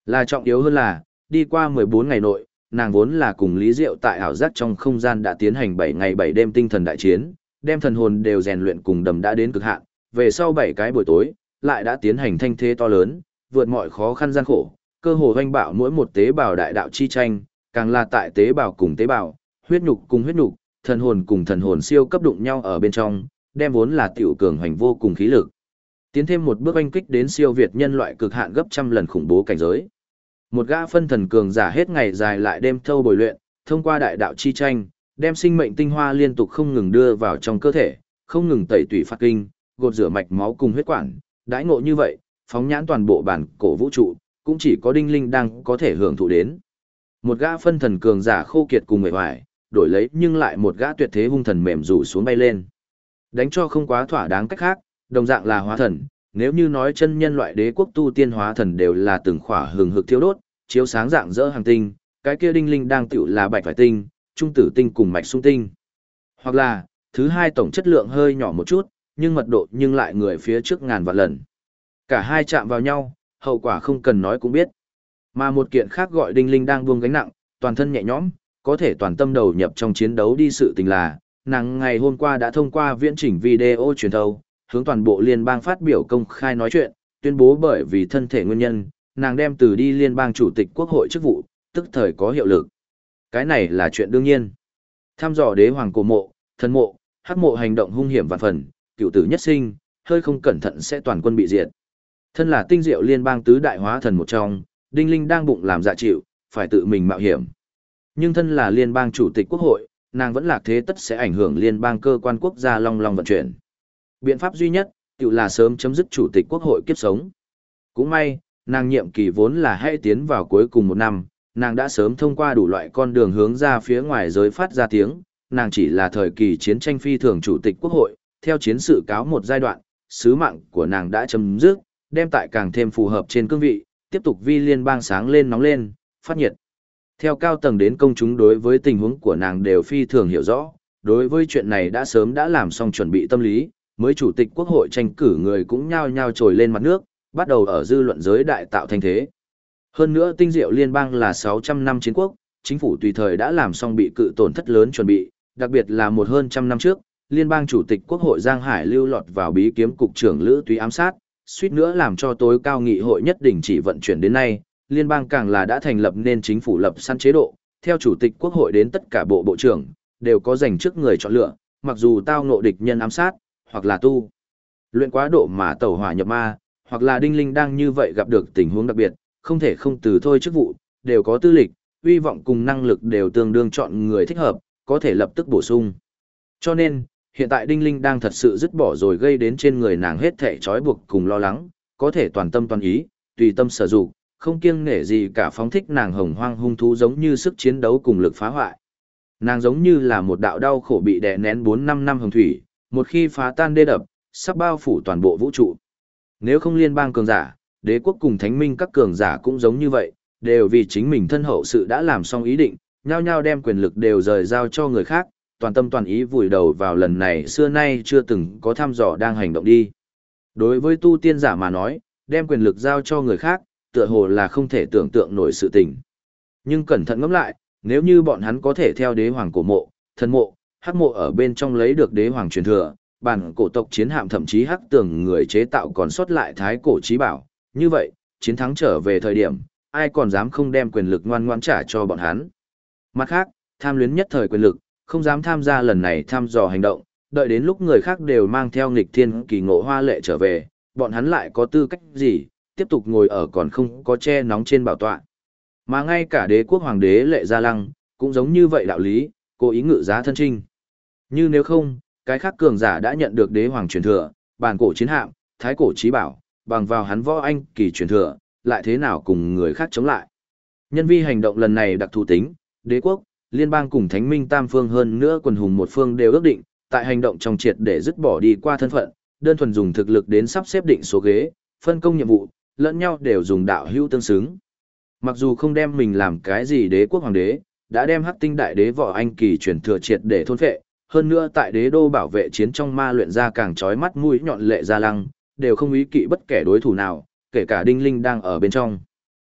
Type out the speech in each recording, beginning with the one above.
Là trọng yếu hơn là, đi qua 14 ngày nội, nàng vốn là cùng Lý Diệu tại ảo giác trong không gian đã tiến hành 7 ngày 7 đêm tinh thần đại chiến, đem thần hồn đều rèn luyện cùng đầm đã đến cực hạn, về sau 7 cái buổi tối, lại đã tiến hành thanh thế to lớn, vượt mọi khó khăn gian khổ, cơ hồ hoành bạo mỗi một tế bào đại đạo chi tranh, càng là tại tế bào cùng tế bào, huyết nhục cùng huyết nhục, thần hồn cùng thần hồn siêu cấp đụng nhau ở bên trong, đem vốn là tiểu cường hoành vô cùng khí lực. Tiến thêm một bước oanh kích đến siêu việt nhân loại cực hạn gấp trăm lần khủng bố cảnh giới. Một gã phân thần cường giả hết ngày dài lại đêm thâu bồi luyện, thông qua đại đạo chi tranh, đem sinh mệnh tinh hoa liên tục không ngừng đưa vào trong cơ thể, không ngừng tẩy tủy phát kinh, gột rửa mạch máu cùng huyết quản, đãi ngộ như vậy, phóng nhãn toàn bộ bản cổ vũ trụ, cũng chỉ có Đinh Linh đang có thể hưởng thụ đến. Một gã phân thần cường giả khô kiệt cùng người hoài, đổi lấy nhưng lại một gã tuyệt thế hung thần mềm rủ xuống bay lên. Đánh cho không quá thỏa đáng cách khác, đồng dạng là hóa thần, nếu như nói chân nhân loại đế quốc tu tiên hóa thần đều là từng khỏa hừng hực thiêu đốt, chiếu sáng dạng dỡ hàng tinh, cái kia Đinh Linh đang tiểu là bạch phải tinh, trung tử tinh cùng mạch sung tinh. Hoặc là, thứ hai tổng chất lượng hơi nhỏ một chút, nhưng mật độ nhưng lại người phía trước ngàn vạn lần. Cả hai chạm vào nhau, hậu quả không cần nói cũng biết. Mà một kiện khác gọi Đinh Linh đang buông gánh nặng, toàn thân nhẹ nhõm, có thể toàn tâm đầu nhập trong chiến đấu đi sự tình là, nàng ngày hôm qua đã thông qua viễn chỉnh video truyền thâu, hướng toàn bộ liên bang phát biểu công khai nói chuyện, tuyên bố bởi vì thân thể nguyên nhân, nàng đem từ đi liên bang chủ tịch quốc hội chức vụ, tức thời có hiệu lực. Cái này là chuyện đương nhiên. Thăm dò đế hoàng cổ mộ, thần mộ, hắc mộ hành động hung hiểm vạn phần, cựu tử nhất sinh, hơi không cẩn thận sẽ toàn quân bị diệt. Thân là tinh diệu liên bang tứ đại hóa thần một trong, Đinh Linh đang bụng làm dạ chịu, phải tự mình mạo hiểm. Nhưng thân là liên bang chủ tịch quốc hội, nàng vẫn lạc thế tất sẽ ảnh hưởng liên bang cơ quan quốc gia long long vận chuyển. Biện pháp duy nhất, tự là sớm chấm dứt chủ tịch quốc hội kiếp sống. Cũng may, nàng nhiệm kỳ vốn là hãy tiến vào cuối cùng một năm, nàng đã sớm thông qua đủ loại con đường hướng ra phía ngoài giới phát ra tiếng, nàng chỉ là thời kỳ chiến tranh phi thường chủ tịch quốc hội, theo chiến sự cáo một giai đoạn, sứ mạng của nàng đã chấm dứt, đem tại càng thêm phù hợp trên cương vị, tiếp tục vi liên bang sáng lên nóng lên, phát nhiệt. Theo cao tầng đến công chúng đối với tình huống của nàng đều phi thường hiểu rõ, đối với chuyện này đã sớm đã làm xong chuẩn bị tâm lý, mới chủ tịch quốc hội tranh cử người cũng nhao nhao trồi lên mặt nước, bắt đầu ở dư luận giới đại tạo thanh thế. Hơn nữa tinh diệu liên bang là 600 năm chiến quốc, chính phủ tùy thời đã làm xong bị cự tổn thất lớn chuẩn bị, đặc biệt là một hơn trăm năm trước, liên bang chủ tịch quốc hội Giang Hải lưu lọt vào bí kiếm cục trưởng Lữ Túy ám sát, suýt nữa làm cho tối cao nghị hội nhất định chỉ vận chuyển đến nay, liên bang càng là đã thành lập nên chính phủ lập sẵn chế độ, theo chủ tịch quốc hội đến tất cả bộ trưởng, đều có dành trước người chọn lựa, mặc dù tao ngộ địch nhân ám sát, hoặc là tu luyện quá độ mà tẩu hỏa nhập ma, hoặc là Đinh Linh đang như vậy gặp được tình huống đặc biệt, không thể không từ thôi chức vụ, đều có tư lịch, uy vọng cùng năng lực đều tương đương chọn người thích hợp, có thể lập tức bổ sung. Cho nên, hiện tại Đinh Linh đang thật sự dứt bỏ rồi gây đến trên người nàng hết thảy trói buộc cùng lo lắng, có thể toàn tâm toàn ý, tùy tâm sở dụng, không kiêng nể gì cả phóng thích nàng hồng hoang hung thú giống như sức chiến đấu cùng lực phá hoại. Nàng giống như là một đạo đau khổ bị đè nén 4-5 năm hồng thủy, một khi phá tan đê đập, sắp bao phủ toàn bộ vũ trụ. Nếu không liên bang cường giả, đế quốc cùng thánh minh các cường giả cũng giống như vậy, đều vì chính mình thân hậu sự đã làm xong ý định, nhao nhao đem quyền lực đều rời giao cho người khác, toàn tâm toàn ý vùi đầu vào lần này xưa nay chưa từng có thăm dò đang hành động đi. Đối với tu tiên giả mà nói, đem quyền lực giao cho người khác, tựa hồ là không thể tưởng tượng nổi sự tình. Nhưng cẩn thận ngẫm lại, nếu như bọn hắn có thể theo đế hoàng cổ mộ, thần mộ, hắc mộ ở bên trong lấy được đế hoàng truyền thừa, bản cổ tộc chiến hạm thậm chí hắc tường người chế tạo còn sót lại thái cổ chí bảo, như vậy, chiến thắng trở về thời điểm, ai còn dám không đem quyền lực ngoan ngoãn trả cho bọn hắn. Mặt khác, tham luyến nhất thời quyền lực, không dám tham gia lần này thăm dò hành động, đợi đến lúc người khác đều mang theo nghịch thiên kỳ ngộ hoa lệ trở về, bọn hắn lại có tư cách gì, tiếp tục ngồi ở còn không có che nóng trên bảo tọa. Mà ngay cả đế quốc hoàng đế Lệ Gia Lăng, cũng giống như vậy đạo lý, cố ý ngự giá thân trinh. Như nếu không, cái khác cường giả đã nhận được đế hoàng truyền thừa, bản cổ chiến hạm, thái cổ chí bảo, bằng vào hắn võ anh kỳ truyền thừa, lại thế nào cùng người khác chống lại. Nhân vi hành động lần này đặc thù tính, đế quốc, liên bang cùng thánh minh tam phương hơn nữa quần hùng một phương đều ước định, tại hành động trong triệt để dứt bỏ đi qua thân phận, đơn thuần dùng thực lực đến sắp xếp định số ghế, phân công nhiệm vụ, lẫn nhau đều dùng đạo hữu tương xứng. Mặc dù không đem mình làm cái gì đế quốc hoàng đế, đã đem hắc tinh đại đế võ anh kỳ truyền thừa triệt để thôn phệ, hơn nữa tại đế đô bảo vệ chiến trong ma luyện ra càng chói mắt mũi nhọn Lệ Gia Lăng, đều không ý kỵ bất kể đối thủ nào, kể cả Đinh Linh đang ở bên trong.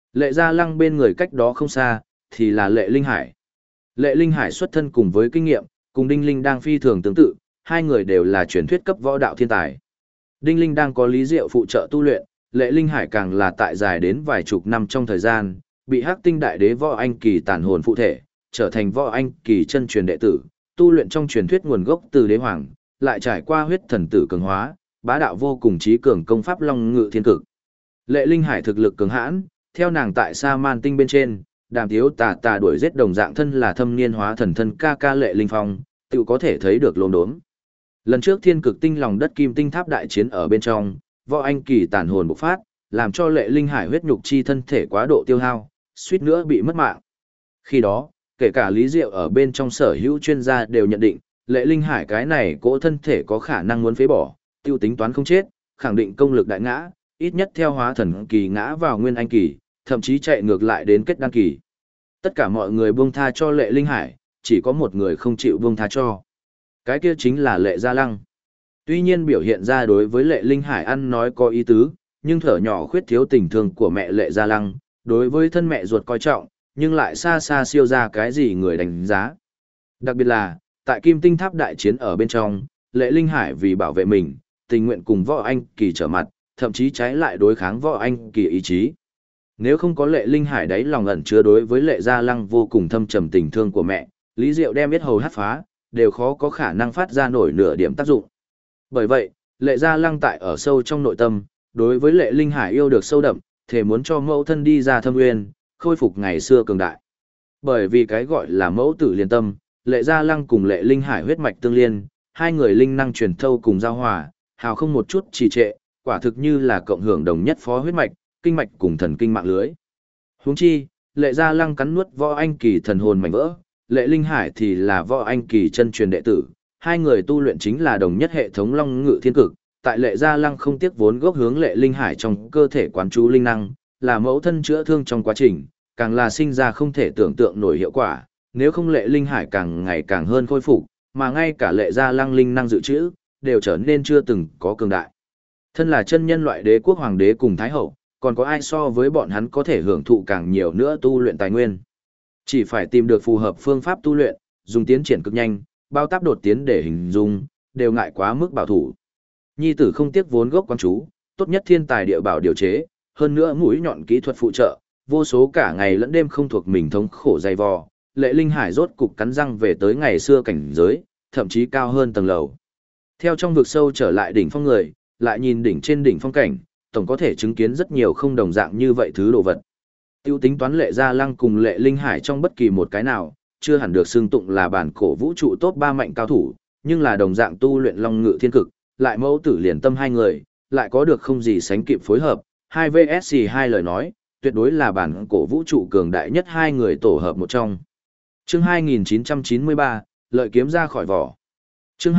Lệ Gia Lăng bên người cách đó không xa, thì là Lệ Linh Hải. Lệ Linh Hải xuất thân cùng với kinh nghiệm, cùng Đinh Linh đang phi thường tương tự, hai người đều là truyền thuyết cấp võ đạo thiên tài. Đinh Linh đang có Lý Diệu phụ trợ tu luyện, Lệ Linh Hải càng là tại dài đến vài chục năm trong thời gian, bị Hắc Tinh Đại Đế Võ Anh Kỳ tàn hồn phụ thể, trở thành Võ Anh Kỳ chân truyền đệ tử, tu luyện trong truyền thuyết nguồn gốc từ đế hoàng, lại trải qua huyết thần tử cường hóa, bá đạo vô cùng trí cường công pháp Long Ngự Thiên Cực. Lệ Linh Hải thực lực cường hãn, theo nàng tại Sa Man Tinh bên trên, Đàm Tiếu tà đuổi giết đồng dạng thân là thâm niên hóa thần thân ca ca Lệ Linh Phong, tự có thể thấy được lốm đốm. Lần trước Thiên Cực Tinh lòng đất Kim Tinh Tháp đại chiến ở bên trong, Võ Anh Kỳ tàn hồn bộc phát, làm cho Lệ Linh Hải huyết nhục chi thân thể quá độ tiêu hao, suýt nữa bị mất mạng. Khi đó, kể cả Lý Diệu ở bên trong sở hữu chuyên gia đều nhận định, Lệ Linh Hải cái này cỗ thân thể có khả năng muốn phế bỏ, tiêu tính toán không chết, khẳng định công lực đại ngã, ít nhất theo hóa thần kỳ ngã vào nguyên anh kỳ, thậm chí chạy ngược lại đến kết đan kỳ. Tất cả mọi người buông tha cho Lệ Linh Hải, chỉ có một người không chịu buông tha cho. Cái kia chính là Lệ Gia Lăng. Tuy nhiên biểu hiện ra đối với Lệ Linh Hải ăn nói có ý tứ, nhưng thở nhỏ khuyết thiếu tình thương của mẹ Lệ Gia Lăng, đối với thân mẹ ruột coi trọng, nhưng lại xa xa siêu ra cái gì người đánh giá. Đặc biệt là, tại Kim Tinh Tháp đại chiến ở bên trong, Lệ Linh Hải vì bảo vệ mình, tình nguyện cùng Võ Anh Kỳ trở mặt, thậm chí trái lại đối kháng Võ Anh Kỳ ý chí. Nếu không có Lệ Linh Hải đấy lòng ẩn chứa đối với Lệ Gia Lăng vô cùng thâm trầm tình thương của mẹ, Lý Diệu đem biết hầu hát phá, đều khó có khả năng phát ra nổi nửa điểm tác dụng. Bởi vậy, Lệ Gia Lăng tại ở sâu trong nội tâm, đối với Lệ Linh Hải yêu được sâu đậm, thể muốn cho mẫu thân đi ra thâm nguyên, khôi phục ngày xưa cường đại. Bởi vì cái gọi là mẫu tử liên tâm, Lệ Gia Lăng cùng Lệ Linh Hải huyết mạch tương liên, hai người linh năng truyền thâu cùng giao hòa, hào không một chút trì trệ, quả thực như là cộng hưởng đồng nhất phó huyết mạch, kinh mạch cùng thần kinh mạng lưới. Huống chi, Lệ Gia Lăng cắn nuốt Võ Anh Kỳ thần hồn mảnh vỡ, Lệ Linh Hải thì là Võ Anh Kỳ chân truyền đệ tử, hai người tu luyện chính là đồng nhất hệ thống Long Ngự Thiên Cực, tại Lệ Gia Lăng không tiếc vốn gốc hướng Lệ Linh Hải trong cơ thể quán chú linh năng, là mẫu thân chữa thương trong quá trình, càng là sinh ra không thể tưởng tượng nổi hiệu quả, nếu không Lệ Linh Hải càng ngày càng hơn khôi phục, mà ngay cả Lệ Gia Lăng linh năng dự trữ đều trở nên chưa từng có cường đại. Thân là chân nhân loại đế quốc hoàng đế cùng thái hậu, còn có ai so với bọn hắn có thể hưởng thụ càng nhiều nữa tu luyện tài nguyên. Chỉ phải tìm được phù hợp phương pháp tu luyện, dùng tiến triển cực nhanh, bao táp đột tiến để hình dung, đều ngại quá mức bảo thủ. Nhi tử không tiếc vốn gốc quán chú, tốt nhất thiên tài địa bảo điều chế, hơn nữa mũi nhọn kỹ thuật phụ trợ, vô số cả ngày lẫn đêm không thuộc mình thống khổ dày vò, Lệ Linh Hải rốt cục cắn răng về tới ngày xưa cảnh giới, thậm chí cao hơn tầng lầu. Theo trong vực sâu trở lại đỉnh phong người, lại nhìn đỉnh trên đỉnh phong cảnh, tổng có thể chứng kiến rất nhiều không đồng dạng như vậy thứ đồ vật. Tiêu tính toán Lệ Gia Lăng cùng Lệ Linh Hải trong bất kỳ một cái nào, chưa hẳn được xưng tụng là bản cổ vũ trụ top 3 mạnh cao thủ, nhưng là đồng dạng tu luyện Long Ngự Thiên Cực, lại mẫu tử liền tâm hai người, lại có được không gì sánh kịp phối hợp, 2 vs 2 lời nói, tuyệt đối là bản cổ vũ trụ cường đại nhất hai người tổ hợp một trong. Chương 2993, lợi kiếm ra khỏi vỏ. Chương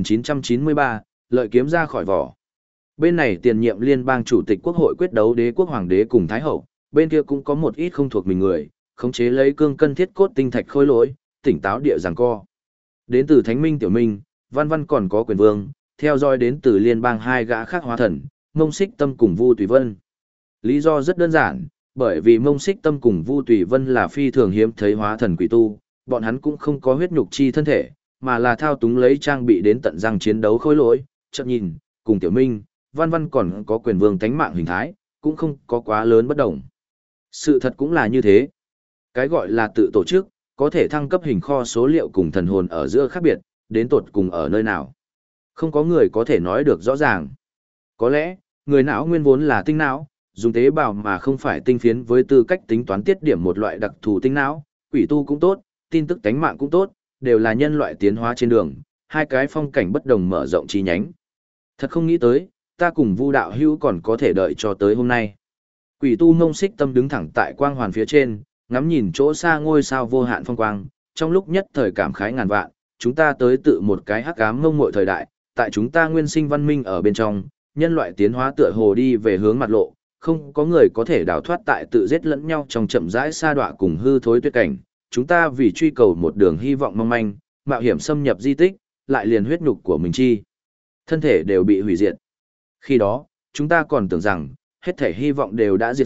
2993, lợi kiếm ra khỏi vỏ. Bên này tiền nhiệm liên bang chủ tịch quốc hội quyết đấu đế quốc hoàng đế cùng thái hậu, bên kia cũng có một ít không thuộc mình người, khống chế lấy cương cân thiết cốt tinh thạch khôi lỗi, tỉnh táo địa giằng co. Đến từ Thánh Minh Tiểu Minh, Văn Văn còn có quyền vương, theo dõi đến từ liên bang hai gã khác hóa thần, Mông Xích Tâm cùng Vu Tùy Vân. Lý do rất đơn giản, bởi vì Mông Xích Tâm cùng Vu Tùy Vân là phi thường hiếm thấy hóa thần quỷ tu, bọn hắn cũng không có huyết nhục chi thân thể, mà là thao túng lấy trang bị đến tận răng chiến đấu khôi lỗi, chợt nhìn, cùng Tiểu Minh, Văn Văn còn có quyền vương tánh mạng hình thái, cũng không có quá lớn bất đồng. Sự thật cũng là như thế. Cái gọi là tự tổ chức, có thể thăng cấp hình kho số liệu cùng thần hồn ở giữa khác biệt, đến tột cùng ở nơi nào. Không có người có thể nói được rõ ràng. Có lẽ, người não nguyên vốn là tinh não, dùng tế bào mà không phải tinh phiến với tư cách tính toán tiết điểm một loại đặc thù tinh não, quỷ tu cũng tốt, tin tức tánh mạng cũng tốt, đều là nhân loại tiến hóa trên đường, hai cái phong cảnh bất đồng mở rộng chi nhánh. Thật không nghĩ tới, ta cùng Vu đạo hữu còn có thể đợi cho tới hôm nay. Quỷ tu Mông Xích Tâm đứng thẳng tại quang hoàn phía trên, ngắm nhìn chỗ xa ngôi sao vô hạn phong quang, trong lúc nhất thời cảm khái ngàn vạn, chúng ta tới tự một cái hắc ám mông muội thời đại, tại chúng ta nguyên sinh văn minh ở bên trong, nhân loại tiến hóa tựa hồ đi về hướng mặt lộ, không có người có thể đào thoát tại tự giết lẫn nhau trong chậm rãi sa đọa cùng hư thối tuyệt cảnh, chúng ta vì truy cầu một đường hy vọng mong manh, mạo hiểm xâm nhập di tích, lại liền huyết nhục của mình chi. Thân thể đều bị hủy diệt. Khi đó, chúng ta còn tưởng rằng, hết thể hy vọng đều đã diệt sạch,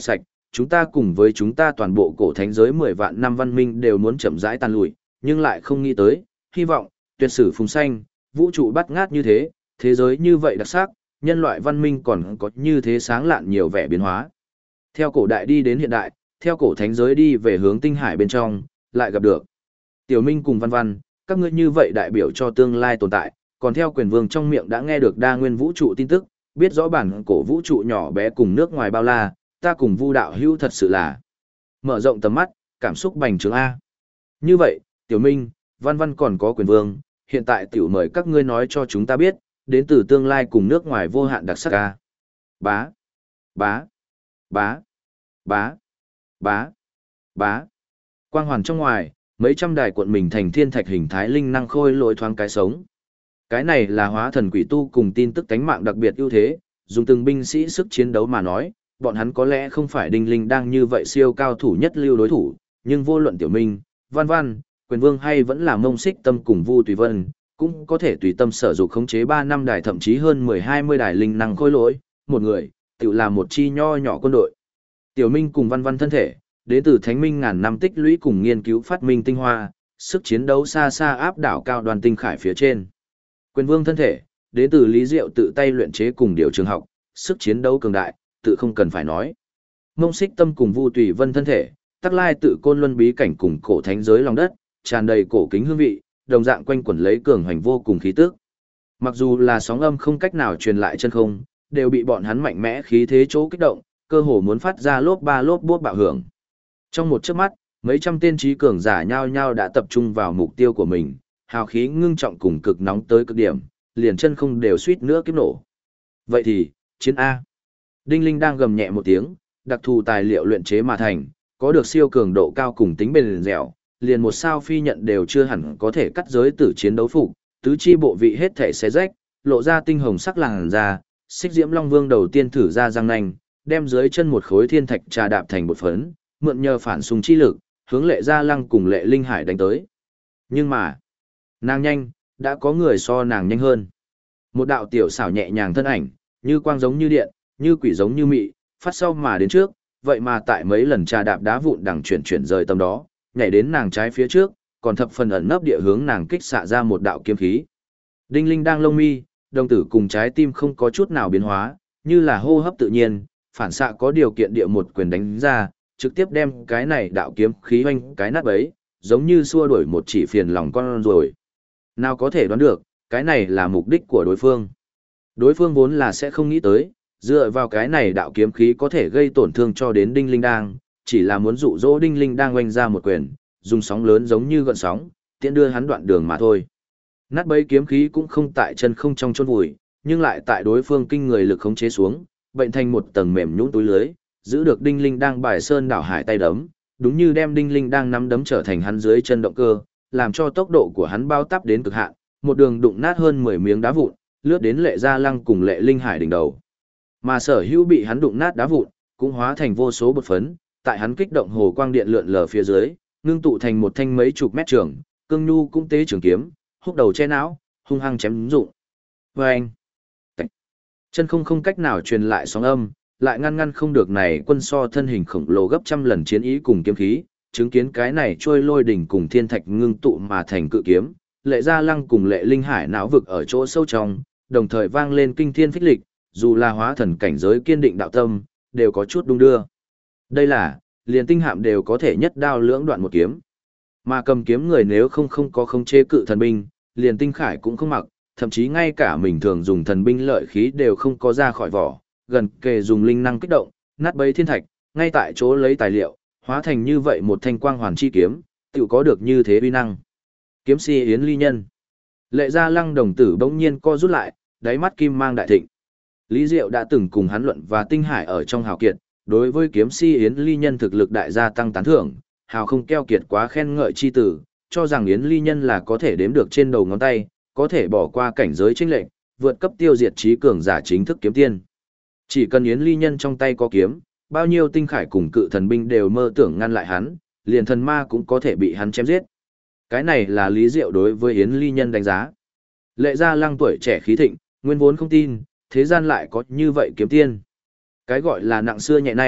chúng ta cùng với chúng ta toàn bộ cổ thánh giới 10 vạn năm văn minh đều muốn chậm rãi tan lùi, nhưng lại không nghĩ tới, hy vọng, tuyệt sử phùng xanh, vũ trụ bắt ngát như thế, thế giới như vậy đặc sắc, nhân loại văn minh còn có như thế sáng lạn nhiều vẻ biến hóa. Theo cổ đại đi đến hiện đại, theo cổ thánh giới đi về hướng tinh hải bên trong, lại gặp được Tiểu Minh cùng Văn Văn, các ngươi như vậy đại biểu cho tương lai tồn tại, còn theo quyền vương trong miệng đã nghe được đa nguyên vũ trụ tin tức, biết rõ bản cổ vũ trụ nhỏ bé cùng nước ngoài bao la, ta cùng Vu đạo hữu thật sự là mở rộng tầm mắt, cảm xúc bành trướng A. Như vậy, Tiểu Minh, Văn Văn còn có quyền vương, hiện tại tiểu mời các ngươi nói cho chúng ta biết, đến từ tương lai cùng nước ngoài vô hạn đặc sắc A. Bá, bá, bá, bá, bá, bá. Quang hoàn trong ngoài, mấy trăm đài cuộn mình thành thiên thạch hình thái linh năng khôi lỗi thoáng cái sống. Cái này là hóa thần quỷ tu cùng tin tức tánh mạng đặc biệt ưu thế, dùng từng binh sĩ sức chiến đấu mà nói, bọn hắn có lẽ không phải đinh linh đang như vậy siêu cao thủ nhất lưu đối thủ, nhưng vô luận Tiểu Minh, Văn Văn, quyền vương hay vẫn là Mông Xích Tâm cùng Vu Tùy Vân, cũng có thể tùy tâm sở dục khống chế 3 năm đài thậm chí hơn 10-20 đài linh năng khôi lỗi, một người, tự là một chi nho nhỏ quân đội. Tiểu Minh cùng Văn Văn thân thể, đến từ thánh minh ngàn năm tích lũy cùng nghiên cứu phát minh tinh hoa, sức chiến đấu xa xa áp đảo cao đoàn tinh khải phía trên. Quyền vương thân thể, đến từ Lý Diệu tự tay luyện chế cùng điều trường học, sức chiến đấu cường đại, tự không cần phải nói. Mông Xích Tâm cùng Vu Tùy Vân thân thể, Tắc Lai tự côn luân bí cảnh cùng cổ thánh giới lòng đất, tràn đầy cổ kính hương vị, đồng dạng quanh quẩn lấy cường hành vô cùng khí tức. Mặc dù là sóng âm không cách nào truyền lại chân không, đều bị bọn hắn mạnh mẽ khí thế chỗ kích động, cơ hồ muốn phát ra lốp ba lốp bốt bạo hưởng. Trong một chớp mắt, mấy trăm tên trí cường giả nhao nhao đã tập trung vào mục tiêu của mình, hào khí ngưng trọng cùng cực nóng tới cực điểm, liền chân không đều suýt nữa kiếp nổ. Vậy thì, chiến A. Đinh Linh đang gầm nhẹ một tiếng, đặc thù tài liệu luyện chế mà thành, có được siêu cường độ cao cùng tính bền dẻo, liền một sao phi nhận đều chưa hẳn có thể cắt giới tử chiến đấu phục, tứ chi bộ vị hết thể xé rách, lộ ra tinh hồng sắc làn da, Xích Diễm Long Vương đầu tiên thử ra răng nanh, đem dưới chân một khối thiên thạch trà đạp thành bột phấn, mượn nhờ phản xung chi lực, hướng Lệ Gia Lăng cùng Lệ Linh Hải đánh tới. Nhưng mà, nàng nhanh, đã có người so nàng nhanh hơn. Một đạo tiểu xảo nhẹ nhàng thân ảnh, như quang giống như điện, như quỷ giống như mị, phát sau mà đến trước, vậy mà tại mấy lần trà đạp đá vụn đằng chuyển rời tầm đó, nhảy đến nàng trái phía trước, còn thập phần ẩn nấp địa hướng nàng kích xạ ra một đạo kiếm khí. Đinh Linh đang lông mi, đồng tử cùng trái tim không có chút nào biến hóa, như là hô hấp tự nhiên, phản xạ có điều kiện địa một quyền đánh ra, trực tiếp đem cái này đạo kiếm khí hoanh cái nát bấy, giống như xua đuổi một chỉ phiền lòng con rồi. Nào có thể đoán được, cái này là mục đích của đối phương. Đối phương vốn là sẽ không nghĩ tới, dựa vào cái này đạo kiếm khí có thể gây tổn thương cho đến Đinh Linh Đang, chỉ là muốn dụ dỗ Đinh Linh Đang oanh ra một quyền, dùng sóng lớn giống như gợn sóng, tiện đưa hắn đoạn đường mà thôi. Nát bấy kiếm khí cũng không tại chân không trong chôn vùi, nhưng lại tại đối phương kinh người lực khống chế xuống, bệnh thành một tầng mềm nhũn túi lưới, giữ được Đinh Linh Đang bài sơn đảo hải tay đấm, đúng như đem Đinh Linh Đang nắm đấm trở thành hắn dưới chân động cơ, làm cho tốc độ của hắn bao tắp đến cực hạn, một đường đụng nát hơn 10 miếng đá vụn, lướt đến Lệ Gia Lăng cùng Lệ Linh Hải đỉnh đầu. Mà sở hữu bị hắn đụng nát đá vụn, cũng hóa thành vô số bột phấn, tại hắn kích động hồ quang điện lượn lờ phía dưới, ngưng tụ thành một thanh mấy chục mét trường, cương nhu cũng tế trường kiếm, húc đầu che não, hung hăng chém dụng. Vâng! Chân không cách nào truyền lại sóng âm, lại ngăn không được này quân so thân hình khổng lồ gấp trăm lần chiến ý cùng kiếm khí, chứng kiến cái này trôi lôi đỉnh cùng thiên thạch ngưng tụ mà thành cự kiếm, Lệ Gia Lăng cùng Lệ Linh Hải não vực ở chỗ sâu trong, đồng thời vang lên kinh thiên phích lịch, dù là hóa thần cảnh giới kiên định đạo tâm, đều có chút đung đưa. Đây là, liền tinh hạm đều có thể nhất đao lưỡng đoạn một kiếm. Mà cầm kiếm người nếu không có khống chế cự thần binh, liền tinh khải cũng không mặc, thậm chí ngay cả mình thường dùng thần binh lợi khí đều không có ra khỏi vỏ, gần kề dùng linh năng kích động, nát bấy thiên thạch, ngay tại chỗ lấy tài liệu, hóa thành như vậy một thanh quang hoàn chi kiếm, tự có được như thế uy năng. Kiếm si Yến Ly Nhân. Lệ Gia Lăng đồng tử bỗng nhiên co rút lại, đáy mắt kim mang đại thịnh. Lý Diệu đã từng cùng hắn luận và tinh hải ở trong hào kiệt, đối với kiếm si Yến Ly Nhân thực lực đại gia tăng tán thưởng, hào không keo kiệt quá khen ngợi chi tử, cho rằng Yến Ly Nhân là có thể đếm được trên đầu ngón tay, có thể bỏ qua cảnh giới chênh lệch, vượt cấp tiêu diệt trí cường giả chính thức kiếm tiên. Chỉ cần Yến Ly Nhân trong tay có kiếm, bao nhiêu tinh khải cùng cự thần binh đều mơ tưởng ngăn lại hắn, liền thần ma cũng có thể bị hắn chém giết. Cái này là Lý Diệu đối với Yến Ly Nhân đánh giá. Lệ Gia Lăng tuổi trẻ khí thịnh, nguyên vốn không tin, thế gian lại có như vậy kiếm tiên. Cái gọi là nặng xưa nhẹ nay,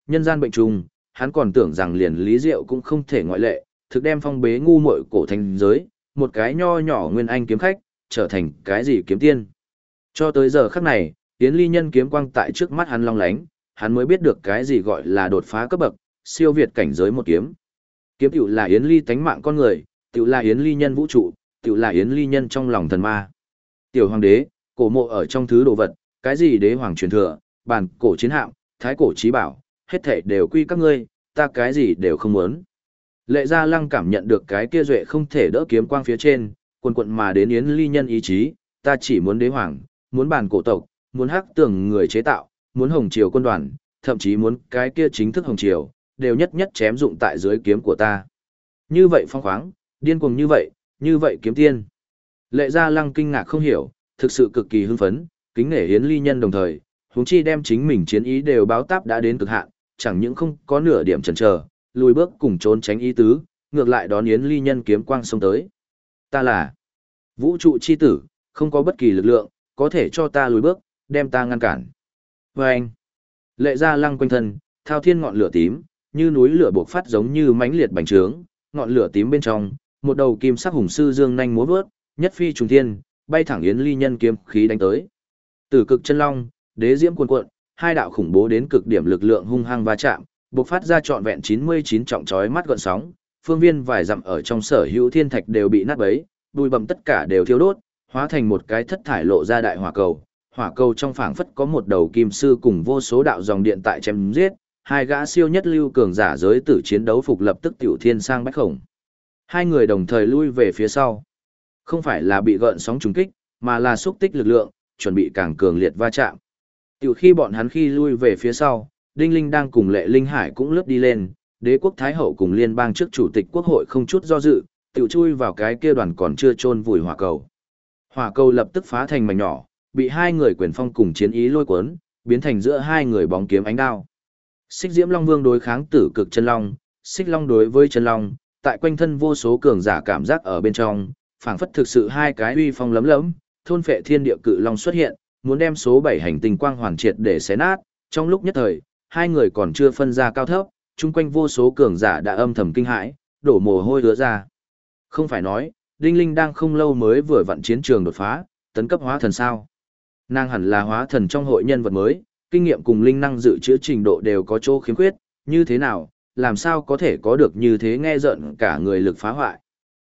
nhân gian bệnh trùng, hắn còn tưởng rằng liền Lý Diệu cũng không thể ngoại lệ, thực đem phong bế ngu muội cổ thành giới, một cái nho nhỏ nguyên anh kiếm khách, trở thành cái gì kiếm tiên. Cho tới giờ khắc này, Yến Ly Nhân kiếm quang tại trước mắt hắn long lánh, hắn mới biết được cái gì gọi là đột phá cấp bậc, siêu việt cảnh giới một kiếm. Kiếm tiểu là Yến Ly tánh mạng con người, tiểu là Yến Ly Nhân vũ trụ, tiểu là Yến Ly Nhân trong lòng thần ma. Tiểu hoàng đế, cổ mộ ở trong thứ đồ vật, cái gì đế hoàng truyền thừa, bản cổ chiến hạm, thái cổ chí bảo, hết thảy đều quy các ngươi, ta cái gì đều không muốn. Lệ Gia Lăng cảm nhận được cái kia duệ không thể đỡ kiếm quang phía trên, quần quận mà đến Yến Ly Nhân ý chí, ta chỉ muốn đế hoàng, muốn bản cổ tộc, muốn hắc tường người chế tạo, muốn hồng triều quân đoàn, thậm chí muốn cái kia chính thức hồng triều, đều nhất nhất chém dụng tại dưới kiếm của ta. Như vậy phong khoáng, điên cuồng như vậy kiếm tiên. Lệ Gia Lăng kinh ngạc không hiểu, thực sự cực kỳ hưng phấn, kính nể Yến Ly Nhân đồng thời, huống chi đem chính mình chiến ý đều báo táp đã đến cực hạn, chẳng những không có nửa điểm chần chờ, lùi bước cùng trốn tránh ý tứ, ngược lại đón Yến Ly Nhân kiếm quang xông tới. Ta là vũ trụ chi tử, không có bất kỳ lực lượng có thể cho ta lùi bước, đem ta ngăn cản. Và anh, Lệ Gia Lăng quanh thân, thao thiên ngọn lửa tím, như núi lửa bộc phát giống như mãnh liệt bành trướng, ngọn lửa tím bên trong, một đầu kim sắc hùng sư dương nhanh múa vớt, nhất phi trùng thiên, bay thẳng Yến Ly Nhân kiếm khí đánh tới. Tử cực chân long, đế diễm cuồn cuộn, hai đạo khủng bố đến cực điểm lực lượng hung hăng va chạm, bộc phát ra trọn vẹn 99 trọng chói mắt gợn sóng, phương viên vài dặm ở trong sở hữu thiên thạch đều bị nát bấy, bụi bặm tất cả đều thiêu đốt, hóa thành một cái thất thải lộ ra đại hỏa cầu. Hỏa cầu trong phảng phất có một đầu kim sư cùng vô số đạo dòng điện tại chém giết, hai gã siêu nhất lưu cường giả giới tử chiến đấu phục lập tức tiểu thiên sang bách khổng. Hai người đồng thời lui về phía sau. Không phải là bị gợn sóng trùng kích, mà là xúc tích lực lượng, chuẩn bị càng cường liệt va chạm. Tiểu khi bọn hắn khi lui về phía sau, Đinh Linh đang cùng Lệ Linh Hải cũng lướt đi lên, Đế quốc Thái hậu cùng liên bang trước chủ tịch quốc hội không chút do dự, tiểu chui vào cái kia đoàn còn chưa chôn vùi hỏa cầu. Hỏa cầu lập tức phá thành mảnh nhỏ, bị hai người quyền phong cùng chiến ý lôi cuốn, biến thành giữa hai người bóng kiếm ánh đao. Xích Diễm Long Vương đối kháng Tử Cực Chân Long, Xích Long đối với Chân Long, tại quanh thân vô số cường giả cảm giác ở bên trong, phảng phất thực sự hai cái uy phong lấm lẫm, thôn phệ thiên địa cự long xuất hiện, muốn đem số 7 hành tinh quang hoàn triệt để xé nát. Trong lúc nhất thời, hai người còn chưa phân ra cao thấp, chung quanh vô số cường giả đã âm thầm kinh hãi, đổ mồ hôi ứa ra. Không phải nói, Đinh Linh đang không lâu mới vừa vặn chiến trường đột phá, tấn cấp hóa thần sao? Nàng hẳn là hóa thần trong hội nhân vật mới, kinh nghiệm cùng linh năng dự trữ trình độ đều có chỗ khiếm khuyết, như thế nào, làm sao có thể có được như thế nghe rợn cả người lực phá hoại.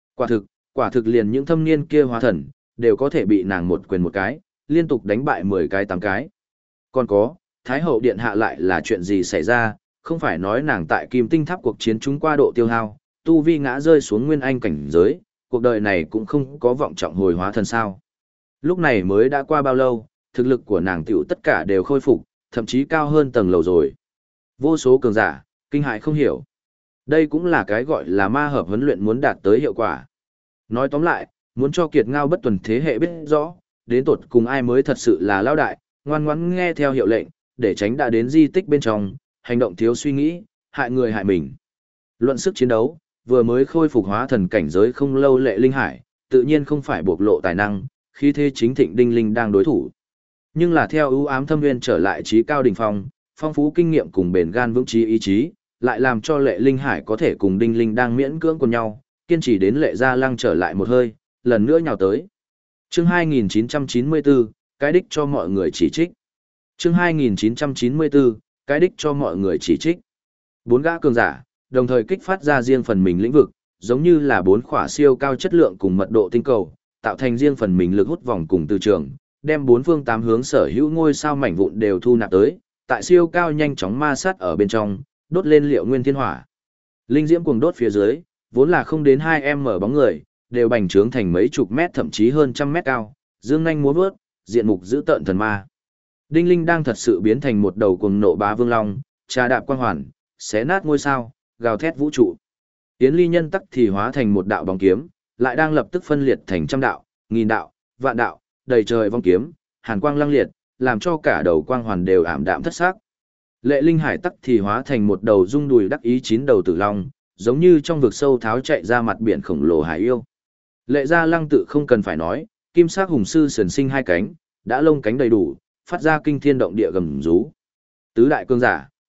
Quả thực liền những thâm niên kia hóa thần, đều có thể bị nàng một quyền một cái, liên tục đánh bại 10 cái 8 cái. Còn có, Thái hậu điện hạ lại là chuyện gì xảy ra, không phải nói nàng tại Kim Tinh Tháp cuộc chiến chúng qua độ tiêu hao, tu vi ngã rơi xuống nguyên anh cảnh giới, cuộc đời này cũng không có vọng trọng hồi hóa thần sao. Lúc này mới đã qua bao lâu, thực lực của nàng tiểu tất cả đều khôi phục, thậm chí cao hơn tầng lầu rồi. Vô số cường giả, kinh hại không hiểu. Đây cũng là cái gọi là ma hợp huấn luyện muốn đạt tới hiệu quả. Nói tóm lại, muốn cho kiệt ngao bất tuần thế hệ biết rõ, đến tột cùng ai mới thật sự là lão đại, ngoan ngoãn nghe theo hiệu lệnh, để tránh đã đến di tích bên trong, hành động thiếu suy nghĩ, hại người hại mình. Luận sức chiến đấu, vừa mới khôi phục hóa thần cảnh giới không lâu Lệ Linh Hải, tự nhiên không phải bộc lộ tài năng, khi thế chính thịnh Đinh Linh đang đối thủ. Nhưng là theo ưu ám thâm nguyên trở lại trí cao đỉnh phong, phong phú kinh nghiệm cùng bền gan vững trí ý chí, lại làm cho Lệ Linh Hải có thể cùng Đinh Linh đang miễn cưỡng cùng nhau, kiên trì đến Lệ Gia Lăng trở lại một hơi, lần nữa nhào tới. Chương 2994, cái đích cho mọi người chỉ trích. Chương 2994, cái đích cho mọi người chỉ trích. Bốn gã cường giả, đồng thời kích phát ra riêng phần mình lĩnh vực, giống như là bốn khỏa siêu cao chất lượng cùng mật độ tinh cầu, tạo thành riêng phần mình lực hút vòng cùng từ trường, đem bốn phương tám hướng sở hữu ngôi sao mảnh vụn đều thu nạp tới, tại siêu cao nhanh chóng ma sát ở bên trong, đốt lên liệu nguyên thiên hỏa. Linh diễm cuồng đốt phía dưới, vốn là không đến 2m bóng người, đều bành trướng thành mấy chục mét thậm chí hơn trăm mét cao, dương nhanh múa vớt, diện mục dữ tợn thần ma. Đinh Linh đang thật sự biến thành một đầu cuồng nộ bá vương long, trà đạp quang hoàn, xé nát ngôi sao, gào thét vũ trụ. Yến Ly Nhân tắc thì hóa thành một đạo bóng kiếm, lại đang lập tức phân liệt thành trăm đạo, nghìn đạo, vạn đạo, đầy trời vong kiếm, hàn quang lăng liệt, làm cho cả đầu quang hoàn đều ảm đạm thất sắc. Lệ Linh Hải tắc thì hóa thành một đầu rung đùi đắc ý chín đầu tử long, giống như trong vực sâu tháo chạy ra mặt biển khổng lồ hải yêu. Lệ Gia Lăng tự không cần phải nói, kim sắc hùng sư sườn sinh hai cánh, đã lông cánh đầy đủ, phát ra kinh thiên động địa gầm rú. Tứ đại cương giả,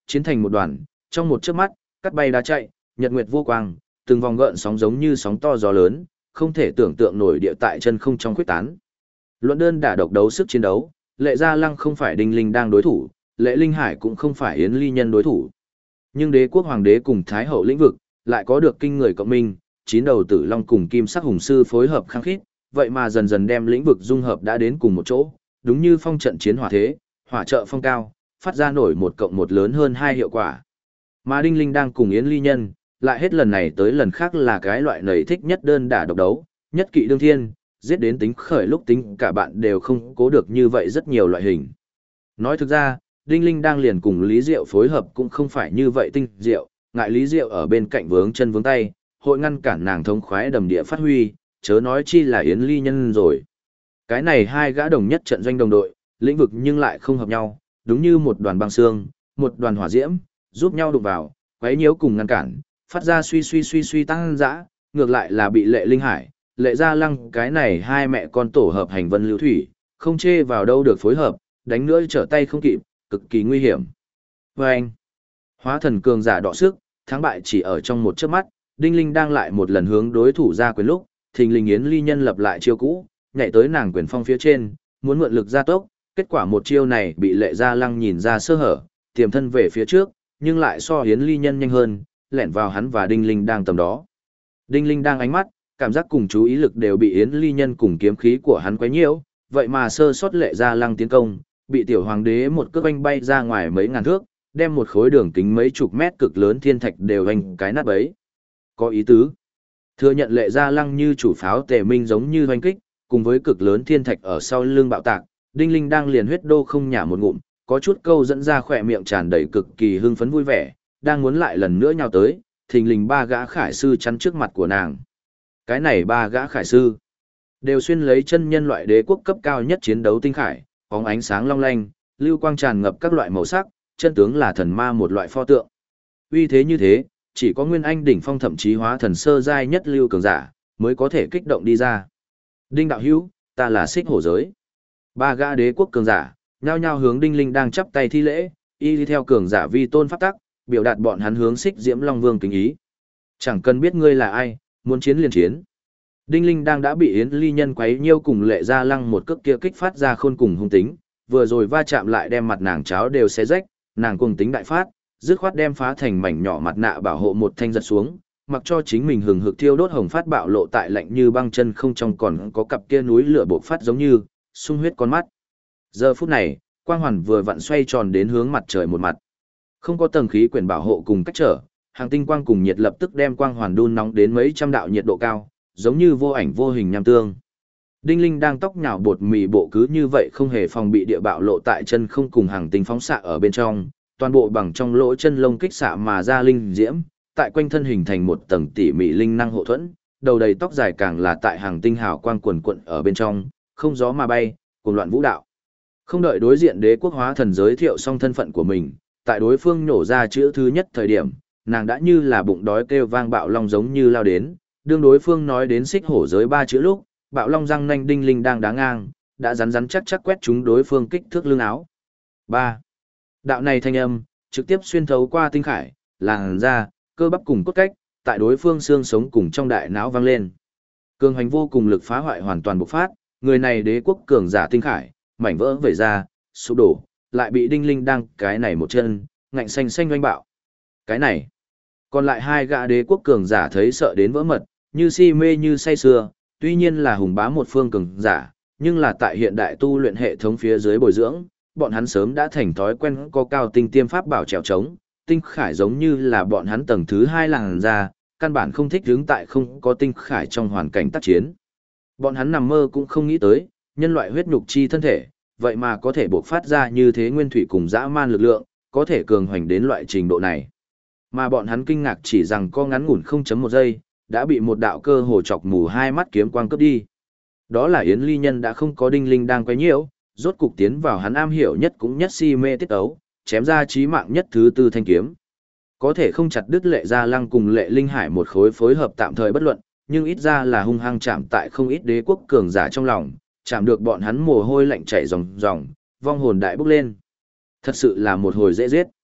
chiến thành một đoàn, trong một chớp mắt, cắt bay đá chạy, nhật nguyệt vô quang, từng vòng gợn sóng giống như sóng to gió lớn, không thể tưởng tượng nổi địa tại chân không trong khuyết tán. Luận đơn đả độc đấu sức chiến đấu, Lệ Gia Lăng không phải Đinh Linh đang đối thủ, Lệ Linh Hải cũng không phải Yến Ly Nhân đối thủ. Nhưng Đế quốc hoàng đế cùng Thái hậu lĩnh vực lại có được kinh người cộng minh, chín đầu tử long cùng kim sắc hùng sư phối hợp khăng khít, vậy mà dần dần đem lĩnh vực dung hợp đã đến cùng một chỗ, đúng như phong trận chiến hỏa thế, hỏa trợ phong cao, phát ra nổi một cộng một lớn hơn hai hiệu quả. Mà Đinh Linh đang cùng Yến Ly Nhân, lại hết lần này tới lần khác là cái loại nầy thích nhất đơn đả độc đấu, nhất kỵ đương thiên, giết đến tính khởi lúc tính cả bạn đều không cố được như vậy rất nhiều loại hình. Nói thực ra, Đinh Linh đang liền cùng Lý Diệu phối hợp cũng không phải như vậy tinh diệu, ngại Lý Diệu ở bên cạnh vướng chân vướng tay, hội ngăn cản nàng thống khoái đầm địa phát huy, chớ nói chi là Yến Ly Nhân rồi. Cái này hai gã đồng nhất trận doanh đồng đội, lĩnh vực nhưng lại không hợp nhau, đúng như một đoàn băng xương, một đoàn hỏa diễm, giúp nhau đụng vào, quấy nhiễu cùng ngăn cản, phát ra suy tăng dã, ngược lại là bị Lệ Linh Hải, Lệ Gia Lăng cái này hai mẹ con tổ hợp hành vân lưu thủy, không chê vào đâu được phối hợp, đánh nữa trở tay không kịp, cực kỳ nguy hiểm. Vâng! Hóa thần cường giả đọ sức, thắng bại chỉ ở trong một chớp mắt, Đinh Linh đang lại một lần hướng đối thủ ra quyền lúc, thình lình Yến Ly Nhân lập lại chiêu cũ, nhảy tới nàng quyền phong phía trên, muốn mượn lực gia tốc, kết quả một chiêu này bị Lệ Gia Lăng nhìn ra sơ hở, tiềm thân về phía trước, nhưng lại so Yến Ly Nhân nhanh hơn, lẻn vào hắn và Đinh Linh đang tầm đó. Đinh Linh đang ánh mắt, cảm giác cùng chú ý lực đều bị Yến Ly Nhân cùng kiếm khí của hắn quấy nhiễu, vậy mà sơ sót Lệ Gia Lăng tiến công, bị tiểu hoàng đế một cước anh bay ra ngoài mấy ngàn thước, đem một khối đường kính mấy chục mét cực lớn thiên thạch đều anh cái nát bấy. Có ý tứ. Thừa nhận Lệ Gia Lăng như chủ pháo tề minh giống như hoành kích, cùng với cực lớn thiên thạch ở sau lưng bạo tạc, Đinh Linh đang liền huyết đô không nhả một ngụm, có chút câu dẫn ra khỏe miệng tràn đầy cực kỳ hưng phấn vui vẻ, đang muốn lại lần nữa nhào tới, thình lình ba gã khải sư chắn trước mặt của nàng. Cái này ba gã khải sư đều xuyên lấy chân nhân loại đế quốc cấp cao nhất chiến đấu tinh khải, bóng ánh sáng long lanh, lưu quang tràn ngập các loại màu sắc, chân tướng là thần ma một loại pho tượng. Uy thế như thế, chỉ có nguyên anh đỉnh phong thậm chí hóa thần sơ giai nhất lưu cường giả mới có thể kích động đi ra. Đinh đạo hữu, ta là Xích Hổ giới. Ba gã đế quốc cường giả nhao nhao hướng Đinh Linh đang chắp tay thi lễ, y đi theo cường giả vi tôn pháp tắc, biểu đạt bọn hắn hướng Xích Diễm Long Vương kính ý. Chẳng cần biết ngươi là ai, muốn chiến liền chiến. Đinh Linh đang đã bị Yến Ly Nhân quấy nhiêu cùng Lệ Gia Lăng một cước kia kích phát ra khôn cùng hung tính, vừa rồi va chạm lại đem mặt nàng cháo đều xé rách, nàng cuồng tính đại phát, dứt khoát đem phá thành mảnh nhỏ mặt nạ bảo hộ một thanh giật xuống, mặc cho chính mình hừng hực thiêu đốt hồng phát bạo lộ tại lạnh như băng chân không trong còn có cặp kia núi lửa bộc phát giống như sung huyết con mắt. Giờ phút này, quang hoàn vừa vặn xoay tròn đến hướng mặt trời một mặt. Không có tầng khí quyển bảo hộ cùng cách trở, hàng tinh quang cùng nhiệt lập tức đem quang hoàn đun nóng đến mấy trăm đạo nhiệt độ cao, giống như vô ảnh vô hình nham tương. Đinh Linh đang tóc nhào bột mì bộ cứ như vậy không hề phòng bị địa bạo lộ tại chân không cùng hàng tinh phóng xạ ở bên trong, toàn bộ bằng trong lỗ chân lông kích xạ mà ra linh diễm, tại quanh thân hình thành một tầng tỉ mỉ linh năng hộ thuẫn, đầu đầy tóc dài càng là tại hàng tinh hào quang quần quận ở bên trong, không gió mà bay, cuồng loạn vũ đạo. Không đợi đối diện đế quốc hóa thần giới thiệu xong thân phận của mình, tại đối phương nhổ ra chữ thứ nhất thời điểm, nàng đã như là bụng đói kêu vang bạo long giống như lao đến, đương đối phương nói đến Xích Hổ giới ba chữ lúc, bạo long răng nanh Đinh Linh đang đá ngang, đã rắn chắc quét trúng đối phương kích thước lưng áo. 3. Đạo này thanh âm, trực tiếp xuyên thấu qua tinh khải, làn da, cơ bắp cùng cốt cách, tại đối phương xương sống cùng trong đại não vang lên. Cường hành vô cùng lực phá hoại hoàn toàn bộc phát, người này đế quốc cường giả tinh khải, mảnh vỡ vẩy ra, sụp đổ, lại bị Đinh Linh đang cái này một chân, ngạnh xanh oanh bạo. Cái này, còn lại hai gã đế quốc cường giả thấy sợ đến vỡ mật, như si mê như say sưa, tuy nhiên là hùng bá một phương cường giả, nhưng là tại hiện đại tu luyện hệ thống phía dưới bồi dưỡng, bọn hắn sớm đã thành thói quen có cao tinh tiêm pháp bảo trèo trống, tinh khải giống như là bọn hắn tầng thứ hai làn ra, căn bản không thích hướng tại không có tinh khải trong hoàn cảnh tác chiến. Bọn hắn nằm mơ cũng không nghĩ tới, nhân loại huyết nhục chi thân thể, vậy mà có thể bộc phát ra như thế nguyên thủy cùng dã man lực lượng, có thể cường hoành đến loại trình độ này. Mà bọn hắn kinh ngạc chỉ rằng có ngắn ngủn 0.1 giây, đã bị một đạo cơ hồ chọc mù hai mắt kiếm quang cướp đi. Đó là Yến Ly Nhân đã không có Đinh Linh đang quấy nhiễu, rốt cục tiến vào hắn am hiểu nhất cũng nhất si mê tiết ấu, chém ra chí mạng nhất thứ tư thanh kiếm. Có thể không chặt đứt Lệ Gia Lăng cùng Lệ Linh Hải một khối phối hợp tạm thời bất luận, nhưng ít ra là hung hăng chạm tại không ít đế quốc cường giả trong lòng, chạm được bọn hắn mồ hôi lạnh chảy ròng ròng, vong hồn đại bốc lên. Thật sự là một hồi dễ giết.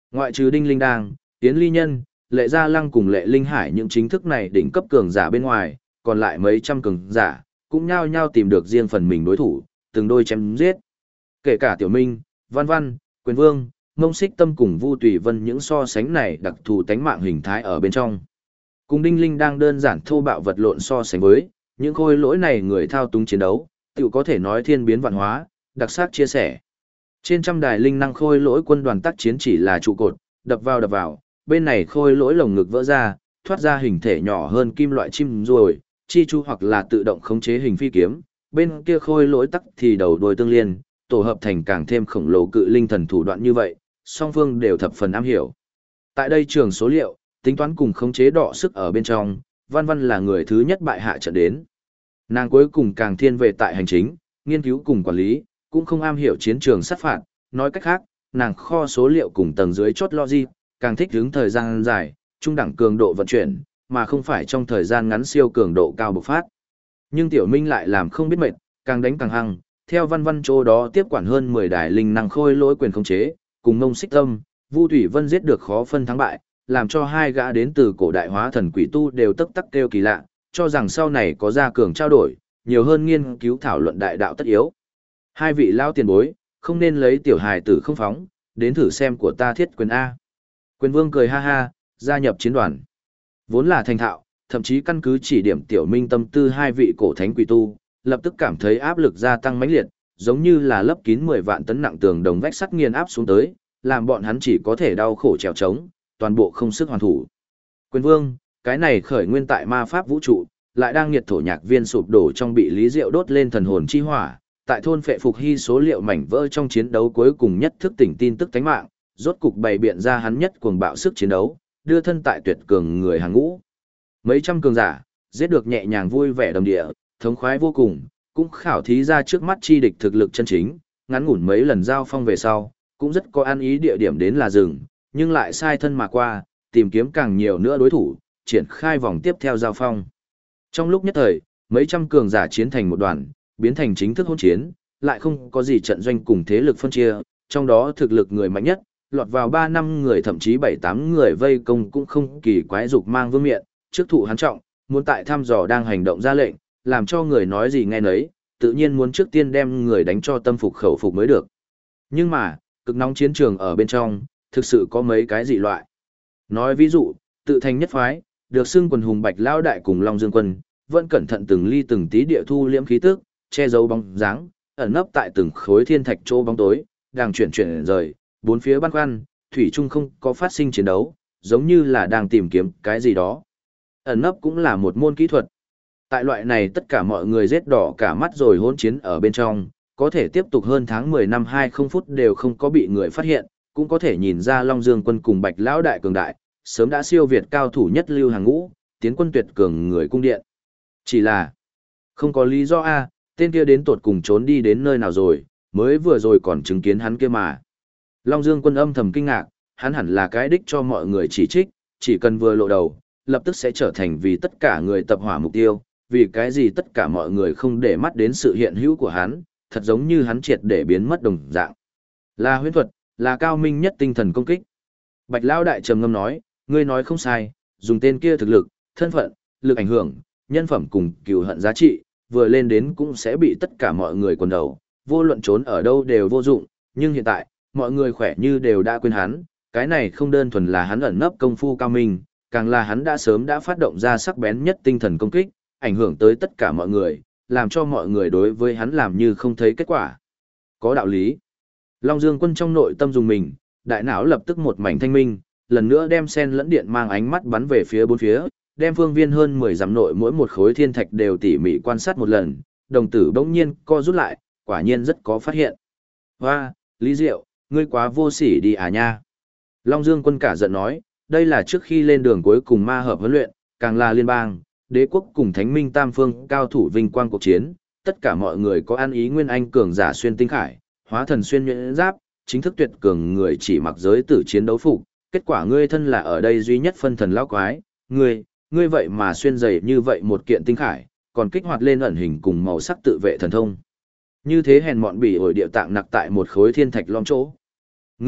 Ngoại trừ Đinh Linh Đang, Tiến Ly Nhân, Lệ Gia Lăng cùng Lệ Linh Hải những chính thức này đỉnh cấp cường giả bên ngoài, còn lại mấy trăm cường giả, cũng nhao nhao tìm được riêng phần mình đối thủ, từng đôi chém giết. Kể cả Tiểu Minh, Văn Văn, Quyền Vương, Mông Xích Tâm cùng Vu Tùy Vân những so sánh này đặc thù tánh mạng hình thái ở bên trong. Cùng Đinh Linh đang đơn giản thô bạo vật lộn so sánh với, những khôi lỗi này người thao túng chiến đấu, tự có thể nói thiên biến vạn hóa, đặc sắc chia sẻ. Trên trăm đài linh năng khôi lỗi quân đoàn tác chiến chỉ là trụ cột, đập vào, bên này khôi lỗi lồng ngực vỡ ra, thoát ra hình thể nhỏ hơn kim loại chim ruồi, chi chu hoặc là tự động khống chế hình phi kiếm, bên kia khôi lỗi tắc thì đầu đuôi tương liên, tổ hợp thành càng thêm khổng lồ cự linh thần thủ đoạn như vậy, song phương đều thập phần am hiểu. Tại đây trường số liệu, tính toán cùng khống chế đọ sức ở bên trong, Văn Văn là người thứ nhất bại hạ trận đến. Nàng cuối cùng càng thiên về tại hành chính, nghiên cứu cùng quản lý, cũng không am hiểu chiến trường sát phạt, nói cách khác, nàng kho số liệu cùng tầng dưới chốt logic, càng thích hướng thời gian dài, trung đẳng cường độ vận chuyển, mà không phải trong thời gian ngắn siêu cường độ cao bộc phát. Nhưng Tiểu Minh lại làm không biết mệt, càng đánh càng hăng, theo Văn Văn chỗ đó tiếp quản hơn 10 đài linh năng khôi lỗi quyền khống chế, cùng Mông Xích Tâm, Vu Thủy Vân giết được khó phân thắng bại, làm cho hai gã đến từ cổ đại hóa thần quỷ tu đều tức tắc kêu kỳ lạ, cho rằng sau này có ra cường trao đổi, nhiều hơn nghiên cứu thảo luận đại đạo tất yếu. Hai vị lao tiền bối, không nên lấy tiểu hài tử không phóng, đến thử xem của ta thiết quyền A. Quyền Vương cười ha ha, gia nhập chiến đoàn. Vốn là thành thạo, thậm chí căn cứ chỉ điểm Tiểu Minh tâm tư hai vị cổ thánh quỷ tu, lập tức cảm thấy áp lực gia tăng mãnh liệt, giống như là lấp kín 10 vạn tấn nặng tường đồng vách sắt nghiền áp xuống tới, làm bọn hắn chỉ có thể đau khổ trèo trống, toàn bộ không sức hoàn thủ. Quyền Vương, cái này khởi nguyên tại ma pháp vũ trụ, lại đang nhiệt thổ nhạc viên sụp đổ trong bị Lý Diệu đốt lên thần hồn chi hỏa, tại thôn phệ phục hy số liệu mảnh vỡ trong chiến đấu cuối cùng nhất thức tỉnh tin tức tánh mạng, rốt cục bày biện ra hắn nhất cuồng bạo sức chiến đấu, đưa thân tại tuyệt cường người hàng ngũ. Mấy trăm cường giả, giết được nhẹ nhàng vui vẻ đầm địa, thống khoái vô cùng, cũng khảo thí ra trước mắt chi địch thực lực chân chính, ngắn ngủn mấy lần giao phong về sau, cũng rất có an ý địa điểm đến là rừng, nhưng lại sai thân mà qua, tìm kiếm càng nhiều nữa đối thủ, triển khai vòng tiếp theo giao phong. Trong lúc nhất thời, mấy trăm cường giả chiến thành một đoàn, biến thành chính thức hỗn chiến, lại không có gì trận doanh cùng thế lực phân chia, trong đó thực lực người mạnh nhất, lọt vào 3 năm người thậm chí 7-8 người vây công cũng không kỳ quái dục mang vương miện, trước thụ hắn trọng, muốn tại thăm dò đang hành động ra lệnh, làm cho người nói gì nghe nấy, tự nhiên muốn trước tiên đem người đánh cho tâm phục khẩu phục mới được. Nhưng mà, cực nóng chiến trường ở bên trong, thực sự có mấy cái dị loại. Nói ví dụ, tự thành nhất phái, được xưng quần hùng Bạch Lao Đại cùng Long Dương Quân, vẫn cẩn thận từng ly từng tí địa thu liễm khí tức, che giấu bóng dáng, ẩn nấp tại từng khối thiên thạch chỗ bóng tối, đang chuyển rời, bốn phía băn khoăn, thủy chung không có phát sinh chiến đấu, giống như là đang tìm kiếm cái gì đó. Ẩn nấp cũng là một môn kỹ thuật. Tại loại này tất cả mọi người rết đỏ cả mắt rồi hỗn chiến ở bên trong, có thể tiếp tục hơn tháng 10 năm 20 phút đều không có bị người phát hiện, cũng có thể nhìn ra Long Dương Quân cùng Bạch Lão Đại cường đại, sớm đã siêu việt cao thủ nhất lưu hàng ngũ, tiến quân tuyệt cường người cung điện. Chỉ là, không có lý do a, tên kia đến tột cùng trốn đi đến nơi nào rồi, mới vừa rồi còn chứng kiến hắn kia mà. Long Dương Quân âm thầm kinh ngạc, hắn hẳn là cái đích cho mọi người chỉ trích, chỉ cần vừa lộ đầu, lập tức sẽ trở thành vì tất cả người tập hỏa mục tiêu, vì cái gì tất cả mọi người không để mắt đến sự hiện hữu của hắn, thật giống như hắn triệt để biến mất đồng dạng. Là huyễn thuật, là cao minh nhất tinh thần công kích. Bạch Lão Đại trầm ngâm nói, ngươi nói không sai, dùng tên kia thực lực, thân phận, lực ảnh hưởng, nhân phẩm cùng cừu hận giá trị, vừa lên đến cũng sẽ bị tất cả mọi người quần đầu, vô luận trốn ở đâu đều vô dụng, nhưng hiện tại, mọi người khỏe như đều đã quên hắn, cái này không đơn thuần là hắn ẩn nấp công phu cao minh, càng là hắn đã sớm đã phát động ra sắc bén nhất tinh thần công kích, ảnh hưởng tới tất cả mọi người, làm cho mọi người đối với hắn làm như không thấy kết quả. Có đạo lý. Long Dương Quân trong nội tâm dùng mình, đại não lập tức một mảnh thanh minh, lần nữa đem sen lẫn điện mang ánh mắt bắn về phía bốn phía, đem phương viên hơn 10 dặm nội mỗi một khối thiên thạch đều tỉ mỉ quan sát một lần, đồng tử bỗng nhiên co rút lại, quả nhiên rất có phát hiện. Hoa, Lý Diệu, ngươi quá vô sỉ đi à nha. Long Dương Quân cả giận nói, đây là trước khi lên đường cuối cùng ma hợp huấn luyện, càng là liên bang, đế quốc cùng thánh minh tam phương cao thủ vinh quang cuộc chiến, tất cả mọi người có ăn ý nguyên anh cường giả xuyên tinh khải, hóa thần xuyên nhuyễn giáp, chính thức tuyệt cường người chỉ mặc giới tử chiến đấu phục, kết quả ngươi thân là ở đây duy nhất phân thần lão quái, ngươi vậy mà xuyên dày như vậy một kiện tinh khải, còn kích hoạt lên ẩn hình cùng màu sắc tự vệ thần thông. Như thế hèn mọn bỉ ổi địa tạng nặc tại một khối thiên thạch lõm chỗ.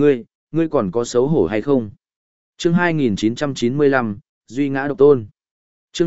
ngươi còn có xấu hổ hay không? Chương 2995, Duy ngã độc tôn. Chương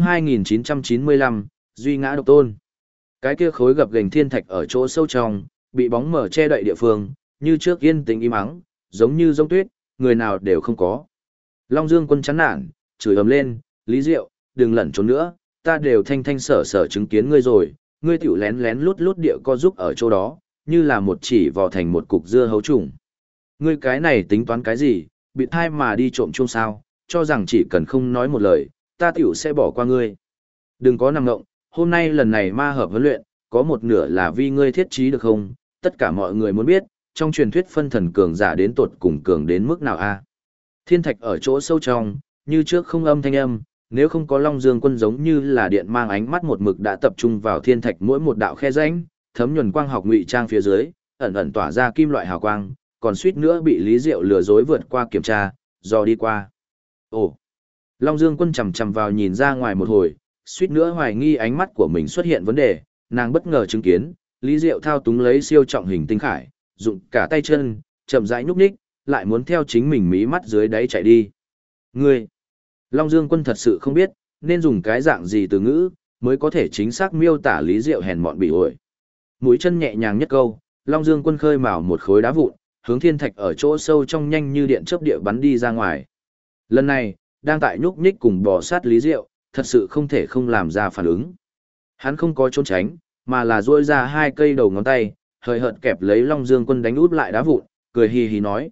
2995, Duy ngã độc tôn. Cái kia khối gập ghềnh thiên thạch ở chỗ sâu trong, bị bóng mờ che đậy địa phương, như trước yên tĩnh im ắng, giống như giông tuyết, người nào đều không có. Long Dương Quân chán nản, chửi ầm lên, Lý Diệu, đừng lẩn trốn nữa, ta đều thanh thanh sở sở chứng kiến ngươi rồi, ngươi tiểu lén lén lút lút địa co giúp ở chỗ đó, như là một chỉ vò thành một cục dưa hấu trùng. Ngươi cái này tính toán cái gì, bị thai mà đi trộm chung sao, cho rằng chỉ cần không nói một lời, ta tiểu sẽ bỏ qua ngươi. Đừng có nằm ngộng, hôm nay lần này ma hợp huấn luyện, có một nửa là vì ngươi thiết trí được không, tất cả mọi người muốn biết, trong truyền thuyết phân thần cường giả đến tột cùng cường đến mức nào a? Thiên thạch ở chỗ sâu trong, như trước không âm thanh âm, nếu không có Long Dương Quân giống như là điện mang ánh mắt một mực đã tập trung vào thiên thạch mỗi một đạo khe rãnh, thấm nhuần quang học ngụy trang phía dưới, ẩn ẩn tỏa ra kim loại hào quang, còn suýt nữa bị Lý Diệu lừa dối vượt qua kiểm tra, do đi qua. Ồ! Long Dương Quân chầm chầm vào nhìn ra ngoài một hồi, suýt nữa hoài nghi ánh mắt của mình xuất hiện vấn đề, nàng bất ngờ chứng kiến, Lý Diệu thao túng lấy siêu trọng hình tinh khải, dụng cả tay chân, chậm rãi nhúc nhích, lại muốn theo chính mình mí mắt dưới đáy chạy đi. Ngươi! Long Dương Quân thật sự không biết, nên dùng cái dạng gì từ ngữ, mới có thể chính xác miêu tả Lý Diệu hèn mọn bị ổi. Mũi chân nhẹ nhàng nhất câu, Long Dương Quân khơi mào một khối đá vụn, hướng thiên thạch ở chỗ sâu trong nhanh như điện chớp địa bắn đi ra ngoài. Lần này, đang tại nhúc nhích cùng bò sát Lý Diệu, thật sự không thể không làm ra phản ứng. Hắn không có trốn tránh, mà là duỗi ra hai cây đầu ngón tay, hời hợt kẹp lấy Long Dương Quân đánh út lại đá vụn, cười hì hì nói,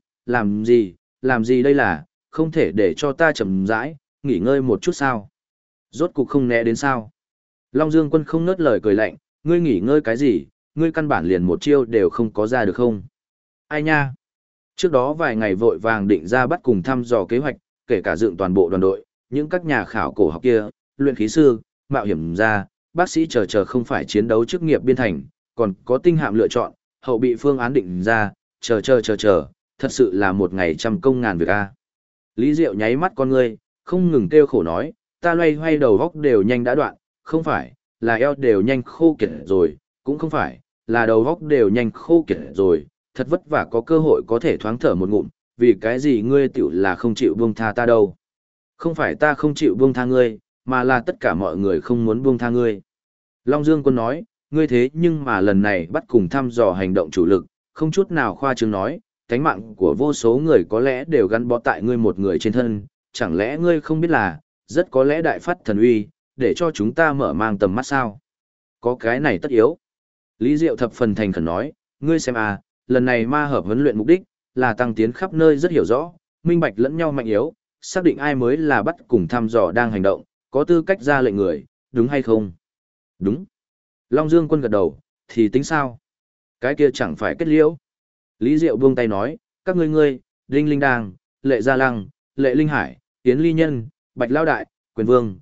làm gì đây là, không thể để cho ta chậm rãi, nghỉ ngơi một chút sao? Rốt cục không né đến sao? Long Dương Quân không ngớt lời cười lạnh, ngươi nghỉ ngơi cái gì, ngươi căn bản liền một chiêu đều không có ra được không? Ai nha? Trước đó vài ngày vội vàng định ra bắt cùng thăm dò kế hoạch, kể cả dựng toàn bộ đoàn đội, những các nhà khảo cổ học kia, luyện khí sư, mạo hiểm gia, bác sĩ chờ không phải chiến đấu chức nghiệp biên thành, còn có tinh hạm lựa chọn, hậu bị phương án định ra, chờ, thật sự là một ngày trăm công ngàn việc a. Lý Diệu nháy mắt con ngươi, không ngừng kêu khổ nói, ta loay hoay đầu góc đều nhanh đã đoạn, không phải, là eo đều nhanh khô kiệt rồi, cũng không phải, là đầu góc đều nhanh khô kiệt rồi, thật vất vả có cơ hội có thể thoáng thở một ngụm, vì cái gì ngươi tiểu là không chịu buông tha ta đâu. Không phải ta không chịu buông tha ngươi, mà là tất cả mọi người không muốn buông tha ngươi. Long Dương Quân nói, ngươi thế nhưng mà lần này bắt cùng thăm dò hành động chủ lực, không chút nào khoa trương nói, cánh mạng của vô số người có lẽ đều gắn bó tại ngươi một người trên thân, chẳng lẽ ngươi không biết là, rất có lẽ đại phát thần uy, để cho chúng ta mở mang tầm mắt sao? Có cái này tất yếu. Lý Diệu thập phần thành khẩn nói, ngươi xem à, lần này ma hợp huấn luyện mục đích, là tăng tiến khắp nơi rất hiểu rõ, minh bạch lẫn nhau mạnh yếu, xác định ai mới là bắt cùng thăm dò đang hành động, có tư cách ra lệnh người, đúng hay không? Đúng. Long Dương Quân gật đầu, thì tính sao? Cái kia chẳng phải kết liễu. Lý Diệu buông tay nói, các ngươi, Đinh Linh Đang, Lệ Gia Lăng, Lệ Linh Hải, Tiến Ly Nhân, Bạch Lao Đại, Quyền Vương,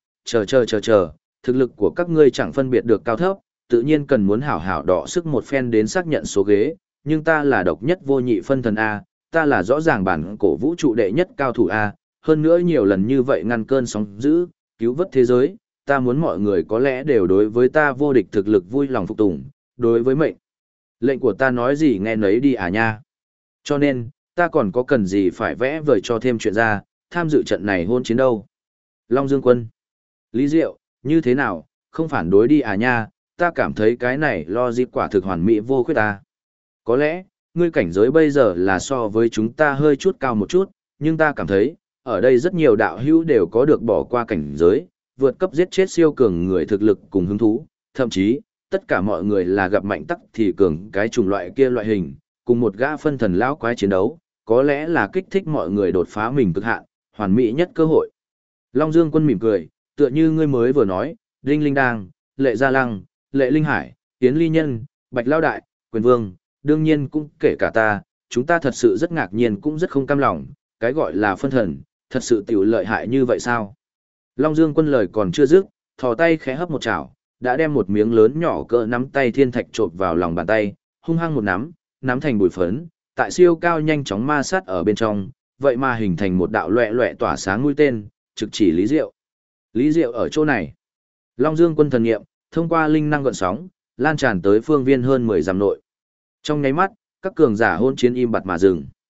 chờ, thực lực của các ngươi chẳng phân biệt được cao thấp, tự nhiên cần muốn hảo hảo đọ sức một phen đến xác nhận số ghế, nhưng ta là độc nhất vô nhị phân thần A, ta là rõ ràng bản cổ vũ trụ đệ nhất cao thủ A, hơn nữa nhiều lần như vậy ngăn cơn sóng dữ, cứu vớt thế giới, ta muốn mọi người có lẽ đều đối với ta vô địch thực lực vui lòng phục tùng, đối với mệnh. Lệnh của ta nói gì nghe nấy đi à nha. Cho nên, ta còn có cần gì phải vẽ vời cho thêm chuyện ra, tham dự trận này hôn chiến đâu. Long Dương Quân. Lý Diệu, như thế nào, không phản đối đi à nha, ta cảm thấy cái này lo dịp quả thực hoàn mỹ vô khuyết ta. Có lẽ, ngươi cảnh giới bây giờ là so với chúng ta hơi chút cao một chút, nhưng ta cảm thấy, ở đây rất nhiều đạo hữu đều có được bỏ qua cảnh giới, vượt cấp giết chết siêu cường người thực lực cùng hứng thú, thậm chí, tất cả mọi người là gặp mạnh tắc thì cường cái chủng loại kia loại hình, cùng một gã phân thần lão quái chiến đấu, có lẽ là kích thích mọi người đột phá mình cực hạn, hoàn mỹ nhất cơ hội. Long Dương Quân mỉm cười, tựa như ngươi mới vừa nói, Đinh Linh Đang, Lệ Gia Lăng, Lệ Linh Hải, Tiến Ly Nhân, Bạch Lao Đại, Quyền Vương, đương nhiên cũng kể cả ta, chúng ta thật sự rất ngạc nhiên cũng rất không cam lòng, cái gọi là phân thần, thật sự tiểu lợi hại như vậy sao? Long Dương Quân lời còn chưa dứt, thò tay khẽ hấp một chảo, đã đem một miếng lớn nhỏ cỡ nắm tay thiên thạch chộp vào lòng bàn tay, hung hăng một nắm thành bụi phấn, tại siêu cao nhanh chóng ma sát ở bên trong, vậy mà hình thành một đạo loẹ loẹ tỏa sáng mũi tên, trực chỉ Lý Diệu. Lý Diệu ở chỗ này. Long Dương Quân thần nghiệm, thông qua linh năng gợn sóng, lan tràn tới phương viên hơn 10 dặm nội. Trong nháy mắt, các cường giả hôn chiến im bặt mà dừng.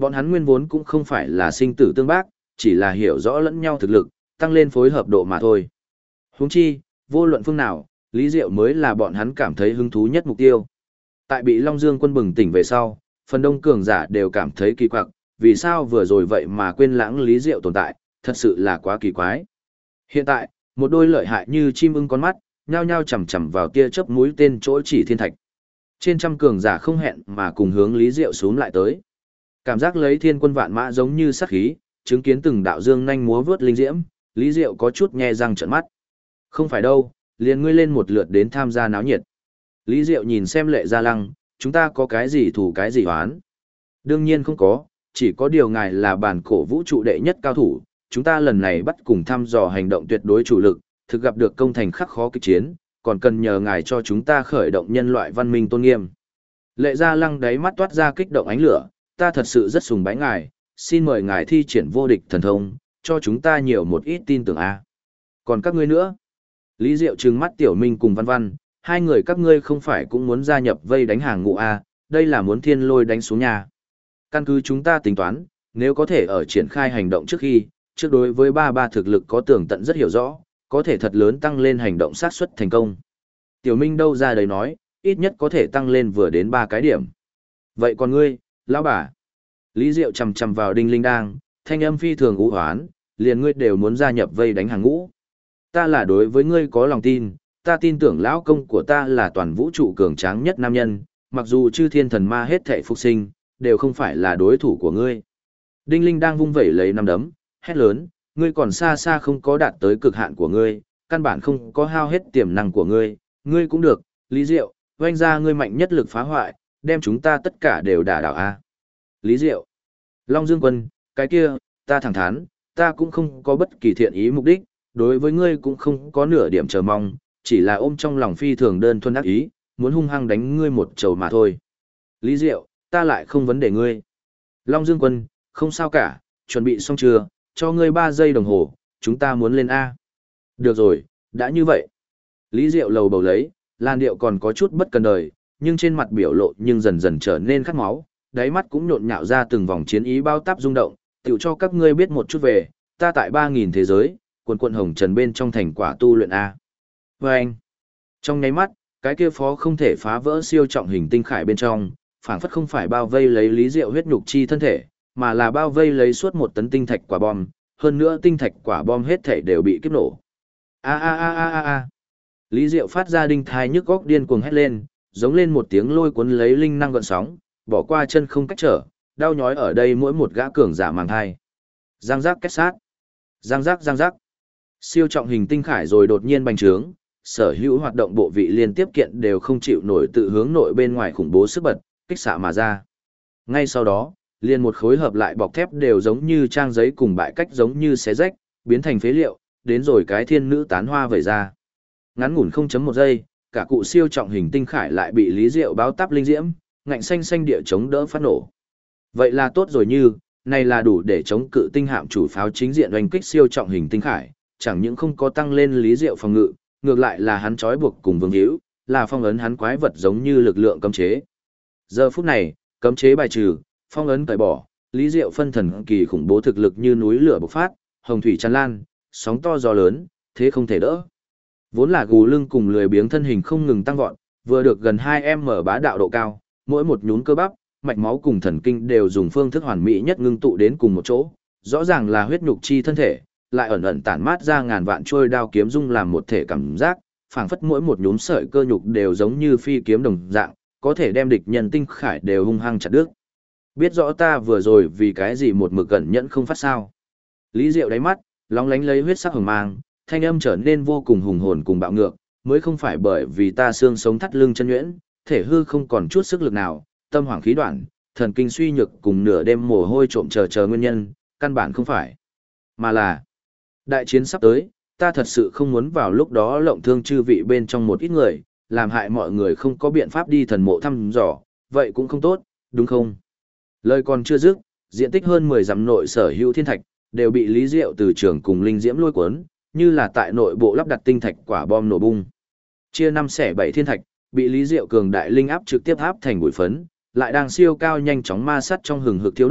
Bọn hắn nguyên vốn cũng không phải là sinh tử tương bác, chỉ là hiểu rõ lẫn nhau thực lực, tăng lên phối hợp độ mà thôi. Huống chi, vô luận phương nào, Lý Diệu mới là bọn hắn cảm thấy hứng thú nhất mục tiêu. Tại bị Long Dương quân bừng tỉnh về sau, phần đông cường giả đều cảm thấy kỳ quặc, vì sao vừa rồi vậy mà quên lãng Lý Diệu tồn tại, thật sự là quá kỳ quái. Hiện tại, một đôi lợi hại như chim ưng con mắt, nhao nhao chằm chằm vào tia chớp mũi tên chỗ chỉ thiên thạch. Trên trăm cường giả không hẹn mà cùng hướng Lý Diệu xuống lại tới. Cảm giác lấy thiên quân vạn mã giống như sát khí, chứng kiến từng đạo dương nhanh múa vướt linh diễm, Lý Diệu có chút nhe răng trợn mắt. Không phải đâu, liền ngươi lên một lượt đến tham gia náo nhiệt. Lý Diệu nhìn xem Lệ Gia Lăng, chúng ta có cái gì thủ cái gì hoán? Đương nhiên không có, chỉ có điều ngài là bản cổ vũ trụ đệ nhất cao thủ, chúng ta lần này bắt cùng thăm dò hành động tuyệt đối chủ lực, thực gặp được công thành khắc khó kịch chiến, còn cần nhờ ngài cho chúng ta khởi động nhân loại văn minh tôn nghiêm. Lệ Gia Lăng đáy mắt toát ra kích động ánh lửa, ta thật sự rất sùng bái ngài, xin mời ngài thi triển vô địch thần thông, cho chúng ta nhiều một ít tin tưởng a. Còn các ngươi nữa? Lý Diệu trừng mắt Tiểu Minh cùng Văn Văn, hai người các ngươi không phải cũng muốn gia nhập vây đánh hàng ngũ a, đây là muốn thiên lôi đánh xuống nhà. Căn cứ chúng ta tính toán, nếu có thể ở triển khai hành động trước khi, trước đối với ba thực lực có tường tận rất hiểu rõ, có thể thật lớn tăng lên hành động xác suất thành công. Tiểu Minh đâu ra đấy nói, ít nhất có thể tăng lên vừa đến 3 cái điểm. Vậy còn ngươi, lão bà? Lý Diệu chầm chầm vào Đinh Linh Đang, thanh âm phi thường u hoán, liền ngươi đều muốn gia nhập vây đánh hàng ngũ. Ta là đối với ngươi có lòng tin, ta tin tưởng lão công của ta là toàn vũ trụ cường tráng nhất nam nhân, mặc dù chư thiên thần ma hết thảy phục sinh, đều không phải là đối thủ của ngươi. Đinh Linh đang vung vẩy lấy nắm đấm, hét lớn, ngươi còn xa xa không có đạt tới cực hạn của ngươi, căn bản không có hao hết tiềm năng của ngươi, ngươi cũng được, Lý Diệu, oanh ra ngươi mạnh nhất lực phá hoại, đem chúng ta tất cả đều đả đảo a. Lý Diệu, Long Dương Quân, cái kia, ta thẳng thắn, ta cũng không có bất kỳ thiện ý mục đích, đối với ngươi cũng không có nửa điểm chờ mong, chỉ là ôm trong lòng phi thường đơn thuần ác ý, muốn hung hăng đánh ngươi một trầu mà thôi. Lý Diệu, ta lại không vấn đề ngươi. Long Dương Quân, không sao cả, chuẩn bị xong chưa, cho ngươi 3 giây đồng hồ, chúng ta muốn lên A. Được rồi, đã như vậy. Lý Diệu lầu bầu lấy, làn điệu còn có chút bất cần đời, nhưng trên mặt biểu lộ nhưng dần dần trở nên khát máu, đáy mắt cũng nhộn nhạo ra từng vòng chiến ý bao táp rung động, tiểu cho các ngươi biết một chút về, ta tại 3.000 thế giới, quần hồng trần bên trong thành quả tu luyện A. Và anh, trong nháy mắt, cái kia phó không thể phá vỡ siêu trọng hình tinh khải bên trong, phảng phất không phải bao vây lấy Lý Diệu huyết nhục chi thân thể, mà là bao vây lấy suốt 1 tấn tinh thạch quả bom, hơn nữa tinh thạch quả bom hết thể đều bị kiếp nổ. A a a a a a. Lý Diệu phát ra đinh thai nhức góc điên cuồng hét lên, giống lên một tiếng lôi cuốn lấy linh năng gợn sóng, bỏ qua chân không cách trở, đau nhói ở đây mỗi một gã cường giả màng thai. Giang giác kết sát. Giang giác giang giác. Siêu trọng hình tinh khải rồi đột nhiên bành trướng, sở hữu hoạt động bộ vị liên tiếp kiện đều không chịu nổi tự hướng nội bên ngoài khủng bố sức bật, kích xạ mà ra. Ngay sau đó, liền một khối hợp lại bọc thép đều giống như trang giấy cùng bại cách giống như xé rách, biến thành phế liệu, đến rồi cái thiên nữ tán hoa vẩy ra. Ngắn ngủn 0.1 giây, cả cụ siêu trọng hình tinh khải lại bị Lý Diệu báo táp linh diễm, ngạnh xanh xanh địa chống đỡ phát nổ. Vậy là tốt rồi như, này là đủ để chống cự tinh hạm chủ pháo chính diện oanh kích siêu trọng hình tinh khải, chẳng những không có tăng lên Lý Diệu phòng ngự, ngược lại là hắn trói buộc cùng vương hữu, là phong ấn hắn quái vật giống như lực lượng cấm chế. Giờ phút này, cấm chế bài trừ, phong ấn cởi bỏ, Lý Diệu phân thần kỳ khủng bố thực lực như núi lửa bộc phát, hồng thủy tràn lan, sóng to gió lớn, thế không thể đỡ. Vốn là gù lưng cùng lười biếng thân hình không ngừng tăng vọt, vừa được gần 2m bá đạo độ cao, mỗi một nhún cơ bắp, mạch máu cùng thần kinh đều dùng phương thức hoàn mỹ nhất ngưng tụ đến cùng một chỗ, rõ ràng là huyết nhục chi thân thể, lại ẩn ẩn tản mát ra ngàn vạn trôi đao kiếm dung làm một thể cảm giác, phảng phất mỗi một nhúm sợi cơ nhục đều giống như phi kiếm đồng dạng, có thể đem địch nhân tinh khải đều hung hăng chặt đứt. Biết rõ ta vừa rồi vì cái gì một mực cẩn nhẫn không phát sao. Lý Diệu đáy mắt, lóng lánh lấy huyết sắc hồng mang, thanh âm trở nên vô cùng hùng hồn cùng bạo ngược, mới không phải bởi vì ta xương sống thắt lưng chân nhuyễn, thể hư không còn chút sức lực nào, tâm hoảng khí đoạn, thần kinh suy nhược cùng nửa đêm mồ hôi trộm chờ nguyên nhân, căn bản không phải. Mà là, đại chiến sắp tới, ta thật sự không muốn vào lúc đó lộng thương chư vị bên trong một ít người, làm hại mọi người không có biện pháp đi thần mộ thăm dò, vậy cũng không tốt, đúng không? Lời còn chưa dứt, diện tích hơn 10 dặm nội sở hữu thiên thạch, đều bị Lý Diệu từ trường cùng linh diễm lôi cuốn, như là tại nội bộ lắp đặt tinh thạch quả bom nổ bung. Chia 5 xẻ 7 thiên thạch, bị Lý Diệu cường đại linh áp trực tiếp áp thành bụi phấn, lại đang siêu cao nhanh chóng ma sát trong hừng hực thiêu đốt,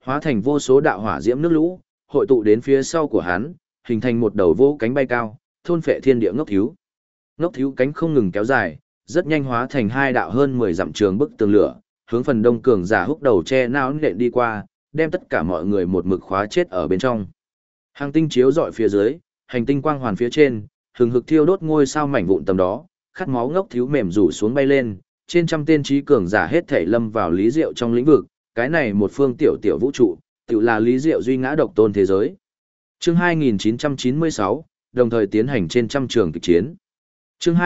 Hóa thành vô số đạo hỏa diễm nước lũ, hội tụ đến phía sau của hắn, hình thành một đầu vô cánh bay cao, thôn phệ thiên địa ngốc thiếu. Ngốc thiếu cánh không ngừng kéo dài, rất nhanh hóa thành hai đạo hơn 10 dặm trường bức tường lửa, hướng phần đông cường giả húc đầu che não nện đi qua, đem tất cả mọi người một mực khóa chết ở bên trong. Hành tinh chiếu rọi phía dưới, hành tinh quang hoàn phía trên, hừng hực thiêu đốt ngôi sao mảnh vụn tầm đó, khát máu ngốc thiếu mềm rủ xuống bay lên, trên trăm tên trí cường giả hết thảy lâm vào lý diệu trong lĩnh vực, cái này một phương tiểu tiểu vũ trụ, tự là lý diệu duy ngã độc tôn thế giới. Chương 2996, đồng thời tiến hành trên trăm trường kịch chiến. Chương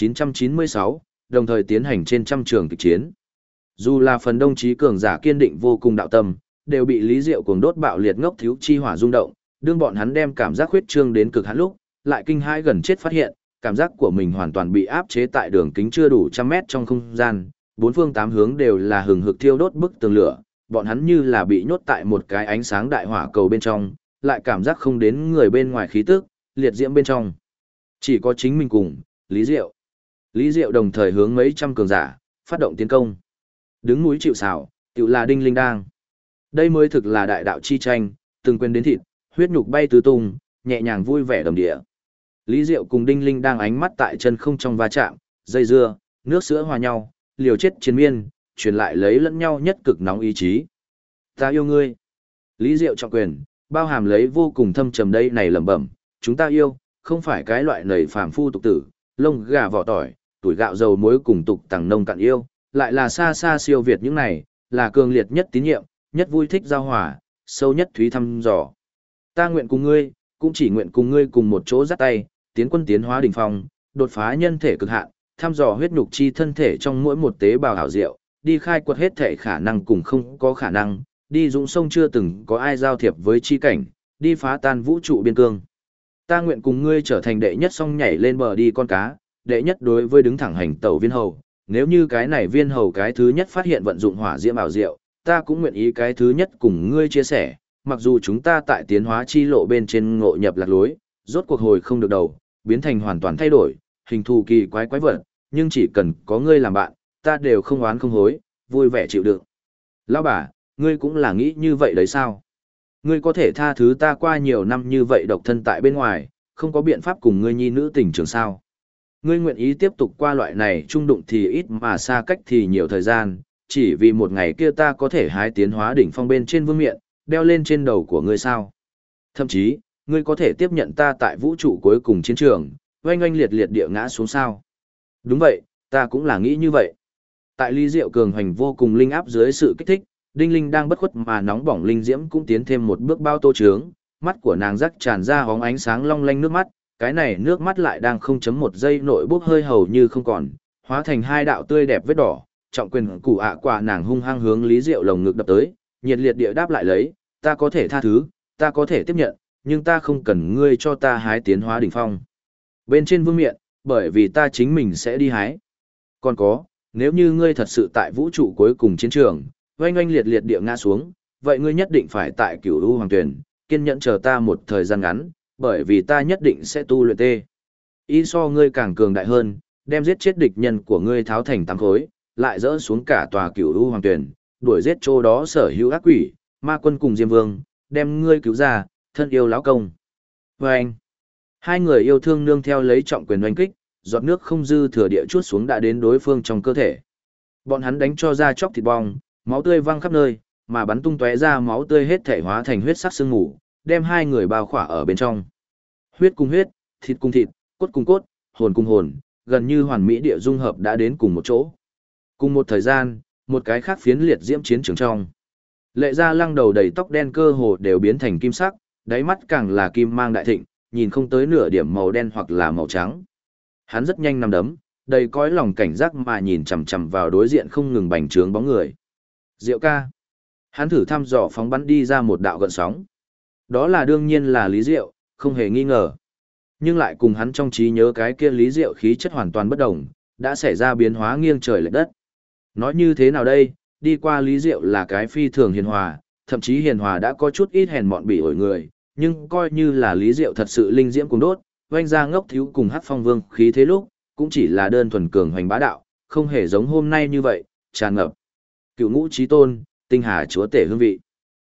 2996, đồng thời tiến hành trên trăm trường kịch chiến. Dù là phần đông trí cường giả kiên định vô cùng đạo tâm, đều bị lý diệu cuồng đốt bạo liệt ngốc thiếu chi hỏa rung động, đương bọn hắn đem cảm giác huyết trương đến cực hạn lúc, lại kinh hãi gần chết phát hiện, cảm giác của mình hoàn toàn bị áp chế tại đường kính chưa đủ trăm mét trong không gian, bốn phương tám hướng đều là hừng hực thiêu đốt bức tường lửa, bọn hắn như là bị nhốt tại một cái ánh sáng đại hỏa cầu bên trong, lại cảm giác không đến người bên ngoài khí tức, liệt diễm bên trong. Chỉ có chính mình cùng, Lý Diệu. Lý Diệu đồng thời hướng mấy trăm cường giả, phát động tiến công. Đứng núi chịu sào, tự là đinh linh đang. Đây mới thực là đại đạo chi tranh, từng quên đến thịt, huyết nhục bay tứ tung, nhẹ nhàng vui vẻ đầm địa. Lý Diệu cùng đinh linh đang ánh mắt tại chân không trong va chạm, dây dưa, nước sữa hòa nhau, liều chết chiến miên, truyền lại lấy lẫn nhau nhất cực nóng ý chí. Ta yêu ngươi. Lý Diệu trọng quyền, bao hàm lấy vô cùng thâm trầm đây này lẩm bẩm, chúng ta yêu, không phải cái loại nầy phàm phu tục tử, lông gà vỏ tỏi, tuổi gạo dầu muối cùng tục tằng nông cạn yêu, lại là xa xa siêu việt những này, là cường liệt nhất tín nhiệm, nhất vui thích giao hòa, sâu nhất thúy thăm dò. Ta nguyện cùng ngươi, cũng chỉ nguyện cùng ngươi cùng một chỗ dắt tay, tiến quân tiến hóa đỉnh phong, đột phá nhân thể cực hạn, thăm dò huyết nhục chi thân thể trong mỗi một tế bào hảo diệu, đi khai quật hết thể khả năng cùng không có khả năng, đi dũng sông chưa từng có ai giao thiệp với chi cảnh, đi phá tan vũ trụ biên cương. Ta nguyện cùng ngươi trở thành đệ nhất song nhảy lên bờ đi con cá, đệ nhất đối với đứng thẳng hành tẩu viên hầu, nếu như cái này viên hầu cái thứ nhất phát hiện vận dụng hỏa diễm ảo diệu, ta cũng nguyện ý cái thứ nhất cùng ngươi chia sẻ, mặc dù chúng ta tại tiến hóa chi lộ bên trên ngộ nhập lạc lối, rốt cuộc hồi không được đầu, biến thành hoàn toàn thay đổi, hình thù kỳ quái quái vật, nhưng chỉ cần có ngươi làm bạn, ta đều không oán không hối, vui vẻ chịu đựng. Lão bà, ngươi cũng là nghĩ như vậy đấy sao? Ngươi có thể tha thứ ta qua nhiều năm như vậy độc thân tại bên ngoài, không có biện pháp cùng ngươi nhi nữ tình trường sao? Ngươi nguyện ý tiếp tục qua loại này trung đụng thì ít mà xa cách thì nhiều thời gian, chỉ vì một ngày kia ta có thể hái tiến hóa đỉnh phong bên trên vương miện, đeo lên trên đầu của ngươi sao? Thậm chí, ngươi có thể tiếp nhận ta tại vũ trụ cuối cùng chiến trường, oanh oanh liệt liệt địa ngã xuống sao? Đúng vậy, ta cũng là nghĩ như vậy. Tại Lý Diệu cường hoành vô cùng linh áp dưới sự kích thích, đinh linh đang bất khuất mà nóng bỏng linh diễm cũng tiến thêm một bước bao tô trướng, mắt của nàng rắc tràn ra hóng ánh sáng long lanh nước mắt, cái này nước mắt lại đang 0.1 giây nội bốc hơi hầu như không còn, hóa thành hai đạo tươi đẹp vết đỏ, trọng quyền củ ạ quả nàng hung hăng hướng Lý Diệu lồng ngực đập tới, nhiệt liệt địa đáp lại lấy, ta có thể tha thứ, ta có thể tiếp nhận, nhưng ta không cần ngươi cho ta hái tiến hóa đỉnh phong. Bên trên vương miện, bởi vì ta chính mình sẽ đi hái. Còn có, nếu như ngươi thật sự tại vũ trụ cuối cùng chiến trường, oanh oanh liệt liệt địa ngã xuống, vậy ngươi nhất định phải tại Cửu U Hoàng Tuyển, kiên nhẫn chờ ta một thời gian ngắn, bởi vì ta nhất định sẽ tu luyện tê. Y so ngươi càng cường đại hơn, đem giết chết địch nhân của ngươi tháo thành tám khối, lại dỡ xuống cả tòa Cửu U Hoàng Tuyển, đuổi giết chỗ đó sở hữu ác quỷ, ma quân cùng Diêm Vương, đem ngươi cứu ra, thân yêu lão công. Oanh! Hai người yêu thương nương theo lấy trọng quyền oanh kích, giọt nước không dư thừa địa chuốt xuống đã đến đối phương trong cơ thể. Bọn hắn đánh cho ra chóc thịt bong, máu tươi văng khắp nơi, mà bắn tung tóe ra máu tươi hết thể hóa thành huyết sắc sương mù, đem hai người bao khỏa ở bên trong. Huyết cùng huyết, thịt cùng thịt, cốt cùng cốt, hồn cùng hồn, gần như hoàn mỹ địa dung hợp đã đến cùng một chỗ. Cùng một thời gian, một cái khác phiến liệt diễm chiến trường trong. Lệ Gia Lăng đầu đầy tóc đen cơ hồ đều biến thành kim sắc, đáy mắt càng là kim mang đại thịnh, nhìn không tới nửa điểm màu đen hoặc là màu trắng. Hắn rất nhanh nằm đấm, đầy cõi lòng cảnh giác mà nhìn chằm chằm vào đối diện không ngừng bành trướng bóng người. Diệu ca. Hắn thử thăm dò phóng bắn đi ra một đạo gợn sóng. Đó là đương nhiên là Lý Diệu, không hề nghi ngờ. Nhưng lại cùng hắn trong trí nhớ cái kia Lý Diệu khí chất hoàn toàn bất đồng, đã xảy ra biến hóa nghiêng trời lệch đất. Nói như thế nào đây, đi qua Lý Diệu là cái phi thường hiền hòa, thậm chí hiền hòa đã có chút ít hèn mọn bỉ ổi người, nhưng coi như là Lý Diệu thật sự linh diễm cùng đốt, oanh ra ngốc thiếu cùng Hắc Phong Vương khí thế lúc, cũng chỉ là đơn thuần cường hoành bá đạo, không hề giống hôm nay như vậy, tràn ngập cựu ngũ chí tôn, tinh hà chúa tể hương vị.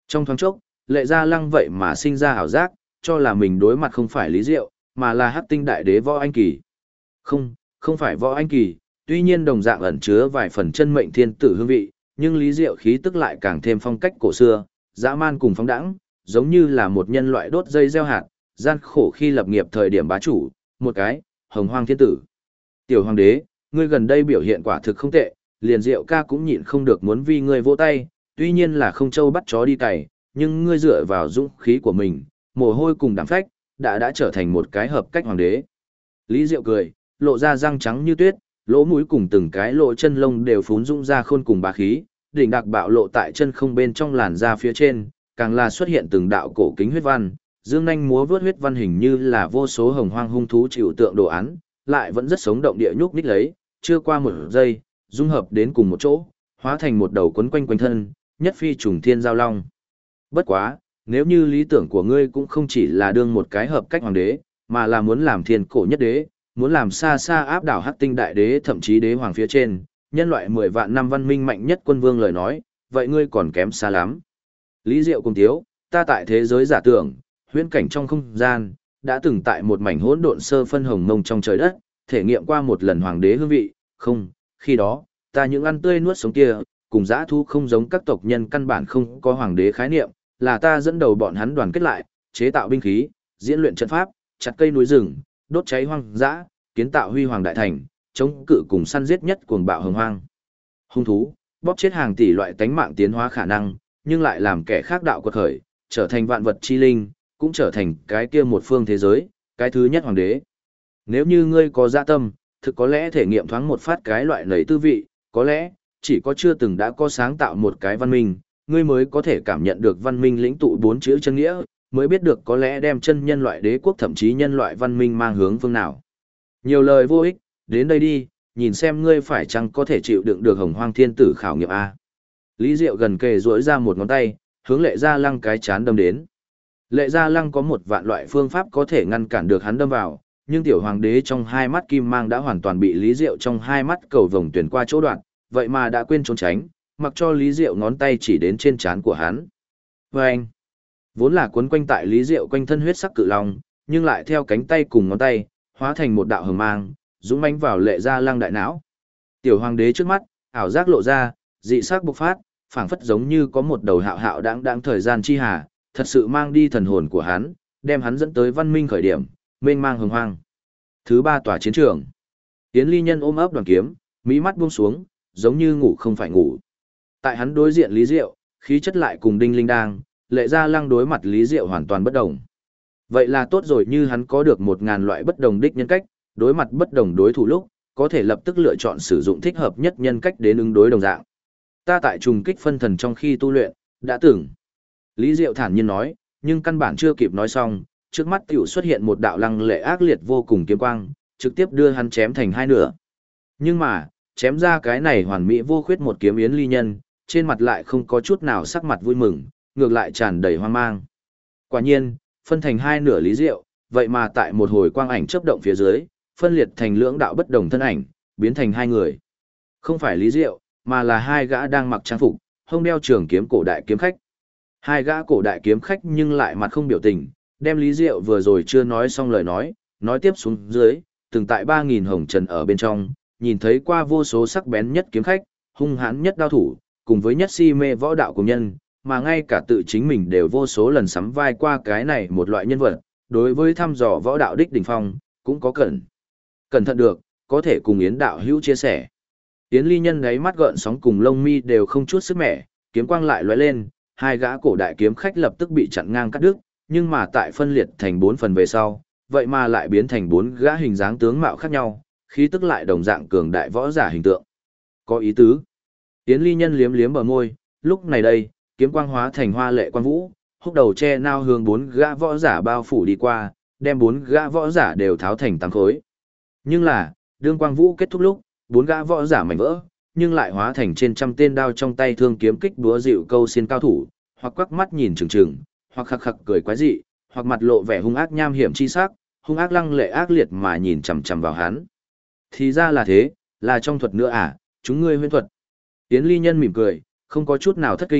Trong thoáng chốc, Lệ Gia Lăng vậy mà sinh ra ảo giác, cho là mình đối mặt không phải Lý Diệu, mà là Hắc Tinh Đại Đế Võ Anh Kỳ. Không, không phải Võ Anh Kỳ, tuy nhiên đồng dạng ẩn chứa vài phần chân mệnh thiên tử hương vị, nhưng Lý Diệu khí tức lại càng thêm phong cách cổ xưa, dã man cùng phóng đãng, giống như là một nhân loại đốt dây gieo hạt, gian khổ khi lập nghiệp thời điểm bá chủ, một cái, hồng hoang thiên tử. Tiểu hoàng đế, ngươi gần đây biểu hiện quả thực không tệ, liền Diệu ca cũng nhịn không được muốn vì ngươi vỗ tay, tuy nhiên là không châu bắt chó đi cày, nhưng ngươi dựa vào dũng khí của mình, mồ hôi cùng đảm phách, đã trở thành một cái hợp cách hoàng đế. Lý Diệu cười, lộ ra răng trắng như tuyết, lỗ mũi cùng từng cái lỗ chân lông đều phún dũng ra khôn cùng bá khí, đỉnh đặc bạo lộ tại chân không bên trong làn da phía trên, càng là xuất hiện từng đạo cổ kính huyết văn, dương nhanh múa vớt huyết văn hình như là vô số hồng hoang hung thú chịu tượng đồ án, lại vẫn rất sống động địa nhúc nhích lấy, chưa qua một giây, dung hợp đến cùng một chỗ, hóa thành một đầu quấn quanh quanh thân, nhất phi trùng thiên giao long. Bất quá, nếu như lý tưởng của ngươi cũng không chỉ là đương một cái hợp cách hoàng đế, mà là muốn làm thiên cổ nhất đế, muốn làm xa xa áp đảo Hắc Tinh Đại Đế thậm chí đế hoàng phía trên, nhân loại 10 vạn năm văn minh mạnh nhất quân vương lời nói, vậy ngươi còn kém xa lắm. Lý Diệu cùng tiếu, ta tại thế giới giả tưởng, huyễn cảnh trong không gian, đã từng tại một mảnh hỗn độn sơ phân hồng mông trong trời đất, thể nghiệm qua một lần hoàng đế hương vị, không, khi đó, ta những ăn tươi nuốt sống kia, cùng dã thú không giống các tộc nhân căn bản không có hoàng đế khái niệm, là ta dẫn đầu bọn hắn đoàn kết lại, chế tạo binh khí, diễn luyện trận pháp, chặt cây núi rừng, đốt cháy hoang dã, kiến tạo huy hoàng đại thành, chống cự cùng săn giết nhất cuồng bạo hồng hoang. Hung thú, bóp chết hàng tỷ loại tánh mạng tiến hóa khả năng, nhưng lại làm kẻ khác đạo quật khởi, trở thành vạn vật chi linh, cũng trở thành cái kia một phương thế giới, cái thứ nhất hoàng đế. Nếu như ngươi có dạ tâm, thực có lẽ thể nghiệm thoáng một phát cái loại nấy tư vị, có lẽ, chỉ có chưa từng đã có sáng tạo một cái văn minh, ngươi mới có thể cảm nhận được văn minh lĩnh tụ 4 chữ chân nghĩa, mới biết được có lẽ đem chân nhân loại đế quốc thậm chí nhân loại văn minh mang hướng phương nào. Nhiều lời vô ích, đến đây đi, nhìn xem ngươi phải chăng có thể chịu đựng được hồng hoang thiên tử khảo nghiệm A. Lý Diệu gần kề duỗi ra một ngón tay, hướng Lệ Gia Lăng cái chán đâm đến. Lệ Gia Lăng có một vạn loại phương pháp có thể ngăn cản được hắn đâm vào, nhưng tiểu hoàng đế trong hai mắt kim mang đã hoàn toàn bị Lý Diệu trong hai mắt cầu vồng tuyển qua chỗ đoạn, vậy mà đã quên trốn tránh, mặc cho Lý Diệu ngón tay chỉ đến trên trán của hắn. Và anh, vốn là cuốn quanh tại Lý Diệu quanh thân huyết sắc cự long, nhưng lại theo cánh tay cùng ngón tay, hóa thành một đạo hồng mang, dũng mãnh vào Lệ Gia Lăng đại não. Tiểu hoàng đế trước mắt, ảo giác lộ ra, dị sắc bộc phát, phảng phất giống như có một đầu hạo hạo đáng thời gian chi hà, thật sự mang đi thần hồn của hắn, đem hắn dẫn tới văn minh khởi điểm, mênh mang hồng hoang. Thứ ba tòa chiến trường. Yến Ly Nhân ôm ấp đoàn kiếm, mí mắt buông xuống, giống như ngủ không phải ngủ. Tại hắn đối diện Lý Diệu, khí chất lại cùng Đinh Linh Đang, Lệ Gia Lăng đối mặt Lý Diệu hoàn toàn bất đồng. Vậy là tốt rồi, như hắn có được 1000 loại bất đồng đích nhân cách, đối mặt bất đồng đối thủ lúc, có thể lập tức lựa chọn sử dụng thích hợp nhất nhân cách đến ứng đối đồng dạng. Ta tại trùng kích phân thần trong khi tu luyện, đã từng. Lý Diệu thản nhiên nói, nhưng căn bản chưa kịp nói xong, trước mắt tiểu xuất hiện một đạo lăng lệ ác liệt vô cùng kiếm quang, trực tiếp đưa hắn chém thành hai nửa. Nhưng mà, chém ra cái này hoàn mỹ vô khuyết một kiếm Yến Ly Nhân, trên mặt lại không có chút nào sắc mặt vui mừng, ngược lại tràn đầy hoang mang. Quả nhiên, phân thành hai nửa Lý Diệu, vậy mà tại một hồi quang ảnh chớp động phía dưới, phân liệt thành lưỡng đạo bất đồng thân ảnh, biến thành hai người. Không phải Lý Diệu, mà là hai gã đang mặc trang phục, hông đeo trường kiếm cổ đại kiếm khách. Hai gã cổ đại kiếm khách nhưng lại mặt không biểu tình, đem Lý Diệu vừa rồi chưa nói xong lời nói tiếp xuống dưới, từng tại 3000 hồng trần ở bên trong, nhìn thấy qua vô số sắc bén nhất kiếm khách, hung hãn nhất đao thủ, cùng với nhất si mê võ đạo của nhân, mà ngay cả tự chính mình đều vô số lần sắm vai qua cái này một loại nhân vật, đối với thăm dò võ đạo đích đỉnh phong, cũng có cẩn thận được, có thể cùng Yến đạo hữu chia sẻ. Yến Ly Nhân đáy mắt gợn sóng cùng lông mi đều không chút sức mẻ, kiếm quang lại lóe lên, hai gã cổ đại kiếm khách lập tức bị chặn ngang cắt đứt, nhưng mà tại phân liệt thành 4 phần về sau, vậy mà lại biến thành 4 gã hình dáng tướng mạo khác nhau, khí tức lại đồng dạng cường đại võ giả hình tượng. Có ý tứ. Yến Ly Nhân liếm liếm bờ môi, lúc này đây, kiếm quang hóa thành hoa lệ quang vũ, húc đầu che nao hướng 4 gã võ giả bao phủ đi qua, đem 4 gã võ giả đều tháo thành 8 khối. Nhưng là, đương quang vũ kết thúc lúc, 4 gã võ giả mảnh vỡ, nhưng lại hóa thành trên trăm tên đao trong tay thương kiếm kích búa dịu câu xiên cao thủ, hoặc quắc mắt nhìn trừng trừng, hoặc khặc khặc cười quái dị, hoặc mặt lộ vẻ hung ác nham hiểm chi sắc, hung ác lăng lệ ác liệt mà nhìn chằm chằm vào hắn. Thì ra là thế, là trong thuật nữa à, chúng ngươi huyễn thuật. Yến Ly Nhân mỉm cười, không có chút nào thất kinh,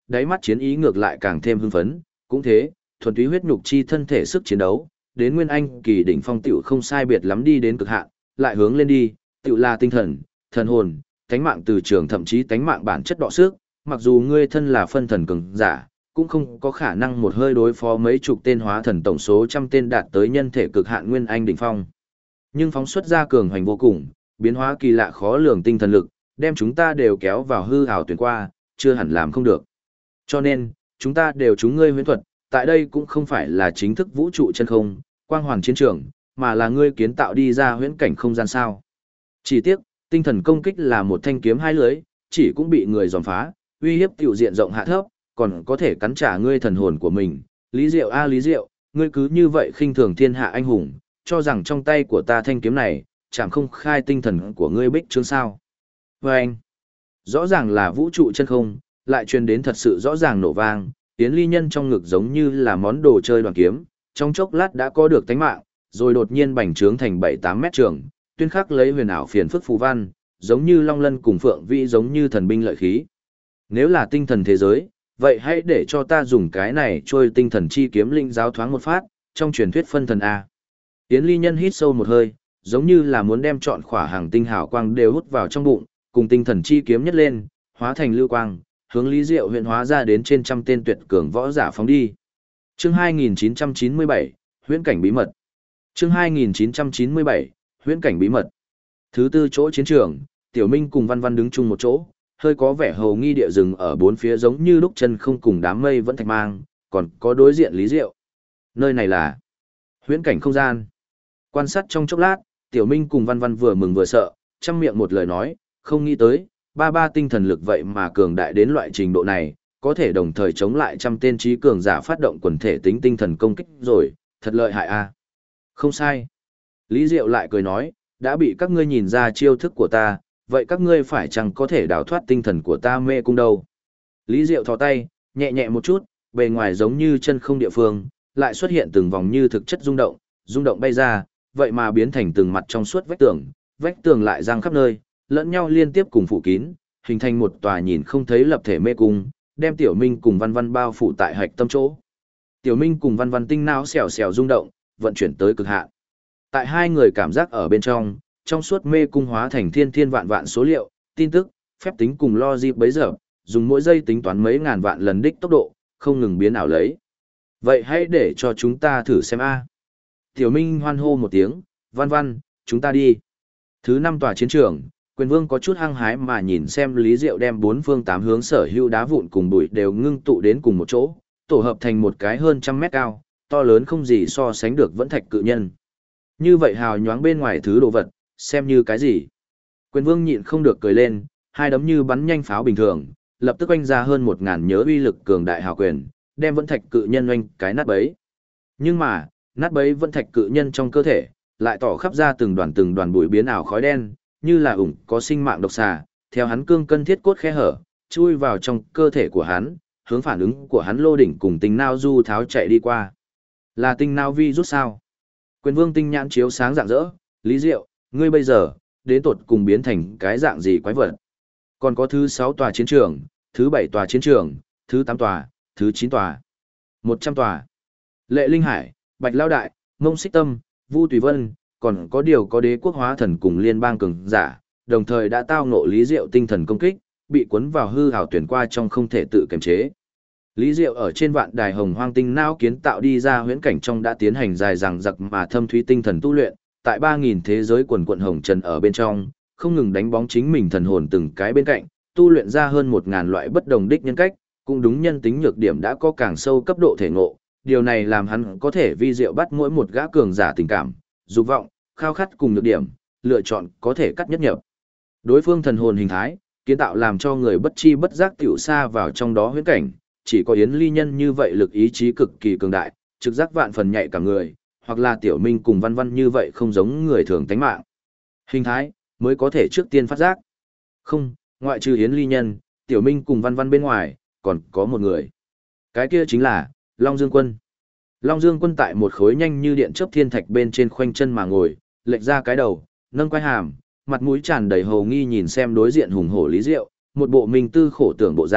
đáy mắt chiến ý ngược lại càng thêm hưng phấn, cũng thế, thuần túy huyết nhục chi thân thể sức chiến đấu, đến nguyên anh kỳ đỉnh phong tiểu không sai biệt lắm đi đến cực hạn, lại hướng lên đi, tiểu là tinh thần, thần hồn, tánh mạng từ trường thậm chí tánh mạng bản chất đọ sức, mặc dù ngươi thân là phân thần cường giả, cũng không có khả năng một hơi đối phó mấy chục tên hóa thần tổng số trăm tên đạt tới nhân thể cực hạn nguyên anh đỉnh phong. Nhưng phóng xuất ra cường hoành vô cùng, biến hóa kỳ lạ khó lường tinh thần lực, đem chúng ta đều kéo vào hư ảo tuyển qua, chưa hẳn làm không được. Cho nên, chúng ta đều chúng ngươi huyễn thuật, tại đây cũng không phải là chính thức vũ trụ chân không, quang hoàn chiến trường, mà là ngươi kiến tạo đi ra huyễn cảnh không gian sao. Chỉ tiếc, tinh thần công kích là một thanh kiếm hai lưới, chỉ cũng bị người giòm phá, uy hiếp tiểu diện rộng hạ thấp, còn có thể cắn trả ngươi thần hồn của mình. Lý Diệu a Lý Diệu, ngươi cứ như vậy khinh thường thiên hạ anh hùng, cho rằng trong tay của ta thanh kiếm này, chẳng không khai tinh thần của ngươi bích trướng sao. Và anh, rõ ràng là vũ trụ chân không, lại truyền đến thật sự rõ ràng nổ vang, Yến Ly Nhân trong ngực giống như là món đồ chơi đoàn kiếm, trong chốc lát đã có được tánh mạng, rồi đột nhiên bành trướng thành 7-8 mét trường, tuyên khắc lấy huyền ảo phiền phức phù văn, giống như long lân cùng phượng vĩ giống như thần binh lợi khí. Nếu là tinh thần thế giới, vậy hãy để cho ta dùng cái này trôi tinh thần chi kiếm linh giáo thoáng một phát, trong truyền thuyết phân thần A. Yến Ly Nhân hít sâu một hơi, giống như là muốn đem trọn khỏa hàng tinh hào quang đều hút vào trong bụng, cùng tinh thần chi kiếm nhất lên, hóa thành lưu quang, hướng Lý Diệu huyện hóa ra đến trên trăm tên tuyệt cường võ giả phóng đi. Chương 2997, huyễn cảnh bí mật. Chương 2997, huyễn cảnh bí mật. Thứ tư chỗ chiến trường, Tiểu Minh cùng Văn Văn đứng chung một chỗ, hơi có vẻ hầu nghi địa rừng ở bốn phía giống như lúc chân không cùng đám mây vẫn thạch mang, còn có đối diện Lý Diệu. Nơi này là huyễn cảnh không gian. Quan sát trong chốc lát, Tiểu Minh cùng Văn Văn vừa mừng vừa sợ, trăm miệng một lời nói, không nghĩ tới, ba tinh thần lực vậy mà cường đại đến loại trình độ này, có thể đồng thời chống lại trăm tên trí cường giả phát động quần thể tính tinh thần công kích rồi, thật lợi hại a. Không sai. Lý Diệu lại cười nói, đã bị các ngươi nhìn ra chiêu thức của ta, vậy các ngươi phải chăng có thể đào thoát tinh thần của ta mê cung đâu. Lý Diệu thò tay, nhẹ nhẹ một chút, bề ngoài giống như chân không địa phương, lại xuất hiện từng vòng như thực chất rung động bay ra, vậy mà biến thành từng mặt trong suốt vách tường lại giang khắp nơi, lẫn nhau liên tiếp cùng phủ kín, hình thành một tòa nhìn không thấy lập thể mê cung, đem Tiểu Minh cùng Văn Văn bao phủ tại hạch tâm chỗ. Tiểu Minh cùng Văn Văn tinh não xèo xèo rung động, vận chuyển tới cực hạn. Tại hai người cảm giác ở bên trong suốt mê cung hóa thành thiên vạn vạn số liệu, tin tức, phép tính cùng logic bấy giờ, dùng mỗi giây tính toán mấy ngàn vạn lần đích tốc độ, không ngừng biến ảo lấy. Vậy hãy để cho chúng ta thử xem a. Tiểu Minh hoan hô một tiếng, Văn Văn, chúng ta đi. Thứ 5 tòa chiến trường, Quyền Vương có chút hăng hái mà nhìn xem Lý Diệu đem bốn phương tám hướng sở hữu đá vụn cùng bụi đều ngưng tụ đến cùng một chỗ, tổ hợp thành một cái hơn trăm mét cao, to lớn không gì so sánh được vẫn thạch cự nhân. Như vậy hào nhoáng bên ngoài thứ đồ vật, xem như cái gì? Quyền Vương nhịn không được cười lên, hai đấm như bắn nhanh pháo bình thường, lập tức oanh ra hơn 1000 nhớ uy lực cường đại hào quyền, đem vẫn thạch cự nhân oanh cái nát bấy. Nhưng mà, nát bấy vẫn thạch cự nhân trong cơ thể, lại tỏ khắp ra từng đoàn bụi biến ảo khói đen, như là ủng có sinh mạng độc xà, theo hắn cương cân thiết cốt khe hở, chui vào trong cơ thể của hắn, hướng phản ứng của hắn lô đỉnh cùng tinh nao du tháo chạy đi qua. Là tinh nao vi rút sao? Quyền Vương tinh nhãn chiếu sáng rạng rỡ, Lý Diệu, ngươi bây giờ, đến tột cùng biến thành cái dạng gì quái vật? Còn có thứ 6 tòa chiến trường, thứ 7 tòa chiến trường, thứ 8 tòa, thứ 9 tòa, 100 tòa. Lệ Linh Hải, Bạch Lao Đại, Mông Xích Tâm, Vu Tùy Vân, còn có điều có đế quốc hóa thần cùng liên bang cường giả, đồng thời đã tao ngộ Lý Diệu tinh thần công kích, bị cuốn vào hư ảo tuyển qua trong không thể tự kiềm chế. Lý Diệu ở trên vạn đài hồng hoang tinh não kiến tạo đi ra huyễn cảnh trong đã tiến hành dài dằng dặc mà thâm thúy tinh thần tu luyện, tại 3000 thế giới quần quận hồng trần ở bên trong, không ngừng đánh bóng chính mình thần hồn từng cái bên cạnh, tu luyện ra hơn 1000 loại bất đồng đích nhân cách, cũng đúng nhân tính nhược điểm đã có càng sâu cấp độ thể ngộ, điều này làm hắn có thể vi diệu bắt mỗi một gã cường giả tình cảm, dục vọng, khao khát cùng nhược điểm, lựa chọn có thể cắt nhất nhập. Đối phương thần hồn hình thái, kiến tạo làm cho người bất chi bất giác tiểu xa vào trong đó huyễn cảnh, chỉ có Yến Ly Nhân như vậy lực ý chí cực kỳ cường đại, trực giác vạn phần nhạy cả người, hoặc là Tiểu Minh cùng Văn Văn như vậy không giống người thường tánh mạng. Hình thái, mới có thể trước tiên phát giác. Không, ngoại trừ Yến Ly Nhân, Tiểu Minh cùng Văn Văn bên ngoài, còn có một người. Cái kia chính là Long Dương Quân. Long Dương Quân tại một khối nhanh như điện chớp thiên thạch bên trên khoanh chân mà ngồi, lệch ra cái đầu, nâng quai hàm, mặt mũi tràn đầy hầu nghi nhìn xem đối diện hùng hổ Lý Diệu, một bộ minh tư khổ tưởng bộ dạng,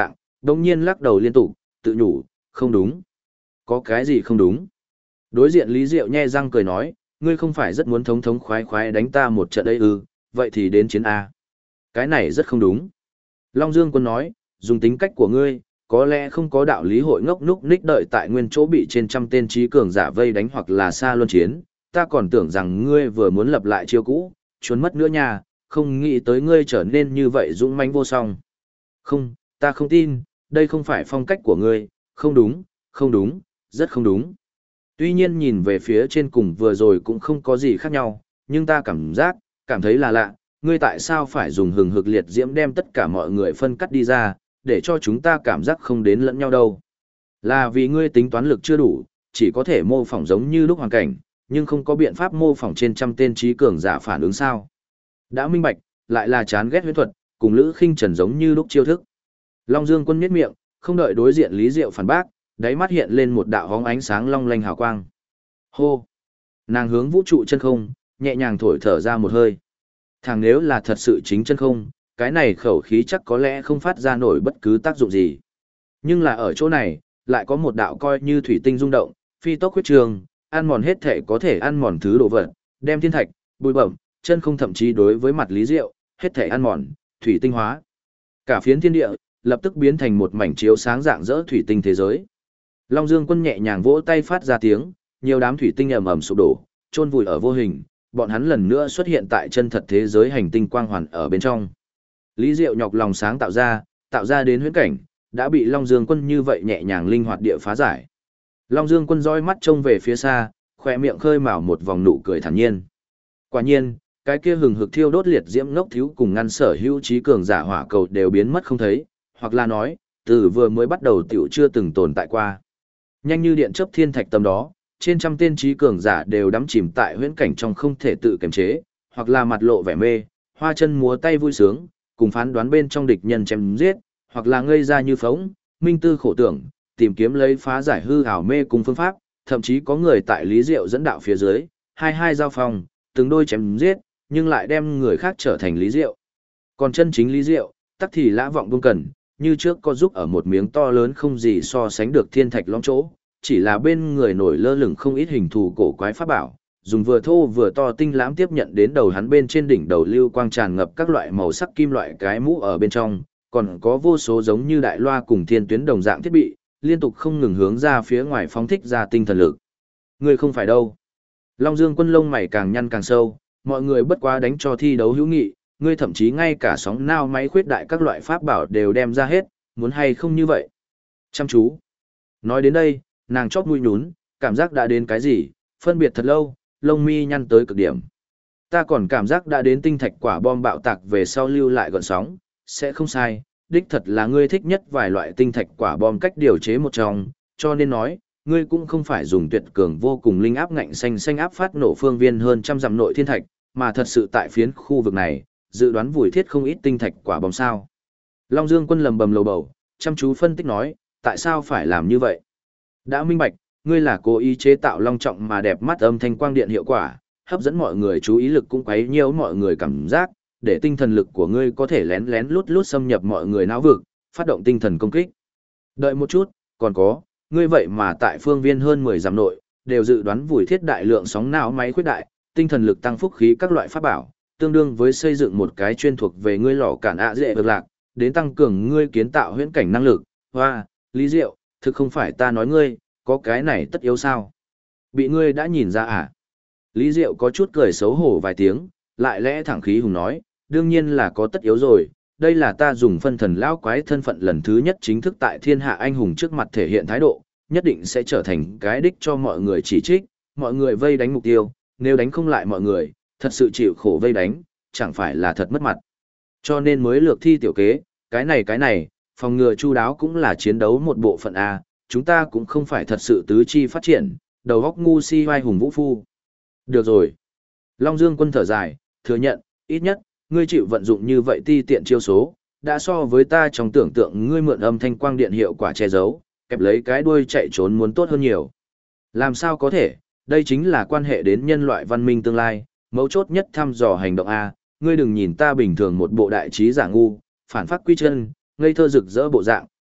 đồng nhiên lắc đầu liên tục, tự nhủ, không đúng. Có cái gì không đúng? Đối diện Lý Diệu nhe răng cười nói, ngươi không phải rất muốn thống thống khoái khoái đánh ta một trận ấy ư, vậy thì đến chiến A. Cái này rất không đúng. Long Dương Quân nói, dùng tính cách của ngươi, có lẽ không có đạo lý hội ngốc núc ních đợi tại nguyên chỗ bị trên trăm tên trí cường giả vây đánh hoặc là xa luân chiến, ta còn tưởng rằng ngươi vừa muốn lập lại chiêu cũ, trốn mất nữa nha, không nghĩ tới ngươi trở nên như vậy dũng mãnh vô song. Không, ta không tin, đây không phải phong cách của ngươi, không đúng, không đúng, rất không đúng. Tuy nhiên nhìn về phía trên cùng vừa rồi cũng không có gì khác nhau, nhưng ta cảm thấy là lạ, ngươi tại sao phải dùng hừng hực liệt diễm đem tất cả mọi người phân cắt đi ra, để cho chúng ta cảm giác không đến lẫn nhau đâu. Là vì ngươi tính toán lực chưa đủ, chỉ có thể mô phỏng giống như lúc hoàn cảnh, nhưng không có biện pháp mô phỏng trên trăm tên trí cường giả phản ứng sao. Đã minh bạch, lại là chán ghét huyễn thuật, cùng Lữ Khinh Trần giống như lúc chiêu thức. Long Dương Quân nhếch miệng, không đợi đối diện Lý Diệu phản bác, đáy mắt hiện lên một đạo hóng ánh sáng long lanh hào quang. Hô! Nàng hướng vũ trụ chân không, nhẹ nhàng thổi thở ra một hơi. Thằng nếu là thật sự chính chân không, cái này khẩu khí chắc có lẽ không phát ra nổi bất cứ tác dụng gì. Nhưng là ở chỗ này, lại có một đạo coi như thủy tinh rung động, phi tốc huyết trường, ăn mòn hết thể có thể ăn mòn thứ đồ vật, đem thiên thạch, bụi bẩm, chân không thậm chí đối với mặt Lý Diệu, hết thể ăn mòn, thủy tinh hóa. Cả phiến thiên địa, lập tức biến thành một mảnh chiếu sáng dạng dỡ thủy tinh thế giới. Long Dương Quân nhẹ nhàng vỗ tay phát ra tiếng, nhiều đám thủy tinh ầm ầm sụp đổ, chôn vùi ở vô hình, bọn hắn lần nữa xuất hiện tại chân thật thế giới hành tinh quang hoàn ở bên trong. Lý Diệu nhọc lòng sáng tạo ra đến huyễn cảnh, đã bị Long Dương Quân như vậy nhẹ nhàng linh hoạt địa phá giải. Long Dương Quân dõi mắt trông về phía xa, khỏe miệng khơi mào một vòng nụ cười thản nhiên. Quả nhiên, cái kia hừng hực thiêu đốt liệt diễm ngốc thiếu cùng ngăn sở hữu trí cường giả hỏa cầu đều biến mất không thấy, hoặc là nói, từ vừa mới bắt đầu tiểu chưa từng tồn tại qua. Nhanh như điện chớp thiên thạch tầm đó, trên trăm tên trí cường giả đều đắm chìm tại huyễn cảnh trong không thể tự kiềm chế, hoặc là mặt lộ vẻ mê, hoa chân múa tay vui sướng, cùng phán đoán bên trong địch nhân chém giết, hoặc là ngây ra như phóng, minh tư khổ tưởng, tìm kiếm lấy phá giải hư ảo mê cùng phương pháp, thậm chí có người tại Lý Diệu dẫn đạo phía dưới, hai giao phòng, từng đôi chém giết, nhưng lại đem người khác trở thành Lý Diệu. Còn chân chính Lý Diệu, tắc thì lã vọng buông cần, như trước có giúp ở một miếng to lớn không gì so sánh được thiên thạch lõm chỗ, chỉ là bên người nổi lơ lửng không ít hình thù cổ quái pháp bảo, dùng vừa thô vừa to tinh lãm tiếp nhận đến đầu hắn bên trên đỉnh đầu lưu quang tràn ngập các loại màu sắc kim loại cái mũ ở bên trong, còn có vô số giống như đại loa cùng thiên tuyến đồng dạng thiết bị, liên tục không ngừng hướng ra phía ngoài phóng thích ra tinh thần lực. Người không phải đâu. Long Dương Quân lông mày càng nhăn càng sâu, mọi người bất quá đánh cho thi đấu hữu nghị, ngươi thậm chí ngay cả sóng nao máy khuyết đại các loại pháp bảo đều đem ra hết, muốn hay không như vậy. Chăm chú. Nói đến đây, nàng chóp mũi nhún, cảm giác đã đến cái gì, phân biệt thật lâu, lông mi nhăn tới cực điểm. Ta còn cảm giác đã đến tinh thạch quả bom bạo tạc về sau lưu lại gọn sóng, sẽ không sai, đích thật là ngươi thích nhất vài loại tinh thạch quả bom cách điều chế một trong, cho nên nói, ngươi cũng không phải dùng tuyệt cường vô cùng linh áp ngạnh xanh áp phát nổ phương viên hơn trăm dặm nội thiên thạch, mà thật sự tại phiến khu vực này, dự đoán vùi thiết không ít tinh thạch quả bom sao. Long Dương Quân lầm bầm lầu bầu, chăm chú phân tích nói, tại sao phải làm như vậy? Đã minh bạch, ngươi là cố ý chế tạo long trọng mà đẹp mắt âm thanh quang điện hiệu quả, hấp dẫn mọi người chú ý lực cũng quấy nhiễu mọi người cảm giác, để tinh thần lực của ngươi có thể lén lén lút lút xâm nhập mọi người não vực, phát động tinh thần công kích. Đợi một chút, còn có, ngươi vậy mà tại phương viên hơn 10 dặm nội, đều dự đoán vùi thiết đại lượng sóng não máy khuyết đại, tinh thần lực tăng phúc khí các loại pháp bảo, tương đương với xây dựng một cái chuyên thuộc về ngươi lò cản ạ dễ vực lạc, đến tăng cường ngươi kiến tạo huyễn cảnh năng lực. Hoa, Lý Diệu, thực không phải ta nói ngươi, có cái này tất yếu sao? Bị ngươi đã nhìn ra à? Lý Diệu có chút cười xấu hổ vài tiếng, lại lẽ thẳng khí hùng nói, đương nhiên là có tất yếu rồi, đây là ta dùng phân thần lão quái thân phận lần thứ nhất chính thức tại thiên hạ anh hùng trước mặt thể hiện thái độ, nhất định sẽ trở thành cái đích cho mọi người chỉ trích, mọi người vây đánh mục tiêu, nếu đánh không lại mọi người, thật sự chịu khổ vây đánh, chẳng phải là thật mất mặt. Cho nên mới lược thi tiểu kế, cái này, phòng ngừa chu đáo cũng là chiến đấu một bộ phận A, chúng ta cũng không phải thật sự tứ chi phát triển, đầu góc ngu si vai hùng vũ phu. Được rồi. Long Dương Quân thở dài, thừa nhận, ít nhất, ngươi chịu vận dụng như vậy ti tiện chiêu số, đã so với ta trong tưởng tượng ngươi mượn âm thanh quang điện hiệu quả che giấu, kẹp lấy cái đuôi chạy trốn muốn tốt hơn nhiều. Làm sao có thể, đây chính là quan hệ đến nhân loại văn minh tương lai, mấu chốt nhất thăm dò hành động A, ngươi đừng nhìn ta bình thường một bộ đại trí giả ngu, phản phát quy chân, ngây thơ rực rỡ bộ dạng,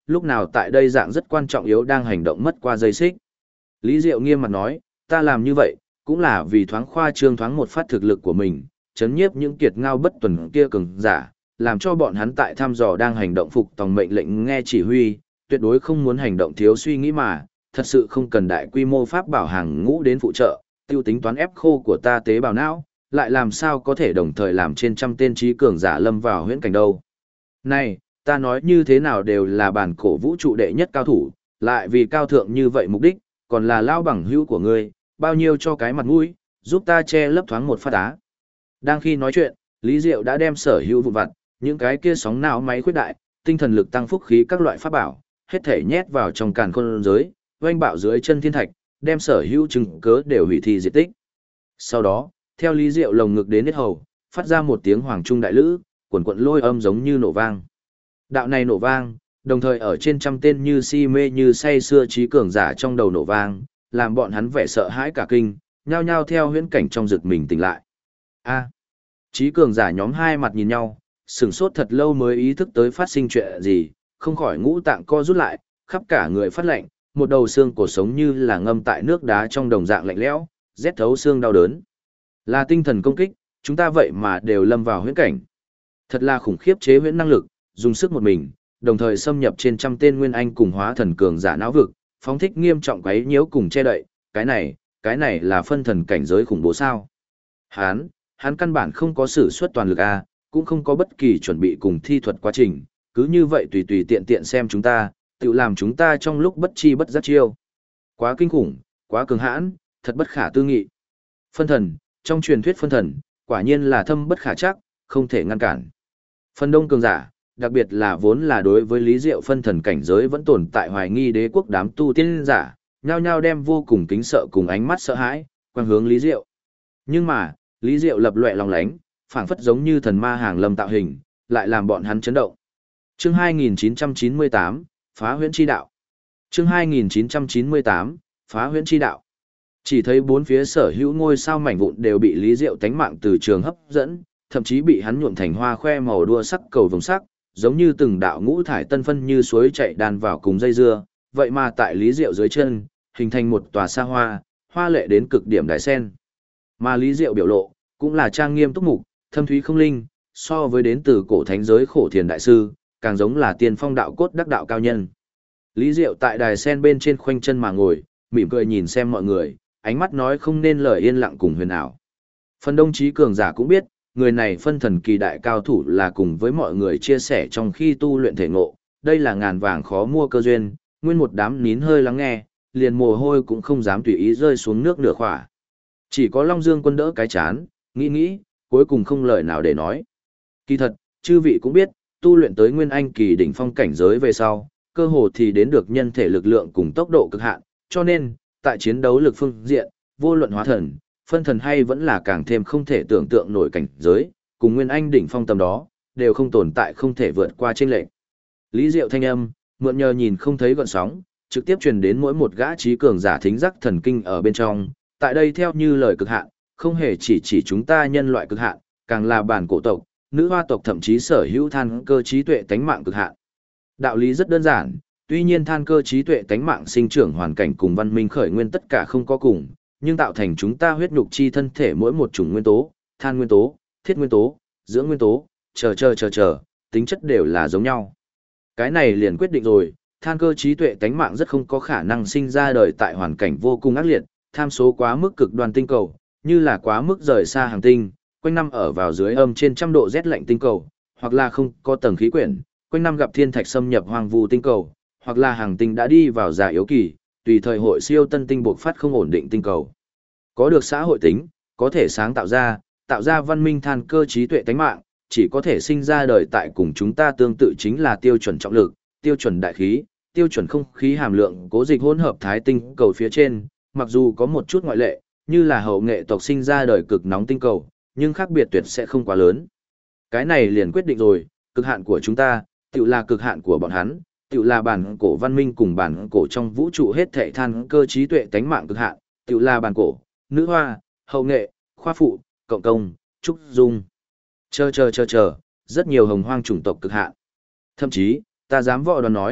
lúc nào tại đây dạng rất quan trọng yếu đang hành động mất qua dây xích. Lý Diệu nghiêm mặt nói, ta làm như vậy, cũng là vì thoáng khoa trương thoáng một phát thực lực của mình, chấn nhiếp những kiệt ngao bất tuần kia cường giả, làm cho bọn hắn tại thăm dò đang hành động phục tòng mệnh lệnh nghe chỉ huy, tuyệt đối không muốn hành động thiếu suy nghĩ mà, thật sự không cần đại quy mô pháp bảo hàng ngũ đến phụ trợ, tiêu tính toán ép khô của ta tế bào não, lại làm sao có thể đồng thời làm trên trăm tên trí cường giả lâm vào huyễn cảnh đâu. Này, ta nói như thế nào đều là bản cổ vũ trụ đệ nhất cao thủ, lại vì cao thượng như vậy mục đích, còn là lao bằng hữu của ngươi, bao nhiêu cho cái mặt mũi, giúp ta che lấp thoáng một phát á. Đang khi nói chuyện, Lý Diệu đã đem sở hữu vụn vặt, những cái kia sóng não máy khuyết đại, tinh thần lực tăng phúc khí các loại pháp bảo, hết thể nhét vào trong càn khôn giới, oanh bạo dưới chân thiên thạch, đem sở hữu chứng cớ đều hủy thi diệt tích. Sau đó, theo Lý Diệu lồng ngực đến hết hầu, phát ra một tiếng hoàng trung đại lữ, quần quận lôi âm giống như nổ vang. Đạo này nổ vang, đồng thời ở trên trăm tên như si mê như say xưa trí cường giả trong đầu nổ vang, làm bọn hắn vẻ sợ hãi cả kinh, nhao nhao theo huyễn cảnh trong rực mình tỉnh lại. A, trí cường giả nhóm hai mặt nhìn nhau, sửng sốt thật lâu mới ý thức tới phát sinh chuyện gì, không khỏi ngũ tạng co rút lại, khắp cả người phát lạnh, một đầu xương cổ sống như là ngâm tại nước đá trong đồng dạng lạnh lẽo, rét thấu xương đau đớn. Là tinh thần công kích, chúng ta vậy mà đều lâm vào huyễn cảnh. Thật là khủng khiếp chế huyễn năng lực, dùng sức một mình, đồng thời xâm nhập trên trăm tên nguyên anh cùng hóa thần cường giả não vực, phóng thích nghiêm trọng quấy nhiễu cùng che đậy, cái này là phân thần cảnh giới khủng bố sao? Hắn căn bản không có sử xuất toàn lực a, cũng không có bất kỳ chuẩn bị cùng thi thuật quá trình, cứ như vậy tùy tùy tiện tiện xem chúng ta, tự làm chúng ta trong lúc bất chi bất giác chiêu. Quá kinh khủng, quá cường hãn, thật bất khả tư nghị. Phân thần, trong truyền thuyết phân thần, quả nhiên là thâm bất khả trắc, không thể ngăn cản. Phần đông cường giả, đặc biệt là vốn là đối với Lý Diệu phân thần cảnh giới vẫn tồn tại hoài nghi đế quốc đám tu tiên giả, nhao nhao đem vô cùng kính sợ cùng ánh mắt sợ hãi, quang hướng Lý Diệu. Nhưng mà, Lý Diệu lập loè lòng lánh, phảng phất giống như thần ma hàng lâm tạo hình, lại làm bọn hắn chấn động. Chương 2998, Phá huyễn chi đạo. Chương 2998, Phá huyễn chi đạo. Chỉ thấy bốn phía sở hữu ngôi sao mảnh vụn đều bị Lý Diệu tánh mạng từ trường hấp dẫn, thậm chí bị hắn nhuộm thành hoa khoe màu đua sắc cầu vồng sắc, giống như từng đạo ngũ thải tân phân như suối chạy đàn vào cùng dây dưa, vậy mà tại Lý Diệu dưới chân, hình thành một tòa sa hoa, hoa lệ đến cực điểm đại sen. Mà Lý Diệu biểu lộ, cũng là trang nghiêm túc mục, thâm thúy không linh, so với đến từ cổ thánh giới khổ thiền đại sư, càng giống là tiên phong đạo cốt đắc đạo cao nhân. Lý Diệu tại đài sen bên trên khoanh chân mà ngồi, mỉm cười nhìn xem mọi người, ánh mắt nói không nên lời yên lặng cùng huyền ảo. Phần đông trí cường giả cũng biết, người này phân thần kỳ đại cao thủ là cùng với mọi người chia sẻ trong khi tu luyện thể ngộ, đây là ngàn vàng khó mua cơ duyên, nguyên một đám nín hơi lắng nghe, liền mồ hôi cũng không dám tùy ý rơi xuống nước nửa khỏa. Chỉ có Long Dương Quân đỡ cái chán, nghĩ, cuối cùng không lời nào để nói. Kỳ thật, chư vị cũng biết, tu luyện tới nguyên anh kỳ đỉnh phong cảnh giới về sau, cơ hồ thì đến được nhân thể lực lượng cùng tốc độ cực hạn, cho nên, tại chiến đấu lực phương diện, vô luận hóa thần, phân thần hay vẫn là càng thêm không thể tưởng tượng nổi cảnh giới, cùng nguyên anh đỉnh phong tầm đó, đều không tồn tại không thể vượt qua chênh lệch. Lý Diệu thanh âm, mượn nhờ nhìn không thấy gợn sóng, trực tiếp truyền đến mỗi một gã trí cường giả thính giác thần kinh ở bên trong, tại đây theo như lời cực hạn, không hề chỉ chúng ta nhân loại cực hạn, càng là bản cổ tộc, nữ hoa tộc thậm chí sở hữu than cơ trí tuệ tánh mạng cực hạn. Đạo lý rất đơn giản, tuy nhiên than cơ trí tuệ tánh mạng sinh trưởng hoàn cảnh cùng văn minh khởi nguyên tất cả không có cùng, nhưng tạo thành chúng ta huyết nhục chi thân thể mỗi một chủng nguyên tố, than nguyên tố, thiết nguyên tố, dưỡng nguyên tố, chờ, tính chất đều là giống nhau. Cái này liền quyết định rồi, than cơ trí tuệ tánh mạng rất không có khả năng sinh ra đời tại hoàn cảnh vô cùng ác liệt, tham số quá mức cực đoan tinh cầu, như là quá mức rời xa hành tinh, quanh năm ở vào dưới âm trên trăm độ rét lạnh tinh cầu, hoặc là không có tầng khí quyển, quanh năm gặp thiên thạch xâm nhập hoang vu tinh cầu, hoặc là hành tinh đã đi vào già yếu kỳ, tùy thời hội siêu tân tinh bộc phát không ổn định tinh cầu. Có được xã hội tính, có thể sáng tạo ra văn minh than cơ trí tuệ tánh mạng, chỉ có thể sinh ra đời tại cùng chúng ta tương tự chính là tiêu chuẩn trọng lực, tiêu chuẩn đại khí, tiêu chuẩn không khí hàm lượng cố dịch hỗn hợp thái tinh cầu phía trên, mặc dù có một chút ngoại lệ, như là hậu nghệ tộc sinh ra đời cực nóng tinh cầu, nhưng khác biệt tuyệt sẽ không quá lớn. Cái này liền quyết định rồi, cực hạn của chúng ta, tự là cực hạn của bọn hắn, tự là bản cổ văn minh cùng bản cổ trong vũ trụ hết thảy than cơ trí tuệ tánh mạng cực hạn, tự là bản cổ, nữ hoa, hậu nghệ, khoa phụ, cộng công, trúc dung. Chờ, rất nhiều hồng hoang chủng tộc cực hạn. Thậm chí, ta dám võ đoán nói,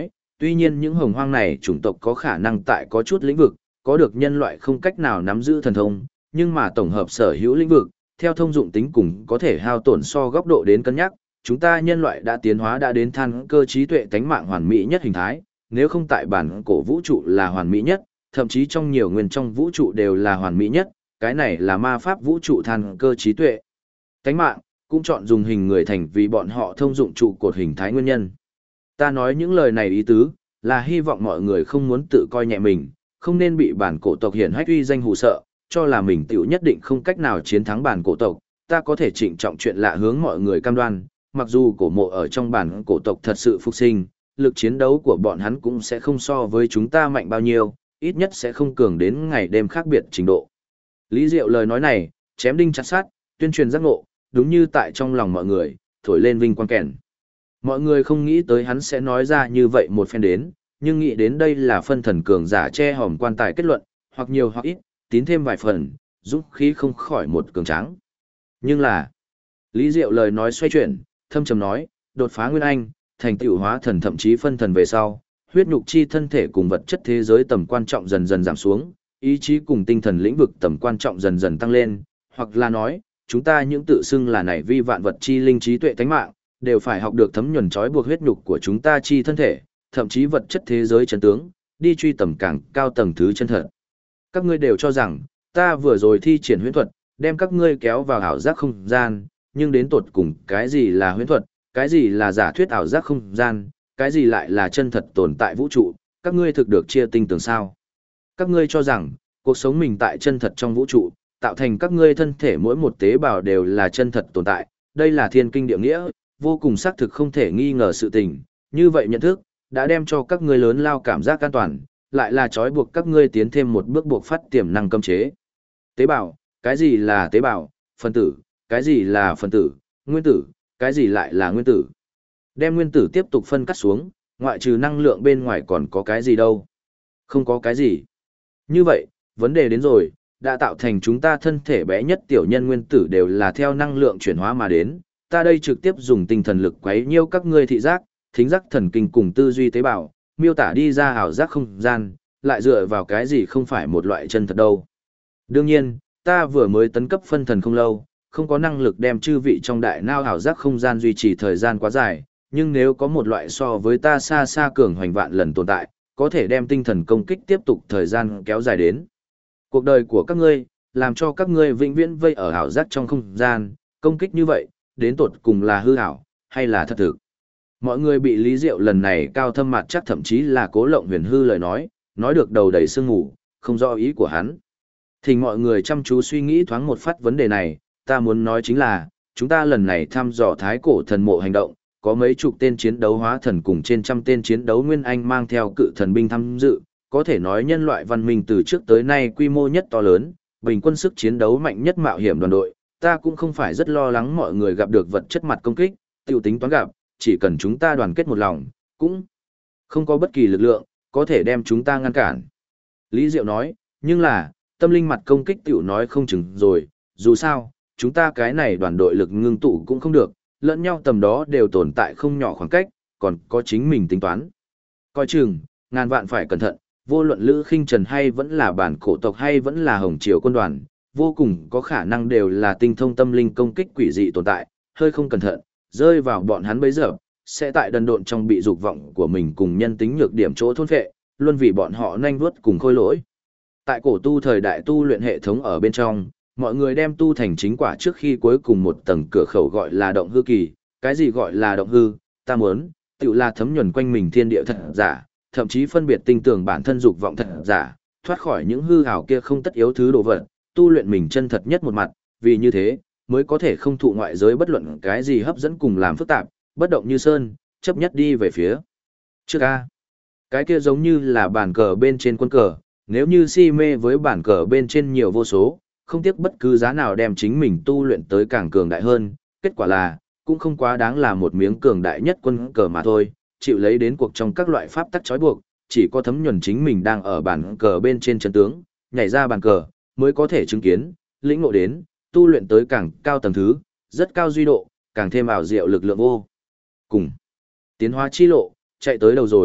Tuy nhiên những hồng hoang này chủng tộc có khả năng tại có chút lĩnh vực, có được nhân loại không cách nào nắm giữ thần thông, nhưng mà tổng hợp sở hữu lĩnh vực, theo thông dụng tính cùng có thể hao tổn so góc độ đến cân nhắc, chúng ta nhân loại đã tiến hóa đã đến than cơ trí tuệ tánh mạng hoàn mỹ nhất hình thái, nếu không tại bản cổ vũ trụ là hoàn mỹ nhất, thậm chí trong nhiều nguyên trong vũ trụ đều là hoàn mỹ nhất, cái này là ma pháp vũ trụ than cơ trí tuệ. Tánh mạng, cũng chọn dùng hình người thành vì bọn họ thông dụng trụ cột hình thái nguyên nhân. Ta nói những lời này ý tứ, là hy vọng mọi người không muốn tự coi nhẹ mình, không nên bị bản cổ tộc hiển hách uy danh hù sợ, cho là mình tiểu nhất định không cách nào chiến thắng bản cổ tộc. Ta có thể trịnh trọng chuyện lạ hướng mọi người cam đoan, mặc dù cổ mộ ở trong bản cổ tộc thật sự phục sinh, lực chiến đấu của bọn hắn cũng sẽ không so với chúng ta mạnh bao nhiêu, ít nhất sẽ không cường đến ngày đêm khác biệt trình độ. Lý Diệu lời nói này, chém đinh chặt sắt, tuyên truyền giác ngộ, đúng như tại trong lòng mọi người, thổi lên vinh quang kèn. Mọi người không nghĩ tới hắn sẽ nói ra như vậy một phen đến, nhưng nghĩ đến đây là phân thần cường giả che hòm quan tài kết luận, hoặc nhiều hoặc ít, tín thêm vài phần, giúp khí không khỏi một cường tráng. Nhưng là, Lý Diệu lời nói xoay chuyển, thâm trầm nói, đột phá nguyên anh, thành tựu hóa thần thậm chí phân thần về sau, huyết nhục chi thân thể cùng vật chất thế giới tầm quan trọng dần dần giảm xuống, ý chí cùng tinh thần lĩnh vực tầm quan trọng dần dần tăng lên, hoặc là nói, chúng ta những tự xưng là nảy vi vạn vật chi linh trí tuệ tánh mạng, đều phải học được thấm nhuần trói buộc huyết nhục của chúng ta chi thân thể, thậm chí vật chất thế giới chân tướng, đi truy tầm càng cao tầng thứ chân thật. Các ngươi đều cho rằng, ta vừa rồi thi triển huyễn thuật, đem các ngươi kéo vào ảo giác không gian, nhưng đến tột cùng cái gì là huyễn thuật, cái gì là giả thuyết ảo giác không gian, cái gì lại là chân thật tồn tại vũ trụ, các ngươi thực được chia tinh tường sao. Các ngươi cho rằng, cuộc sống mình tại chân thật trong vũ trụ, tạo thành các ngươi thân thể mỗi một tế bào đều là chân thật tồn tại, đây là thiên kinh địa nghĩa, vô cùng xác thực không thể nghi ngờ sự tình, như vậy nhận thức, đã đem cho các ngươi lớn lao cảm giác an toàn, lại là trói buộc các ngươi tiến thêm một bước buộc phát tiềm năng cấm chế. Tế bào, cái gì là tế bào, phân tử, cái gì là phân tử, nguyên tử, cái gì lại là nguyên tử. Đem nguyên tử tiếp tục phân cắt xuống, ngoại trừ năng lượng bên ngoài còn có cái gì đâu. Không có cái gì. Như vậy, vấn đề đến rồi, đã tạo thành chúng ta thân thể bé nhất tiểu nhân nguyên tử đều là theo năng lượng chuyển hóa mà đến. Ta đây trực tiếp dùng tinh thần lực quấy nhiêu các ngươi thị giác, thính giác thần kinh cùng tư duy tế bào, miêu tả đi ra ảo giác không gian, lại dựa vào cái gì không phải một loại chân thật đâu. Đương nhiên, ta vừa mới tấn cấp phân thần không lâu, không có năng lực đem chư vị trong đại nao ảo giác không gian duy trì thời gian quá dài, nhưng nếu có một loại so với ta xa xa cường hoành vạn lần tồn tại, có thể đem tinh thần công kích tiếp tục thời gian kéo dài đến. Cuộc đời của các ngươi, làm cho các ngươi vĩnh viễn vây ở ảo giác trong không gian, công kích như vậy, đến tột cùng là hư ảo, hay là thật thực. Mọi người bị Lý Diệu lần này cao thâm mặt chắc thậm chí là cố lộng huyền hư lời nói được đầu đầy sương ngủ, không rõ ý của hắn. Thì mọi người chăm chú suy nghĩ thoáng một phát vấn đề này, ta muốn nói chính là, chúng ta lần này thăm dò thái cổ thần mộ hành động, có mấy chục tên chiến đấu hóa thần cùng trên trăm tên chiến đấu nguyên anh mang theo cự thần binh tham dự, có thể nói nhân loại văn minh từ trước tới nay quy mô nhất to lớn, bình quân sức chiến đấu mạnh nhất mạo hiểm đoàn đội, ta cũng không phải rất lo lắng mọi người gặp được vật chất mặt công kích, tiêu tính toán gặp, chỉ cần chúng ta đoàn kết một lòng, cũng không có bất kỳ lực lượng, có thể đem chúng ta ngăn cản. Lý Diệu nói, nhưng là, tâm linh mặt công kích tiểu nói không chừng rồi, dù sao, chúng ta cái này đoàn đội lực ngưng tụ cũng không được, lẫn nhau tầm đó đều tồn tại không nhỏ khoảng cách, còn có chính mình tính toán. Coi chừng, ngàn vạn phải cẩn thận, vô luận Lữ Khinh Trần hay vẫn là bản cổ tộc hay vẫn là Hồng Triều quân đoàn, vô cùng có khả năng đều là tinh thông tâm linh công kích quỷ dị tồn tại, hơi không cẩn thận, rơi vào bọn hắn bấy giờ, sẽ tại đần độn trong bị dục vọng của mình cùng nhân tính nhược điểm chỗ thôn phệ, luôn vì bọn họ nhanh vuốt cùng khôi lỗi. Tại cổ tu thời đại tu luyện hệ thống ở bên trong, mọi người đem tu thành chính quả trước khi cuối cùng một tầng cửa khẩu gọi là động hư kỳ, cái gì gọi là động hư, ta muốn, tự là thấm nhuần quanh mình thiên địa thật giả, thậm chí phân biệt tinh tường bản thân dục vọng thật giả, thoát khỏi những hư ảo kia không tất yếu thứ đồ vật, tu luyện mình chân thật nhất một mặt, vì như thế, mới có thể không thụ ngoại giới bất luận cái gì hấp dẫn cùng làm phức tạp, bất động như sơn, chấp nhất đi về phía trước a. Cái kia giống như là bản cờ bên trên quân cờ, nếu như si mê với bản cờ bên trên nhiều vô số, không tiếc bất cứ giá nào đem chính mình tu luyện tới càng cường đại hơn, kết quả là, cũng không quá đáng là một miếng cường đại nhất quân cờ mà thôi, chịu lấy đến cuộc trong các loại pháp tắc trói buộc, chỉ có thấm nhuần chính mình đang ở bản cờ bên trên chân tướng, nhảy ra bàn cờ, mới có thể chứng kiến, lĩnh ngộ đến, tu luyện tới càng cao tầng thứ, rất cao duy độ, càng thêm ảo diệu lực lượng vô cùng. Tiến hóa chi lộ, chạy tới đầu rồi,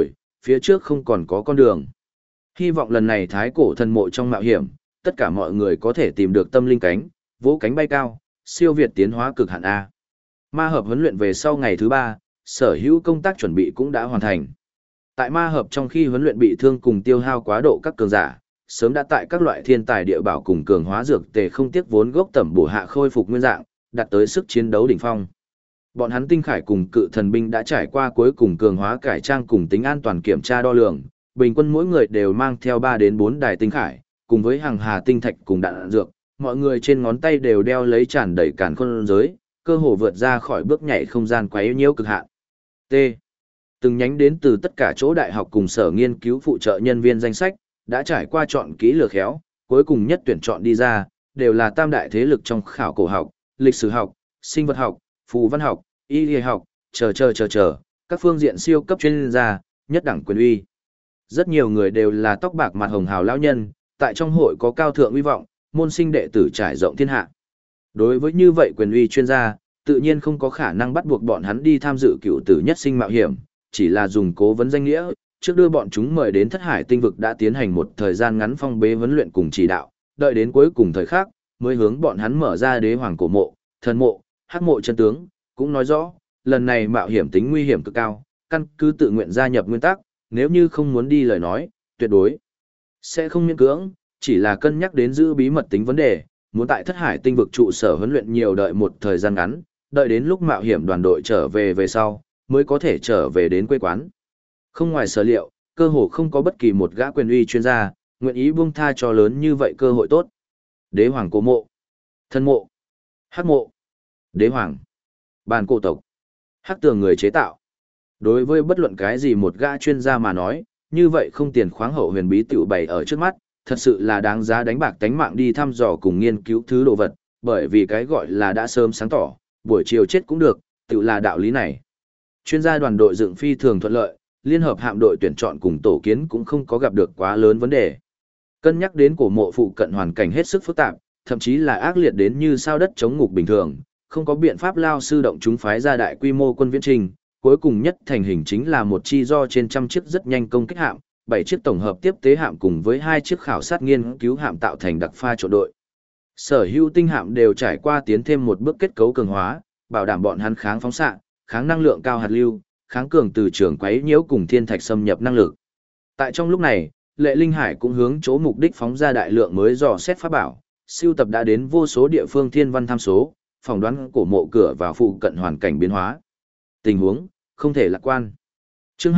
phía trước không còn có con đường. Hy vọng lần này thái cổ thần mộ trong mạo hiểm, tất cả mọi người có thể tìm được tâm linh cánh, vỗ cánh bay cao, siêu việt tiến hóa cực hạn A. Ma hợp huấn luyện về sau ngày thứ 3, sở hữu công tác chuẩn bị cũng đã hoàn thành. Tại ma hợp trong khi huấn luyện bị thương cùng tiêu hao quá độ các cường giả, sớm đã tại các loại thiên tài địa bảo cùng cường hóa dược tề không tiếc vốn gốc tẩm bổ hạ khôi phục nguyên dạng, đạt tới sức chiến đấu đỉnh phong. Bọn hắn tinh khải cùng cự thần binh đã trải qua cuối cùng cường hóa cải trang cùng tính an toàn kiểm tra đo lường, bình quân mỗi người đều mang theo 3 đến 4 đài tinh khải, cùng với hàng hà tinh thạch cùng đạn dược, mọi người trên ngón tay đều đeo lấy tràn đầy càn khôn giới, cơ hồ vượt ra khỏi bước nhảy không gian quấy nhiễu cực hạn. T. Từng nhánh đến từ tất cả chỗ đại học cùng sở nghiên cứu phụ trợ nhân viên danh sách, đã trải qua chọn kỹ lừa khéo, cuối cùng nhất tuyển chọn đi ra, đều là tam đại thế lực trong khảo cổ học, lịch sử học, sinh vật học, phù văn học, y y học, chờ, các phương diện siêu cấp chuyên gia, nhất đẳng quyền uy. Rất nhiều người đều là tóc bạc mặt hồng hào lão nhân, tại trong hội có cao thượng uy vọng, môn sinh đệ tử trải rộng thiên hạ. Đối với như vậy quyền uy chuyên gia, tự nhiên không có khả năng bắt buộc bọn hắn đi tham dự cựu tử nhất sinh mạo hiểm, chỉ là dùng cố vấn danh nghĩa, trước đưa bọn chúng mời đến Thất Hải tinh vực đã tiến hành một thời gian ngắn phong bế huấn luyện cùng chỉ đạo, đợi đến cuối cùng thời khắc, mới hướng bọn hắn mở ra đế hoàng cổ mộ, thần mộ, hắc mộ chân tướng, cũng nói rõ, lần này mạo hiểm tính nguy hiểm cực cao, căn cứ tự nguyện gia nhập nguyên tắc, nếu như không muốn đi lời nói, tuyệt đối sẽ không miễn cưỡng, chỉ là cân nhắc đến giữ bí mật tính vấn đề, muốn tại Thất Hải tinh vực trụ sở huấn luyện nhiều đợi một thời gian ngắn, đợi đến lúc mạo hiểm đoàn đội trở về sau, mới có thể trở về đến quê quán. Không ngoài sở liệu, cơ hồ không có bất kỳ một gã quyền uy chuyên gia, nguyện ý buông tha cho lớn như vậy cơ hội tốt. Đế hoàng cổ mộ, thân mộ, hắc mộ, đế hoàng, bàn cổ tộc, hắc tường người chế tạo. Đối với bất luận cái gì một gã chuyên gia mà nói, như vậy không tiền khoáng hậu huyền bí tiểu bày ở trước mắt, thật sự là đáng giá đánh bạc tánh mạng đi thăm dò cùng nghiên cứu thứ đồ vật, bởi vì cái gọi là đã sớm sáng tỏ, buổi chiều chết cũng được, tiểu là đạo lý này. Chuyên gia đoàn đội dựng phi thường thuận lợi, liên hợp hạm đội tuyển chọn cùng tổ kiến cũng không có gặp được quá lớn vấn đề. Cân nhắc đến cổ mộ phụ cận hoàn cảnh hết sức phức tạp, thậm chí là ác liệt đến như sao đất chống ngục bình thường, không có biện pháp lao sư động chúng phái ra đại quy mô quân viễn trình, cuối cùng nhất thành hình chính là một chi do trên trăm chiếc rất nhanh công kích hạm, 7 chiếc tổng hợp tiếp tế hạm cùng với 2 chiếc khảo sát nghiên cứu hạm tạo thành đặc pha trộn đội. Sở hữu tinh hạm đều trải qua tiến thêm một bước kết cấu cường hóa, bảo đảm bọn hắn kháng phóng xạ, kháng năng lượng cao hạt lưu, kháng cường từ trường quấy nhiễu cùng thiên thạch xâm nhập năng lực. Tại trong lúc này, Lệ Linh Hải cũng hướng chỗ mục đích phóng ra đại lượng mới dò xét pháp bảo, siêu tập đã đến vô số địa phương thiên văn tham số, phỏng đoán cổ mộ cửa vào phụ cận hoàn cảnh biến hóa. Tình huống không thể lạc quan. Chương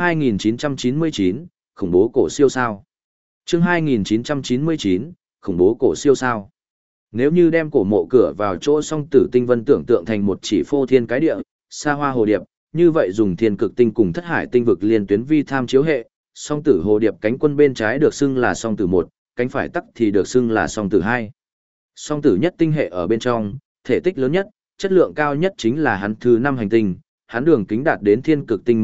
2999, khủng bố cổ siêu sao. Chương 2999, khủng bố cổ siêu sao. Nếu như đem cổ mộ cửa vào chỗ song tử tinh vân tưởng tượng thành một chỉ phô thiên cái địa, xa hoa hồ điệp, như vậy dùng thiên cực tinh cùng Thất Hải tinh vực liên tuyến vi tham chiếu hệ, song tử hồ điệp cánh quân bên trái được xưng là song tử 1, cánh phải tắc thì được xưng là song tử 2. Song tử nhất tinh hệ ở bên trong, thể tích lớn nhất, chất lượng cao nhất chính là hắn thứ 5 hành tinh, hắn đường kính đạt đến thiên cực tinh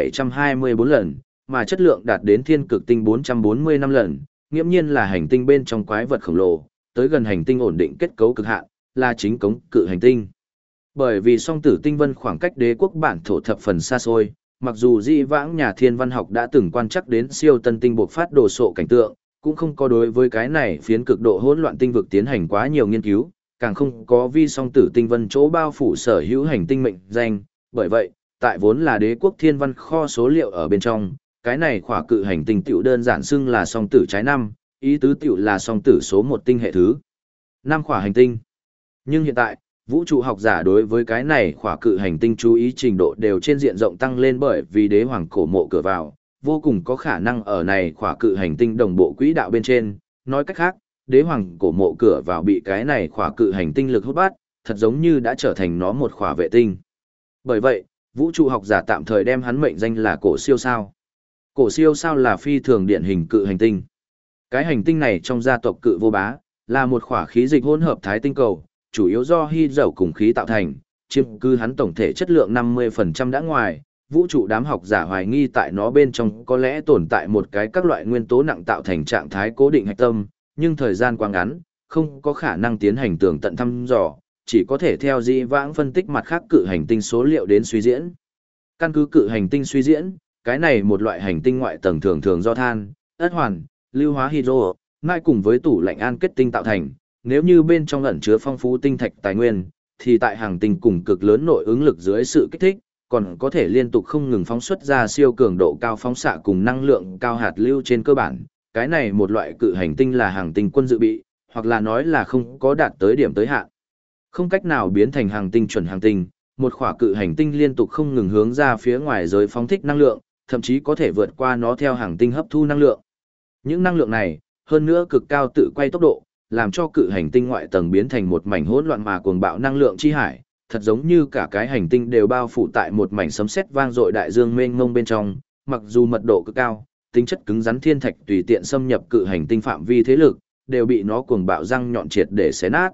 1724 lần, mà chất lượng đạt đến thiên cực tinh 445 lần, nghiễm nhiên là hành tinh bên trong quái vật khổng lồ, tới gần hành tinh ổn định kết cấu cực hạn, là chính cống cự hành tinh. Bởi vì song tử tinh vân khoảng cách đế quốc bản thổ thập phần xa xôi, mặc dù dĩ vãng nhà thiên văn học đã từng quan trắc đến siêu tân tinh bộc phát đồ sộ cảnh tượng, cũng không có đối với cái này phiến cực độ hỗn loạn tinh vực tiến hành quá nhiều nghiên cứu, càng không có vi song tử tinh vân chỗ bao phủ sở hữu hành tinh mệnh danh, bởi vậy, tại vốn là đế quốc thiên văn kho số liệu ở bên trong, cái này khỏa cự hành tinh tiểu đơn giản xưng là song tử trái năm, ý tứ tiểu là song tử số 1 tinh hệ thứ 5 khỏa hành tinh. Nhưng hiện tại, vũ trụ học giả đối với cái này khỏa cự hành tinh chú ý trình độ đều trên diện rộng tăng lên bởi vì đế hoàng cổ mộ cửa vào, vô cùng có khả năng ở này khỏa cự hành tinh đồng bộ quỹ đạo bên trên, nói cách khác, đế hoàng cổ mộ cửa vào bị cái này khỏa cự hành tinh lực hút bắt, thật giống như đã trở thành nó một khỏa vệ tinh. Bởi vậy, vũ trụ học giả tạm thời đem hắn mệnh danh là cổ siêu sao. Cổ siêu sao là phi thường điển hình cự hành tinh. Cái hành tinh này trong gia tộc cự vô bá, là một khỏa khí dịch hỗn hợp thái tinh cầu, chủ yếu do hy dầu cùng khí tạo thành, chiếm cứ hắn tổng thể chất lượng 50% đã ngoài, vũ trụ đám học giả hoài nghi tại nó bên trong có lẽ tồn tại một cái các loại nguyên tố nặng tạo thành trạng thái cố định hạch tâm, nhưng thời gian quá ngắn, không có khả năng tiến hành tường tận thăm dò, chỉ có thể theo dĩ vãng phân tích mặt khác cự hành tinh số liệu đến suy diễn. Căn cứ cự hành tinh suy diễn, Cái này một loại hành tinh ngoại tầng thường thường do than, ất hoàn, lưu hóa hydro, mai cùng với tủ lạnh an kết tinh tạo thành, nếu như bên trong ẩn chứa phong phú tinh thạch tài nguyên, thì tại hành tinh cùng cực lớn nội ứng lực dưới sự kích thích, còn có thể liên tục không ngừng phóng xuất ra siêu cường độ cao phóng xạ cùng năng lượng cao hạt lưu trên cơ bản. Cái này một loại cự hành tinh là hành tinh quân dự bị, hoặc là nói là không có đạt tới điểm tới hạn. Không cách nào biến thành hành tinh chuẩn hành tinh, một khỏa cự hành tinh liên tục không ngừng hướng ra phía ngoài giới phóng thích năng lượng, thậm chí có thể vượt qua nó theo hành tinh hấp thu năng lượng. Những năng lượng này, hơn nữa cực cao tự quay tốc độ, làm cho cự hành tinh ngoại tầng biến thành một mảnh hỗn loạn mà cuồng bạo năng lượng chi hải, thật giống như cả cái hành tinh đều bao phủ tại một mảnh sấm sét vang dội đại dương mênh mông bên trong, mặc dù mật độ cực cao, tính chất cứng rắn thiên thạch tùy tiện xâm nhập cự hành tinh phạm vi thế lực, đều bị nó cuồng bạo răng nhọn triệt để xé nát.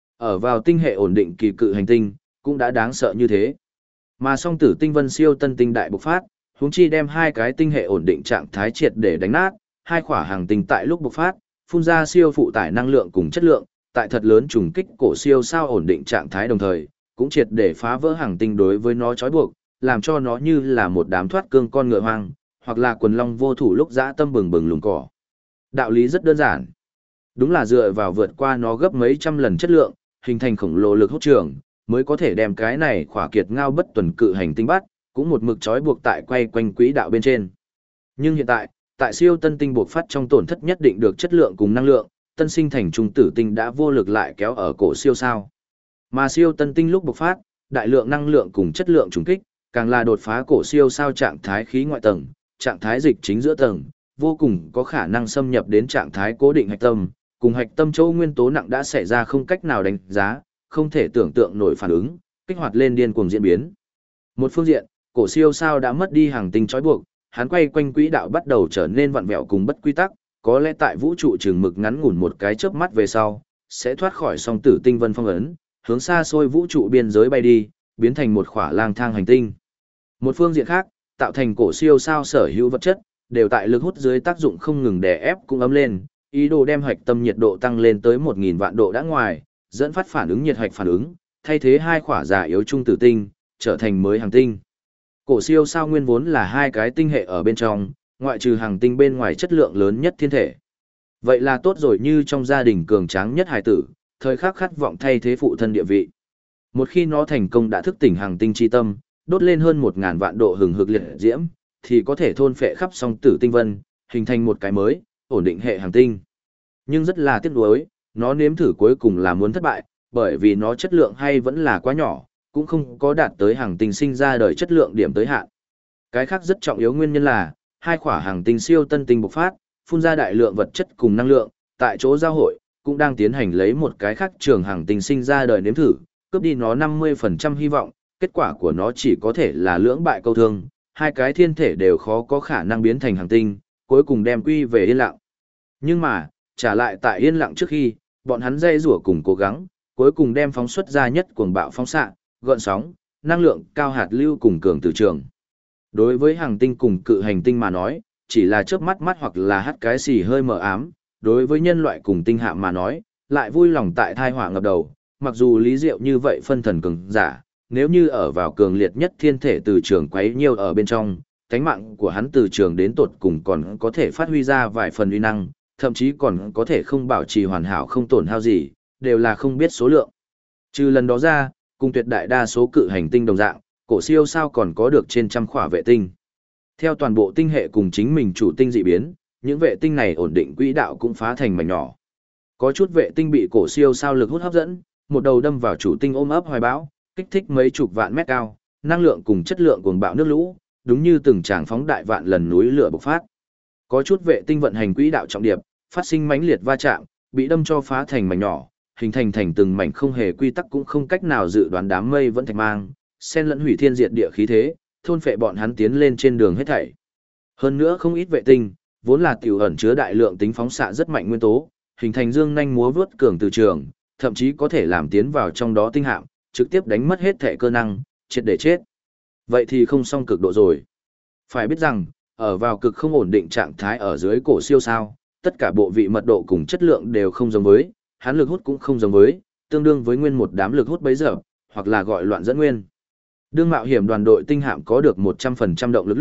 Ở vào tinh hệ ổn định kỳ cự hành tinh, cũng đã đáng sợ như thế. Mà song tử tinh vân siêu tân tinh đại bộc phát, huống chi đem hai cái tinh hệ ổn định trạng thái triệt để đánh nát, hai khỏa hành tinh tại lúc bộc phát, phun ra siêu phụ tải năng lượng cùng chất lượng, tại thật lớn trùng kích cổ siêu sao ổn định trạng thái đồng thời, cũng triệt để phá vỡ hành tinh đối với nó trói buộc, làm cho nó như là một đám thoát cương con ngựa hoang, hoặc là quần long vô thủ lúc dã tâm bừng bừng lùng cỏ. Đạo lý rất đơn giản. Đúng là dựa vào vượt qua nó gấp mấy trăm lần chất lượng, hình thành khổng lồ lực hút trường, mới có thể đem cái này khỏa kiệt ngao bất tuần cự hành tinh bắt, cũng một mực trói buộc tại quay quanh quỹ đạo bên trên. Nhưng hiện tại siêu tân tinh buộc phát trong tổn thất nhất định được chất lượng cùng năng lượng, tân sinh thành trung tử tinh đã vô lực lại kéo ở cổ siêu sao. Mà siêu tân tinh lúc bộc phát, đại lượng năng lượng cùng chất lượng trùng kích, càng là đột phá cổ siêu sao trạng thái khí ngoại tầng, trạng thái dịch chính giữa tầng, vô cùng có khả năng xâm nhập đến trạng thái cố định hạch tâm, cùng hạch tâm châu nguyên tố nặng đã xảy ra không cách nào đánh giá, không thể tưởng tượng nổi phản ứng, kích hoạt lên điên cuồng diễn biến. Một phương diện, cổ siêu sao đã mất đi hành tinh trói buộc, hắn quay quanh quỹ đạo bắt đầu trở nên vặn vẹo cùng bất quy tắc, có lẽ tại vũ trụ trường mực ngắn ngủn một cái chớp mắt về sau, sẽ thoát khỏi song tử tinh vân phong ấn, hướng xa xôi vũ trụ biên giới bay đi, biến thành một khỏa lang thang hành tinh. Một phương diện khác, tạo thành cổ siêu sao sở hữu vật chất, đều tại lực hút dưới tác dụng không ngừng đè ép cũng ấm lên, ý đồ đem hạch tâm nhiệt độ tăng lên tới 1000 vạn độ đã ngoài, dẫn phát phản ứng nhiệt hạch phản ứng, thay thế hai khỏa già yếu trung tử tinh, trở thành mới hành tinh. Cổ siêu sao nguyên vốn là hai cái tinh hệ ở bên trong, ngoại trừ hành tinh bên ngoài chất lượng lớn nhất thiên thể. Vậy là tốt rồi, như trong gia đình cường tráng nhất hải tử, thời khắc khát vọng thay thế phụ thân địa vị. Một khi nó thành công đã thức tỉnh hành tinh chi tâm, đốt lên hơn 1000 vạn độ hừng hực liệt diễm, thì có thể thôn phệ khắp song tử tinh vân, hình thành một cái mới, ổn định hệ hành tinh. Nhưng rất là tiếc nuối, nó nếm thử cuối cùng là muốn thất bại, bởi vì nó chất lượng hay vẫn là quá nhỏ, cũng không có đạt tới hành tinh sinh ra đời chất lượng điểm tới hạn. Cái khác rất trọng yếu nguyên nhân là, hai khỏa hành tinh siêu tân tinh bộc phát, phun ra đại lượng vật chất cùng năng lượng, tại chỗ giao hội, cũng đang tiến hành lấy một cái khác trường hành tinh sinh ra đời nếm thử, cướp đi nó 50% hy vọng, kết quả của nó chỉ có thể là lưỡng bại câu thương, hai cái thiên thể đều khó có khả năng biến thành hành tinh, cuối cùng đem quy về yên lặng. Nhưng mà, trả lại tại yên lặng trước khi, bọn hắn dây rủa cùng cố gắng, cuối cùng đem phóng xuất ra nhất cuồng bạo phóng xạ, gợn sóng, năng lượng cao hạt lưu cùng cường từ trường. Đối với hành tinh cùng cự hành tinh mà nói, chỉ là chớp mắt mắt hoặc là hắt cái xì hơi mờ ám, đối với nhân loại cùng tinh hạ mà nói, lại vui lòng tại thai họa ngập đầu, mặc dù lý diệu như vậy phân thần cường giả, nếu như ở vào cường liệt nhất thiên thể từ trường quấy nhiều ở bên trong, cánh mạng của hắn từ trường đến tột cùng còn có thể phát huy ra vài phần uy năng, thậm chí còn có thể không bảo trì hoàn hảo không tổn hao gì, đều là không biết số lượng. Trừ lần đó ra, cùng tuyệt đại đa số cự hành tinh đồng dạng, cổ siêu sao còn có được trên trăm khỏa vệ tinh. Theo toàn bộ tinh hệ cùng chính mình chủ tinh dị biến, những vệ tinh này ổn định quỹ đạo cũng phá thành mảnh nhỏ. Có chút vệ tinh bị cổ siêu sao lực hút hấp dẫn, một đầu đâm vào chủ tinh ôm ấp hoài bão, kích thích mấy chục vạn mét cao, năng lượng cùng chất lượng cuồng bạo nước lũ, đúng như từng tràng phóng đại vạn lần núi lửa bộc phát. Có chút vệ tinh vận hành quỹ đạo trọng điệp, phát sinh mãnh liệt va chạm, bị đâm cho phá thành mảnh nhỏ, hình thành từng mảnh không hề quy tắc cũng không cách nào dự đoán đám mây vẫn thạch mang, xen lẫn hủy thiên diệt địa khí thế, thôn phệ bọn hắn tiến lên trên đường hết thảy. Hơn nữa không ít vệ tinh, vốn là tiểu ẩn chứa đại lượng tính phóng xạ rất mạnh nguyên tố, hình thành dương nhanh múa vớt cường từ trường, thậm chí có thể làm tiến vào trong đó tinh hạm, trực tiếp đánh mất hết thể cơ năng, triệt để chết. Vậy thì không xong cực độ rồi. Phải biết rằng, ở vào cực không ổn định trạng thái ở dưới cổ siêu sao, tất cả bộ vị mật độ cùng chất lượng đều không giống với, hắn lực hút cũng không giống với, tương đương với nguyên một đám lực hút bấy giờ, hoặc là gọi loạn dẫn nguyên. Đương mạo hiểm đoàn đội tinh hạm có được 100% động lực lúc,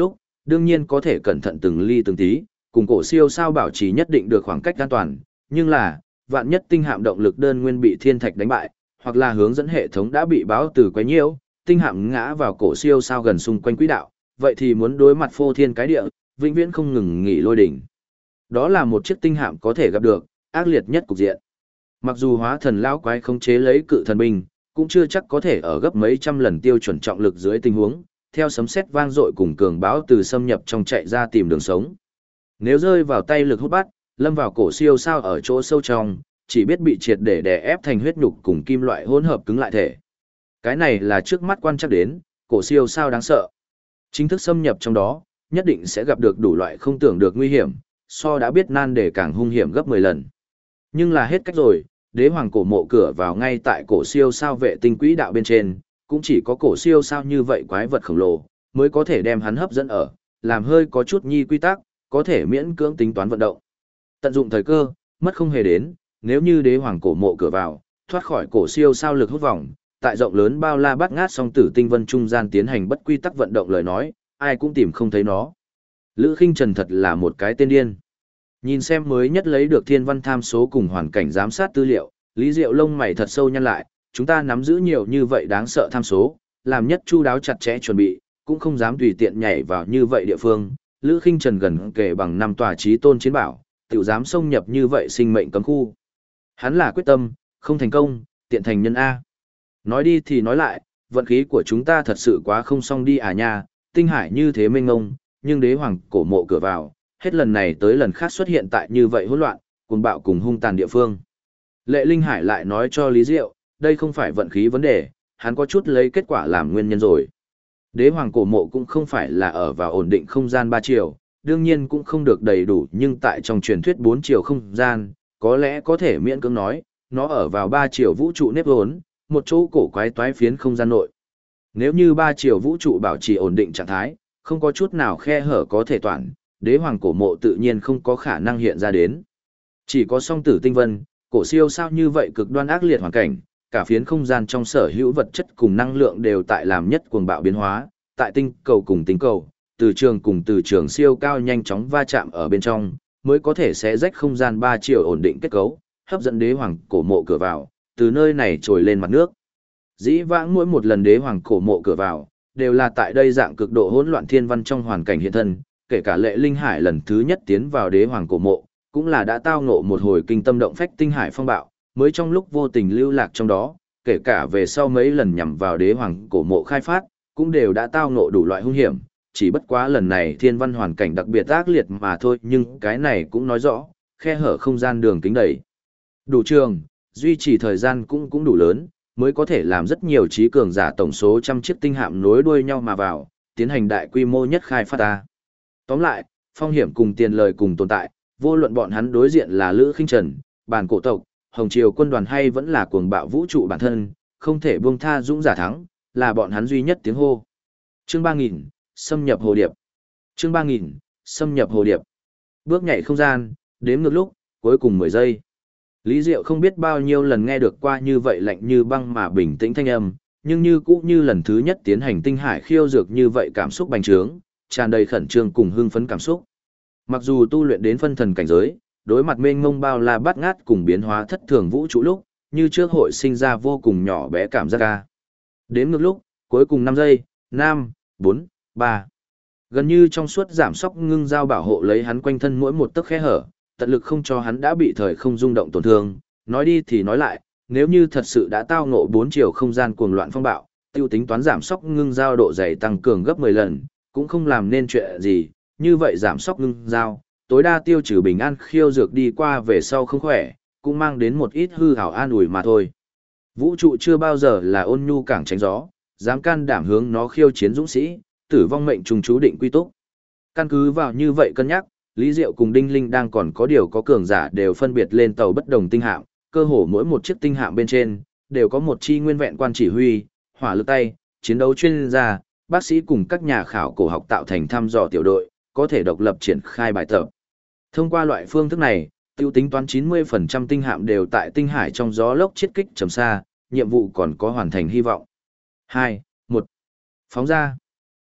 đương nhiên có thể cẩn thận từng ly từng tí, cùng cổ siêu sao bảo trì nhất định được khoảng cách an toàn, nhưng là, vạn nhất tinh hạm động lực đơn nguyên bị thiên thạch đánh bại, hoặc là hướng dẫn hệ thống đã bị báo từ quấy nhiễu, tinh hạm ngã vào cổ siêu sao gần xung quanh quỹ đạo, vậy thì muốn đối mặt phô thiên cái địa, vĩnh viễn không ngừng nghỉ lôi đỉnh. Đó là một chiếc tinh hạm có thể gặp được ác liệt nhất cục diện. Mặc dù hóa thần lão quái khống chế lấy cự thần binh, cũng chưa chắc có thể ở gấp mấy trăm lần tiêu chuẩn trọng lực dưới tình huống, theo sấm sét vang dội cùng cường bão từ xâm nhập trong chạy ra tìm đường sống. Nếu rơi vào tay lực hút bắt, lâm vào cổ siêu sao ở chỗ sâu trong, chỉ biết bị triệt để đè ép thành huyết nhục cùng kim loại hỗn hợp cứng lại thể. Cái này là trước mắt quan chắc đến, cổ siêu sao đáng sợ. Chính thức xâm nhập trong đó, nhất định sẽ gặp được đủ loại không tưởng được nguy hiểm, so đã biết nan để càng hung hiểm gấp 10 lần. Nhưng là hết cách rồi, đế hoàng cổ mộ cửa vào ngay tại cổ siêu sao vệ tinh quỹ đạo bên trên, cũng chỉ có cổ siêu sao như vậy quái vật khổng lồ, mới có thể đem hắn hấp dẫn ở, làm hơi có chút nhi quy tắc, có thể miễn cưỡng tính toán vận động. Tận dụng thời cơ, mất không hề đến, nếu như đế hoàng cổ mộ cửa vào, thoát khỏi cổ siêu sao lực hút vòng, tại rộng lớn bao la bát ngát song tử tinh vân trung gian tiến hành bất quy tắc vận động lời nói, ai cũng tìm không thấy nó. Lữ Khinh Trần thật là một cái tên điên. Nhìn xem mới nhất lấy được thiên văn tham số cùng hoàn cảnh giám sát tư liệu, Lý Diệu lông mày thật sâu nhăn lại, chúng ta nắm giữ nhiều như vậy đáng sợ tham số, làm nhất chu đáo chặt chẽ chuẩn bị, cũng không dám tùy tiện nhảy vào như vậy địa phương. Lữ Khinh Trần gần kể bằng 5 tòa chí tôn chiến bảo, tiểu dám xông nhập như vậy sinh mệnh cấm khu. Hắn là quyết tâm, không thành công, tiện thành nhân A. Nói đi thì nói lại, vận khí của chúng ta thật sự quá không xong đi à nha, tinh hải như thế mênh ngông, nhưng đế hoàng cổ mộ cửa vào, hết lần này tới lần khác xuất hiện tại như vậy hỗn loạn, cuồng bạo cùng hung tàn địa phương. Lệ Linh Hải lại nói cho Lý Diệu, đây không phải vận khí vấn đề, hắn có chút lấy kết quả làm nguyên nhân rồi. Đế hoàng cổ mộ cũng không phải là ở vào ổn định không gian 3 chiều, đương nhiên cũng không được đầy đủ, nhưng tại trong truyền thuyết 4 chiều không gian, có lẽ có thể miễn cưỡng nói, nó ở vào 3 chiều vũ trụ nếp vốn, một chỗ cổ quái toái phiến không gian nội. Nếu như 3 chiều vũ trụ bảo trì ổn định trạng thái, không có chút nào khe hở có thể toàn, đế hoàng cổ mộ tự nhiên không có khả năng hiện ra đến. Chỉ có song tử tinh vân, cổ siêu sao như vậy cực đoan ác liệt hoàn cảnh, cả phiến không gian trong sở hữu vật chất cùng năng lượng đều tại làm nhất cuồng bạo biến hóa, tại tinh cầu cùng tinh cầu, từ trường cùng từ trường siêu cao nhanh chóng va chạm ở bên trong, mới có thể xé rách không gian 3 chiều ổn định kết cấu, hấp dẫn đế hoàng cổ mộ cửa vào, từ nơi này trồi lên mặt nước. Dĩ vãng mỗi một lần đế hoàng cổ mộ cửa vào, đều là tại đây dạng cực độ hỗn loạn thiên văn trong hoàn cảnh hiện thân, kể cả Lệ Linh Hải lần thứ nhất tiến vào đế hoàng cổ mộ, cũng là đã tao ngộ một hồi kinh tâm động phách tinh hải phong bạo, mới trong lúc vô tình lưu lạc trong đó, kể cả về sau mấy lần nhằm vào đế hoàng cổ mộ khai phát, cũng đều đã tao ngộ đủ loại hung hiểm, chỉ bất quá lần này thiên văn hoàn cảnh đặc biệt ác liệt mà thôi, nhưng cái này cũng nói rõ, khe hở không gian đường kính đầy đủ trường, duy trì thời gian cũng đủ lớn, mới có thể làm rất nhiều trí cường giả tổng số trăm chiếc tinh hạm nối đuôi nhau mà vào, tiến hành đại quy mô nhất khai phát ta. Tóm lại, phong hiểm cùng tiền lời cùng tồn tại, vô luận bọn hắn đối diện là Lữ Khinh Trần, Bàn Cổ tộc, Hồng Triều quân đoàn hay vẫn là cuồng bạo vũ trụ bản thân, không thể buông tha dũng giả thắng, là bọn hắn duy nhất tiếng hô. Chương 3000, xâm nhập hồ điệp. Chương 3000, xâm nhập hồ điệp. Bước nhảy không gian, đếm ngược lúc, cuối cùng 10 giây. Lý Diệu không biết bao nhiêu lần nghe được qua như vậy lạnh như băng mà bình tĩnh thanh âm, nhưng như cũ như lần thứ nhất tiến hành tinh hải khiêu dược như vậy cảm xúc bành trướng, tràn đầy khẩn trương cùng hưng phấn cảm xúc. Mặc dù tu luyện đến phân thần cảnh giới, đối mặt mênh mông bao la bát ngát cùng biến hóa thất thường vũ trụ lúc, như trước hội sinh ra vô cùng nhỏ bé cảm giác ca. Đếm ngược lúc, cuối cùng 5 giây, 5, 4, 3. Gần như trong suốt giảm sóc ngưng dao bảo hộ lấy hắn quanh thân mỗi một tấc khe hở, tận lực không cho hắn đã bị thời không rung động tổn thương. Nói đi thì nói lại, nếu như thật sự đã tao ngộ 4 chiều không gian cuồng loạn phong bạo, tiêu tính toán giảm sóc ngưng dao độ dày tăng cường gấp 10 lần, cũng không làm nên chuyện gì, như vậy giảm sóc ngưng dao, tối đa tiêu trừ bình an khiêu dược đi qua về sau không khỏe, cũng mang đến một ít hư hảo an ủi mà thôi. Vũ trụ chưa bao giờ là ôn nhu cảng tránh gió, dám can đảm hướng nó khiêu chiến dũng sĩ, tử vong mệnh trùng chú định quy túc. Căn cứ vào như vậy cân nhắc, Lý Diệu cùng Đinh Linh đang còn có điều có cường giả đều phân biệt lên tàu bất đồng tinh hạm, cơ hồ mỗi một chiếc tinh hạm bên trên đều có một chi nguyên vẹn quan chỉ huy, hỏa lực tay, chiến đấu chuyên gia, bác sĩ cùng các nhà khảo cổ học tạo thành thăm dò tiểu đội, có thể độc lập triển khai bài tập. Thông qua loại phương thức này, tiêu tính toán 90% tinh hạm đều tại tinh hải trong gió lốc chiết kích trầm xa, nhiệm vụ còn có hoàn thành hy vọng. 2, 1. Phóng ra.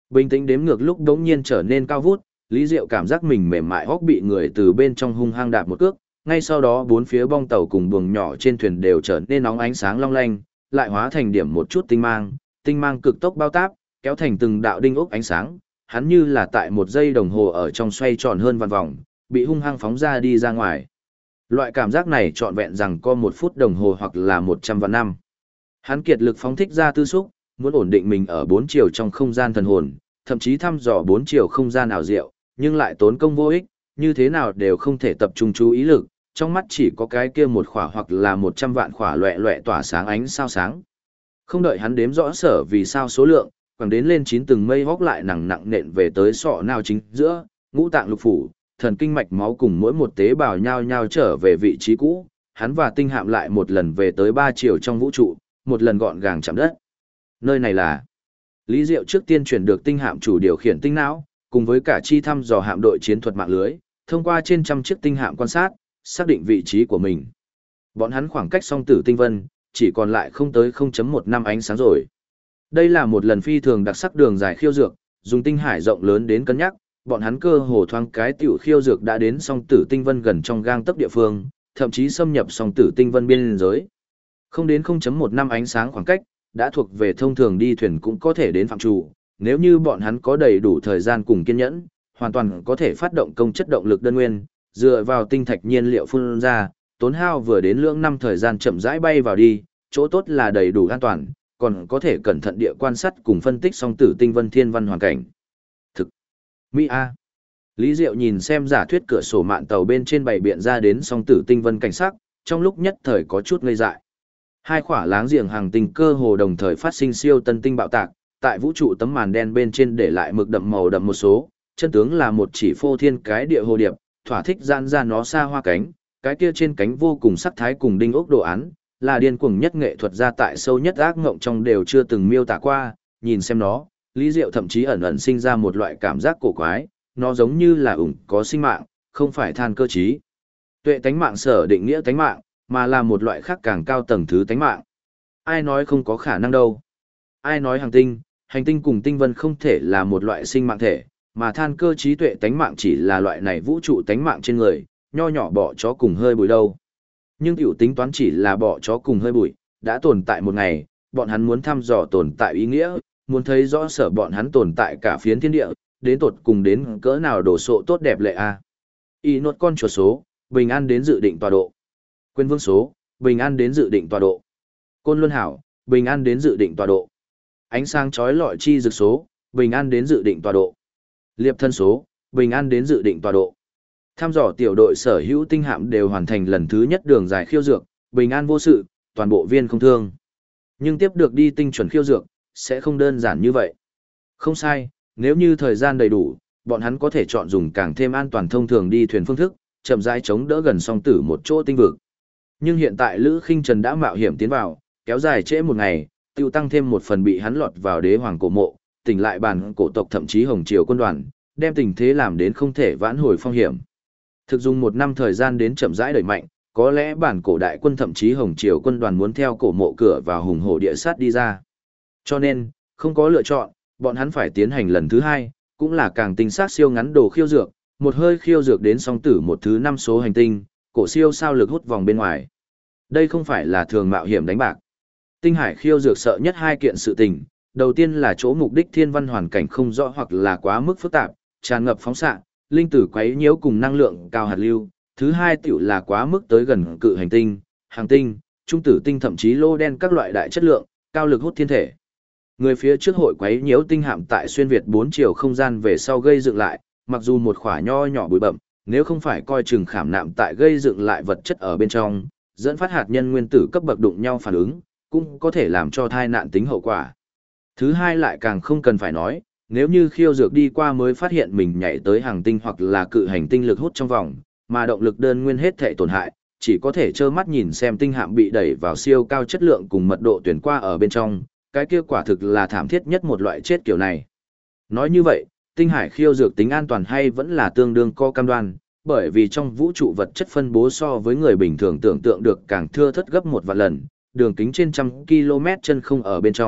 Bình tĩnh đếm ngược lúc đống nhiên trở nên cao vút, Lý Diệu cảm giác mình mềm mại hốc bị người từ bên trong hung hăng đạp một cước, ngay sau đó bốn phía bong tàu cùng buồng nhỏ trên thuyền đều trở nên nóng ánh sáng long lanh, lại hóa thành điểm một chút tinh mang cực tốc bao táp, kéo thành từng đạo đinh ốc ánh sáng, hắn như là tại một giây đồng hồ ở trong xoay tròn hơn vạn vòng, bị hung hăng phóng ra đi ra ngoài. Loại cảm giác này trọn vẹn rằng có 1 phút đồng hồ hoặc là 100 vạn năm. Hắn kiệt lực phóng thích ra tư xúc, muốn ổn định mình ở 4 chiều trong không gian thần hồn, thậm chí thăm dò 4 chiều không gian ảo diệu, nhưng lại tốn công vô ích, như thế nào đều không thể tập trung chú ý lực, trong mắt chỉ có cái kia một khỏa hoặc là 100 vạn khỏa loẹ loẹ tỏa sáng ánh sao sáng. Không đợi hắn đếm rõ sở vì sao số lượng, quẳng đến lên 9 từng mây hốc lại nặng nặng nện về tới sọ nào chính giữa, ngũ tạng lục phủ, thần kinh mạch máu cùng mỗi một tế bào nhao nhao trở về vị trí cũ, hắn và tinh hạm lại một lần về tới 3 chiều trong vũ trụ, một lần gọn gàng chạm đất. Nơi này là Lý Diệu trước tiên chuyển được tinh hạm chủ điều khiển tinh não, cùng với cả chi thăm dò hạm đội chiến thuật mạng lưới, thông qua trên trăm chiếc tinh hạm quan sát, xác định vị trí của mình. Bọn hắn khoảng cách song tử tinh vân, chỉ còn lại không tới 0.1 năm ánh sáng rồi. Đây là một lần phi thường đặc sắc đường dài khiêu dược, dùng tinh hải rộng lớn đến cân nhắc, bọn hắn cơ hồ thoáng cái tiểu khiêu dược đã đến song tử tinh vân gần trong gang tấc địa phương, thậm chí xâm nhập song tử tinh vân biên giới. Không đến 0.1 năm ánh sáng khoảng cách, đã thuộc về thông thường đi thuyền cũng có thể đến phạm trù, nếu như bọn hắn có đầy đủ thời gian cùng kiên nhẫn, hoàn toàn có thể phát động công chất động lực đơn nguyên, dựa vào tinh thạch nhiên liệu phun ra, tốn hao vừa đến lưỡng năm thời gian chậm rãi bay vào đi, chỗ tốt là đầy đủ an toàn, còn có thể cẩn thận địa quan sát cùng phân tích song tử tinh vân thiên văn hoàn cảnh. Thực Mỹ A. Lý Diệu nhìn xem giả thuyết cửa sổ mạn tàu bên trên bày biện ra đến song tử tinh vân cảnh sắc, trong lúc nhất thời có chút ngây dại. Hai khỏa láng giềng hàng tinh cơ hồ đồng thời phát sinh siêu tân tinh bạo tạc, tại vũ trụ tấm màn đen bên trên để lại mực đậm màu đậm một số, chân tướng là một chỉ phô thiên cái địa hồ điệp, thỏa thích giãn ra nó xa hoa cánh, cái kia trên cánh vô cùng sắc thái cùng đinh ốc đồ án, là điên cuồng nhất nghệ thuật gia tại sâu nhất ác ngộng trong đều chưa từng miêu tả qua, nhìn xem nó, Lý Diệu thậm chí ẩn ẩn sinh ra một loại cảm giác cổ quái, nó giống như là có sinh mạng, không phải than cơ trí. Tuệ tánh mạng sở định nghĩa tánh mạng, mà là một loại khác càng cao tầng thứ tánh mạng. Ai nói không có khả năng đâu? Ai nói hành tinh cùng tinh vân không thể là một loại sinh mạng thể, mà than cơ trí tuệ tánh mạng chỉ là loại này vũ trụ tánh mạng trên người, nho nhỏ bọ chó cùng hơi bụi đâu. Nhưng tiểu tính toán chỉ là bọ chó cùng hơi bụi, đã tồn tại một ngày, bọn hắn muốn thăm dò tồn tại ý nghĩa, muốn thấy rõ sở bọn hắn tồn tại cả phiến thiên địa, đến tột cùng đến cỡ nào đồ sộ tốt đẹp lệ a. Y nốt con chuột số, bình an đến dự định tọa độ. Quyền vương số, bình an đến dự định tọa độ. Côn luân hảo, bình an đến dự định tọa độ. Ánh sáng chói lọi chi dược số, bình an đến dự định tọa độ. Liệp thân số, bình an đến dự định tọa độ. Tham dò tiểu đội sở hữu tinh hạm đều hoàn thành lần thứ nhất đường dài khiêu dược, bình an vô sự, toàn bộ viên không thương. Nhưng tiếp được đi tinh chuẩn khiêu dược, sẽ không đơn giản như vậy. Không sai, nếu như thời gian đầy đủ, bọn hắn có thể chọn dùng càng thêm an toàn thông thường đi thuyền phương thức, chậm rãi chống đỡ gần song tử một chỗ tinh vực. Nhưng hiện tại Lữ Khinh Trần đã mạo hiểm tiến vào, kéo dài trễ một ngày, tiêu tăng thêm một phần bị hắn lọt vào đế hoàng cổ mộ, tỉnh lại bản cổ tộc thậm chí hồng triều quân đoàn, đem tình thế làm đến không thể vãn hồi phong hiểm. Thực dùng 1 năm thời gian đến chậm rãi đẩy mạnh, có lẽ bản cổ đại quân thậm chí hồng triều quân đoàn muốn theo cổ mộ cửa vào hùng hổ địa sát đi ra. Cho nên, không có lựa chọn, bọn hắn phải tiến hành lần thứ 2, cũng là càng tinh xác siêu ngắn đồ khiêu dược, một hơi khiêu dược đến song tử một thứ 5 số hành tinh, cổ siêu sao lực hút vòng bên ngoài. Đây không phải là thường mạo hiểm đánh bạc. Tinh hải khiêu dược sợ nhất 2 kiện sự tình, đầu tiên là chỗ mục đích thiên văn hoàn cảnh không rõ hoặc là quá mức phức tạp, tràn ngập phóng xạ, linh tử quấy nhiễu cùng năng lượng cao hạt lưu. Thứ hai tiểu là quá mức tới gần cự hành tinh, hàng tinh, trung tử tinh thậm chí lô đen các loại đại chất lượng, cao lực hút thiên thể. Người phía trước hội quấy nhiễu tinh hạm tại xuyên Việt 4 chiều không gian về sau gây dựng lại, mặc dù một khỏa nho nhỏ bụi bậm, nếu không phải coi chừng khảm nạm tại gây dựng lại vật chất ở bên trong, dẫn phát hạt nhân nguyên tử cấp bậc đụng nhau phản ứng, cũng có thể làm cho thai nạn tính hậu quả. Thứ hai lại càng không cần phải nói, nếu như khiêu dược đi qua mới phát hiện mình nhảy tới hàng tinh hoặc là cự hành tinh lực hút trong vòng, mà động lực đơn nguyên hết thể tổn hại, chỉ có thể trơ mắt nhìn xem tinh hạm bị đẩy vào siêu cao chất lượng cùng mật độ tuyển qua ở bên trong, cái kia quả thực là thảm thiết nhất một loại chết kiểu này. Nói như vậy, tinh hải khiêu dược tính an toàn hay vẫn là tương đương có cam đoan, bởi vì trong vũ trụ vật chất phân bố so với người bình thường tưởng tượng được càng thưa thớt gấp 1 vạn lần, đường kính trên 100 km chân không ở bên trong,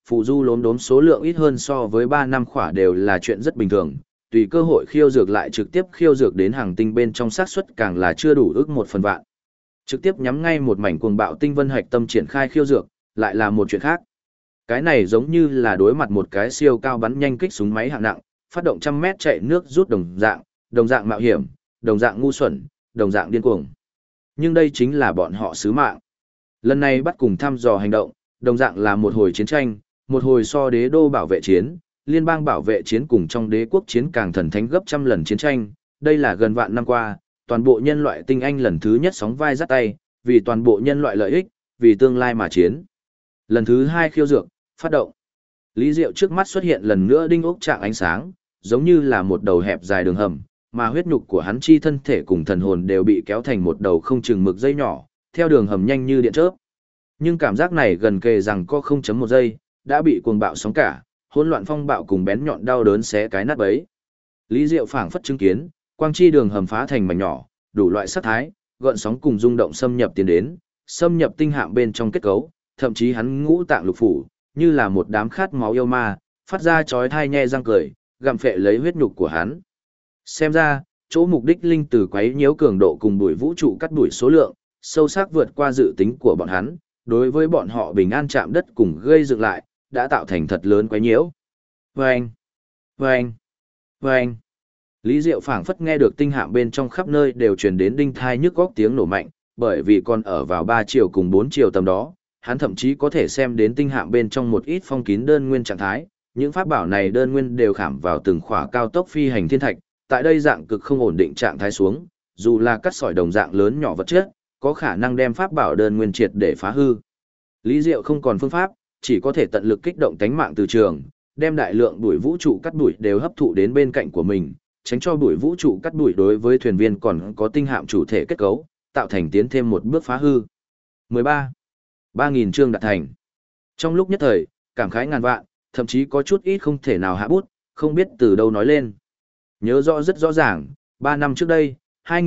phù du lốm đốm số lượng ít hơn so với 3 năm khỏa đều là chuyện rất bình thường, tùy cơ hội khiêu dược lại trực tiếp khiêu dược đến hàng tinh bên trong xác suất càng là chưa đủ ước 1/1000. Trực tiếp nhắm ngay một mảnh cuồng bạo tinh vân hạch tâm triển khai khiêu dược, lại là một chuyện khác. Cái này giống như là đối mặt một cái siêu cao bắn nhanh kích súng máy hạng nặng, phát động trăm mét chạy nước rút đồng dạng mạo hiểm, đồng dạng ngu xuẩn, đồng dạng điên cuồng. Nhưng đây chính là bọn họ sứ mạng. Lần này bắt cùng thăm dò hành động, đồng dạng là một hồi chiến tranh, một hồi so đế đô bảo vệ chiến, liên bang bảo vệ chiến cùng trong đế quốc chiến càng thần thánh gấp trăm lần chiến tranh. Đây là gần vạn năm qua, toàn bộ nhân loại tinh anh lần thứ nhất sóng vai dắt tay, vì toàn bộ nhân loại lợi ích, vì tương lai mà chiến. Lần thứ 2 khiêu dược, phát động. Lý Diệu trước mắt xuất hiện lần nữa đinh ốc trạng ánh sáng, giống như là một đầu hẹp dài đường hầm, mà huyết nhục của hắn chi thân thể cùng thần hồn đều bị kéo thành một đầu không chừng mực dây nhỏ, theo đường hầm nhanh như điện chớp. Nhưng cảm giác này gần kề rằng có 0.1 giây, đã bị cuồng bạo sóng cả, hỗn loạn phong bạo cùng bén nhọn đau đớn xé cái nát bấy. Lý Diệu phảng phất chứng kiến, quang chi đường hầm phá thành mảnh nhỏ, đủ loại sắc thái, gợn sóng cùng rung động xâm nhập tiến đến, xâm nhập tinh hạm bên trong kết cấu, thậm chí hắn ngũ tạng lục phủ, như là một đám khát máu yêu ma, phát ra chói tai nhe răng cười, gặm phệ lấy huyết nhục của hắn. Xem ra, chỗ mục đích linh tử quấy nhiễu cường độ cùng đuổi vũ trụ cắt đuổi số lượng, sâu sắc vượt qua dự tính của bọn hắn, đối với bọn họ bình an chạm đất cùng gây dựng lại, đã tạo thành thật lớn quấy nhiễu. Vâng! Vâng! Vâng! Lý Diệu phảng phất nghe được tinh hạm bên trong khắp nơi đều truyền đến đinh thai nhức góc tiếng nổ mạnh, bởi vì còn ở vào 3 chiều cùng 4 chiều tầm đó, hắn thậm chí có thể xem đến tinh hạm bên trong một ít phong kín đơn nguyên trạng thái, những pháp bảo này đơn nguyên đều khảm vào từng khỏa cao tốc phi hành thiên thạch, tại đây dạng cực không ổn định trạng thái xuống, dù là cắt sỏi đồng dạng lớn nhỏ vật chất, có khả năng đem pháp bảo đơn nguyên triệt để phá hư. Lý Diệu không còn phương pháp, chỉ có thể tận lực kích động tánh mạng từ trường, đem đại lượng bụi vũ trụ cắt đuổi đều hấp thụ đến bên cạnh của mình, tránh cho bụi vũ trụ cắt đuổi đối với thuyền viên còn có tinh hạm chủ thể kết cấu, tạo thành tiến thêm một bước phá hư. 13. 3.000 chương đạt thành. Trong lúc nhất thời, cảm khái ngàn vạn, thậm chí có chút ít không thể nào hạ bút, không biết từ đâu nói lên. Nhớ rõ rất rõ ràng, 3 năm trước đây,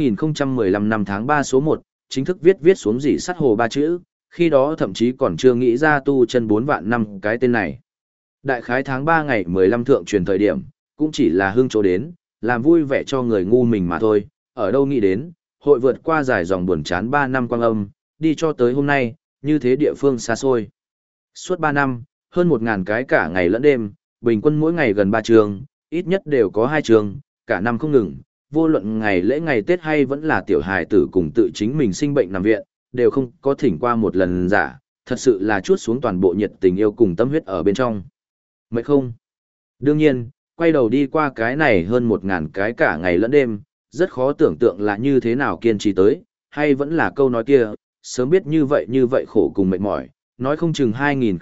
2015 năm tháng 3 số 1, chính thức viết xuống dỉ sắt hồ 3 chữ, khi đó thậm chí còn chưa nghĩ ra tu chân 4 vạn năm cái tên này. Đại khái tháng 3 ngày 15 thượng truyền thời điểm, cũng chỉ là hương chỗ đến, làm vui vẻ cho người ngu mình mà thôi, ở đâu nghĩ đến, hội vượt qua dài dòng buồn chán 3 năm quang âm, đi cho tới hôm nay, như thế địa phương xa xôi. Suốt 3 năm, hơn 1.000 cái cả ngày lẫn đêm, bình quân mỗi ngày gần 3 trường, ít nhất đều có 2 trường, cả năm không ngừng, vô luận ngày lễ ngày Tết hay vẫn là tiểu hài tử cùng tự chính mình sinh bệnh nằm viện, đều không có thỉnh qua một lần giả, thật sự là chuốt xuống toàn bộ nhiệt tình yêu cùng tâm huyết ở bên trong. Mệt không? Đương nhiên, quay đầu đi qua cái này hơn 1.000 cái cả ngày lẫn đêm, rất khó tưởng tượng là như thế nào kiên trì tới, hay vẫn là câu nói kia, sớm biết như vậy khổ cùng mệt mỏi, nói không chừng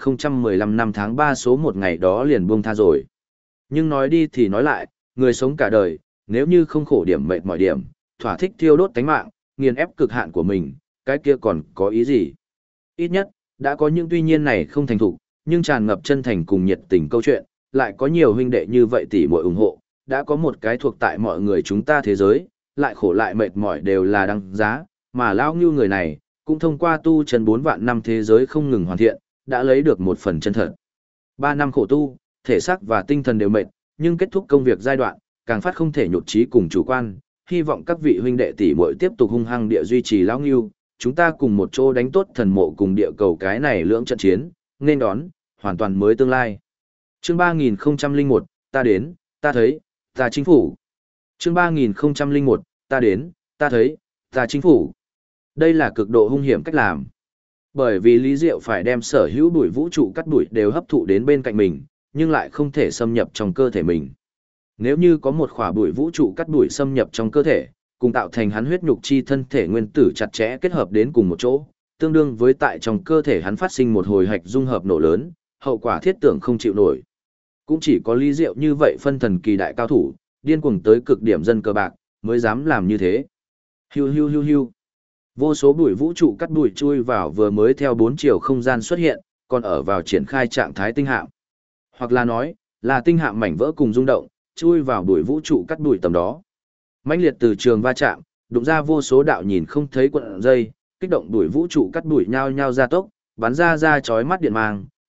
2015 năm tháng 3 số 1 ngày đó liền buông tha rồi. Nhưng nói đi thì nói lại, người sống cả đời, nếu như không khổ điểm mệt mỏi điểm, thỏa thích thiêu đốt tánh mạng, nghiền ép cực hạn của mình, cái kia còn có ý gì? Ít nhất, đã có những tuy nhiên này không thành thục, nhưng tràn ngập chân thành cùng nhiệt tình câu chuyện, lại có nhiều huynh đệ như vậy tỉ muội ủng hộ, đã có một cái thuộc tại mọi người chúng ta thế giới, lại khổ lại mệt mỏi đều là đăng giá, mà lão ngưu người này, cũng thông qua tu chân 4 vạn năm thế giới không ngừng hoàn thiện, đã lấy được một phần chân thật. 3 năm khổ tu, thể xác và tinh thần đều mệt, nhưng kết thúc công việc giai đoạn, càng phát không thể nhụt chí cùng chủ quan, hy vọng các vị huynh đệ tỷ muội tiếp tục hung hăng địa duy trì lão ngưu, chúng ta cùng một chỗ đánh tốt thần mộ cùng địa cầu cái này lưỡng trận chiến, nên đón hoàn toàn mới tương lai. Chương 3001, ta đến, ta thấy, ta chính phủ. Chương 3001, ta đến, ta thấy, ta chính phủ. Đây là cực độ hung hiểm cách làm. Bởi vì Lý Diệu phải đem sở hữu bụi vũ trụ cắt đuổi đều hấp thụ đến bên cạnh mình, nhưng lại không thể xâm nhập trong cơ thể mình. Nếu như có một khỏa bụi vũ trụ cắt đuổi xâm nhập trong cơ thể, cùng tạo thành hắn huyết nhục chi thân thể nguyên tử chặt chẽ kết hợp đến cùng một chỗ, tương đương với tại trong cơ thể hắn phát sinh một hồi hạch dung hợp nổ lớn, hậu quả thiết tưởng không chịu nổi. Cũng chỉ có Lý Diệu như vậy phân thần kỳ đại cao thủ, điên cuồng tới cực điểm dân cờ bạc, mới dám làm như thế. Hiu hiu hiu hiu. Vô số bụi vũ trụ cắt đuổi chui vào vừa mới theo 4 chiều không gian xuất hiện, còn ở vào triển khai trạng thái tinh hạm. Hoặc là nói, là tinh hạm mảnh vỡ cùng rung động, chui vào bụi vũ trụ cắt đuổi tầm đó. Mãnh liệt từ trường va chạm, đụng ra vô số đạo nhìn không thấy cuộn dây, kích động bụi vũ trụ cắt đuổi nhao nhao ra tốc, bắn ra chói mắt điện mang,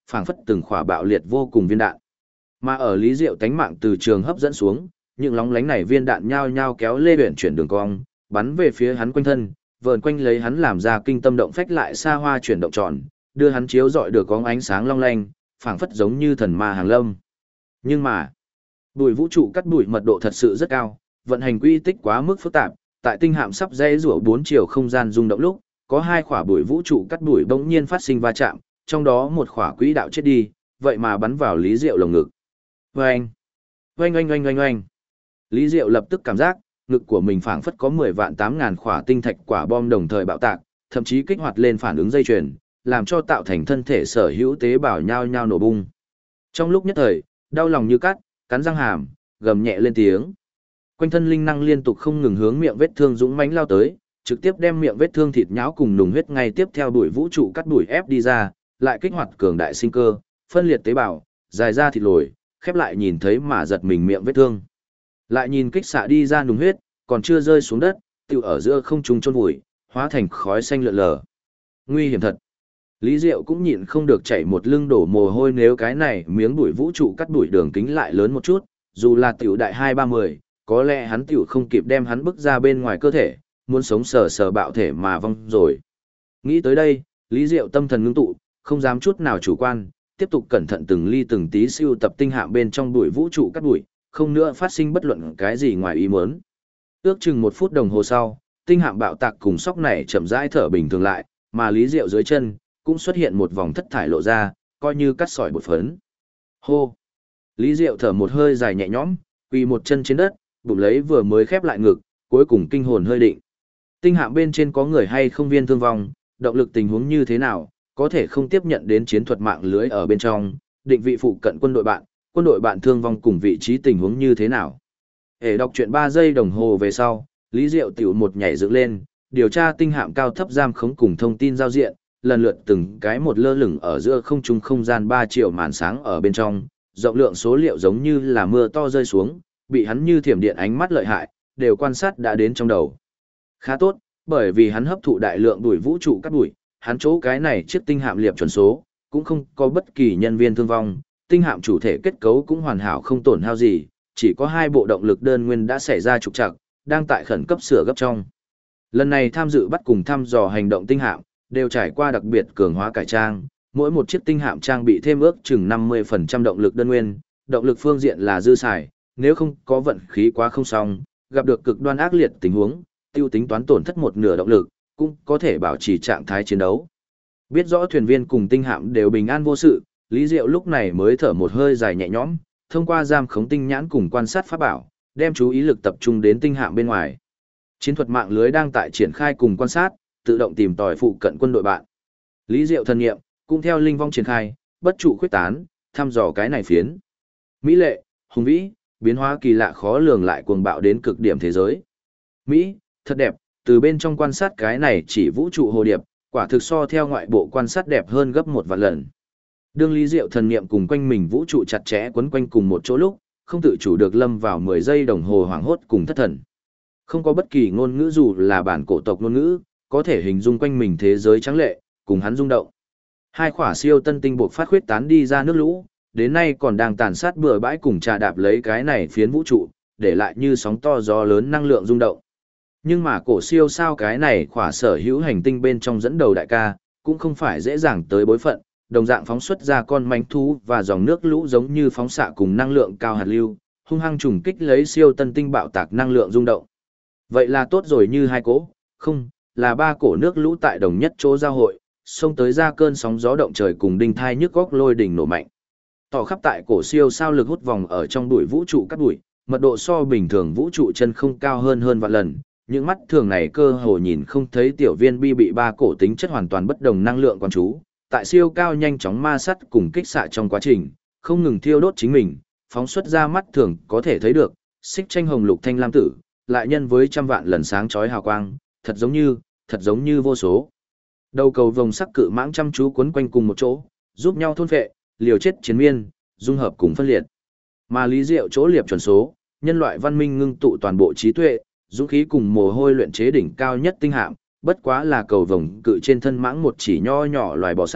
phảng phất từng khỏa bạo liệt vô cùng viên đạn. Mà ở Lý Diệu tánh mạng từ trường hấp dẫn xuống, những lóng lánh này viên đạn nhao nhao kéo lê uyển chuyển đường cong, bắn về phía hắn quanh thân, vờn quanh lấy hắn làm ra kinh tâm động phách lại xa hoa chuyển động tròn, đưa hắn chiếu rọi được có ánh sáng long lanh, phảng phất giống như thần ma hàng lâm. Nhưng mà, bụi vũ trụ cắt bụi mật độ thật sự rất cao, vận hành quy tích quá mức phức tạp, tại tinh hạm sắp rẽ rủa 4 chiều không gian rung động lúc, có hai khỏa bụi vũ trụ cắt bụi bỗng nhiên phát sinh va chạm, trong đó một khỏa quỹ đạo chết đi, vậy mà bắn vào Lý Diệu lồng ngực. Oeng, oeng oeng oeng oeng oeng. Lý Diệu lập tức cảm giác, ngực của mình phảng phất có 10 vạn 8.000 khỏa tinh thạch quả bom đồng thời bạo tạc, thậm chí kích hoạt lên phản ứng dây chuyền, làm cho tạo thành thân thể sở hữu tế bào nhao nhao nổ bung. Trong lúc nhất thời, đau lòng như cắt, cắn răng hàm, gầm nhẹ lên tiếng. Quanh thân linh năng liên tục không ngừng hướng miệng vết thương dũng mãnh lao tới, trực tiếp đem miệng vết thương thịt nhão cùng nùng huyết ngay tiếp theo đuổi vũ trụ cắt đuổi ép đi ra, lại kích hoạt cường đại sinh cơ, phân liệt tế bào, dài ra thịt lồi, khép lại nhìn thấy mà giật mình miệng vết thương. Lại nhìn kích xạ đi ra nùng huyết, còn chưa rơi xuống đất, tiêu ở giữa không trung chôn vùi, hóa thành khói xanh lượn lờ. Nguy hiểm thật. Lý Diệu cũng nhịn không được chảy một lưng đổ mồ hôi, nếu cái này miếng bụi vũ trụ cắt đuổi đường kính lại lớn một chút, dù là tiểu đại 2-30, có lẽ hắn tiểu không kịp đem hắn bức ra bên ngoài cơ thể, muốn sống sờ sờ bạo thể mà vong rồi. Nghĩ tới đây, Lý Diệu tâm thần ngưng tụ, không dám chút nào chủ quan, tiếp tục cẩn thận từng ly từng tí siêu tập tinh hạm bên trong bụi vũ trụ cắt đuổi, không nữa phát sinh bất luận cái gì ngoài ý muốn. Ước chừng 1 phút đồng hồ sau, tinh hạm bạo tạc cùng sóc này chậm rãi thở bình thường lại, mà Lý Diệu dưới chân cũng xuất hiện một vòng thất thải lộ ra, coi như cắt sỏi bột phấn. Hô! Lý Diệu thở một hơi dài nhẹ nhõm, quỳ một chân trên đất, bụng lấy vừa mới khép lại ngực, cuối cùng kinh hồn hơi định. Tinh hạm bên trên có người hay không viên thương vong, động lực tình huống như thế nào, có thể không tiếp nhận đến chiến thuật mạng lưới ở bên trong, định vị phụ cận quân đội bạn thương vong cùng vị trí tình huống như thế nào. Để đọc chuyện 3 giây đồng hồ về sau, Lý Diệu tiểu một nhảy dựng lên, điều tra tinh hạm cao thấp giam khống cùng thông tin giao diện, lần lượt từng cái một lơ lửng ở giữa không trung không gian 3 triệu màn sáng ở bên trong, rộng lượng số liệu giống như là mưa to rơi xuống, bị hắn như thiểm điện ánh mắt lợi hại, đều quan sát đã đến trong đầu. Khá tốt, bởi vì hắn hấp thụ đại lượng đuổi vũ trụ cắt đuổi, hắn chỗ cái này chiếc tinh hạm liệp chuẩn số, cũng không có bất kỳ nhân viên thương vong, tinh hạm chủ thể kết cấu cũng hoàn hảo không tổn hao gì, chỉ có 2 bộ động lực đơn nguyên đã xảy ra trục trặc, đang tại khẩn cấp sửa gấp trong. Lần này tham dự bắt cùng thăm dò hành động tinh hạm, đều trải qua đặc biệt cường hóa cải trang, mỗi một chiếc tinh hạm trang bị thêm ước chừng 50% động lực đơn nguyên, động lực phương diện là dư xài, nếu không có vận khí quá không xong, gặp được cực đoan ác liệt tình huống, tiêu tính toán tổn thất một nửa động lực, cũng có thể bảo trì trạng thái chiến đấu. Biết rõ thuyền viên cùng tinh hạm đều bình an vô sự, Lý Diệu lúc này mới thở một hơi dài nhẹ nhõm, thông qua giam khống tinh nhãn cùng quan sát pháp bảo, đem chú ý lực tập trung đến tinh hạm bên ngoài. Chiến thuật mạng lưới đang tại triển khai cùng quan sát, tự động tìm tòi phụ cận quân đội bạn. Lý Diệu thần nghiệm, cũng theo linh vong triển khai, bất trụ khuyết tán, thăm dò cái này phiến. Mỹ lệ, hùng vĩ, biến hóa kỳ lạ khó lường lại cuồng bạo đến cực điểm thế giới. Mỹ, thật đẹp, từ bên trong quan sát cái này chỉ vũ trụ hồ điệp, quả thực so theo ngoại bộ quan sát đẹp hơn gấp 1 vạn lần. Đương Lý Diệu thần niệm cùng quanh mình vũ trụ chặt chẽ quấn quanh cùng một chỗ lúc, không tự chủ được lâm vào 10 giây đồng hồ hoảng hốt cùng thất thần. Không có bất kỳ ngôn ngữ dù là bản cổ tộc ngôn ngữ, có thể hình dung quanh mình thế giới trắng lệ, cùng hắn rung động. 2 khỏa siêu tân tinh buộc phát khuyết tán đi ra nước lũ, đến nay còn đang tàn sát bừa bãi cùng trà đạp lấy cái này phiến vũ trụ, để lại như sóng to gió lớn năng lượng rung động. Nhưng mà cổ siêu sao cái này khỏa sở hữu hành tinh bên trong dẫn đầu đại ca, cũng không phải dễ dàng tới bối phận, đồng dạng phóng xuất ra con manh thú và dòng nước lũ giống như phóng xạ cùng năng lượng cao hạt lưu, hung hăng trùng kích lấy siêu tân tinh bạo tạc năng lượng rung động. Vậy là tốt rồi như 2 cỗ, không, là 3 cổ nước lũ tại đồng nhất chỗ giao hội, xông tới ra cơn sóng gió động trời cùng đinh thai nhức góc lôi đỉnh nổ mạnh. Tỏ khắp tại cổ siêu sao lực hút vòng ở trong bụi vũ trụ cắt bụi, mật độ so bình thường vũ trụ chân không cao hơn vạn lần. Những mắt thường này cơ hồ nhìn không thấy tiểu viên bi bị 3 cổ tính chất hoàn toàn bất đồng năng lượng quan chú, tại siêu cao nhanh chóng ma sát cùng kích xạ trong quá trình, không ngừng thiêu đốt chính mình, phóng xuất ra mắt thường có thể thấy được, xích tranh hồng lục thanh lam tử, lại nhân với trăm vạn lần sáng chói hào quang, thật giống như vô số. Đầu cầu vồng sắc cự mãng chăm chú quấn quanh cùng một chỗ, giúp nhau thôn phệ, liều chết chiến miên, dung hợp cùng phân liệt. Mà Lý Diệu chỗ liệp chuẩn số, nhân loại văn minh ngưng tụ toàn bộ trí tuệ, dũng khí cùng mồ hôi luyện chế đỉnh cao nhất tinh hạm, bất quá là cầu vồng cự trên thân mãng một chỉ nho nhỏ loài bò sát,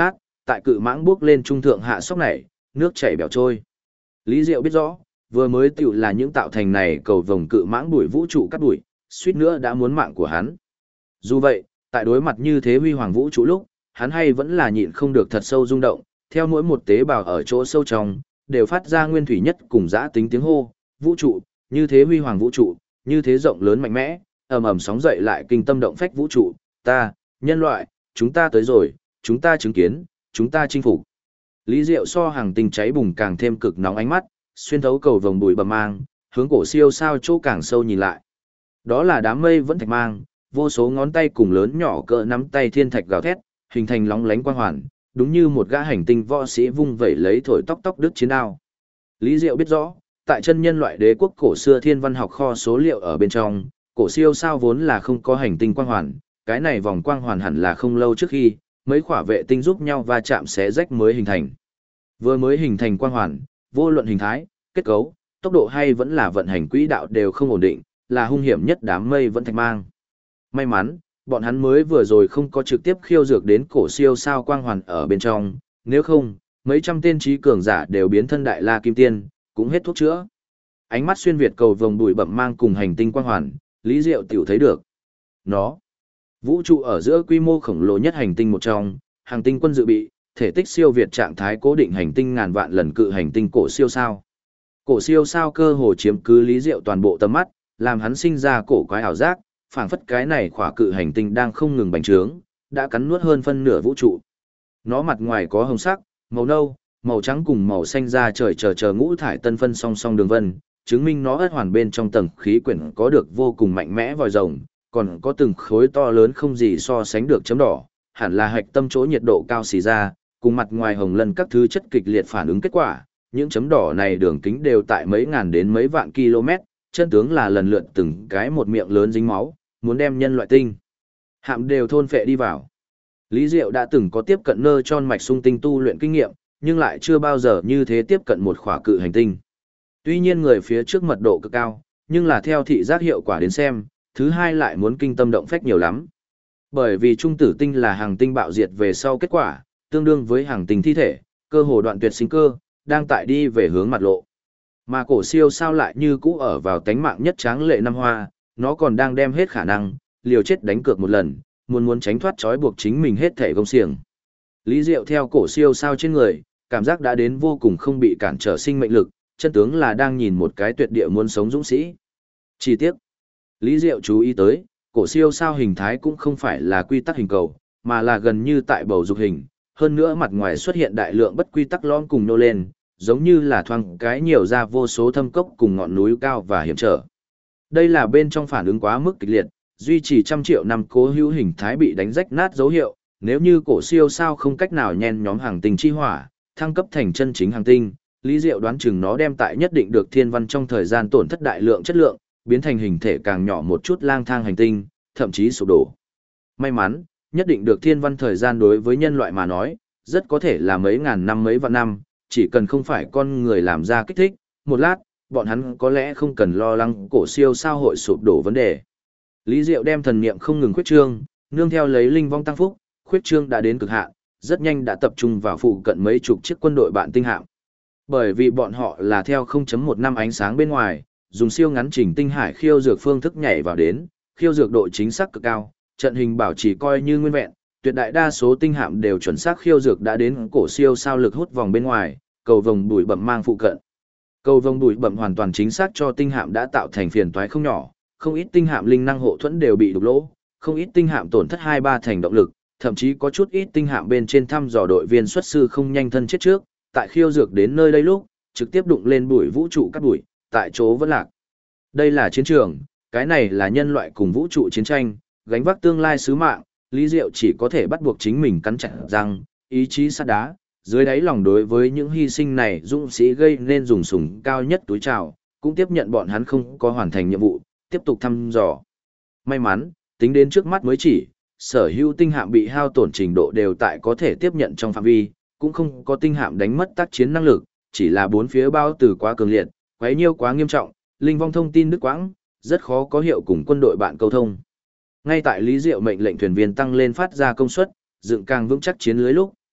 tại cự mãng bước lên trung thượng hạ sóc này, nước chảy bèo trôi. Lý Diệu biết rõ, vừa mới tiểu là những tạo thành này cầu vồng cự mãng đuổi vũ trụ cắt đuổi, suýt nữa đã muốn mạng của hắn. Dù vậy, tại đối mặt như thế huy hoàng vũ trụ lúc, hắn hay vẫn là nhịn không được thật sâu rung động, theo mỗi một tế bào ở chỗ sâu trong, đều phát ra nguyên thủy nhất cùng dã tính tiếng hô, vũ trụ, như thế huy hoàng vũ trụ, như thế rộng lớn mạnh mẽ, ầm ầm sóng dậy lại kinh tâm động phách vũ trụ, ta, nhân loại, chúng ta tới rồi, chúng ta chứng kiến, chúng ta chinh phục. Lý Diệu so hàng tinh cháy bùng càng thêm cực nóng ánh mắt, xuyên thấu cầu vồng bụi bầm mang, hướng cổ siêu sao chỗ càng sâu nhìn lại. Đó là đám mây vẫn thạch mang, vô số ngón tay cùng lớn nhỏ cỡ nắm tay thiên thạch gào thét, hình thành lóng lánh quang hoàn, đúng như một gã hành tinh võ sĩ vung vẩy lấy thổi tóc tóc đứt chiến đao. Lý Diệu biết rõ, tại chân nhân loại đế quốc cổ xưa thiên văn học kho số liệu ở bên trong, cổ siêu sao vốn là không có hành tinh quang hoàn, cái này vòng quang hoàn hẳn là không lâu trước khi mấy khỏa vệ tinh giúp nhau va chạm xé rách mới hình thành. Vừa mới hình thành quang hoàn, vô luận hình thái, kết cấu, tốc độ hay vẫn là vận hành quỹ đạo đều không ổn định, là hung hiểm nhất đám mây vẫn thạch mang. May mắn, bọn hắn mới vừa rồi không có trực tiếp khiêu dược đến cổ siêu sao quang hoàn ở bên trong, nếu không, mấy trăm tên trí cường giả đều biến thân đại la kim tiên, cũng hết thuốc chữa. Ánh mắt xuyên việt cầu vồng bụi bặm mang cùng hành tinh quang hoàn, Lý Diệu tiểu thấy được. Nó, vũ trụ ở giữa quy mô khổng lồ nhất hành tinh một trong, hành tinh quân dự bị, thể tích siêu việt trạng thái cố định hành tinh ngàn vạn lần cự hành tinh cổ siêu sao. Cổ siêu sao cơ hồ chiếm cứ Lý Diệu toàn bộ tầm mắt, làm hắn sinh ra cổ quái ảo giác, phảng phất cái này khỏa cự hành tinh đang không ngừng bành trướng, đã cắn nuốt hơn phân nửa vũ trụ. Nó mặt ngoài có hồng sắc, màu nâu, màu trắng cùng màu xanh da trời chờ ngũ thải tân phân song song đường vân, chứng minh nó ất hoàn bên trong tầng khí quyển có được vô cùng mạnh mẽ vòi rồng, còn có từng khối to lớn không gì so sánh được chấm đỏ, hẳn là hạch tâm chỗ nhiệt độ cao xì ra, cùng mặt ngoài hồng lân các thứ chất kịch liệt phản ứng kết quả, những chấm đỏ này đường kính đều tại mấy ngàn đến mấy vạn km, chân tướng là lần lượt từng cái một miệng lớn dính máu, muốn đem nhân loại tinh hạm đều thôn phệ đi vào. Lý Diệu đã từng có tiếp cận nơ tròn mạch sung tinh tu luyện kinh nghiệm, nhưng lại chưa bao giờ như thế tiếp cận một khỏa cự hành tinh. Tuy nhiên người phía trước mật độ cực cao, nhưng là theo thị giác hiệu quả đến xem, thứ hai lại muốn kinh tâm động phách nhiều lắm. Bởi vì trung tử tinh là hành tinh bạo diệt về sau kết quả, tương đương với hành tinh thi thể, cơ hồ đoạn tuyệt sinh cơ, đang tại đi về hướng mặt lộ. Mà cổ siêu sao lại như cũ ở vào tánh mạng nhất tráng lệ năm hoa, nó còn đang đem hết khả năng, liều chết đánh cược một lần, muốn tránh thoát trói buộc chính mình hết thể gông xiềng. Lý Diệu theo cổ siêu sao trên người, cảm giác đã đến vô cùng không bị cản trở sinh mệnh lực, chân tướng là đang nhìn một cái tuyệt địa muốn sống dũng sĩ. Chi tiết, Lý Diệu chú ý tới, cổ siêu sao hình thái cũng không phải là quy tắc hình cầu, mà là gần như tại bầu dục hình, hơn nữa mặt ngoài xuất hiện đại lượng bất quy tắc lõm cùng nô lên, giống như là thoáng cái nhiều ra vô số thâm cốc cùng ngọn núi cao và hiểm trở. Đây là bên trong phản ứng quá mức kịch liệt, duy trì trăm triệu năm cố hữu hình thái bị đánh rách nát dấu hiệu, nếu như cổ siêu sao không cách nào nhen nhóm hành tinh chi hỏa, thăng cấp thành chân chính hành tinh, Lý Diệu đoán chừng nó đem tại nhất định được thiên văn trong thời gian tổn thất đại lượng chất lượng, biến thành hình thể càng nhỏ một chút lang thang hành tinh, thậm chí sụp đổ. May mắn, nhất định được thiên văn thời gian đối với nhân loại mà nói, rất có thể là mấy ngàn năm mấy vạn năm, chỉ cần không phải con người làm ra kích thích, một lát, bọn hắn có lẽ không cần lo lắng cổ siêu sao hội sụp đổ vấn đề. Lý Diệu đem thần niệm không ngừng khuyết trương, nương theo lấy linh vong tăng phúc, khuyết trương đã đến cực hạn, rất nhanh đã tập trung vào phụ cận mấy chục chiếc quân đội bạn tinh hạm. Bởi vì bọn họ là theo 0.1 năm ánh sáng bên ngoài, dùng siêu ngắn trình tinh hải khiêu dược phương thức nhảy vào đến, khiêu dược độ chính xác cực cao, trận hình bảo trì coi như nguyên vẹn, tuyệt đại đa số tinh hạm đều chuẩn xác khiêu dược đã đến cổ siêu sao lực hút vòng bên ngoài, cầu vồng bụi bặm mang phụ cận. Cầu vồng bụi bặm hoàn toàn chính xác cho tinh hạm đã tạo thành phiền toái không nhỏ, không ít tinh hạm linh năng hộ thuẫn đều bị đục lỗ, không ít tinh hạm tổn thất 2-3 thành động lực, thậm chí có chút ít tinh hạm bên trên thăm dò đội viên xuất sư không nhanh thân chết trước, tại khiêu dược đến nơi đây lúc, trực tiếp đụng lên bụi vũ trụ cắt bụi, tại chỗ vẫn lạc. Đây là chiến trường, cái này là nhân loại cùng vũ trụ chiến tranh, gánh vác tương lai sứ mạng, Lý Diệu chỉ có thể bắt buộc chính mình cắn chặt răng, ý chí sắt đá, dưới đáy lòng đối với những hy sinh này dũng sĩ gây nên dùng sủng cao nhất túi trào, cũng tiếp nhận bọn hắn không có hoàn thành nhiệm vụ, tiếp tục thăm dò. May mắn, tính đến trước mắt mới chỉ, sở hữu tinh hạm bị hao tổn trình độ đều tại có thể tiếp nhận trong phạm vi, cũng không có tinh hạm đánh mất tác chiến năng lực, chỉ là bốn phía bao từ quá cường liệt, quấy nhiêu quá nghiêm trọng, linh vong thông tin đứt quãng, rất khó có hiệu cùng quân đội bạn câu thông. Ngay tại Lý Diệu mệnh lệnh thuyền viên tăng lên phát ra công suất, dựng càng vững chắc chiến lưới lúc,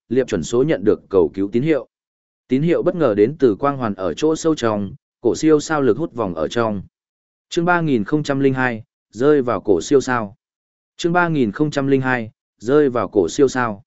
liệp chuẩn số nhận được cầu cứu tín hiệu. Tín hiệu bất ngờ đến từ quang hoàn ở chỗ sâu trong, cổ siêu sao lực hút vòng ở trong. Chương 3002, rơi vào cổ siêu sao. Chương 3002, rơi vào cổ siêu sao.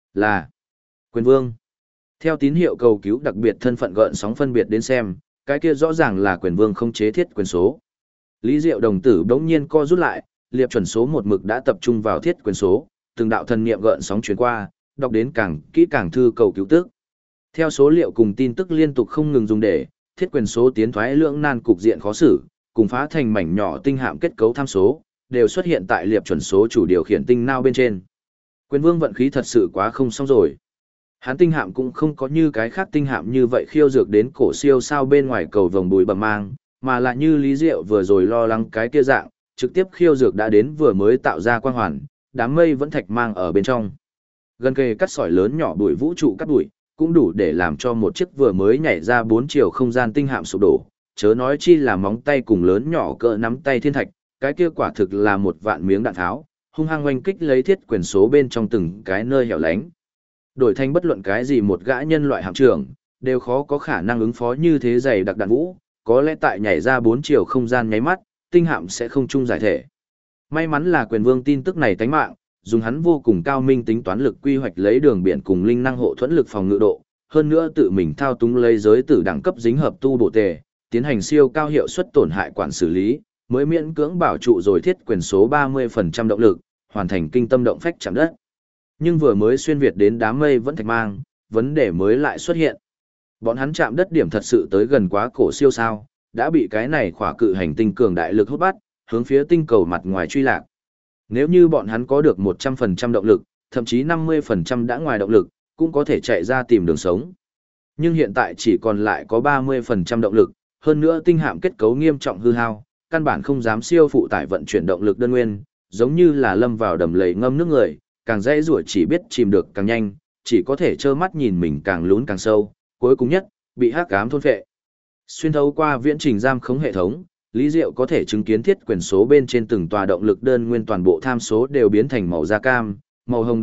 Là Quyền Vương. Theo tín hiệu cầu cứu đặc biệt thân phận gợn sóng phân biệt đến xem, cái kia rõ ràng là Quyền Vương không chế thiết quyền số. Lý Diệu đồng tử bỗng nhiên co rút lại, liệp chuẩn số một mực đã tập trung vào thiết quyền số, từng đạo thần niệm gợn sóng truyền qua, đọc đến càng kỹ càng thư cầu cứu tức. Theo số liệu cùng tin tức liên tục không ngừng dùng để, thiết quyền số tiến thoái lưỡng nan cục diện khó xử, cùng phá thành mảnh nhỏ tinh hạm kết cấu tham số, đều xuất hiện tại liệp chuẩn số chủ điều khiển tinh nao bên trên. Quyền Vương vận khí thật sự quá không xong rồi. Hắn tinh hạm cũng không có như cái khác tinh hạm như vậy khiêu dược đến cổ siêu sao bên ngoài cầu vồng bùi bầm mang, mà là như Lý Diệu vừa rồi lo lắng cái kia dạng, trực tiếp khiêu dược đã đến vừa mới tạo ra quang hoàn, đám mây vẫn thạch mang ở bên trong. Gần kề cắt sỏi lớn nhỏ bụi vũ trụ cắt bụi, cũng đủ để làm cho một chiếc vừa mới nhảy ra 4 chiều không gian tinh hạm sụp đổ, chớ nói chi là móng tay cùng lớn nhỏ cỡ nắm tay thiên thạch, cái kia quả thực là một vạn miếng đạn tháo, hung hăng oanh kích lấy thiết quyền số bên trong từng cái nơi hẻo lánh. Đổi thành bất luận cái gì một gã nhân loại hạm trưởng, đều khó có khả năng ứng phó như thế dày đặc đạn vũ, có lẽ tại nhảy ra 4 chiều không gian nháy mắt, tinh hạm sẽ không chung giải thể. May mắn là Quyền Vương tin tức này tánh mạng, dùng hắn vô cùng cao minh tính toán lực quy hoạch lấy đường biển cùng linh năng hộ thuẫn lực phòng ngự độ, hơn nữa tự mình thao túng lấy giới tử đẳng cấp dính hợp tu bổ tề, tiến hành siêu cao hiệu suất tổn hại quản xử lý, mới miễn cưỡng bảo trụ rồi thiết quyền số 30% động lực, hoàn thành kinh tâm động phách chạm đất. Nhưng vừa mới xuyên việt đến đám mây vẫn thạch mang, vấn đề mới lại xuất hiện. Bọn hắn chạm đất điểm thật sự tới gần quá cổ siêu sao, đã bị cái này khỏa cự hành tinh cường đại lực hút bắt, hướng phía tinh cầu mặt ngoài truy lạc. Nếu như bọn hắn có được 100% động lực, thậm chí 50% đã ngoài động lực, cũng có thể chạy ra tìm đường sống. Nhưng hiện tại chỉ còn lại có 30% động lực, hơn nữa tinh hạm kết cấu nghiêm trọng hư hao, căn bản không dám siêu phụ tải vận chuyển động lực đơn nguyên, giống như là lâm vào đầm lầy ngâm nước người, càng dễ rủa chỉ biết chìm được càng nhanh, chỉ có thể trơ mắt nhìn mình càng lún càng sâu, cuối cùng nhất, bị hắc ám thôn phệ. Xuyên thấu qua viễn trình giam khống hệ thống, Lý Diệu có thể chứng kiến thiết quyền số bên trên từng tòa động lực đơn nguyên toàn bộ tham số đều biến thành màu da cam, màu hồng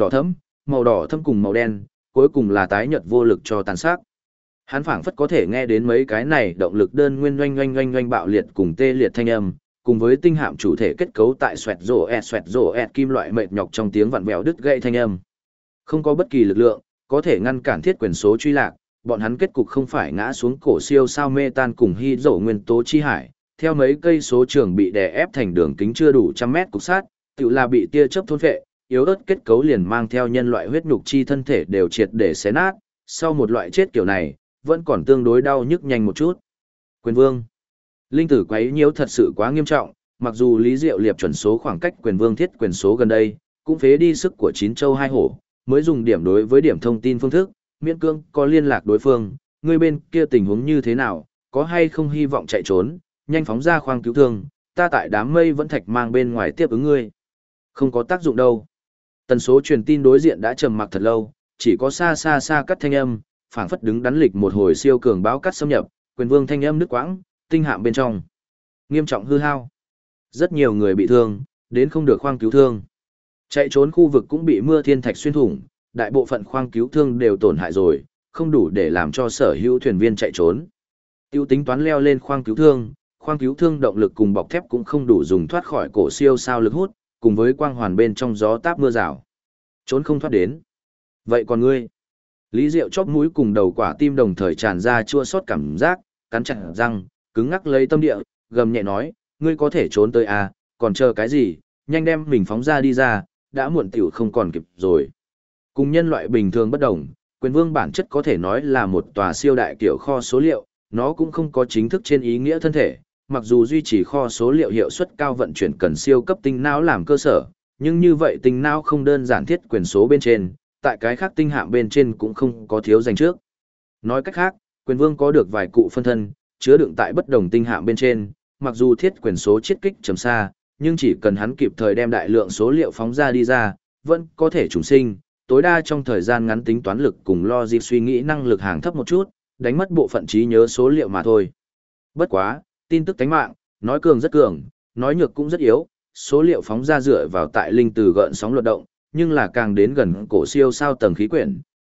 đỏ thẫm cùng màu đen, cuối cùng là tái nhợt vô lực cho tàn sắc. Hắn phảng phất có thể nghe đến mấy cái này động lực đơn nguyên oanh bạo liệt cùng tê liệt thanh âm, cùng với tinh hạm chủ thể kết cấu tại xoẹt rổ ẹt kim loại mệt nhọc trong tiếng vặn vẹo đứt gãy thanh âm. Không có bất kỳ lực lượng có thể ngăn cản thiết quyền số truy lạc, bọn hắn kết cục không phải ngã xuống cổ siêu sao mê tan cùng hy dỗ nguyên tố chi hải, theo mấy cây số trường bị đè ép thành đường kính chưa đủ trăm mét cục sát, tự là bị tia chớp thôn phệ, yếu ớt kết cấu liền mang theo nhân loại huyết nhục chi thân thể đều triệt để xé nát, sau một loại chết kiểu này, vẫn còn tương đối đau nhức nhanh một chút. Quyền Vương. Linh tử quấy nhiễu thật sự quá nghiêm trọng, mặc dù Lý Diệu liệp chuẩn số khoảng cách Quyền Vương thiết quyền số gần đây, cũng phế đi sức của 9 châu 2 hổ, mới dùng điểm đối với điểm thông tin phương thức, miễn cưỡng có liên lạc đối phương, người bên kia tình huống như thế nào, có hay không hy vọng chạy trốn, nhanh phóng ra khoang cứu thương, ta tại đám mây vẫn thạch mang bên ngoài tiếp ứng ngươi. Không có tác dụng đâu. Tần số truyền tin đối diện đã trầm mặc thật lâu, chỉ có xa cắt thanh âm, phảng phất đứng đắn lịch một hồi siêu cường báo cắt xâm nhập, Quyền Vương thanh âm nứt quãng, tinh hạm bên trong nghiêm trọng hư hao. Rất nhiều người bị thương, đến không được khoang cứu thương. Chạy trốn khu vực cũng bị mưa thiên thạch xuyên thủng, đại bộ phận khoang cứu thương đều tổn hại rồi, không đủ để làm cho sở hữu thuyền viên chạy trốn. Tiêu tính toán leo lên khoang cứu thương động lực cùng bọc thép cũng không đủ dùng thoát khỏi cổ siêu sao lực hút, cùng với quang hoàn bên trong gió táp mưa rào. Trốn không thoát đến. Vậy còn ngươi? Lý Diệu chóp mũi cùng đầu quả tim đồng thời tràn ra chua xót cảm giác, cắn chặt răng, cứng ngắc lấy tâm địa, gầm nhẹ nói, ngươi có thể trốn tới à, còn chờ cái gì, nhanh đem mình phóng ra đi ra, đã muộn tiểu không còn kịp rồi. Cùng nhân loại bình thường bất đồng, Quyền Vương bản chất có thể nói là một tòa siêu đại kiểu kho số liệu, nó cũng không có chính thức trên ý nghĩa thân thể, mặc dù duy trì kho số liệu hiệu suất cao vận chuyển cần siêu cấp tinh não làm cơ sở, nhưng như vậy tinh não không đơn giản thiết quyền số bên trên, tại cái khác tinh hạm bên trên cũng không có thiếu dành trước. Nói cách khác, Quyền Vương có được vài cụ phân thân, chứa đựng tại bất đồng tinh hạm bên trên, mặc dù thiết quyền số chiết kích chấm xa, nhưng chỉ cần hắn kịp thời đem đại lượng số liệu phóng ra đi ra, vẫn có thể trùng sinh, tối đa trong thời gian ngắn tính toán lực cùng logic suy nghĩ năng lực hàng thấp một chút, đánh mất bộ phận trí nhớ số liệu mà thôi. Bất quá, tin tức tánh mạng, nói cường rất cường, nói nhược cũng rất yếu, số liệu phóng ra dựa vào tại linh từ gợn sóng luật động, nhưng là càng đến gần cổ siêu sao tầng khí quyển,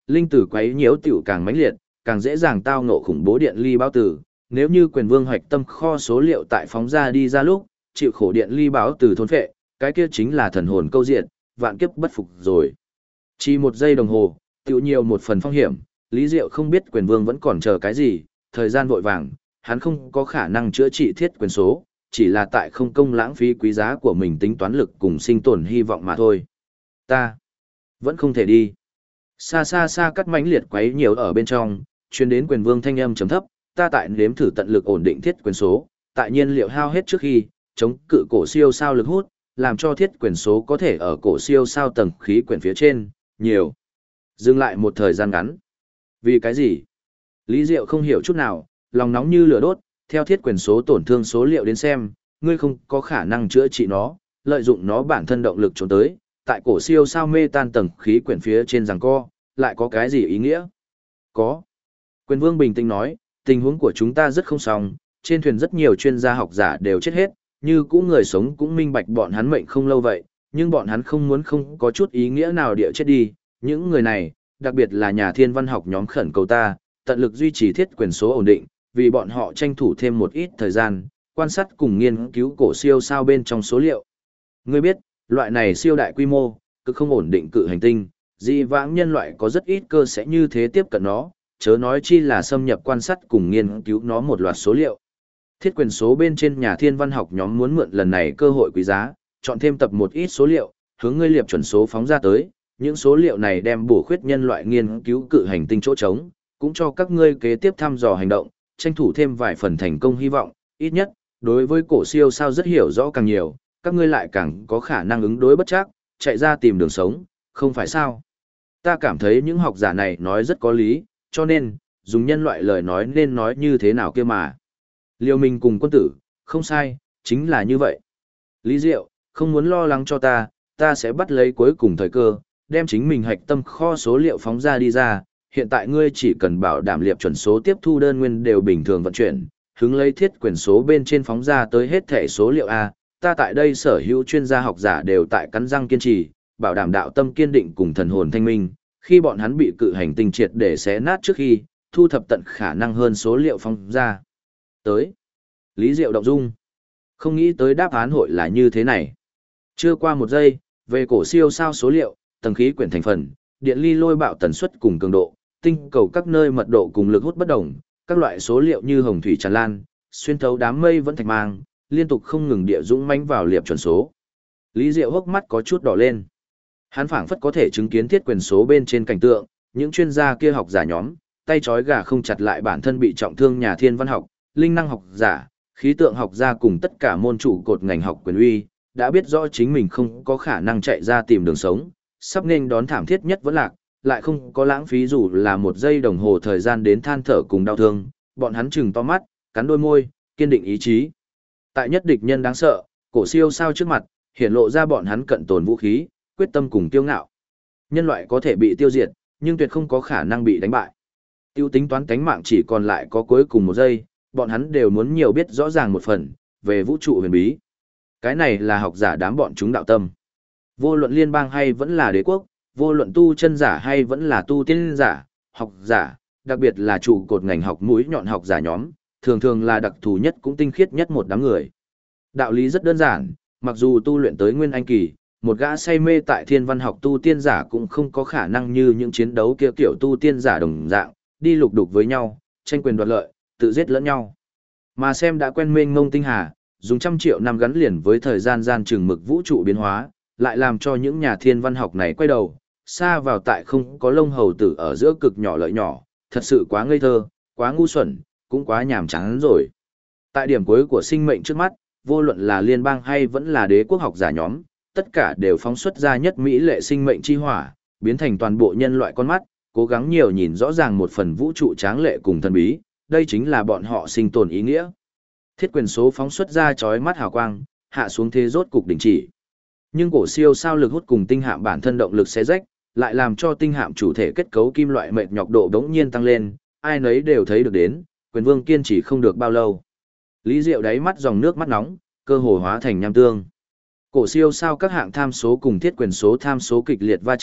linh tử quấy nhiễu tiểu càng mãnh liệt, càng dễ dàng tao ngộ khủng bố điện ly báo tử. Nếu như quyền vương hoạch tâm kho số liệu tại phóng ra đi ra lúc, chịu khổ điện ly báo tử thôn phệ, cái kia chính là thần hồn câu diện, vạn kiếp bất phục rồi. Chỉ 1 giây đồng hồ, tiểu nhiều một phần phong hiểm, Lý Diệu không biết quyền vương vẫn còn chờ cái gì, thời gian vội vàng, hắn không có khả năng chữa trị thiết quyền số, chỉ là tại không công lãng phí quý giá của mình tính toán lực cùng sinh tồn hy vọng mà thôi. Ta vẫn không thể đi. Xa xa xa cắt mãnh liệt quấy nhiều ở bên trong, truyền đến quyền vương thanh âm trầm thấp, ta tại nếm thử tận lực ổn định thiết quyền số, tại nhiên liệu hao hết trước khi, chống cự cổ siêu sao lực hút, làm cho thiết quyền số có thể ở cổ siêu sao tầng khí quyển phía trên, nhiều. Dừng lại một thời gian ngắn. Vì cái gì? Lý Diệu không hiểu chút nào, lòng nóng như lửa đốt, theo thiết quyền số tổn thương số liệu đến xem, ngươi không có khả năng chữa trị nó, lợi dụng nó bản thân động lực trốn tới, tại cổ siêu sao mê tan tầng khí quyển phía trên giằng co, lại có cái gì ý nghĩa? Có. Quyền vương bình tĩnh nói, tình huống của chúng ta rất không xong, trên thuyền rất nhiều chuyên gia học giả đều chết hết, như cũ người sống cũng minh bạch bọn hắn mệnh không lâu vậy, nhưng bọn hắn không muốn không có chút ý nghĩa nào địa chết đi, những người này, đặc biệt là nhà thiên văn học nhóm khẩn cầu ta, tận lực duy trì thiết quyền số ổn định, vì bọn họ tranh thủ thêm một ít thời gian, quan sát cùng nghiên cứu cổ siêu sao bên trong số liệu. Ngươi biết, loại này siêu đại quy mô, cực không ổn định cự hành tinh, dị vãng nhân loại có rất ít cơ sẽ như thế tiếp cận nó, chớ nói chi là xâm nhập quan sát cùng nghiên cứu nó một loạt số liệu. Thiết quyền số bên trên nhà thiên văn học nhóm muốn mượn lần này cơ hội quý giá, chọn thêm tập một ít số liệu, hướng ngươi liệp chuẩn số phóng ra tới, những số liệu này đem bổ khuyết nhân loại nghiên cứu cự hành tinh chỗ trống, cũng cho các ngươi kế tiếp thăm dò hành động, tranh thủ thêm vài phần thành công hy vọng, ít nhất, đối với cổ siêu sao rất hiểu rõ càng nhiều, các ngươi lại càng có khả năng ứng đối bất trắc, chạy ra tìm đường sống, không phải sao? Ta cảm thấy những học giả này nói rất có lý, cho nên, dùng nhân loại lời nói nên nói như thế nào kia mà. Liêu Minh cùng quân tử, không sai, chính là như vậy. Lý Diệu, không muốn lo lắng cho ta sẽ bắt lấy cuối cùng thời cơ, đem chính mình hạch tâm kho số liệu phóng ra đi ra, hiện tại ngươi chỉ cần bảo đảm liệp chuẩn số tiếp thu đơn nguyên đều bình thường vận chuyển, hứng lấy thiết quyền số bên trên phóng ra tới hết thể số liệu A, ta tại đây sở hữu chuyên gia học giả đều tại cắn răng kiên trì, bảo đảm đạo tâm kiên định cùng thần hồn thanh minh, khi bọn hắn bị cự hành tinh triệt để xé nát trước khi, thu thập tận khả năng hơn số liệu phóng ra. Tới. Lý Diệu động dung. Không nghĩ tới đáp án hội là như thế này. Chưa qua một giây, về cổ siêu sao số liệu, tầng khí quyển thành phần, điện ly lôi bạo tần suất cùng cường độ, tinh cầu các nơi mật độ cùng lực hút bất đồng, các loại số liệu như hồng thủy tràn lan, xuyên thấu đám mây vẫn thạch mang, liên tục không ngừng địa dũng mãnh vào liệp chuẩn số. Lý Diệu hốc mắt có chút đỏ lên. Hắn phảng phất có thể chứng kiến thiết quyền số bên trên cảnh tượng, những chuyên gia kia học giả nhóm, tay trói gà không chặt lại bản thân bị trọng thương nhà thiên văn học, linh năng học giả, khí tượng học gia cùng tất cả môn trụ cột ngành học quyền uy, đã biết rõ chính mình không có khả năng chạy ra tìm đường sống, sắp nên đón thảm thiết nhất vẫn lạc, lại không có lãng phí dù là 1 giây đồng hồ thời gian đến than thở cùng đau thương, bọn hắn trừng to mắt, cắn đôi môi, kiên định ý chí. Tại nhất địch nhân đáng sợ, cổ siêu sao trước mặt, hiển lộ ra bọn hắn cận tồn vũ khí, quyết tâm cùng kiêu ngạo. Nhân loại có thể bị tiêu diệt, nhưng tuyệt không có khả năng bị đánh bại. Tiêu tính toán cánh mạng chỉ còn lại có cuối cùng 1 giây, bọn hắn đều muốn nhiều biết rõ ràng một phần về vũ trụ huyền bí. Cái này là học giả đám bọn chúng đạo tâm. Vô luận liên bang hay vẫn là đế quốc, vô luận tu chân giả hay vẫn là tu tiên giả, học giả, đặc biệt là trụ cột ngành học mũi nhọn học giả nhóm, thường thường là đặc thù nhất cũng tinh khiết nhất một đám người. Đạo lý rất đơn giản, mặc dù tu luyện tới nguyên anh kỳ, một gã say mê tại thiên văn học tu tiên giả cũng không có khả năng như những chiến đấu kia kiểu tu tiên giả đồng dạng, đi lục đục với nhau, tranh quyền đoạt lợi, tự giết lẫn nhau. Mà xem đã quen mênh mông tinh hà, dùng 100 triệu năm gắn liền với thời gian gian chừng mực vũ trụ biến hóa, lại làm cho những nhà thiên văn học này quay đầu, xa vào tại không có lông hầu tử ở giữa cực nhỏ lợi nhỏ, thật sự quá ngây thơ, quá ngu xuẩn, cũng quá nhàm chán rồi. Tại điểm cuối của sinh mệnh trước mắt, vô luận là liên bang hay vẫn là đế quốc học giả nhóm, tất cả đều phóng xuất ra nhất mỹ lệ sinh mệnh chi hỏa, biến thành toàn bộ nhân loại con mắt, cố gắng nhiều nhìn rõ ràng một phần vũ trụ tráng lệ cùng thần bí, đây chính là bọn họ sinh tồn ý nghĩa. Thiết quyền số phóng xuất ra chói mắt hào quang, hạ xuống thế rốt cục đình chỉ. Nhưng cổ siêu sao lực hút cùng tinh hạm bản thân động lực xé rách, lại làm cho tinh hạm chủ thể kết cấu kim loại mệt nhọc độ đống nhiên tăng lên, ai nấy đều thấy được đến, quyền vương kiên trì không được bao lâu. Lý Diệu đáy mắt dòng nước mắt nóng, cơ hồ hóa thành nham tương. Cổ siêu sao các hạng tham số cùng thiết quyền số tham số kịch liệt va chạm,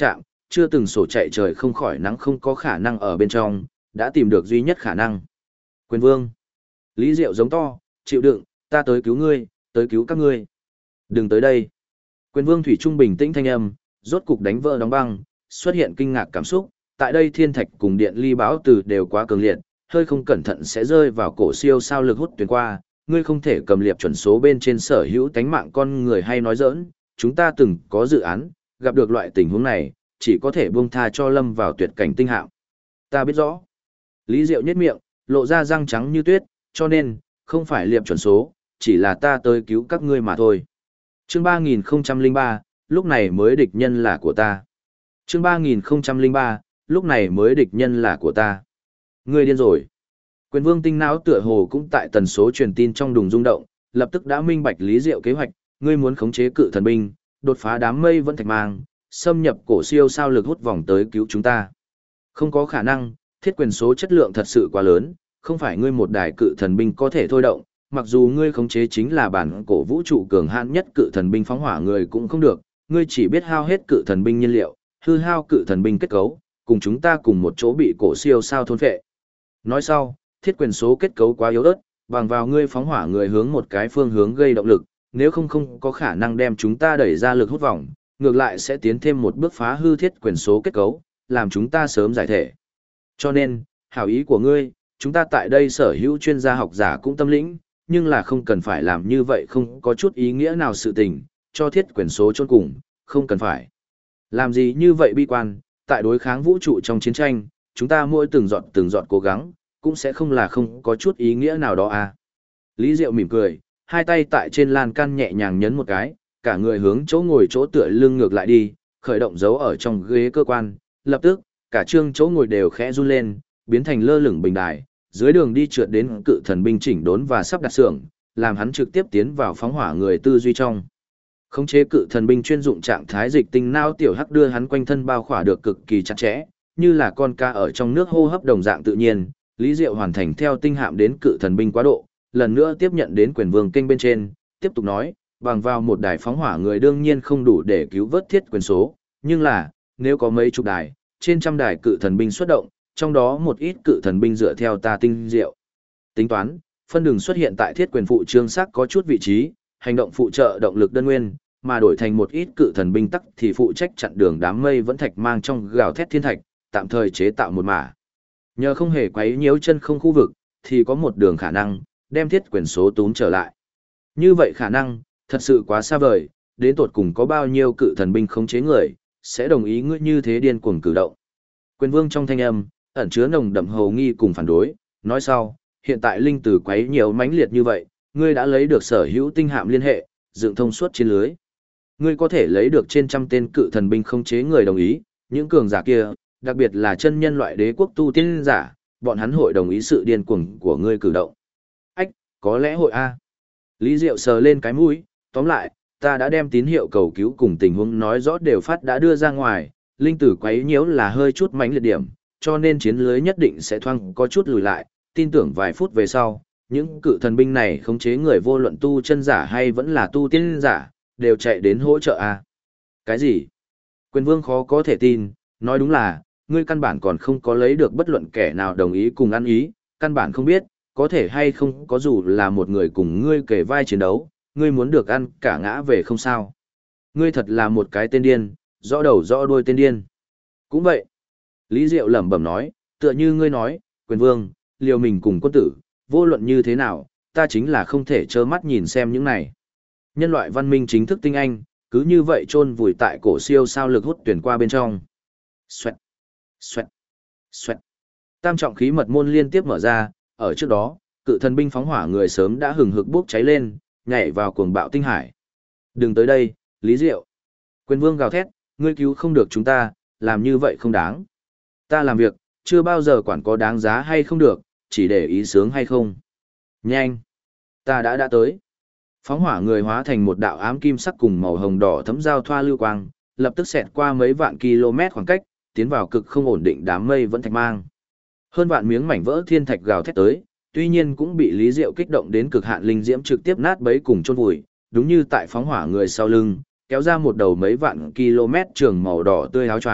chưa từng sổ chạy trời không khỏi nắng không có khả năng ở bên trong, đã tìm được duy nhất khả năng. Quyền vương. Lý Diệu giống to, chịu đựng, ta tới cứu ngươi, tới cứu các ngươi. Đừng tới đây. Quyền vương thủy trung bình tĩnh thanh âm, rốt cục đánh vỡ đóng băng, xuất hiện kinh ngạc cảm xúc, tại đây thiên thạch cùng điện ly báo từ đều quá cường liệt, hơi không cẩn thận sẽ rơi vào cổ siêu sao lực hút tuyến qua, ngươi không thể cầm liệp chuẩn số bên trên sở hữu tánh mạng con người hay nói giỡn, chúng ta từng có dự án, gặp được loại tình huống này, chỉ có thể buông tha cho lâm vào tuyệt cảnh tinh hạm. Ta biết rõ. Lý Diệu nhếch miệng, lộ ra răng trắng như tuyết, cho nên, không phải liệp chuẩn số, chỉ là ta tới cứu các ngươi mà thôi. Chương 3003, lúc này mới địch nhân là của ta. Chương 3003, lúc này mới địch nhân là của ta. Ngươi điên rồi. Quyền vương tinh não tựa hồ cũng tại tần số truyền tin trong đùng rung động, lập tức đã minh bạch Lý Diệu kế hoạch, ngươi muốn khống chế cự thần binh, đột phá đám mây vẫn thạch mang, xâm nhập cổ siêu sao lực hút vòng tới cứu chúng ta. Không có khả năng, thiết quyền số chất lượng thật sự quá lớn, không phải ngươi một đài cự thần binh có thể thôi động, mặc dù ngươi khống chế chính là bản cổ vũ trụ cường hãn nhất cự thần binh phóng hỏa người cũng không được, ngươi chỉ biết hao hết cự thần binh nhiên liệu, hư hao cự thần binh kết cấu, cùng chúng ta cùng một chỗ bị cổ siêu sao thôn phệ. Nói sau, thiết quyền số kết cấu quá yếu ớt, bằng vào ngươi phóng hỏa người hướng một cái phương hướng gây động lực, nếu không có khả năng đem chúng ta đẩy ra lực hút vòng, ngược lại sẽ tiến thêm một bước phá hư thiết quyền số kết cấu, làm chúng ta sớm giải thể. Cho nên, hảo ý của ngươi, chúng ta tại đây sở hữu chuyên gia học giả cũng tâm lĩnh, nhưng là không cần phải làm như vậy, không có chút ý nghĩa nào sự tình, cho thiết quyền số chôn cùng, không cần phải. Làm gì như vậy bi quan, tại đối kháng vũ trụ trong chiến tranh, chúng ta mỗi từng giọt cố gắng, cũng sẽ không là không có chút ý nghĩa nào đó à. Lý Diệu mỉm cười, hai tay tại trên lan can nhẹ nhàng nhấn một cái, cả người hướng chỗ ngồi chỗ tựa lưng ngược lại đi, khởi động dấu ở trong ghế cơ quan, lập tức, cả trương chỗ ngồi đều khẽ run lên, biến thành lơ lửng bình đài, dưới đường đi trượt đến cự thần binh chỉnh đốn và sắp đặt xưởng, làm hắn trực tiếp tiến vào phóng hỏa người tư duy trong. Khống chế cự thần binh chuyên dụng trạng thái dịch tinh não tiểu hắc đưa hắn quanh thân bao khỏa được cực kỳ chặt chẽ, như là con cá ở trong nước hô hấp đồng dạng tự nhiên. Lý Diệu hoàn thành theo tinh hạm đến cự thần binh quá độ, lần nữa tiếp nhận đến quyền vương kênh bên trên, tiếp tục nói, bằng vào một đài phóng hỏa người đương nhiên không đủ để cứu vớt thiết quyền số, nhưng là, nếu có mấy chục đài, trên trăm đài cự thần binh xuất động, trong đó một ít cự thần binh dựa theo ta tinh diệu tính toán, phân đường xuất hiện tại thiết quyền phụ trương sắc có chút vị trí, hành động phụ trợ động lực đơn nguyên, mà đổi thành một ít cự thần binh tắc thì phụ trách chặn đường đám mây vẫn thạch mang trong gào thét thiên thạch, tạm thời chế tạo một mả. Nhờ không hề quấy nhiễu chân không khu vực, thì có một đường khả năng đem thiết quyền số túm trở lại. Như vậy khả năng thật sự quá xa vời, đến tột cùng có bao nhiêu cự thần binh khống chế người sẽ đồng ý ngươi như thế điên cuồng cử động. Quyền vương trong thanh âm ẩn chứa nồng đậm hầu nghi cùng phản đối, nói sau, hiện tại linh tử quấy nhiều mãnh liệt như vậy, ngươi đã lấy được sở hữu tinh hạm liên hệ, dựng thông suốt trên lưới. Ngươi có thể lấy được trên trăm tên cự thần binh khống chế người đồng ý, những cường giả kia, đặc biệt là chân nhân loại đế quốc tu tiên giả, bọn hắn hội đồng ý sự điên cuồng của ngươi cử động. Ách, có lẽ hội A. Lý Diệu sờ lên cái mũi, tóm lại, ta đã đem tín hiệu cầu cứu cùng tình huống nói rõ đều phát đã đưa ra ngoài, linh tử quấy nhiễu là hơi chút mãnh liệt điểm, cho nên chiến lưới nhất định sẽ thoang có chút lùi lại, tin tưởng vài phút về sau, những cự thần binh này khống chế người vô luận tu chân giả hay vẫn là tu tiên giả, đều chạy đến hỗ trợ A. Cái gì? Quyền vương khó có thể tin, nói đúng là, ngươi căn bản còn không có lấy được bất luận kẻ nào đồng ý cùng ăn ý, căn bản không biết, có thể hay không có dù là một người cùng ngươi kề vai chiến đấu, ngươi muốn được ăn cả ngã về không sao. Ngươi thật là một cái tên điên, rõ đầu rõ đuôi tên điên. Cũng vậy. Lý Diệu lẩm bẩm nói, tựa như ngươi nói, quyền vương, liều mình cùng quân tử, vô luận như thế nào, ta chính là không thể trơ mắt nhìn xem những này. Nhân loại văn minh chính thức tinh anh, cứ như vậy chôn vùi tại cổ siêu sao lực hút tuyển qua bên trong. Xoẹt, xoẹt, xoẹt. Tam trọng khí mật môn liên tiếp mở ra, ở trước đó, cự thần binh phóng hỏa người sớm đã hừng hực bốc cháy lên, nhảy vào cuồng bạo tinh hải. Đừng tới đây, Lý Diệu. Quyền vương gào thét, ngươi cứu không được chúng ta, làm như vậy không đáng. Ta làm việc, chưa bao giờ quản có đáng giá hay không được, chỉ để ý sướng hay không. Nhanh. Ta đã tới. Phóng hỏa người hóa thành một đạo ám kim sắc cùng màu hồng đỏ thấm giao thoa lưu quang, lập tức xẹt qua mấy vạn km khoảng cách, tiến vào cực không ổn định đám mây vẫn thạch mang. Hơn vạn miếng mảnh vỡ thiên thạch gào thét tới, tuy nhiên cũng bị Lý Diệu kích động đến cực hạn linh diễm trực tiếp nát bấy cùng chôn vùi, đúng như tại phóng hỏa người sau lưng, kéo ra một đầu mấy vạn km trường màu đỏ tươi áo choàng,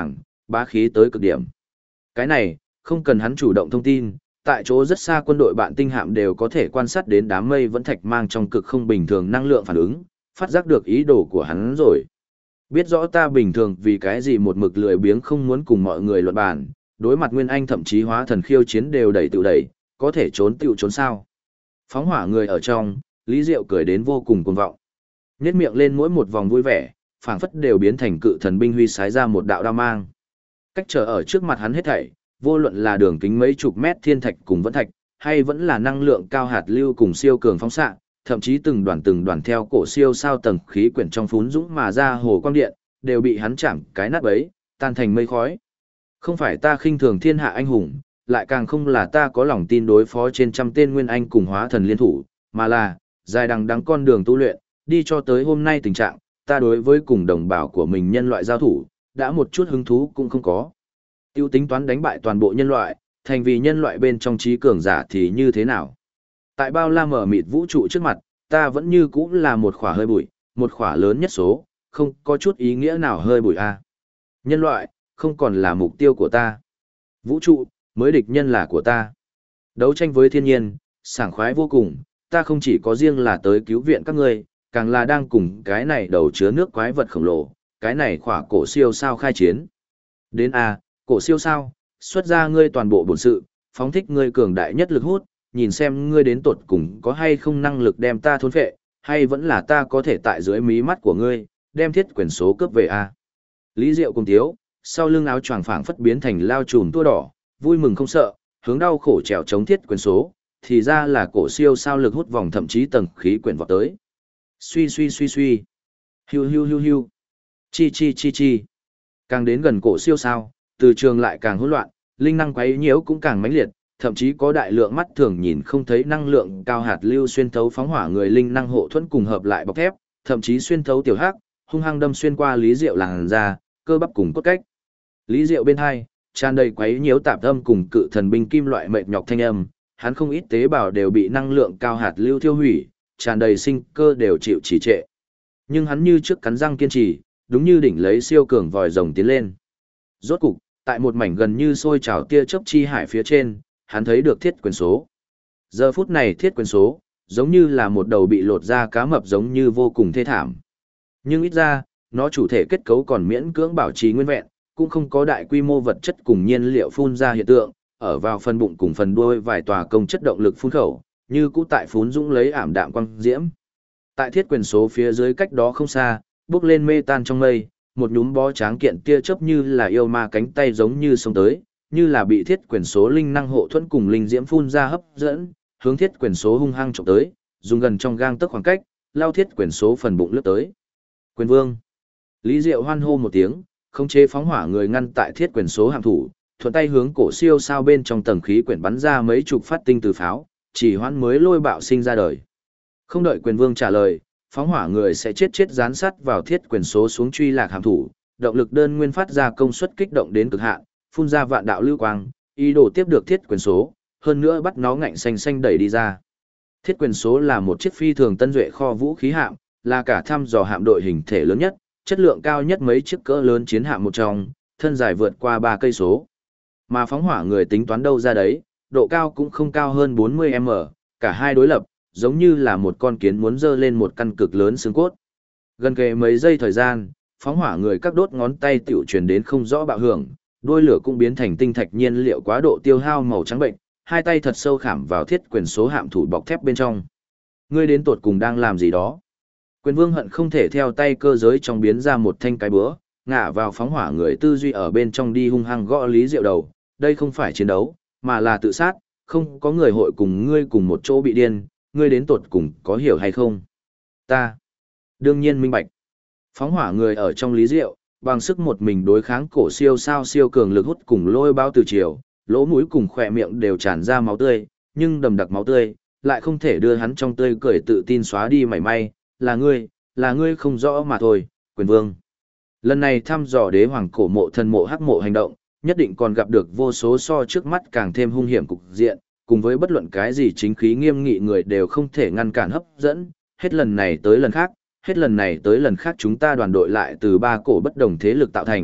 bá khí tới cực điểm. Cái này, không cần hắn chủ động thông tin, tại chỗ rất xa quân đội bạn tinh hạm đều có thể quan sát đến đám mây vẫn thạch mang trong cực không bình thường năng lượng phản ứng, phát giác được ý đồ của hắn rồi. Biết rõ ta bình thường vì cái gì một mực lười biếng không muốn cùng mọi người luận bàn, đối mặt Nguyên Anh thậm chí hóa thần khiêu chiến đều đẩy tự đẩy, có thể trốn tựu trốn sao. Phóng hỏa người ở trong, Lý Diệu cười đến vô cùng cuồng vọng. Nhét miệng lên mỗi một vòng vui vẻ, phảng phất đều biến thành cự thần binh huy sái ra một đạo đao mang. Cách trở ở trước mặt hắn hết thảy, vô luận là đường kính mấy chục mét thiên thạch cùng vẫn thạch, hay vẫn là năng lượng cao hạt lưu cùng siêu cường phóng xạ, thậm chí từng đoàn theo cổ siêu sao tầng khí quyển trong phún dũng mà ra hồ quang điện, đều bị hắn chạm cái nát bấy, tan thành mây khói. Không phải ta khinh thường thiên hạ anh hùng, lại càng không là ta có lòng tin đối phó trên trăm tên nguyên anh cùng hóa thần liên thủ, mà là dài đằng đẵng con đường tu luyện, đi cho tới hôm nay tình trạng, ta đối với cùng đồng bào của mình nhân loại giao thủ, đã một chút hứng thú cũng không có. Tiêu tính toán đánh bại toàn bộ nhân loại, thành vì nhân loại bên trong trí cường giả thì như thế nào? Tại bao la mở mịt vũ trụ trước mặt, ta vẫn như cũ là một khỏa hơi bụi, một khỏa lớn nhất số, không có chút ý nghĩa nào hơi bụi a. Nhân loại, không còn là mục tiêu của ta. Vũ trụ, mới địch nhân là của ta. Đấu tranh với thiên nhiên, sảng khoái vô cùng, ta không chỉ có riêng là tới cứu viện các ngươi, càng là đang cùng cái này đầu chứa nước quái vật khổng lồ, cái này khỏa cổ siêu sao khai chiến. Đến a, cổ siêu sao, xuất ra ngươi toàn bộ bổn sự, phóng thích ngươi cường đại nhất lực hút, nhìn xem ngươi đến tột cùng có hay không năng lực đem ta thôn phệ, hay vẫn là ta có thể tại dưới mí mắt của ngươi, đem thiết quyền số cướp về a. Lý Diệu cùng tiếu, sau lưng áo choàng phảng phất biến thành lao chùm tua đỏ, vui mừng không sợ, hướng đau khổ trèo chống thiết quyền số, thì ra là cổ siêu sao lực hút vòng thậm chí tầng khí quyển vọt tới. Suy suy suy suy. Hiu hiu hiu hiu. Chi chi chi chi. Càng đến gần cổ siêu sao, từ trường lại càng hỗn loạn, linh năng quấy nhiễu cũng càng mãnh liệt, thậm chí có đại lượng mắt thường nhìn không thấy năng lượng cao hạt lưu xuyên thấu phóng hỏa người linh năng hộ thuẫn cùng hợp lại bọc thép, thậm chí xuyên thấu tiểu hắc, hung hăng đâm xuyên qua Lý Diệu làn da, cơ bắp cùng cốt cách. Lý Diệu bên hai, tràn đầy quấy nhiễu tạp âm cùng cự thần binh kim loại mệt nhọc thanh âm, hắn không ít tế bào đều bị năng lượng cao hạt lưu thiêu hủy, tràn đầy sinh cơ đều chịu trì trệ. Nhưng hắn như trước cắn răng kiên trì, đúng như đỉnh lấy siêu cường vòi rồng tiến lên. Rốt cục, tại một mảnh gần như sôi trào tia chớp chi hải phía trên, hắn thấy được thiết quyền số. Giờ phút này thiết quyền số, giống như là một đầu bị lột ra cá mập giống như vô cùng thê thảm. Nhưng ít ra, nó chủ thể kết cấu còn miễn cưỡng bảo trì nguyên vẹn, cũng không có đại quy mô vật chất cùng nhiên liệu phun ra hiện tượng, ở vào phần bụng cùng phần đuôi vài tòa công chất động lực phun khẩu, như cũ tại phún dũng lấy ảm đạm quang diễm. Tại thiết quyền số phía dưới cách đó không xa, bước lên mê tan trong mây, một nhúm bó tráng kiện tia chớp như là yêu ma cánh tay giống như sông tới, như là bị thiết quyền số linh năng hộ thuẫn cùng linh diễm phun ra hấp dẫn, hướng thiết quyền số hung hăng chụp tới, dùng gần trong gang tấc khoảng cách, lao thiết quyền số phần bụng lướt tới. Quyền vương. Lý Diệu hoan hô một tiếng, khống chế phóng hỏa người ngăn tại thiết quyền số hạm thủ, thuận tay hướng cổ siêu sao bên trong tầng khí quyển bắn ra mấy chục phát tinh từ pháo, chỉ hoãn mới lôi bạo sinh ra đời. Không đợi quyền vương trả lời, phóng hỏa người sẽ chết dán sát vào thiết quyền số xuống truy lạc hạm thủ, động lực đơn nguyên phát ra công suất kích động đến cực hạn, phun ra vạn đạo lưu quang, ý đồ tiếp được thiết quyền số, hơn nữa bắt nó ngạnh xanh xanh đẩy đi ra. Thiết quyền số là một chiếc phi thường tân duệ kho vũ khí hạm, là cả thăm dò hạm đội hình thể lớn nhất, chất lượng cao nhất mấy chiếc cỡ lớn chiến hạm một trong, thân dài vượt qua 3 cây số. Mà phóng hỏa người tính toán đâu ra đấy, độ cao cũng không cao hơn 40m, cả hai đối lập, giống như là một con kiến muốn dơ lên một căn cực lớn xương cốt. Gần kề mấy giây thời gian, phóng hỏa người các đốt ngón tay tiểu truyền đến không rõ bạo hưởng, đuôi lửa cũng biến thành tinh thạch nhiên liệu quá độ tiêu hao màu trắng bệnh, hai tay thật sâu khảm vào thiết quyền số hạm thủ bọc thép bên trong. Ngươi đến tột cùng đang làm gì đó? Quyền vương hận không thể theo tay cơ giới trong biến ra một thanh cái búa, ngã vào phóng hỏa người tư duy ở bên trong đi hung hăng gõ Lý Diệu đầu. Đây không phải chiến đấu, mà là tự sát, không có người hội cùng ngươi cùng một chỗ bị điên, ngươi đến tột cùng có hiểu hay không? Ta đương nhiên minh bạch. Phóng hỏa người ở trong Lý Diệu, bằng sức một mình đối kháng cổ siêu sao siêu cường lực hút cùng lôi bao từ chiều, lỗ mũi cùng khỏe miệng đều tràn ra máu tươi, nhưng đầm đặc máu tươi, lại không thể đưa hắn trong tươi cười tự tin xóa đi mảy may, là ngươi không rõ mà thôi, quyền vương. Lần này thăm dò đế hoàng cổ mộ thần mộ hắc mộ hành động, nhất định còn gặp được vô số so trước mắt càng thêm hung hiểm cục diện, cùng với bất luận cái gì chính khí nghiêm nghị người đều không thể ngăn cản hấp dẫn, hết lần này tới lần khác, hết lần này tới lần khác chúng ta đoàn đội lại từ ba cổ bất đồng thế lực tạo thành,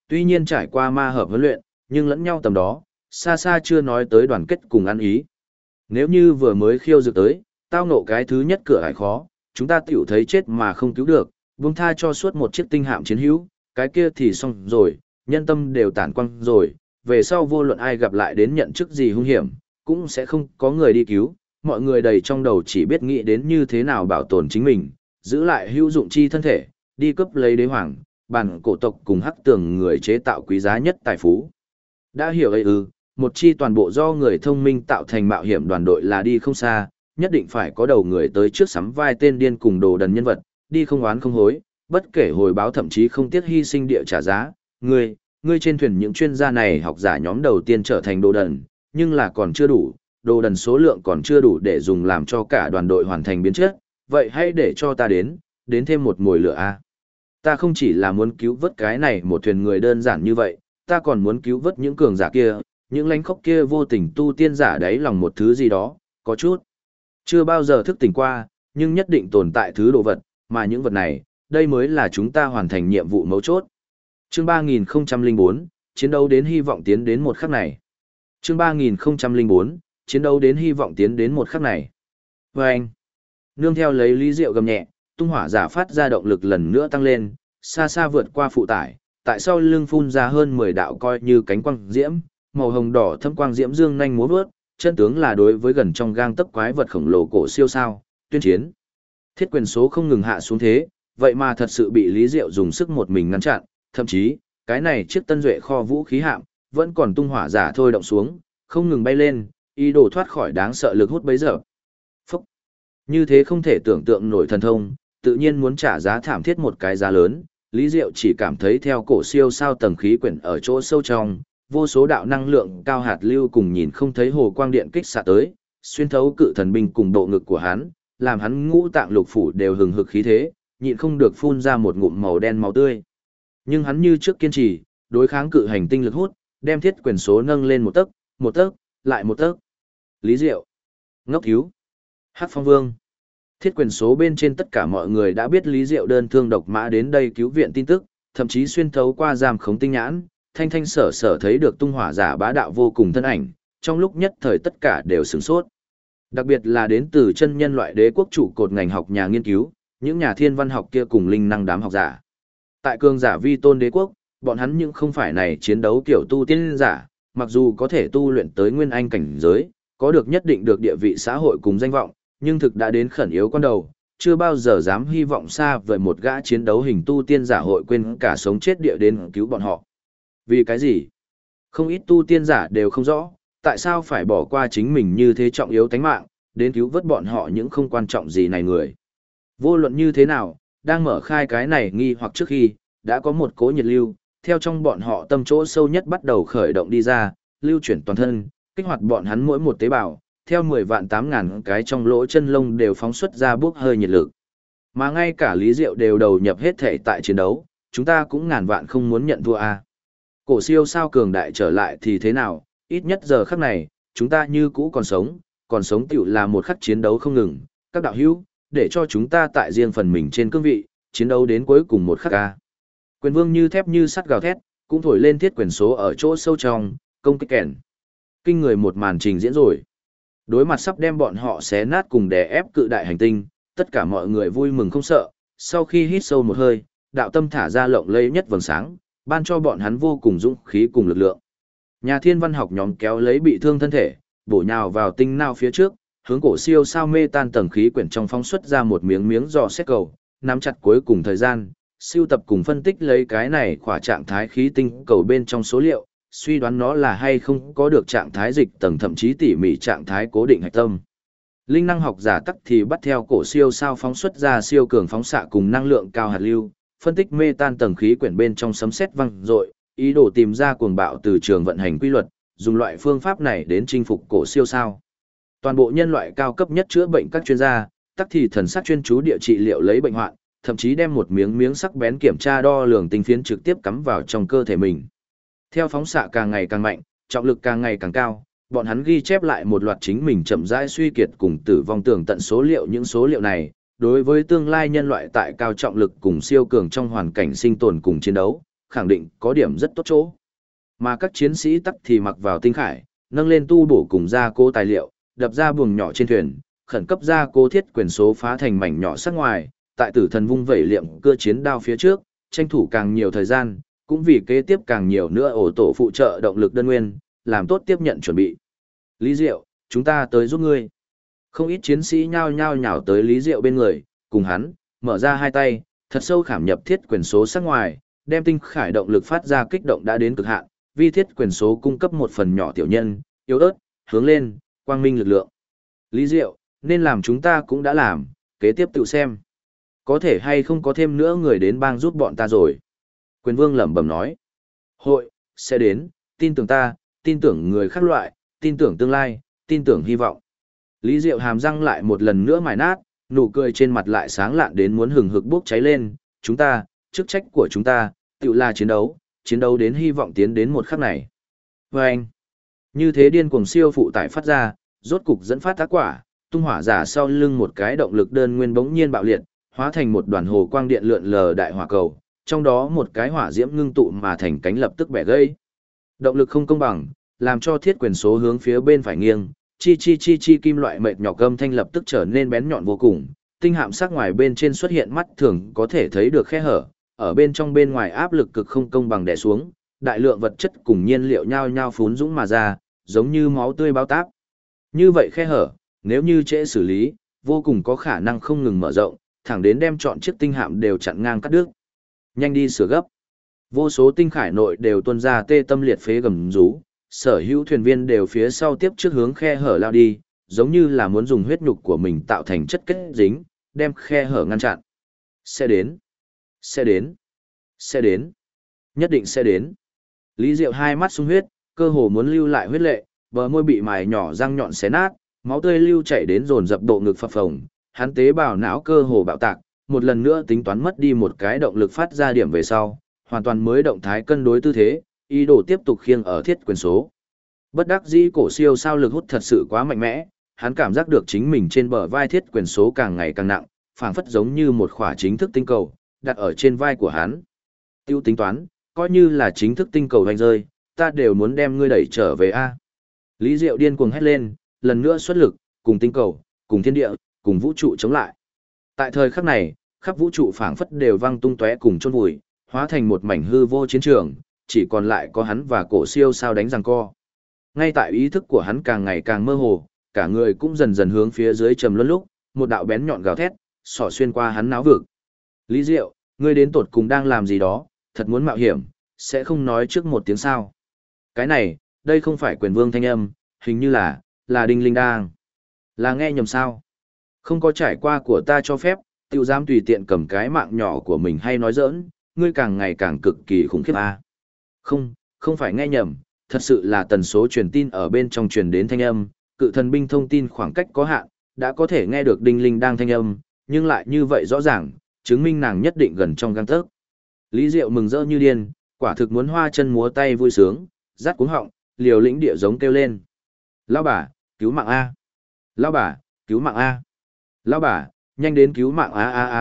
Tuy nhiên trải qua ma hợp huấn luyện, nhưng lẫn nhau tầm đó, xa xa chưa nói tới đoàn kết cùng ăn ý. Nếu như vừa mới khiêu dược tới, tao nộ cái thứ nhất cửa ải khó, chúng ta tiểu thấy chết mà không cứu được, buông tha cho suốt một chiếc tinh hạm chiến hữu, cái kia thì xong rồi, nhân tâm đều tản quăng rồi, về sau vô luận ai gặp lại đến nhận chức gì hung hiểm, cũng sẽ không có người đi cứu, mọi người đầy trong đầu chỉ biết nghĩ đến như thế nào bảo tồn chính mình, giữ lại hữu dụng chi thân thể, đi cướp lấy đế hoàng, bản cổ tộc cùng hắc tường người chế tạo quý giá nhất tài phú. Đã hiểu ấy ư, một chi toàn bộ do người thông minh tạo thành mạo hiểm đoàn đội là đi không xa, nhất định phải có đầu người tới trước sắm vai tên điên cùng đồ đần nhân vật, đi không oán không hối, bất kể hồi báo thậm chí không tiếc hy sinh địa trả giá. Ngươi trên thuyền những chuyên gia này học giả nhóm đầu tiên trở thành đồ đần, nhưng là còn chưa đủ, đồ đần số lượng còn chưa đủ để dùng làm cho cả đoàn đội hoàn thành biến chất, vậy hãy để cho ta đến thêm một mồi lửa a. Ta không chỉ là muốn cứu vớt cái này một thuyền người đơn giản như vậy, ta còn muốn cứu vớt những cường giả kia, những lánh khóc kia vô tình tu tiên giả đáy lòng một thứ gì đó, có chút. Chưa bao giờ thức tỉnh qua, nhưng nhất định tồn tại thứ đồ vật, mà những vật này, đây mới là chúng ta hoàn thành nhiệm vụ mấu chốt. Chương 3004, chiến đấu đến hy vọng tiến đến một khắc này. Chương 3004, chiến đấu đến hy vọng tiến đến một khắc này. Và anh, nương theo lấy Lý Diệu gầm nhẹ, tung hỏa giả phát ra động lực lần nữa tăng lên, xa xa vượt qua phụ tải, tại sau lưng phun ra hơn 10 đạo coi như cánh quang diễm, màu hồng đỏ thâm quang diễm dương nhanh múa vớt, chân tướng là đối với gần trong gang tấc quái vật khổng lồ cổ siêu sao, tuyên chiến. Thiết quyền số không ngừng hạ xuống thế, vậy mà thật sự bị Lý Diệu dùng sức một mình ngăn chặn, thậm chí, cái này chiếc tân duệ kho vũ khí hạm, vẫn còn tung hỏa giả thôi động xuống, không ngừng bay lên, ý đồ thoát khỏi đáng sợ lực hút bấy giờ. Phúc! Như thế không thể tưởng tượng nổi thần thông, tự nhiên muốn trả giá thảm thiết một cái giá lớn, Lý Diệu chỉ cảm thấy theo cổ siêu sao tầng khí quyển ở chỗ sâu trong, vô số đạo năng lượng cao hạt lưu cùng nhìn không thấy hồ quang điện kích xạ tới, xuyên thấu cự thần binh cùng bộ ngực của hắn, làm hắn ngũ tạng lục phủ đều hừng hực khí thế, nhịn không được phun ra một ngụm màu đen máu tươi. Nhưng hắn như trước kiên trì, đối kháng cự hành tinh lực hút, đem thiết quyền số nâng lên một tấc, lại một tấc. Lý Diệu, ngốc cứu, Hắc Phong Vương. Thiết quyền số bên trên tất cả mọi người đã biết Lý Diệu đơn thương độc mã đến đây cứu viện tin tức, thậm chí xuyên thấu qua giam khống tinh nhãn, thanh thanh sở sở thấy được tung hỏa giả bá đạo vô cùng thân ảnh, trong lúc nhất thời tất cả đều sửng sốt. Đặc biệt là đến từ chân nhân loại đế quốc trụ cột ngành học nhà nghiên cứu, những nhà thiên văn học kia cùng linh năng đám học giả. Tại cường giả vi tôn đế quốc, bọn hắn nhưng không phải này chiến đấu kiểu tu tiên giả, mặc dù có thể tu luyện tới nguyên anh cảnh giới, có được nhất định được địa vị xã hội cùng danh vọng, nhưng thực đã đến khẩn yếu con đầu, chưa bao giờ dám hy vọng xa vời một gã chiến đấu hình tu tiên giả hội quên cả sống chết địa đến cứu bọn họ. Vì cái gì? Không ít tu tiên giả đều không rõ, tại sao phải bỏ qua chính mình như thế trọng yếu tánh mạng, đến cứu vớt bọn họ những không quan trọng gì này người. Vô luận như thế nào, đang mở khai cái này nghi hoặc trước khi, đã có một cỗ nhiệt lưu, theo trong bọn họ tâm chỗ sâu nhất bắt đầu khởi động đi ra, lưu chuyển toàn thân, kích hoạt bọn hắn mỗi một tế bào, theo 10 vạn 8 ngàn cái trong lỗ chân lông đều phóng xuất ra bốc hơi nhiệt lực. Mà ngay cả Lý Diệu đều đầu nhập hết thể tại chiến đấu, chúng ta cũng ngàn vạn không muốn nhận thua a. Cổ siêu sao cường đại trở lại thì thế nào, ít nhất giờ khắc này, chúng ta như cũ còn sống tiểu là một khắc chiến đấu không ngừng, các đạo hữu, để cho chúng ta tại riêng phần mình trên cương vị, chiến đấu đến cuối cùng một khắc a. Quyền vương như thép như sắt gào thét, cũng thổi lên thiết quyền số ở chỗ sâu trong, công kích kèn. Kinh người một màn trình diễn rồi. Đối mặt sắp đem bọn họ xé nát cùng đè ép cự đại hành tinh, tất cả mọi người vui mừng không sợ, sau khi hít sâu một hơi, đạo tâm thả ra lộng lẫy nhất vầng sáng, ban cho bọn hắn vô cùng dũng khí cùng lực lượng. Nhà thiên văn học nhóm kéo lấy bị thương thân thể, bổ nhào vào tinh nao phía trước, hướng cổ siêu sao mê tan tầng khí quyển trong phóng xuất ra một miếng dò xét cầu, nắm chặt cuối cùng thời gian, siêu tập cùng phân tích lấy cái này khỏa trạng thái khí tinh cầu bên trong số liệu, suy đoán nó là hay không có được trạng thái dịch tầng thậm chí tỉ mỉ trạng thái cố định hạch tâm. Linh năng học giả tắc thì bắt theo cổ siêu sao phóng xuất ra siêu cường phóng xạ cùng năng lượng cao hạt lưu, phân tích mê tan tầng khí quyển bên trong sấm sét vang dội, ý đồ tìm ra cuồng bạo từ trường vận hành quy luật, dùng loại phương pháp này đến chinh phục cổ siêu sao. Toàn bộ nhân loại cao cấp nhất chữa bệnh các chuyên gia, tắc thì thần sắc chuyên chú địa trị liệu lấy bệnh hoạn, thậm chí đem một miếng sắc bén kiểm tra đo lường tinh phiến trực tiếp cắm vào trong cơ thể mình. Theo phóng xạ càng ngày càng mạnh, trọng lực càng ngày càng cao, bọn hắn ghi chép lại một loạt chính mình chậm rãi suy kiệt cùng tử vong tường tận số liệu. Những số liệu này, đối với tương lai nhân loại tại cao trọng lực cùng siêu cường trong hoàn cảnh sinh tồn cùng chiến đấu, khẳng định có điểm rất tốt chỗ. Mà các chiến sĩ tắc thì mặc vào tinh khải, nâng lên tu bổ cùng gia cố tài liệu, đập ra buồng nhỏ trên thuyền, khẩn cấp gia cố thiết quyền số phá thành mảnh nhỏ sắc ngoài, tại tử thần vung vẩy liệm cưa chiến đao phía trước, tranh thủ càng nhiều thời gian, cũng vì kế tiếp càng nhiều nữa ổ tổ phụ trợ động lực đơn nguyên, làm tốt tiếp nhận chuẩn bị. Lý Diệu, chúng ta tới giúp ngươi. Không ít chiến sĩ nhao nhao nhào tới Lý Diệu bên người, cùng hắn, mở ra hai tay, thật sâu khảm nhập thiết quyền số sắc ngoài, đem tinh khải động lực phát ra kích động đã đến cực hạn, vi thiết quyền số cung cấp một phần nhỏ tiểu nhân, yếu ớt, hướng lên, quang minh lực lượng. Lý Diệu, nên làm chúng ta cũng đã làm, kế tiếp tự xem. Có thể hay không có thêm nữa người đến bang giúp bọn ta rồi. Quyền vương lẩm bẩm nói. Hội, sẽ đến, tin tưởng ta, tin tưởng người khác loại, tin tưởng tương lai, tin tưởng hy vọng. Lý Diệu hàm răng lại một lần nữa mài nát, nụ cười trên mặt lại sáng lạn đến muốn hừng hực bốc cháy lên. Chúng ta, chức trách của chúng ta, tự là chiến đấu đến hy vọng tiến đến một khắc này. Và anh, như thế điên cuồng siêu phụ tải phát ra, rốt cục dẫn phát tác quả, tung hỏa giả sau lưng một cái động lực đơn nguyên bỗng nhiên bạo liệt, hóa thành một đoàn hồ quang điện lượn lờ đại hỏa cầu, trong đó một cái hỏa diễm ngưng tụ mà thành cánh lập tức bẻ gãy. Động lực không công bằng, làm cho thiết quyền số hướng phía bên phải nghiêng, chi kim loại mệt nhỏ âm thanh lập tức trở nên bén nhọn vô cùng, tinh hạm sắc ngoài bên trên xuất hiện mắt thường có thể thấy được khe hở, ở bên trong bên ngoài áp lực cực không công bằng đè xuống, đại lượng vật chất cùng nhiên liệu nhao nhao phún dũng mà ra, giống như máu tươi bao táp. Như vậy khe hở, nếu như trễ xử lý, vô cùng có khả năng không ngừng mở rộng, thẳng đến đem chọn chiếc tinh hạm đều chặn ngang cắt đứt. Nhanh đi sửa gấp. Vô số tinh khải nội đều tuôn ra tê tâm liệt phế gầm rú, sở hữu thuyền viên đều phía sau tiếp trước hướng khe hở lao đi, giống như là muốn dùng huyết nhục của mình tạo thành chất kết dính, đem khe hở ngăn chặn. Sẽ đến. Sẽ đến. Sẽ đến. Nhất định sẽ đến. Lý Diệu hai mắt sung huyết, cơ hồ muốn lưu lại huyết lệ, bờ môi bị mài nhỏ răng nhọn xé nát, máu tươi lưu chảy đến dồn dập độ ngực phập phồng, hắn tế bào não cơ hồ bạo tạc, một lần nữa tính toán mất đi một cái động lực phát ra điểm về sau, hoàn toàn mới động thái cân đối tư thế, ý đồ tiếp tục khiêng ở thiết quyền số. Bất đắc dĩ cổ siêu sao lực hút thật sự quá mạnh mẽ, hắn cảm giác được chính mình trên bờ vai thiết quyền số càng ngày càng nặng, phảng phất giống như một khỏa chính thức tinh cầu, đặt ở trên vai của hắn. Tiêu tính toán, coi như là chính thức tinh cầu hoành rơi, ta đều muốn đem ngươi đẩy trở về a. Lý Diệu điên cuồng hét lên, lần nữa xuất lực, cùng tinh cầu, cùng thiên địa, cùng vũ trụ chống lại. Tại thời khắc này, khắp vũ trụ phảng phất đều văng tung tóe cùng chôn vùi, hóa thành một mảnh hư vô chiến trường, chỉ còn lại có hắn và cổ siêu sao đánh giằng co. Ngay tại ý thức của hắn càng ngày càng mơ hồ, cả người cũng dần dần hướng phía dưới trầm luân lúc, một đạo bén nhọn gào thét, xỏ xuyên qua hắn náo vực. Lý Diệu, ngươi đến tột cùng đang làm gì đó, thật muốn mạo hiểm, sẽ không nói trước một tiếng sao. Cái này, đây không phải quyền vương thanh âm, hình như là Đinh Linh đang. Là nghe nhầm sao? Không có trải qua của ta cho phép, tiểu dám tùy tiện cầm cái mạng nhỏ của mình hay nói giỡn, ngươi càng ngày càng cực kỳ khủng khiếp à. Không phải nghe nhầm, thật sự là tần số truyền tin ở bên trong truyền đến thanh âm, cự thần binh thông tin khoảng cách có hạn, đã có thể nghe được Đinh Linh đang thanh âm, nhưng lại như vậy rõ ràng, chứng minh nàng nhất định gần trong gang tấc. Lý Diệu mừng rỡ như điên, quả thực muốn hoa chân múa tay vui sướng, rát cuống họng, liều lĩnh địa giống kêu lên. Lão bà, cứu mạng A. Lão bà, cứu mạng A. Lão bà, nhanh đến cứu mạng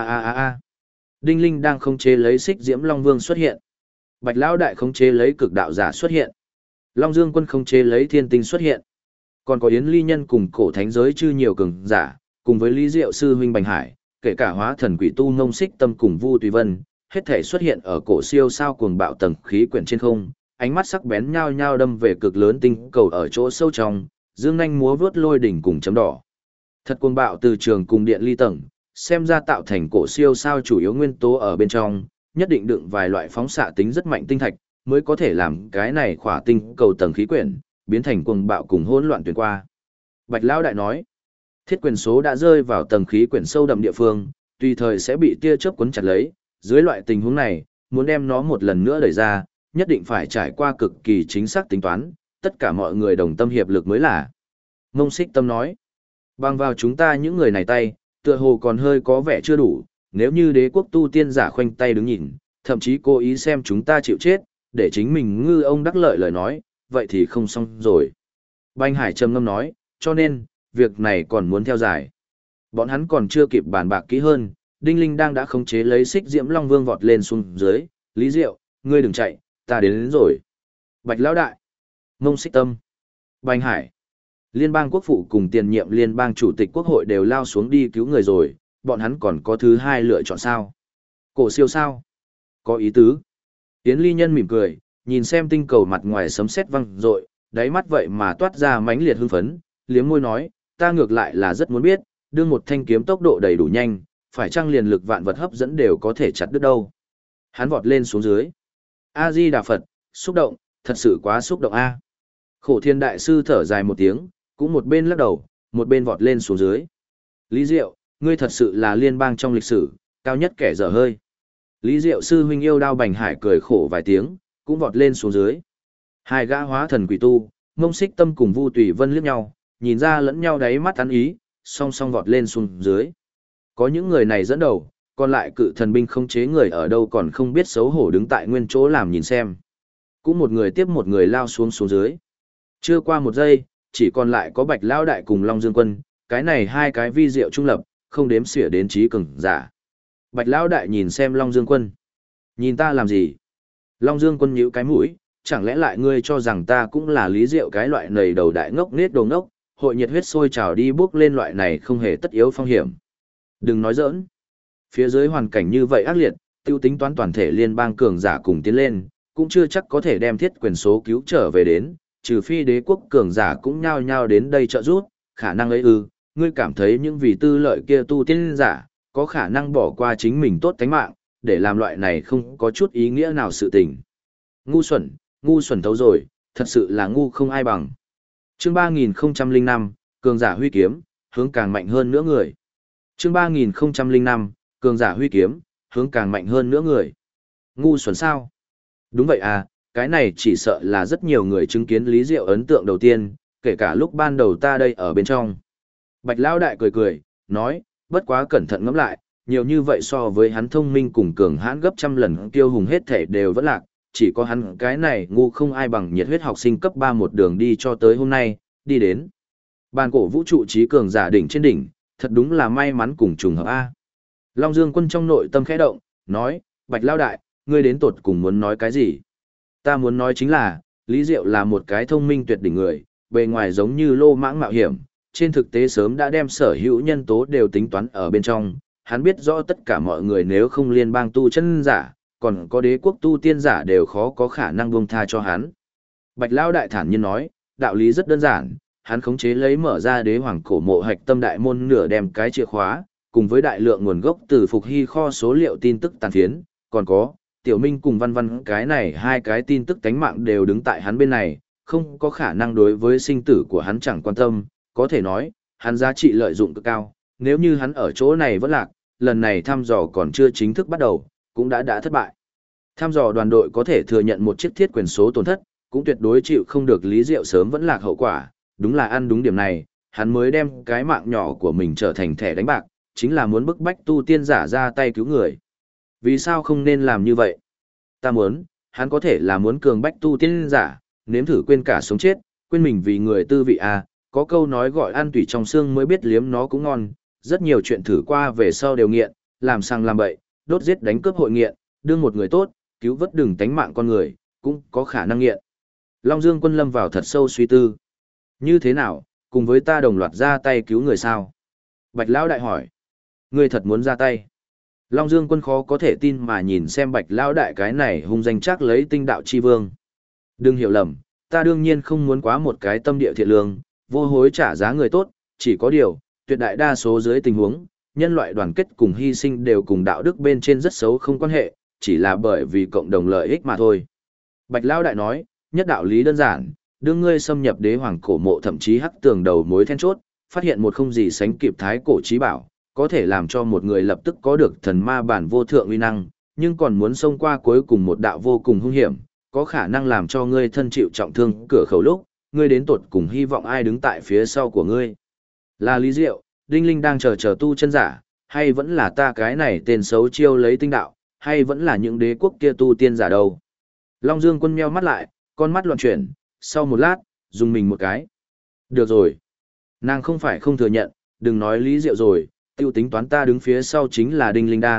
A. Đinh Linh đang khống chế lấy xích diễm Long Vương xuất hiện. Bạch Lão Đại khống chế lấy cực đạo giả xuất hiện. Long Dương Quân khống chế lấy thiên tinh xuất hiện. Còn có Yến Ly Nhân cùng cổ thánh giới chư nhiều cường giả, cùng với Lý Diệu sư huynh Bành Hải, kể cả hóa thần quỷ tu ngông xích tâm cùng Vu Tùy Vân, hết thể xuất hiện ở cổ siêu sao cuồng bạo tầng khí quyển trên không, ánh mắt sắc bén nhao nhao đâm về cực lớn tinh cầu ở chỗ sâu trong, dương nhanh múa vớt lôi đỉnh cùng chấm đỏ. Thật cuồng bạo từ trường cùng điện ly tầng, xem ra tạo thành cổ siêu sao chủ yếu nguyên tố ở bên trong, nhất định đựng vài loại phóng xạ tính rất mạnh tinh thạch, mới có thể làm cái này khỏa tinh cầu tầng khí quyển biến thành cuồng bạo cùng hỗn loạn tuyển qua. Bạch Lão Đại nói, thiết quyền số đã rơi vào tầng khí quyển sâu đậm địa phương, tùy thời sẽ bị tia chớp cuốn chặt lấy, dưới loại tình huống này, muốn đem nó một lần nữa đẩy ra, nhất định phải trải qua cực kỳ chính xác tính toán, tất cả mọi người đồng tâm hiệp lực mới là. Ngông Xích Tâm nói, bằng vào chúng ta những người này tay, tựa hồ còn hơi có vẻ chưa đủ, nếu như đế quốc tu tiên giả khoanh tay đứng nhìn, thậm chí cố ý xem chúng ta chịu chết, để chính mình ngư ông đắc lợi lời nói, vậy thì không xong rồi. Bành Hải trầm ngâm nói, cho nên, việc này còn muốn theo dài. Bọn hắn còn chưa kịp bàn bạc kỹ hơn, Đinh Linh đang đã khống chế lấy xích diễm Long Vương vọt lên xuống dưới, Lý Diệu, ngươi đừng chạy, ta đến rồi. Bạch lão đại, Ngông Xích Tâm, Bành Hải. Liên bang quốc phụ cùng tiền nhiệm liên bang chủ tịch quốc hội đều lao xuống đi cứu người rồi, bọn hắn còn có thứ hai lựa chọn sao? Cổ siêu sao? Có ý tứ. Yến Ly Nhân mỉm cười, nhìn xem tinh cầu mặt ngoài sấm sét văng rội, đáy mắt vậy mà toát ra mãnh liệt hưng phấn, liếm môi nói, ta ngược lại là rất muốn biết, đương một thanh kiếm tốc độ đầy đủ nhanh, phải chăng liền lực vạn vật hấp dẫn đều có thể chặt đứt đâu. Hắn vọt lên xuống dưới. A Di Đà Phật, xúc động, thật sự quá xúc động a. Khổ Thiên đại sư thở dài một tiếng, cũng một bên lắc đầu, một bên vọt lên xuống dưới. Lý Diệu, ngươi thật sự là liên bang trong lịch sử, cao nhất kẻ dở hơi. Lý Diệu sư huynh yêu đao Bành Hải cười khổ vài tiếng, cũng vọt lên xuống dưới. Hai gã hóa thần quỷ tu, Ngông Xích Tâm cùng Vu Tùy Vân liếc nhau, nhìn ra lẫn nhau đáy mắt ăn ý, song song vọt lên xuống dưới. Có những người này dẫn đầu, còn lại cự thần binh không chế người ở đâu còn không biết xấu hổ đứng tại nguyên chỗ làm nhìn xem. Cũng một người tiếp một người lao xuống dưới. Chưa qua một giây, chỉ còn lại có Bạch Lão đại cùng Long Dương Quân, cái này hai cái vi diệu trung lập, không đếm xỉa đến trí cường giả. Bạch Lão đại nhìn xem Long Dương Quân. Nhìn ta làm gì? Long Dương Quân nhíu cái mũi, chẳng lẽ lại ngươi cho rằng ta cũng là Lý Diệu cái loại nầy đầu đại ngốc nết đồ ngốc, hội nhiệt huyết sôi trào đi bước lên loại này không hề tất yếu phong hiểm. Đừng nói giỡn. Phía dưới hoàn cảnh như vậy ác liệt, tiêu tính toán toàn thể liên bang cường giả cùng tiến lên, cũng chưa chắc có thể đem thiết quyền số cứu trở về đến, trừ phi đế quốc cường giả cũng nhao nhao đến đây trợ giúp, khả năng ấy ngươi cảm thấy những vì tư lợi kia tu tiên giả, có khả năng bỏ qua chính mình tốt tánh mạng, để làm loại này không có chút ý nghĩa nào sự tình. Ngu xuẩn thấu rồi, thật sự là ngu không ai bằng. Chương 3005, cường giả huy kiếm, hướng càng mạnh hơn nữa người. Chương 3005, cường giả huy kiếm, hướng càng mạnh hơn nữa người. Ngu xuẩn sao? Đúng vậy à, cái này chỉ sợ là rất nhiều người chứng kiến Lý Diệu ấn tượng đầu tiên, kể cả lúc ban đầu ta đây ở bên trong. Bạch Lão đại cười, nói, bất quá cẩn thận ngẫm lại, nhiều như vậy so với hắn thông minh cùng cường hãn gấp trăm lần kiêu hùng hết thể đều vẫn lạc, chỉ có hắn cái này ngu không ai bằng nhiệt huyết học sinh cấp 3 một đường đi cho tới hôm nay, đi đến. Bàn cổ vũ trụ trí cường giả đỉnh trên đỉnh, thật đúng là may mắn cùng trùng hợp A. Long Dương Quân trong nội tâm khẽ động, nói, Bạch Lão đại, ngươi đến tột cùng muốn nói cái gì? Ta muốn nói chính là, Lý Diệu là một cái thông minh tuyệt đỉnh người, bề ngoài giống như lô mãng mạo hiểm, trên thực tế sớm đã đem sở hữu nhân tố đều tính toán ở bên trong, hắn biết rõ tất cả mọi người nếu không liên bang tu chân giả, còn có đế quốc tu tiên giả đều khó có khả năng buông tha cho hắn. Bạch Lão đại thản nhiên nói, đạo lý rất đơn giản, hắn khống chế lấy mở ra đế hoàng cổ mộ hạch tâm đại môn nửa đem cái chìa khóa, cùng với đại lượng nguồn gốc từ Phục Hy kho số liệu tin tức tàn phiến, còn có Tiểu Minh cùng Văn Văn cái này hai cái tin tức tánh mạng đều đứng tại hắn bên này, không có khả năng đối với sinh tử của hắn chẳng quan tâm, có thể nói, hắn giá trị lợi dụng cực cao, nếu như hắn ở chỗ này vẫn lạc, lần này thăm dò còn chưa chính thức bắt đầu, cũng đã thất bại. Thăm dò đoàn đội có thể thừa nhận một chiếc thiết quyền số tổn thất, cũng tuyệt đối chịu không được Lý Diệu sớm vẫn lạc hậu quả, đúng là ăn đúng điểm này, hắn mới đem cái mạng nhỏ của mình trở thành thẻ đánh bạc, chính là muốn bức bách tu tiên giả ra tay cứu người. Vì sao không nên làm như vậy? Ta muốn, hắn có thể là muốn cường bách tu tiên giả, nếm thử quên cả sống chết, quên mình vì người tư vị à, có câu nói gọi ăn tủy trong xương mới biết liếm nó cũng ngon, rất nhiều chuyện thử qua về sau đều nghiện, làm sang làm bậy, đốt giết đánh cướp hội nghiện, đương một người tốt, cứu vớt đừng tánh mạng con người, cũng có khả năng nghiện. Long Dương Quân lâm vào thật sâu suy tư. Như thế nào, cùng với ta đồng loạt ra tay cứu người sao? Bạch Lão đại hỏi. Ngươi thật muốn ra tay? Long Dương Quân khó có thể tin mà nhìn xem Bạch Lão đại cái này hung danh chắc lấy tinh đạo chi vương. Đừng hiểu lầm, ta đương nhiên không muốn quá một cái tâm địa thiện lương, vô hối trả giá người tốt, chỉ có điều, tuyệt đại đa số dưới tình huống, nhân loại đoàn kết cùng hy sinh đều cùng đạo đức bên trên rất xấu không quan hệ, chỉ là bởi vì cộng đồng lợi ích mà thôi. Bạch Lão đại nói, nhất đạo lý đơn giản, đương ngươi xâm nhập đế hoàng cổ mộ thậm chí hắc tường đầu mối then chốt, phát hiện một không gì sánh kịp thái cổ chí bảo, có thể làm cho một người lập tức có được thần ma bản vô thượng uy năng, nhưng còn muốn xông qua cuối cùng một đạo vô cùng hung hiểm, có khả năng làm cho ngươi thân chịu trọng thương cửa khẩu lúc, ngươi đến tột cùng hy vọng ai đứng tại phía sau của ngươi. Là Lý Diệu, Đinh Linh đang chờ tu chân giả, hay vẫn là ta cái này tên xấu chiêu lấy tinh đạo, hay vẫn là những đế quốc kia tu tiên giả đâu. Long Dương Quân meo mắt lại, con mắt loạn chuyển, sau một lát, dùng mình một cái. Được rồi. Nàng không phải không thừa nhận, đừng nói Lý Diệu rồi, tiêu tính toán ta đứng phía sau chính là Đinh Linh Đang,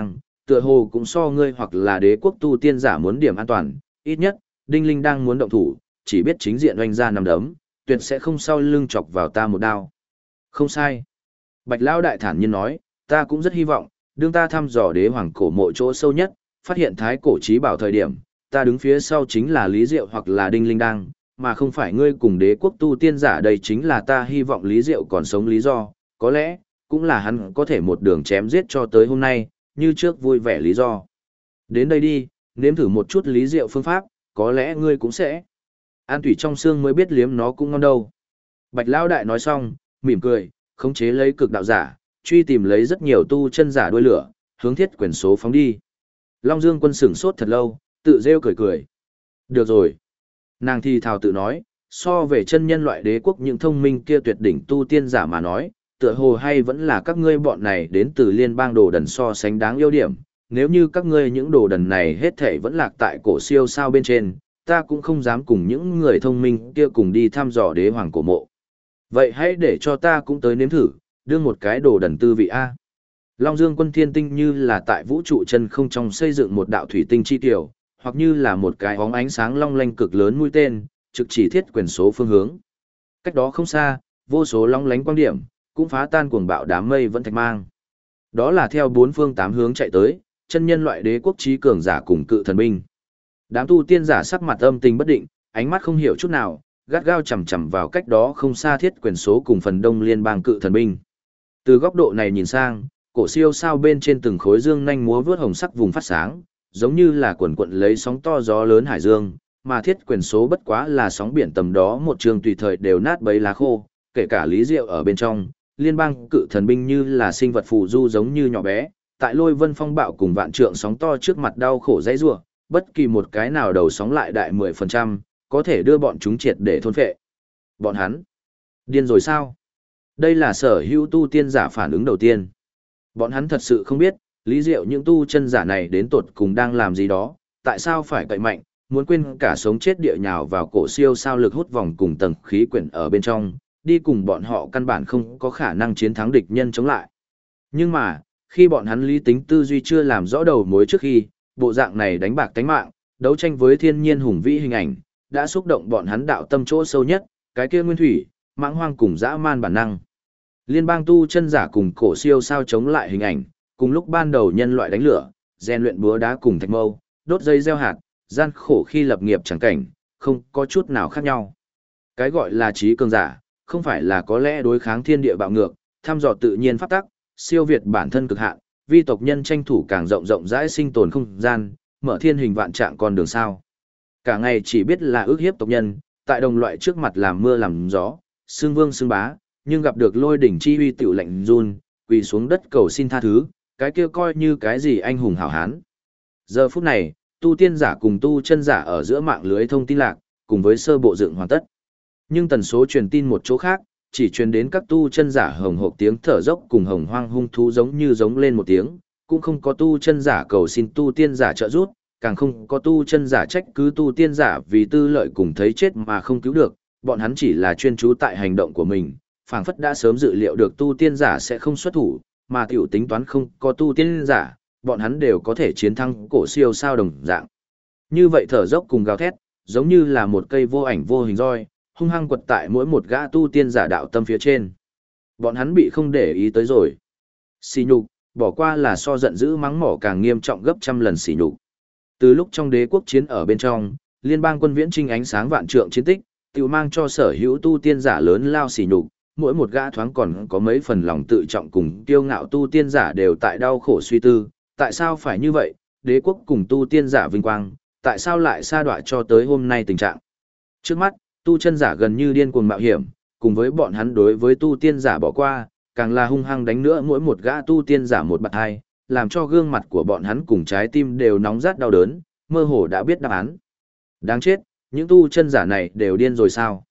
tựa hồ cũng so ngươi hoặc là đế quốc tu tiên giả muốn điểm an toàn, ít nhất, Đinh Linh đang muốn động thủ, chỉ biết chính diện oanh ra nằm đấm, tuyệt sẽ không sau lưng chọc vào ta một đao. Không sai. Bạch Lão đại thản nhiên nói, ta cũng rất hy vọng, đương ta thăm dò đế hoàng cổ mộ chỗ sâu nhất, phát hiện thái cổ trí bảo thời điểm, ta đứng phía sau chính là Lý Diệu hoặc là Đinh Linh đang, mà không phải ngươi cùng đế quốc tu tiên giả. Đây chính là ta hy vọng Lý Diệu còn sống lý do, có lẽ, cũng là hắn có thể một đường chém giết cho tới hôm nay, như trước vui vẻ lý do. Đến đây đi, nếm thử một chút Lý Diệu phương pháp, có lẽ ngươi cũng sẽ. An thủy trong xương mới biết liếm nó cũng ngon đâu. Bạch Lão đại nói xong, mỉm cười, khống chế lấy cực đạo giả, truy tìm lấy rất nhiều tu chân giả đuôi lửa, hướng thiết quyển số phóng đi. Long Dương Quân sửng sốt thật lâu, tự rêu cười cười. Được rồi. Nàng thì thào tự nói, so về chân nhân loại đế quốc những thông minh kia tuyệt đỉnh tu tiên giả mà nói, tựa hồ hay vẫn là các ngươi bọn này đến từ liên bang đồ đần so sánh đáng yêu điểm. Nếu như các ngươi những đồ đần này hết thể vẫn lạc tại cổ siêu sao bên trên, ta cũng không dám cùng những người thông minh kia cùng đi thăm dò đế hoàng cổ mộ. Vậy hãy để cho ta cũng tới nếm thử, đưa một cái đồ đần tư vị A. Long Dương Quân thiên tinh như là tại vũ trụ chân không trong xây dựng một đạo thủy tinh chi tiểu, hoặc như là một cái bóng ánh sáng long lanh cực lớn mũi tên, trực chỉ thiết quyền số phương hướng. Cách đó không xa, vô số long lánh quang điểm, cũng phá tan cuồng bạo đám mây vẫn thạch mang. Đó là theo bốn phương tám hướng chạy tới, chân nhân loại đế quốc trí cường giả cùng cự thần binh. Đám tu tiên giả sắc mặt âm tình bất định, ánh mắt không hiểu chút nào, gắt gao chằm chằm vào cách đó không xa thiết quyền số cùng phần đông liên bang cự thần binh. Từ góc độ này nhìn sang, cổ siêu sao bên trên từng khối dương nhanh múa vướt hồng sắc vùng phát sáng, giống như là quần quận lấy sóng to gió lớn hải dương, mà thiết quyền số bất quá là sóng biển tầm đó một trường tùy thời đều nát bấy lá khô, kể cả Lý Diệu ở bên trong, liên bang cự thần binh như là sinh vật phù du giống như nhỏ bé, tại lôi vân phong bạo cùng vạn trượng sóng to trước mặt đau khổ dãy rủa, bất kỳ một cái nào đầu sóng lại đại 10%, có thể đưa bọn chúng triệt để thôn phệ. Bọn hắn điên rồi sao? Đây là sở hữu tu tiên giả phản ứng đầu tiên. Bọn hắn thật sự không biết, Lý Diệu những tu chân giả này đến tột cùng đang làm gì đó, tại sao phải cậy mạnh, muốn quên cả sống chết địa nhào vào cổ siêu sao lực hút vòng cùng tầng khí quyển ở bên trong, đi cùng bọn họ căn bản không có khả năng chiến thắng địch nhân chống lại. Nhưng mà, khi bọn hắn lý tính tư duy chưa làm rõ đầu mối trước khi, bộ dạng này đánh bạc tánh mạng, đấu tranh với thiên nhiên hùng vĩ hình ảnh, đã xúc động bọn hắn đạo tâm chỗ sâu nhất, cái kia nguyên thủy, mãng hoang cùng dã man bản năng. Liên bang tu chân giả cùng cổ siêu sao chống lại hình ảnh, cùng lúc ban đầu nhân loại đánh lửa, rèn luyện búa đá cùng thạch mâu, đốt dây gieo hạt, gian khổ khi lập nghiệp chẳng cảnh, không có chút nào khác nhau. Cái gọi là trí cường giả, không phải là có lẽ đối kháng thiên địa bạo ngược, thăm dò tự nhiên pháp tắc, siêu việt bản thân cực hạn, vi tộc nhân tranh thủ càng rộng rộng rãi sinh tồn không gian, mở thiên hình vạn trạng con đường sao. Cả ngày chỉ biết là ước hiếp tộc nhân, tại đồng loại trước mặt làm mưa làm gió, xương vương xương bá, nhưng gặp được lôi đỉnh chi uy tiểu lạnh run, quỳ xuống đất cầu xin tha thứ, cái kia coi như cái gì anh hùng hảo hán. Giờ phút này, tu tiên giả cùng tu chân giả ở giữa mạng lưới thông tin lạc, cùng với sơ bộ dựng hoàn tất. Nhưng tần số truyền tin một chỗ khác, chỉ truyền đến các tu chân giả hồng hộc tiếng thở dốc cùng hồng hoang hung thú giống như giống lên một tiếng, cũng không có tu chân giả cầu xin tu tiên giả trợ giúp, càng không có tu chân giả trách cứ tu tiên giả vì tư lợi cùng thấy chết mà không cứu được, bọn hắn chỉ là chuyên chú tại hành động của mình, phảng phất đã sớm dự liệu được tu tiên giả sẽ không xuất thủ, mà tiểu tính toán không có tu tiên giả, bọn hắn đều có thể chiến thắng cổ siêu sao đồng dạng. Như vậy thở dốc cùng gào thét, giống như là một cây vô ảnh vô hình roi, hung hăng quật tại mỗi một gã tu tiên giả đạo tâm phía trên. Bọn hắn bị không để ý tới rồi. Sỉ nhục, bỏ qua là so giận dữ mắng mỏ càng nghiêm trọng gấp trăm lần sỉ nhục. Từ lúc trong đế quốc chiến ở bên trong, liên bang quân viễn trinh ánh sáng vạn trượng chiến tích, tự mang cho sở hữu tu tiên giả lớn lao sỉ nhục, mỗi một gã thoáng còn có mấy phần lòng tự trọng cùng kiêu ngạo tu tiên giả đều tại đau khổ suy tư, tại sao phải như vậy, đế quốc cùng tu tiên giả vinh quang, tại sao lại sa đọa cho tới hôm nay tình trạng. Trước mắt, tu chân giả gần như điên cuồng mạo hiểm, cùng với bọn hắn đối với tu tiên giả bỏ qua, càng là hung hăng đánh nữa mỗi một gã tu tiên giả một bạt hai, làm cho gương mặt của bọn hắn cùng trái tim đều nóng rát đau đớn, mơ hồ đã biết đáp án. Đáng chết, những tu chân giả này đều điên rồi sao?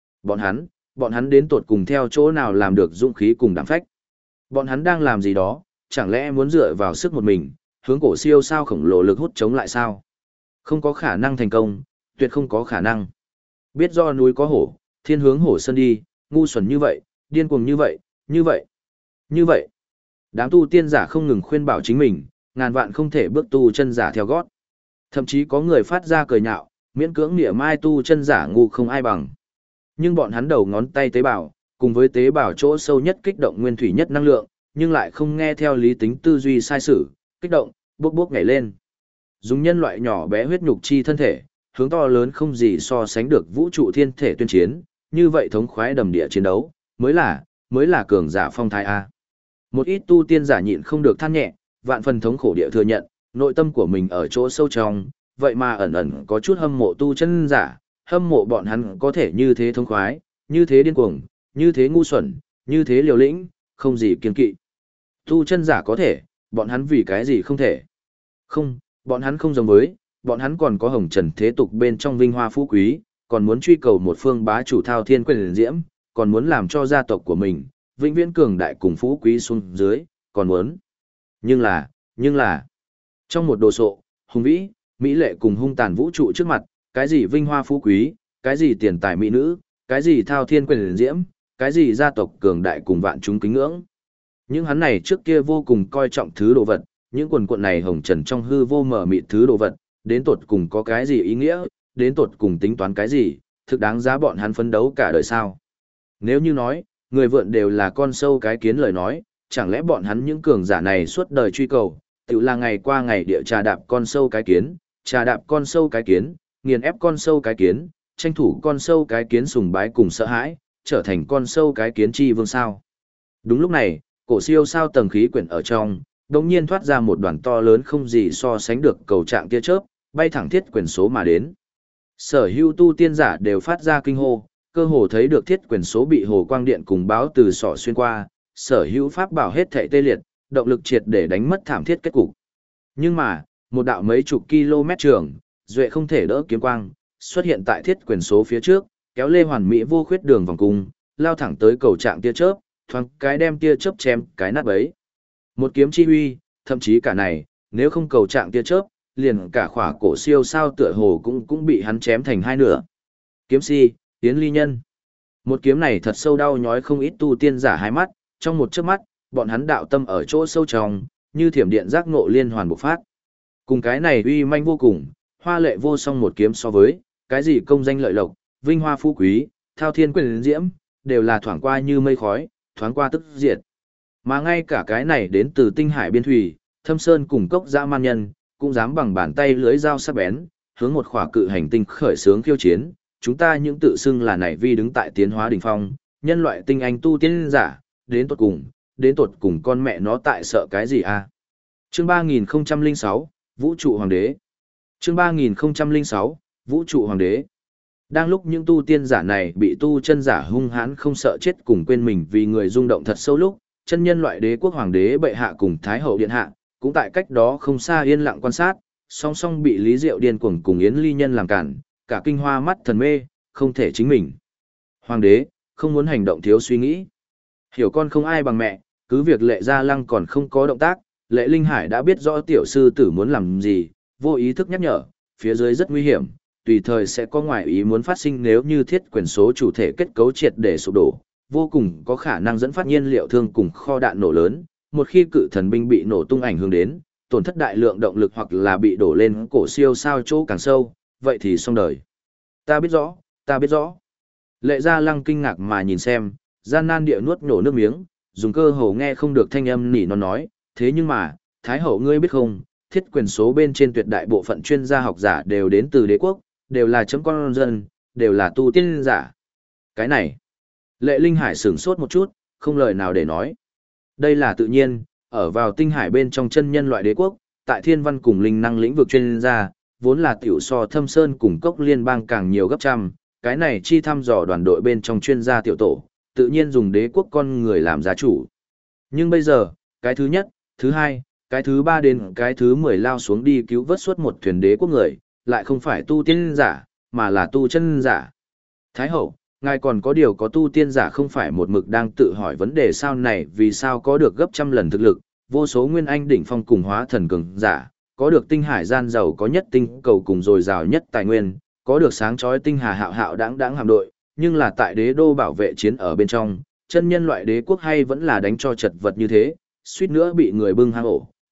Bọn hắn đến tột cùng theo chỗ nào làm được dũng khí cùng đảm phách? Bọn hắn đang làm gì đó, chẳng lẽ muốn dựa vào sức một mình, hướng cổ siêu sao khổng lồ lực hút chống lại sao? Không có khả năng thành công, tuyệt không có khả năng. Biết do núi có hổ, thiên hướng hổ sơn đi, ngu xuẩn như vậy, điên cuồng như vậy, như vậy, như vậy. Đám tu tiên giả không ngừng khuyên bảo chính mình, ngàn vạn không thể bước tu chân giả theo gót. Thậm chí có người phát ra cười nhạo, miễn cưỡng mỉa mai tu chân giả ngu không ai bằng. Nhưng bọn hắn đầu ngón tay tế bào, cùng với tế bào chỗ sâu nhất kích động nguyên thủy nhất năng lượng, nhưng lại không nghe theo lý tính tư duy sai sử, kích động, bốc bốc nhảy lên. Dùng nhân loại nhỏ bé huyết nhục chi thân thể, hướng to lớn không gì so sánh được vũ trụ thiên thể tuyên chiến, như vậy thống khoái đầm địa chiến đấu, mới là cường giả phong thái a. Một ít tu tiên giả nhịn không được than nhẹ, vạn phần thống khổ địa thừa nhận, nội tâm của mình ở chỗ sâu trong, vậy mà ẩn ẩn có chút hâm mộ tu chân giả, hâm mộ bọn hắn có thể như thế thống khoái, như thế điên cuồng, như thế ngu xuẩn, như thế liều lĩnh, không gì kiên kỵ. Tu chân giả có thể, bọn hắn vì cái gì không thể? Không, bọn hắn không giống với, bọn hắn còn có hồng trần thế tục bên trong vinh hoa phú quý, còn muốn truy cầu một phương bá chủ thao thiên quyền diễm, còn muốn làm cho gia tộc của mình, vĩnh viễn cường đại cùng phú quý xuống dưới, còn muốn. Nhưng là, trong một đồ sộ, hùng vĩ, mỹ lệ cùng hung tàn vũ trụ trước mặt, cái gì vinh hoa phú quý, cái gì tiền tài mỹ nữ, cái gì thao thiên quyền diễm, cái gì gia tộc cường đại cùng vạn chúng kính ngưỡng. Những hắn này trước kia vô cùng coi trọng thứ đồ vật, những quần quần này hồng trần trong hư vô mở mịt thứ đồ vật, đến tột cùng có cái gì ý nghĩa, đến tột cùng tính toán cái gì, thực đáng giá bọn hắn phấn đấu cả đời sao. Nếu như nói, người vượn đều là con sâu cái kiến lời nói, chẳng lẽ bọn hắn những cường giả này suốt đời truy cầu, tự là ngày qua ngày địa trà đạp con sâu cái kiến, trà đạp con sâu cái kiến, nghiền ép con sâu cái kiến, tranh thủ con sâu cái kiến sùng bái cùng sợ hãi, trở thành con sâu cái kiến chi vương sao. Đúng lúc này, cổ siêu sao tầng khí quyển ở trong, đột nhiên thoát ra một đoàn to lớn không gì so sánh được cầu trạng tia chớp, bay thẳng thiết quyển số mà đến. Sở hữu tu tiên giả đều phát ra kinh hô, cơ hồ thấy được thiết quyển số bị hồ quang điện cùng báo từ sọ xuyên qua, sở hữu pháp bảo hết thảy tê liệt, động lực triệt để đánh mất thảm thiết kết cục. Nhưng mà, một đạo mấy chục km trường, duệ không thể đỡ kiếm quang, xuất hiện tại thiết quyển số phía trước, kéo lê hoàn mỹ vô khuyết đường vòng cung, lao thẳng tới cầu trạng tia chớp, thoáng cái đem tia chớp chém cái nát bấy. Một kiếm chi huy, thậm chí cả này, nếu không cầu trạng tia chớp, liền cả khỏa cổ siêu sao tựa hồ cũng bị hắn chém thành hai nửa. Kiếm si, Yến Ly Nhân. Một kiếm này thật sâu đau nhói không ít tu tiên giả hai mắt, trong một chớp mắt, bọn hắn đạo tâm ở chỗ sâu trong, như thiểm điện giác ngộ liên hoàn bộc phát. Cùng cái này uy manh vô cùng, hoa lệ vô song một kiếm so với, cái gì công danh lợi lộc, vinh hoa phú quý, thao thiên quyền diễm, đều là thoảng qua như mây khói, thoáng qua tức diệt. Mà ngay cả cái này đến từ tinh hải biên thủy, thâm sơn cùng cốc dã man nhân, cũng dám bằng bàn tay lưới dao sắc bén, hướng một khỏa cự hành tinh khởi xướng khiêu chiến, chúng ta những tự xưng là nảy vi đứng tại tiến hóa đỉnh phong, nhân loại tinh anh tu tiên giả, đến tột cùng con mẹ nó tại sợ cái gì a? Chương 3006, Vũ trụ hoàng đế. Chương 3006, Vũ trụ hoàng đế. Đang lúc những tu tiên giả này bị tu chân giả hung hãn không sợ chết cùng quên mình vì người rung động thật sâu lúc, chân nhân loại đế quốc hoàng đế bệ hạ cùng thái hậu điện hạ, cũng tại cách đó không xa yên lặng quan sát, song song bị Lý Diệu điên cuồng cùng Yến Ly Nhân làm cản, cả kinh hoa mắt thần mê, không thể chính mình. Hoàng đế, không muốn hành động thiếu suy nghĩ. Hiểu con không ai bằng mẹ, cứ việc Lệ Gia Lăng còn không có động tác, Lệ Linh Hải đã biết rõ tiểu sư tử muốn làm gì, vô ý thức nhắc nhở, phía dưới rất nguy hiểm, tùy thời sẽ có ngoại ý muốn phát sinh nếu như thiết quyền số chủ thể kết cấu triệt để sụp đổ, vô cùng có khả năng dẫn phát nhiên liệu thương cùng kho đạn nổ lớn, một khi cự thần binh bị nổ tung ảnh hưởng đến, tổn thất đại lượng động lực hoặc là bị đổ lên cổ siêu sao chỗ càng sâu, vậy thì xong đời. Ta biết rõ. Lệ Gia Lăng kinh ngạc mà nhìn xem, gian nan địa nuốt nổ nước miếng, dùng cơ hồ nghe không được thanh âm nỉ nó nói, thế nhưng mà, Thái hậu ngươi biết không, thiết quyền số bên trên tuyệt đại bộ phận chuyên gia học giả đều đến từ đế quốc, đều là chấm con dân, đều là tu tiên giả. Cái này, Lệ Linh Hải sửng sốt một chút, không lời nào để nói. Đây là tự nhiên, ở vào tinh hải bên trong chân nhân loại đế quốc, tại thiên văn cùng linh năng lĩnh vực chuyên gia, vốn là tiểu so thâm sơn cùng cốc liên bang càng nhiều gấp trăm, cái này chi thăm dò đoàn đội bên trong chuyên gia tiểu tổ, tự nhiên dùng đế quốc con người làm gia chủ. Nhưng bây giờ, cái thứ nhất, thứ hai, cái thứ ba đến cái thứ 10 lao xuống đi cứu vớt suốt một thuyền đế quốc người, lại không phải tu tiên giả, mà là tu chân giả. Thái hậu, ngài còn có điều có tu tiên giả không phải một mực đang tự hỏi vấn đề sao này vì sao có được gấp trăm lần thực lực, vô số nguyên anh đỉnh phong cùng hóa thần cường giả, có được tinh hải gian giàu có nhất tinh cầu cùng dồi dào nhất tài nguyên, có được sáng chói tinh hà hạo hạo đãng hạm đội, nhưng là tại đế đô bảo vệ chiến ở bên trong, chân nhân loại đế quốc hay vẫn là đánh cho chật vật như thế, suýt nữa bị người bưng hang ổ,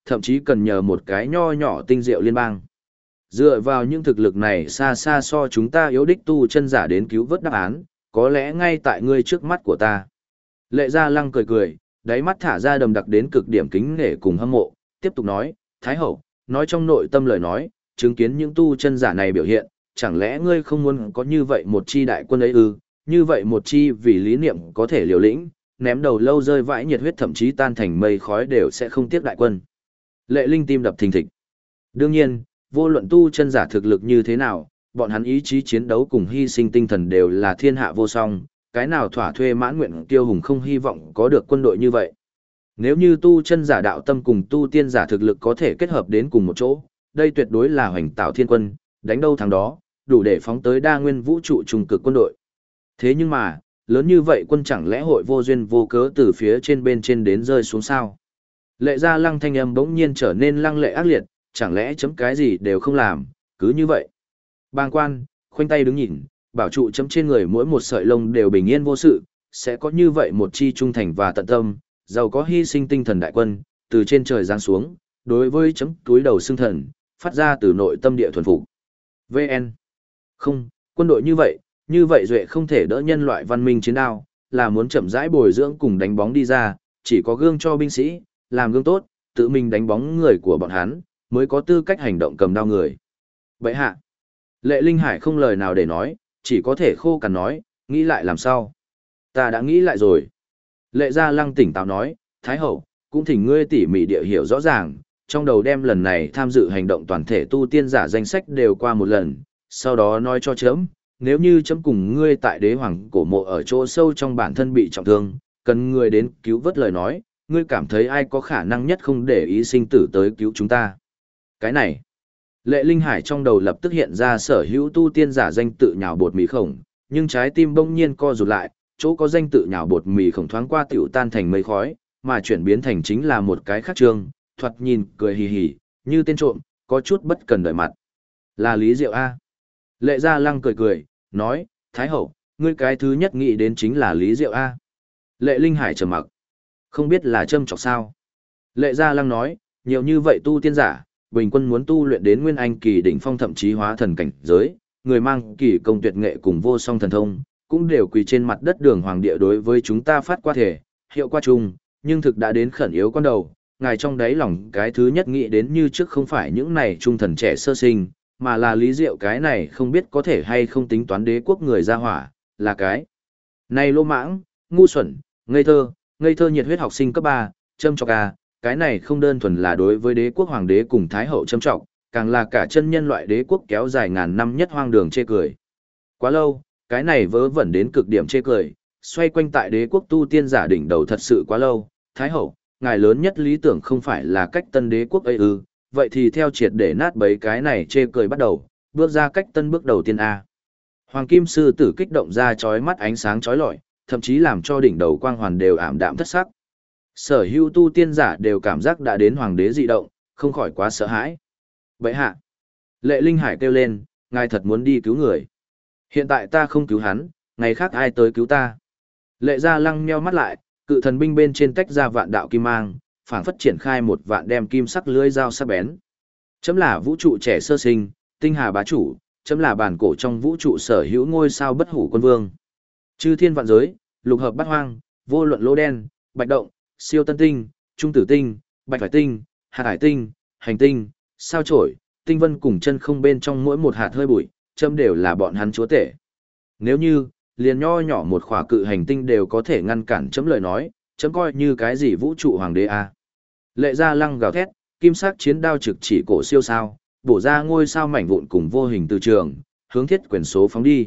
thậm chí cần nhờ một cái nho nhỏ tinh diệu liên bang. Dựa vào những thực lực này xa xa so chúng ta yếu đích tu chân giả đến cứu vớt đáp án, có lẽ ngay tại ngươi trước mắt của ta. Lệ Gia Lăng cười cười, đáy mắt thả ra đầm đặc đến cực điểm kính nể cùng hâm mộ, tiếp tục nói, Thái Hậu, nói trong nội tâm lời nói, chứng kiến những tu chân giả này biểu hiện, chẳng lẽ ngươi không muốn có như vậy một chi đại quân ấy ư, như vậy một chi vì lý niệm có thể liều lĩnh, ném đầu lâu rơi vãi nhiệt huyết thậm chí tan thành mây khói đều sẽ không tiếc đại quân. Lệ Linh tim đập thình thịch. Đương nhiên, vô luận tu chân giả thực lực như thế nào, bọn hắn ý chí chiến đấu cùng hy sinh tinh thần đều là thiên hạ vô song, cái nào thỏa thuê mãn nguyện tiêu hùng không hy vọng có được quân đội như vậy. Nếu như tu chân giả đạo tâm cùng tu tiên giả thực lực có thể kết hợp đến cùng một chỗ, đây tuyệt đối là hoành tạo thiên quân, đánh đâu thắng đó, đủ để phóng tới đa nguyên vũ trụ trùng cực quân đội. Thế nhưng mà, lớn như vậy quân chẳng lẽ hội vô duyên vô cớ từ phía trên bên trên đến rơi xuống sao? Lệ Gia Lăng thanh âm bỗng nhiên trở nên lăng lệ ác liệt, chẳng lẽ chấm cái gì đều không làm, cứ như vậy. Bàng quan, khoanh tay đứng nhìn, bảo trụ chấm trên người mỗi một sợi lông đều bình yên vô sự, sẽ có như vậy một chi trung thành và tận tâm, giàu có hy sinh tinh thần đại quân, từ trên trời giáng xuống, đối với chấm túi đầu xương thần, phát ra từ nội tâm địa thuần phục. VN. Không, quân đội như vậy duệ không thể đỡ nhân loại văn minh chiến đao, là muốn chậm rãi bồi dưỡng cùng đánh bóng đi ra, chỉ có gương cho binh sĩ, làm gương tốt, tự mình đánh bóng người của bọn hắn, mới có tư cách hành động cầm đao người. Bệ hạ. Lệ Linh Hải không lời nào để nói, chỉ có thể khô cằn nói, nghĩ lại làm sao. Ta đã nghĩ lại rồi. Lệ Gia Lăng tỉnh táo nói, Thái Hậu, cũng thỉnh ngươi tỉ mỉ địa hiểu rõ ràng, trong đầu đem lần này tham dự hành động toàn thể tu tiên giả danh sách đều qua một lần, sau đó nói cho chấm, nếu như chấm cùng ngươi tại đế hoàng cổ mộ ở chỗ sâu trong bản thân bị trọng thương, cần ngươi đến cứu vớt lời nói, ngươi cảm thấy ai có khả năng nhất không để ý sinh tử tới cứu chúng ta. Cái này, Lệ Linh Hải trong đầu lập tức hiện ra sở hữu tu tiên giả danh tự nhào bột mì khổng, nhưng trái tim bỗng nhiên co rụt lại, chỗ có danh tự nhào bột mì khổng thoáng qua tiểu tan thành mây khói, mà chuyển biến thành chính là một cái khác trương, thoạt nhìn cười hì hì, như tên trộm, có chút bất cần đợi mặt. Là Lý Diệu A. Lệ Gia Lăng cười cười, nói, Thái Hậu, ngươi cái thứ nhất nghĩ đến chính là Lý Diệu A. Lệ Linh Hải trầm mặc. Không biết là châm chọc sao. Lệ Gia Lăng nói, nhiều như vậy tu tiên giả, bình quân muốn tu luyện đến nguyên anh kỳ đỉnh phong thậm chí hóa thần cảnh giới, người mang kỳ công tuyệt nghệ cùng vô song thần thông, cũng đều quỳ trên mặt đất đường hoàng địa đối với chúng ta phát qua thể, hiệu qua chung, nhưng thực đã đến khẩn yếu con đầu, ngài trong đáy lòng cái thứ nhất nghĩ đến như trước không phải những này trung thần trẻ sơ sinh, mà là Lý Diệu cái này không biết có thể hay không tính toán đế quốc người ra hỏa, là cái này lô mãng, ngu xuẩn, ngây thơ nhiệt huyết học sinh cấp 3, châm chọc à, cái này không đơn thuần là đối với đế quốc hoàng đế cùng thái hậu châm trọng, càng là cả chân nhân loại đế quốc kéo dài ngàn năm nhất hoang đường chê cười. Quá lâu, cái này vớ vẩn đến cực điểm chê cười, xoay quanh tại đế quốc tu tiên giả đỉnh đầu thật sự quá lâu, thái hậu, ngài lớn nhất lý tưởng không phải là cách tân đế quốc ấy ư, vậy thì theo triệt để nát bấy cái này chê cười bắt đầu, bước ra cách tân bước đầu tiên A. Hoàng Kim Sư Tử kích động ra chói mắt ánh sáng chói lọi, thậm chí làm cho đỉnh đầu quang hoàn đều ảm đạm thất sắc. Sở hữu tu tiên giả đều cảm giác đã đến hoàng đế dị động, không khỏi quá sợ hãi. Bệ hạ. Lệ Linh Hải kêu lên, ngài thật muốn đi cứu người. Hiện tại ta không cứu hắn, ngày khác ai tới cứu ta. Lệ Gia Lăng nheo mắt lại, cự thần binh bên trên tách ra vạn đạo kim mang, phảng phất triển khai một vạn đem kim sắc lưỡi dao sắc bén. Chấm là vũ trụ trẻ sơ sinh, tinh hà bá chủ, chấm là bản cổ trong vũ trụ sở hữu ngôi sao bất hủ quân vương. Chư thiên vạn giới, lục hợp bát hoang, vô luận lỗ đen, bạch động, siêu tân tinh, trung tử tinh, bạch phải tinh, hạt hải tinh, hành tinh, sao chổi, tinh vân cùng chân không bên trong mỗi một hạt hơi bụi, chấm đều là bọn hắn chúa tể. Nếu như, liền nho nhỏ một khỏa cự hành tinh đều có thể ngăn cản chấm lời nói, chấm coi như cái gì vũ trụ hoàng đế a. Lệ Gia Lăng gào thét, kim sắc chiến đao trực chỉ cổ siêu sao, bổ ra ngôi sao mảnh vụn cùng vô hình từ trường, hướng thiết quyền số phóng đi.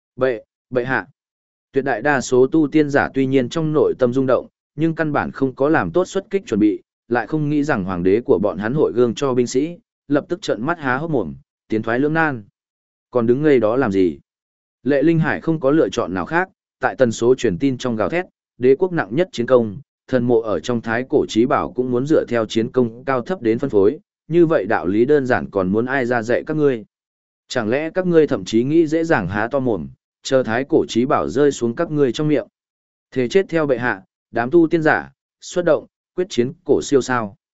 Bệ hạ. Tuyệt đại đa số tu tiên giả tuy nhiên trong nội tâm rung động, nhưng căn bản không có làm tốt xuất kích chuẩn bị, lại không nghĩ rằng hoàng đế của bọn hắn hội gương cho binh sĩ, lập tức trợn mắt há hốc mồm, tiến thoái lưỡng nan. Còn đứng ngây đó làm gì? Lệ Linh Hải không có lựa chọn nào khác, tại tần số truyền tin trong gào thét, đế quốc nặng nhất chiến công, thần mộ ở trong thái cổ chí bảo cũng muốn dựa theo chiến công cao thấp đến phân phối, như vậy đạo lý đơn giản còn muốn ai ra dạy các ngươi? Chẳng lẽ các ngươi thậm chí nghĩ dễ dàng há to mồm, chờ thái cổ chí bảo rơi xuống các ngươi trong miệng? Thế chết theo bệ hạ, đám tu tiên giả, xuất động, quyết chiến cổ siêu sao?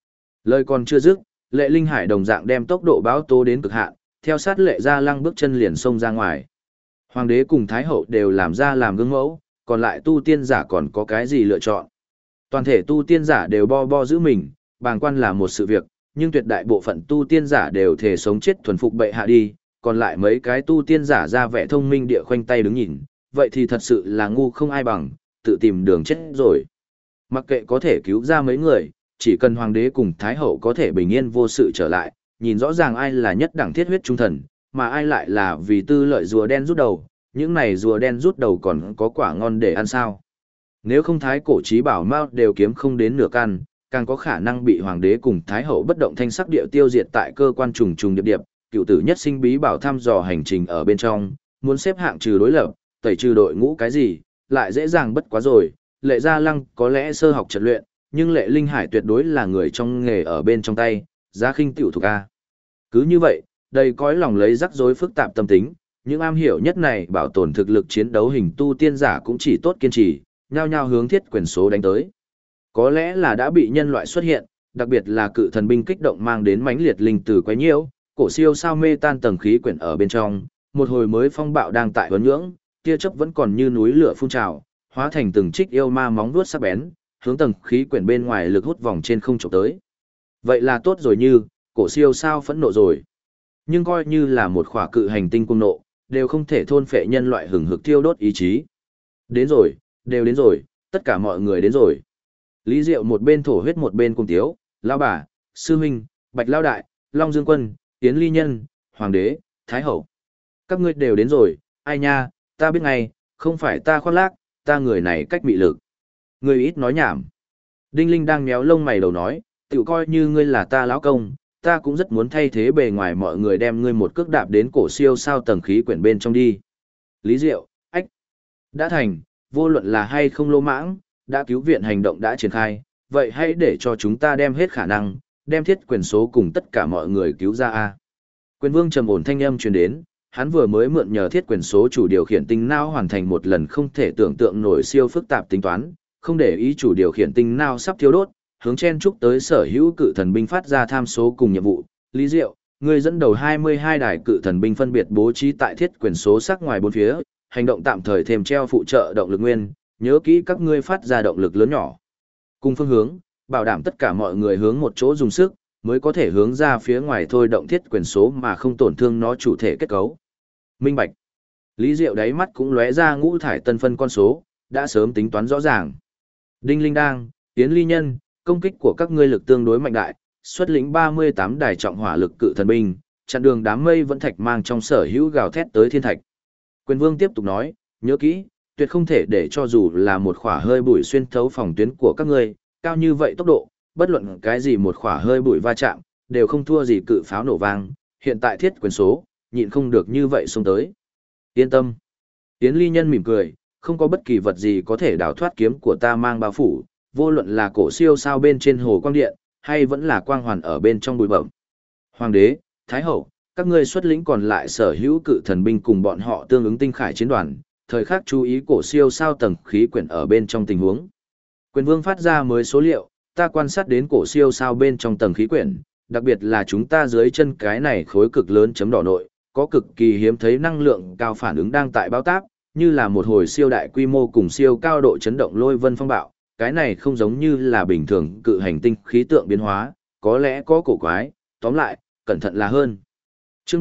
Lời còn chưa dứt, Lệ Linh Hải đồng dạng đem tốc độ báo tố đến cực hạn, theo sát Lệ Gia Lăng bước chân liền xông ra ngoài. Hoàng đế cùng Thái hậu đều làm ra làm gương mẫu, còn lại tu tiên giả còn có cái gì lựa chọn. Toàn thể tu tiên giả đều bo bo giữ mình, bàng quan là một sự việc, nhưng tuyệt đại bộ phận tu tiên giả đều thể sống chết thuần phục bệ hạ đi, còn lại mấy cái tu tiên giả ra vẻ thông minh địa khoanh tay đứng nhìn, vậy thì thật sự là ngu không ai bằng, tự tìm đường chết rồi. Mặc kệ có thể cứu ra mấy người, chỉ cần hoàng đế cùng thái hậu có thể bình yên vô sự trở lại, nhìn rõ ràng ai là nhất đẳng thiết huyết trung thần, mà ai lại là vì tư lợi rùa đen rút đầu, những này rùa đen rút đầu còn có quả ngon để ăn sao. Nếu không thái cổ chí bảo mao đều kiếm không đến nửa căn, càng có khả năng bị hoàng đế cùng thái hậu bất động thanh sắc địa tiêu diệt tại cơ quan trùng trùng điệp điệp, cựu tử nhất sinh bí bảo thăm dò hành trình ở bên trong, muốn xếp hạng trừ đối lập, tẩy trừ đội ngũ cái gì, lại dễ dàng bất quá rồi. Lệ Gia Lăng có lẽ sơ học trật luyện, nhưng Lệ Linh Hải tuyệt đối là người trong nghề ở bên trong tay, giá khinh tiểu thuộc A. Cứ như vậy, đầy cõi lòng lấy rắc rối phức tạp tâm tính, những am hiểu nhất này bảo tồn thực lực chiến đấu hình tu tiên giả cũng chỉ tốt kiên trì, nhao nhao hướng thiết quyền số đánh tới. Có lẽ là đã bị nhân loại xuất hiện, đặc biệt là cự thần binh kích động mang đến mãnh liệt linh tử quấy nhiễu, cổ siêu sao mê tan tầng khí quyển ở bên trong, một hồi mới phong bạo đang tại huấn nhưỡng, tia chớp vẫn còn như núi lửa phun trào, hóa thành từng trích yêu ma móng vuốt sắc bén, hướng tầng khí quyển bên ngoài lực hút vòng trên không chụp tới. Vậy là tốt rồi như, cổ siêu sao phẫn nộ rồi. Nhưng coi như là một khỏa cự hành tinh cung nộ, đều không thể thôn phệ nhân loại hừng hực thiêu đốt ý chí. Đến rồi, đều đến rồi, tất cả mọi người đến rồi. Lý Diệu một bên thổ huyết một bên cùng tiếu, lão bà, sư huynh, Bạch Lão đại, Long Dương Quân, Yến Ly Nhân, Hoàng đế, Thái hậu. Các ngươi đều đến rồi, ai nha, ta biết ngay, không phải ta khoác lác, ta người này cách mị lực. Ngươi ít nói nhảm. Đinh Linh đang méo lông mày đầu nói, tự coi như ngươi là ta lão công, ta cũng rất muốn thay thế bề ngoài mọi người đem ngươi một cước đạp đến cổ siêu sao tầng khí quyển bên trong đi. Lý Diệu, ách, đã thành, vô luận là hay không lô mãng, đã cứu viện hành động đã triển khai, vậy hãy để cho chúng ta đem hết khả năng, đem thiết quyền số cùng tất cả mọi người cứu ra a. Quyền Vương trầm ổn thanh âm truyền đến, hắn vừa mới mượn nhờ thiết quyền số chủ điều khiển tinh não hoàn thành một lần không thể tưởng tượng nổi siêu phức tạp tính toán, không để ý chủ điều khiển tinh não sắp thiêu đốt, hướng chen chúc tới sở hữu cự thần binh phát ra tham số cùng nhiệm vụ. Lý Diệu, người dẫn đầu 22 đài cự thần binh phân biệt bố trí tại thiết quyền số sắc ngoài bốn phía, hành động tạm thời thêm treo phụ trợ động lực nguyên, nhớ kỹ các ngươi phát ra động lực lớn nhỏ. Cùng phương hướng, bảo đảm tất cả mọi người hướng một chỗ dùng sức, mới có thể hướng ra phía ngoài thôi động thiết quyền số mà không tổn thương nó chủ thể kết cấu. Minh bạch. Lý Diệu đáy mắt cũng lóe ra ngũ thải tân phân con số, đã sớm tính toán rõ ràng. Đinh Linh Đang, Yến Ly Nhân, công kích của các ngươi lực tương đối mạnh đại, xuất lĩnh 38 đài trọng hỏa lực cự thần binh, chặn đường đám mây vẫn thạch mang trong sở hữu gào thét tới thiên thạch. Quyền Vương tiếp tục nói, nhớ kỹ, tuyệt không thể để cho dù là một khỏa hơi bụi xuyên thấu phòng tuyến của các ngươi, cao như vậy tốc độ, bất luận cái gì một khỏa hơi bụi va chạm, đều không thua gì cự pháo nổ vang, hiện tại thiết quyền số, nhịn không được như vậy xông tới. Yên tâm. Yến Ly Nhân mỉm cười, không có bất kỳ vật gì có thể đào thoát kiếm của ta mang bao phủ, vô luận là cổ siêu sao bên trên hồ quang điện, hay vẫn là quang hoàn ở bên trong bụi bẩm. Hoàng đế, Thái hậu, các ngươi xuất lĩnh còn lại sở hữu cự thần binh cùng bọn họ tương ứng tinh khải chiến đoàn, thời khắc chú ý cổ siêu sao tầng khí quyển ở bên trong tình huống. Quyền Vương phát ra mới số liệu, ta quan sát đến cổ siêu sao bên trong tầng khí quyển, đặc biệt là chúng ta dưới chân cái này khối cực lớn chấm đỏ nội, có cực kỳ hiếm thấy năng lượng cao phản ứng đang tại bao táp, như là một hồi siêu đại quy mô cùng siêu cao độ chấn động lôi vân phong bạo, cái này không giống như là bình thường cự hành tinh khí tượng biến hóa, có lẽ có cổ quái, tóm lại, cẩn thận là hơn. Chương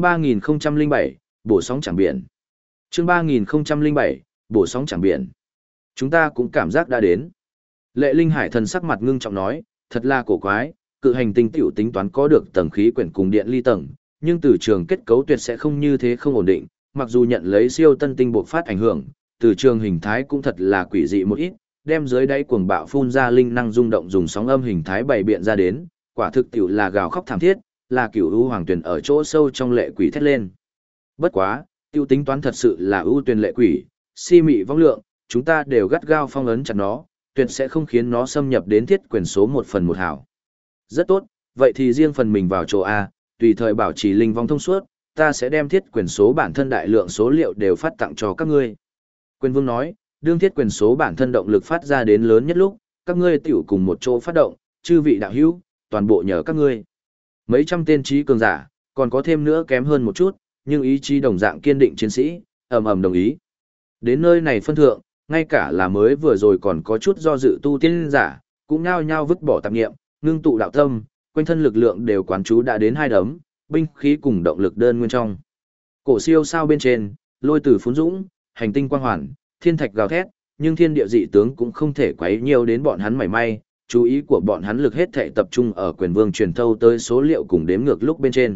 3007, bổ sóng chẳng biển. Chương 3007, bổ sóng chẳng biển. Chúng ta cũng cảm giác đã đến. Lệ Linh Hải thần sắc mặt ngưng trọng nói, thật là cổ quái, cự hành tinh tiểu tính toán có được tầng khí quyển cùng điện ly tầng, nhưng từ trường kết cấu tuyệt sẽ không như thế không ổn định, mặc dù nhận lấy siêu tân tinh bộc phát ảnh hưởng, từ trường hình thái cũng thật là quỷ dị một ít, đem dưới đáy cuồng bạo phun ra linh năng rung động dùng sóng âm hình thái bày biện ra đến, quả thực tiểu là gào khóc thảm thiết, là cửu u hoàng tuyển ở chỗ sâu trong lệ quỷ thét lên. Bất quá, tiêu tính toán thật sự là ưu tuyển lệ quỷ, si mị vong lượng, chúng ta đều gắt gao phong ấn chặt nó, tuyệt sẽ không khiến nó xâm nhập đến thiết quyền số 1/1 hảo. Rất tốt, vậy thì riêng phần mình vào chỗ A, tùy thời bảo trì linh vong thông suốt, ta sẽ đem thiết quyền số bản thân đại lượng số liệu đều phát tặng cho các ngươi. Quyền Vương nói, đương thiết quyền số bản thân động lực phát ra đến lớn nhất lúc, các ngươi tiểu cùng một chỗ phát động, chư vị đạo hữu, toàn bộ nhờ các ngươi. Mấy trăm tên trí cường giả, còn có thêm nữa kém hơn một chút, nhưng ý chí đồng dạng kiên định chiến sĩ, ầm ầm đồng ý. Đến nơi này phân thượng, ngay cả là mới vừa rồi còn có chút do dự tu tiên giả, cũng nhao nhao vứt bỏ tạp nghiệm, ngưng tụ đạo tâm, quanh thân lực lượng đều quán chú đã đến hai đấm, binh khí cùng động lực đơn nguyên trong. Cổ siêu sao bên trên, lôi tử phún dũng, hành tinh quang hoàn, thiên thạch gào thét, nhưng thiên địa dị tướng cũng không thể quấy nhiều đến bọn hắn mảy may, chú ý của bọn hắn lực hết thảy tập trung ở quyền vương truyền thâu tới số liệu cùng đếm ngược lúc bên trên.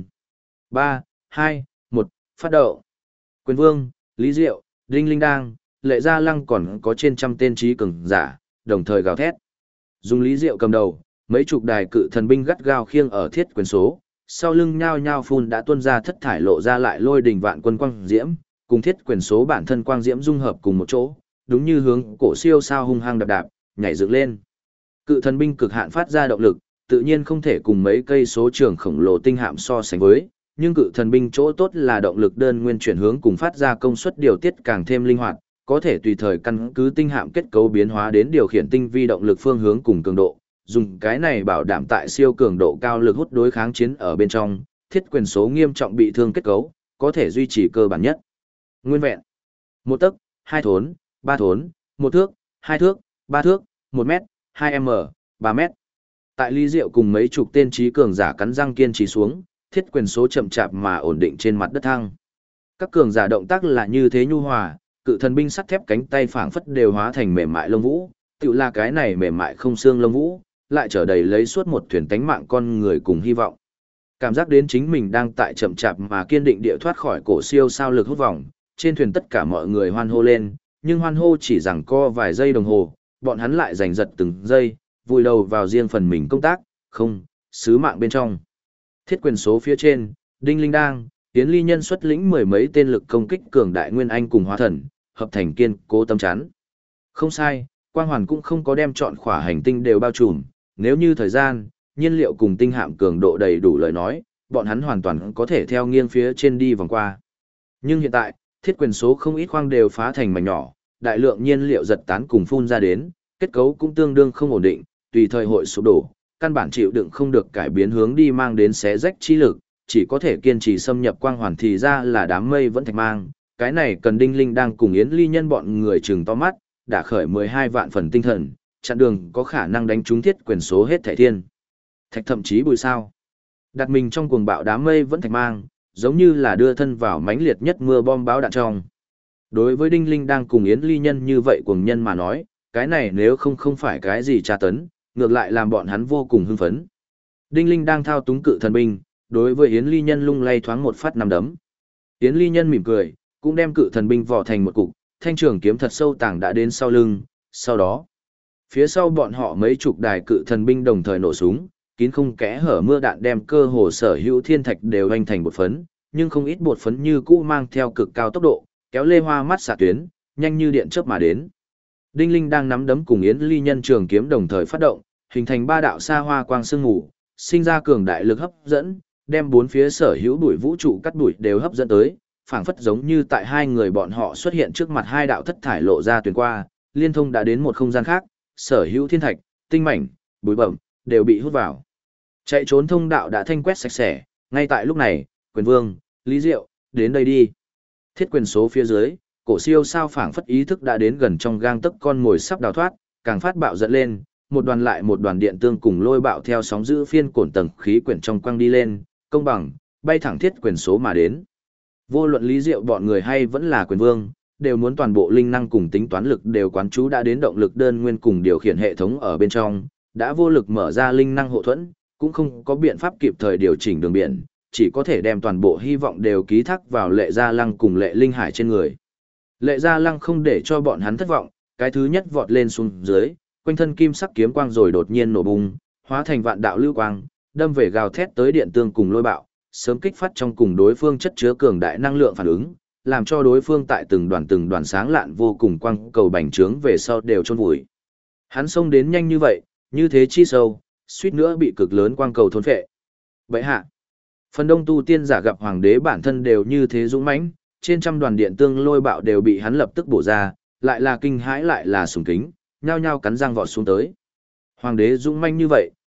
3, 2, 1, phát động. Quyền vương, Lý Diệu, Đinh Linh Đang, Lệ Gia Lăng còn có trên trăm tên trí cường giả, đồng thời gào thét. Dùng Lý Diệu cầm đầu, mấy chục đài cự thần binh gắt gao khiêng ở thiết quyền số, sau lưng nhao nhao phun đã tuôn ra thất thải lộ ra lại lôi đỉnh vạn quân quang diễm, cùng thiết quyền số bản thân quang diễm dung hợp cùng một chỗ, đúng như hướng cổ siêu sao hung hăng đạp đạp, nhảy dựng lên. Cự thần binh cực hạn phát ra động lực, tự nhiên không thể cùng mấy cây số trường khổng lồ tinh hạm so sánh với, nhưng cự thần binh chỗ tốt là động lực đơn nguyên chuyển hướng cùng phát ra công suất điều tiết càng thêm linh hoạt, có thể tùy thời căn cứ tinh hạm kết cấu biến hóa đến điều khiển tinh vi động lực phương hướng cùng cường độ, dùng cái này bảo đảm tại siêu cường độ cao lực hút đối kháng chiến ở bên trong, thiết quyền số nghiêm trọng bị thương kết cấu, có thể duy trì cơ bản nhất. Nguyên vẹn. 1 tấc, 2 thốn, 3 thốn, 1 thước, 2 thước, 3 thước, 1 mét, 2m, 3 mét. Tại Lý Diệu cùng mấy chục tên trí cường giả cắn răng kiên trì xuống, thiết quyền số chậm chạp mà ổn định trên mặt đất thăng. Các cường giả động tác là như thế nhu hòa, cự thần binh sắt thép cánh tay phảng phất đều hóa thành mềm mại lông vũ, tựu là cái này mềm mại không xương lông vũ, lại trở đầy lấy suốt một thuyền tánh mạng con người cùng hy vọng. Cảm giác đến chính mình đang tại chậm chạp mà kiên định địa thoát khỏi cổ siêu sao lực hút vòng, trên thuyền tất cả mọi người hoan hô lên, nhưng hoan hô chỉ rằng co vài giây đồng hồ, bọn hắn lại giành giật từng giây, vùi đầu vào riêng phần mình công tác, không, sứ mạng bên trong. Thiết quyền số phía trên, Đinh Linh Đang, Tiến Ly Nhân xuất lĩnh mười mấy tên lực công kích cường đại nguyên anh cùng hóa thần, hợp thành kiên cố tâm chắn. Không sai, quang hoàn cũng không có đem chọn khỏa hành tinh đều bao trùm, nếu như thời gian, nhiên liệu cùng tinh hạm cường độ đầy đủ lời nói, bọn hắn hoàn toàn có thể theo nghiêng phía trên đi vòng qua. Nhưng hiện tại, thiết quyền số không ít khoang đều phá thành mảnh nhỏ, đại lượng nhiên liệu giật tán cùng phun ra đến, kết cấu cũng tương đương không ổn định, tùy thời hội sụp đổ, căn bản chịu đựng không được cải biến hướng đi mang đến xé rách chi lực, chỉ có thể kiên trì xâm nhập quang hoàn thì ra là đám mây vẫn thạch mang. Cái này cần Đinh Linh đang cùng Yến Ly Nhân bọn người trừng to mắt, đã khởi 12 vạn phần tinh thần, chặn đường có khả năng đánh trúng thiết quyền số hết thảy thiên. Thạch thậm chí bùi sao. Đặt mình trong cuồng bạo đám mây vẫn thạch mang, giống như là đưa thân vào mãnh liệt nhất mưa bom báo đạn trong. Đối với Đinh Linh đang cùng Yến Ly Nhân như vậy cuồng nhân mà nói, cái này nếu không phải cái gì tra tấn, ngược lại làm bọn hắn vô cùng hưng phấn. Đinh Linh đang thao túng cự thần binh, đối với Yến Ly Nhân lung lay thoáng một phát nằm đấm. Yến Ly Nhân mỉm cười, cũng đem cự thần binh vò thành một cục, thanh trường kiếm thật sâu tàng đã đến sau lưng, sau đó, phía sau bọn họ mấy chục đài cự thần binh đồng thời nổ súng, kín không kẽ hở mưa đạn đem cơ hồ sở hữu thiên thạch đều hoành thành bột phấn, nhưng không ít bột phấn như cũ mang theo cực cao tốc độ, kéo lê hoa mắt xạ tuyến, nhanh như điện chớp mà đến. Đinh Linh đang nắm đấm cùng Yến Ly Nhân trường kiếm đồng thời phát động, hình thành ba đạo xa hoa quang sương mù, sinh ra cường đại lực hấp dẫn, đem bốn phía sở hữu bụi vũ trụ cắt đuổi đều hấp dẫn tới, phảng phất giống như tại hai người bọn họ xuất hiện trước mặt hai đạo thất thải lộ ra tuyến qua, liên thông đã đến một không gian khác, sở hữu thiên thạch, tinh mảnh, bụi bẩm đều bị hút vào. Chạy trốn thông đạo đã thanh quét sạch sẽ, ngay tại lúc này, Quyền Vương, Lý Diệu, đến đây đi. Thiết quyền số phía dưới, cổ siêu sao phảng phất ý thức đã đến gần trong gang tấc con mồi sắp đào thoát, càng phát bạo giận lên, một đoàn lại một đoàn điện tương cùng lôi bạo theo sóng dữ phiên cổn tầng khí quyển trong quăng đi lên, công bằng, bay thẳng thiết quyền số mà đến. Vô luận Lý Diệu bọn người hay vẫn là Quyền Vương, đều muốn toàn bộ linh năng cùng tính toán lực đều quán chú đã đến động lực đơn nguyên cùng điều khiển hệ thống ở bên trong, đã vô lực mở ra linh năng hộ thuẫn, cũng không có biện pháp kịp thời điều chỉnh đường biển, chỉ có thể đem toàn bộ hy vọng đều ký thác vào Lệ Gia Lăng cùng Lệ Linh Hải trên người. Lệ Gia Lăng không để cho bọn hắn thất vọng, cái thứ nhất vọt lên xuống dưới, quanh thân kim sắc kiếm quang rồi đột nhiên nổ bùng, hóa thành vạn đạo lưu quang, đâm về gào thét tới điện tương cùng lôi bạo, sớm kích phát trong cùng đối phương chất chứa cường đại năng lượng phản ứng, làm cho đối phương tại từng đoàn sáng lạn vô cùng quang cầu bành trướng về sau đều chôn vùi. Hắn xông đến nhanh như vậy, như thế chi sâu, suýt nữa bị cực lớn quang cầu thôn phệ. Vậy hạ, phần đông tu tiên giả gặp hoàng đế bản thân đều như thế dũng mãnh, trên trăm đoàn điện tương lôi bạo đều bị hắn lập tức bổ ra, lại là kinh hãi lại là sùng kính, nhao nhao cắn răng vọt xuống tới. Hoàng đế dũng mãnh như vậy,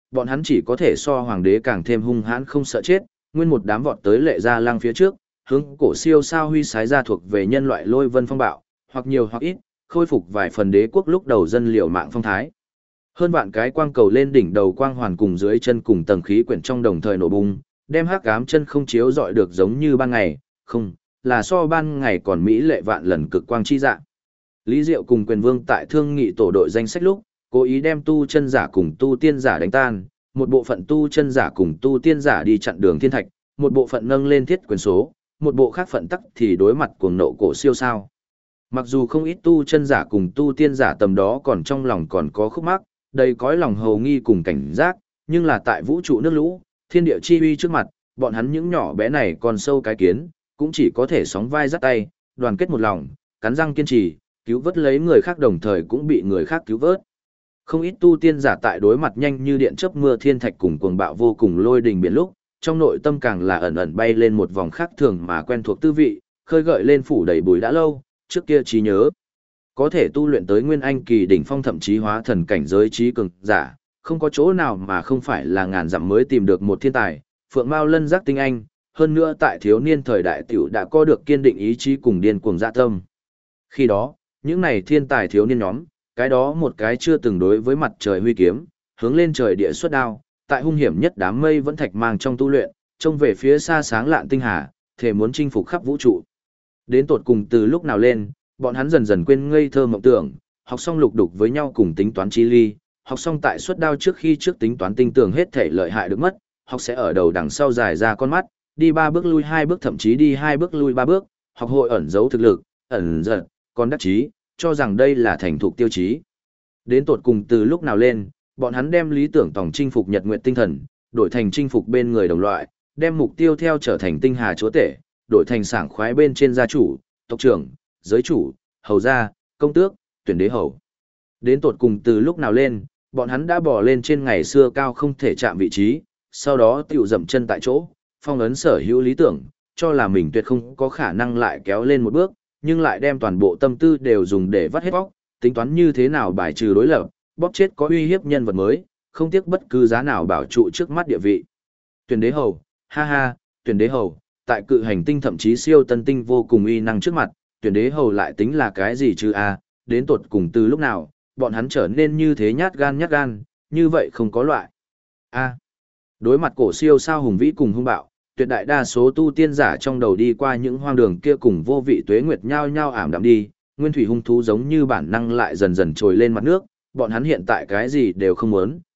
bọn hắn chỉ có thể so hoàng đế càng thêm hung hãn không sợ chết, nguyên một đám vọt tới Lệ Gia Lăng phía trước, hướng cổ siêu sao huy sái ra thuộc về nhân loại lôi vân phong bạo, hoặc nhiều hoặc ít, khôi phục vài phần đế quốc lúc đầu dân liều mạng phong thái. Hơn vạn cái quang cầu lên đỉnh đầu quang hoàn cùng dưới chân cùng tầng khí quyển trong đồng thời nổ bung, đem hắc ám chân không chiếu rọi được giống như ban ngày, không, là so ban ngày còn mỹ lệ vạn lần cực quang chi dạng. Lý Diệu cùng Quyền Vương tại thương nghị tổ đội danh sách lúc, cố ý đem tu chân giả cùng tu tiên giả đánh tan, một bộ phận tu chân giả cùng tu tiên giả đi chặn đường thiên thạch, một bộ phận nâng lên thiết quyền số, một bộ khác phận tắc thì đối mặt cuồng nộ cổ siêu sao. Mặc dù không ít tu chân giả cùng tu tiên giả tầm đó còn trong lòng còn có khúc mắc, đầy cõi lòng hầu nghi cùng cảnh giác, nhưng là tại vũ trụ nước lũ, thiên địa chi uy trước mặt, bọn hắn những nhỏ bé này còn sâu cái kiến, cũng chỉ có thể sóng vai dắt tay, đoàn kết một lòng, cắn răng kiên trì, cứu vớt lấy người khác đồng thời cũng bị người khác cứu vớt. Không ít tu tiên giả tại đối mặt nhanh như điện chớp mưa thiên thạch cùng cuồng bạo vô cùng lôi đình biển lúc, trong nội tâm càng là ẩn ẩn bay lên một vòng khác thường mà quen thuộc tư vị, khơi gợi lên phủ đầy bùi đã lâu, trước kia trí nhớ. Có thể tu luyện tới nguyên anh kỳ đỉnh phong thậm chí hóa thần cảnh giới trí cường giả, không có chỗ nào mà không phải là ngàn dặm mới tìm được một thiên tài, phượng mao lân giác tinh anh, hơn nữa tại thiếu niên thời đại tiểu đã có được kiên định ý chí cùng điên cuồng dạ tâm. Khi đó, những này thiên tài thiếu niên nhóm, cái đó một cái chưa từng đối với mặt trời huy kiếm, hướng lên trời địa xuất đao, tại hung hiểm nhất đám mây vẫn thạch mang trong tu luyện, trông về phía xa sáng lạn tinh hà, thể muốn chinh phục khắp vũ trụ. Đến tột cùng từ lúc nào lên, bọn hắn dần dần quên ngây thơ mộng tưởng, học xong lục đục với nhau cùng tính toán chi ly, học xong tại xuất đao trước khi trước tính toán tinh tường hết thể lợi hại được mất, học sẽ ở đầu đằng sau dài ra con mắt, đi 3 bước lui 2 bước thậm chí đi 2 bước lui 3 bước, học hội ẩn giấu thực lực, ẩn giật, còn đắc chí, cho rằng đây là thành thục tiêu chí. Đến tột cùng từ lúc nào lên, bọn hắn đem lý tưởng tổng chinh phục nhật nguyện tinh thần, đổi thành chinh phục bên người đồng loại, đem mục tiêu theo trở thành tinh hà chúa tể, đổi thành sảng khoái bên trên gia chủ, tộc trưởng, giới chủ, hầu gia, công tước, tuyển đế hầu. Đến tột cùng từ lúc nào lên, bọn hắn đã bỏ lên trên ngày xưa cao không thể chạm vị trí, sau đó tiểu dậm chân tại chỗ, phong ấn sở hữu lý tưởng, cho là mình tuyệt không có khả năng lại kéo lên một bước, nhưng lại đem toàn bộ tâm tư đều dùng để vắt hết bóc, tính toán như thế nào bài trừ đối lập, bóp chết có uy hiếp nhân vật mới, không tiếc bất cứ giá nào bảo trụ trước mắt địa vị. Tuyển đế hầu, ha ha, tuyển đế hầu, tại cự hành tinh thậm chí siêu tân tinh vô cùng uy năng trước mặt, tuyển đế hầu lại tính là cái gì chứ a? Đến tột cùng từ lúc nào, bọn hắn trở nên như thế nhát gan, như vậy không có loại. A. Đối mặt cổ siêu sao hùng vĩ cùng hung bạo, tuyệt đại đa số tu tiên giả trong đầu đi qua những hoang đường kia cùng vô vị tuế nguyệt nhao nhao ảm đạm đi, nguyên thủy hung thú giống như bản năng lại dần dần trồi lên mặt nước, bọn hắn hiện tại cái gì đều không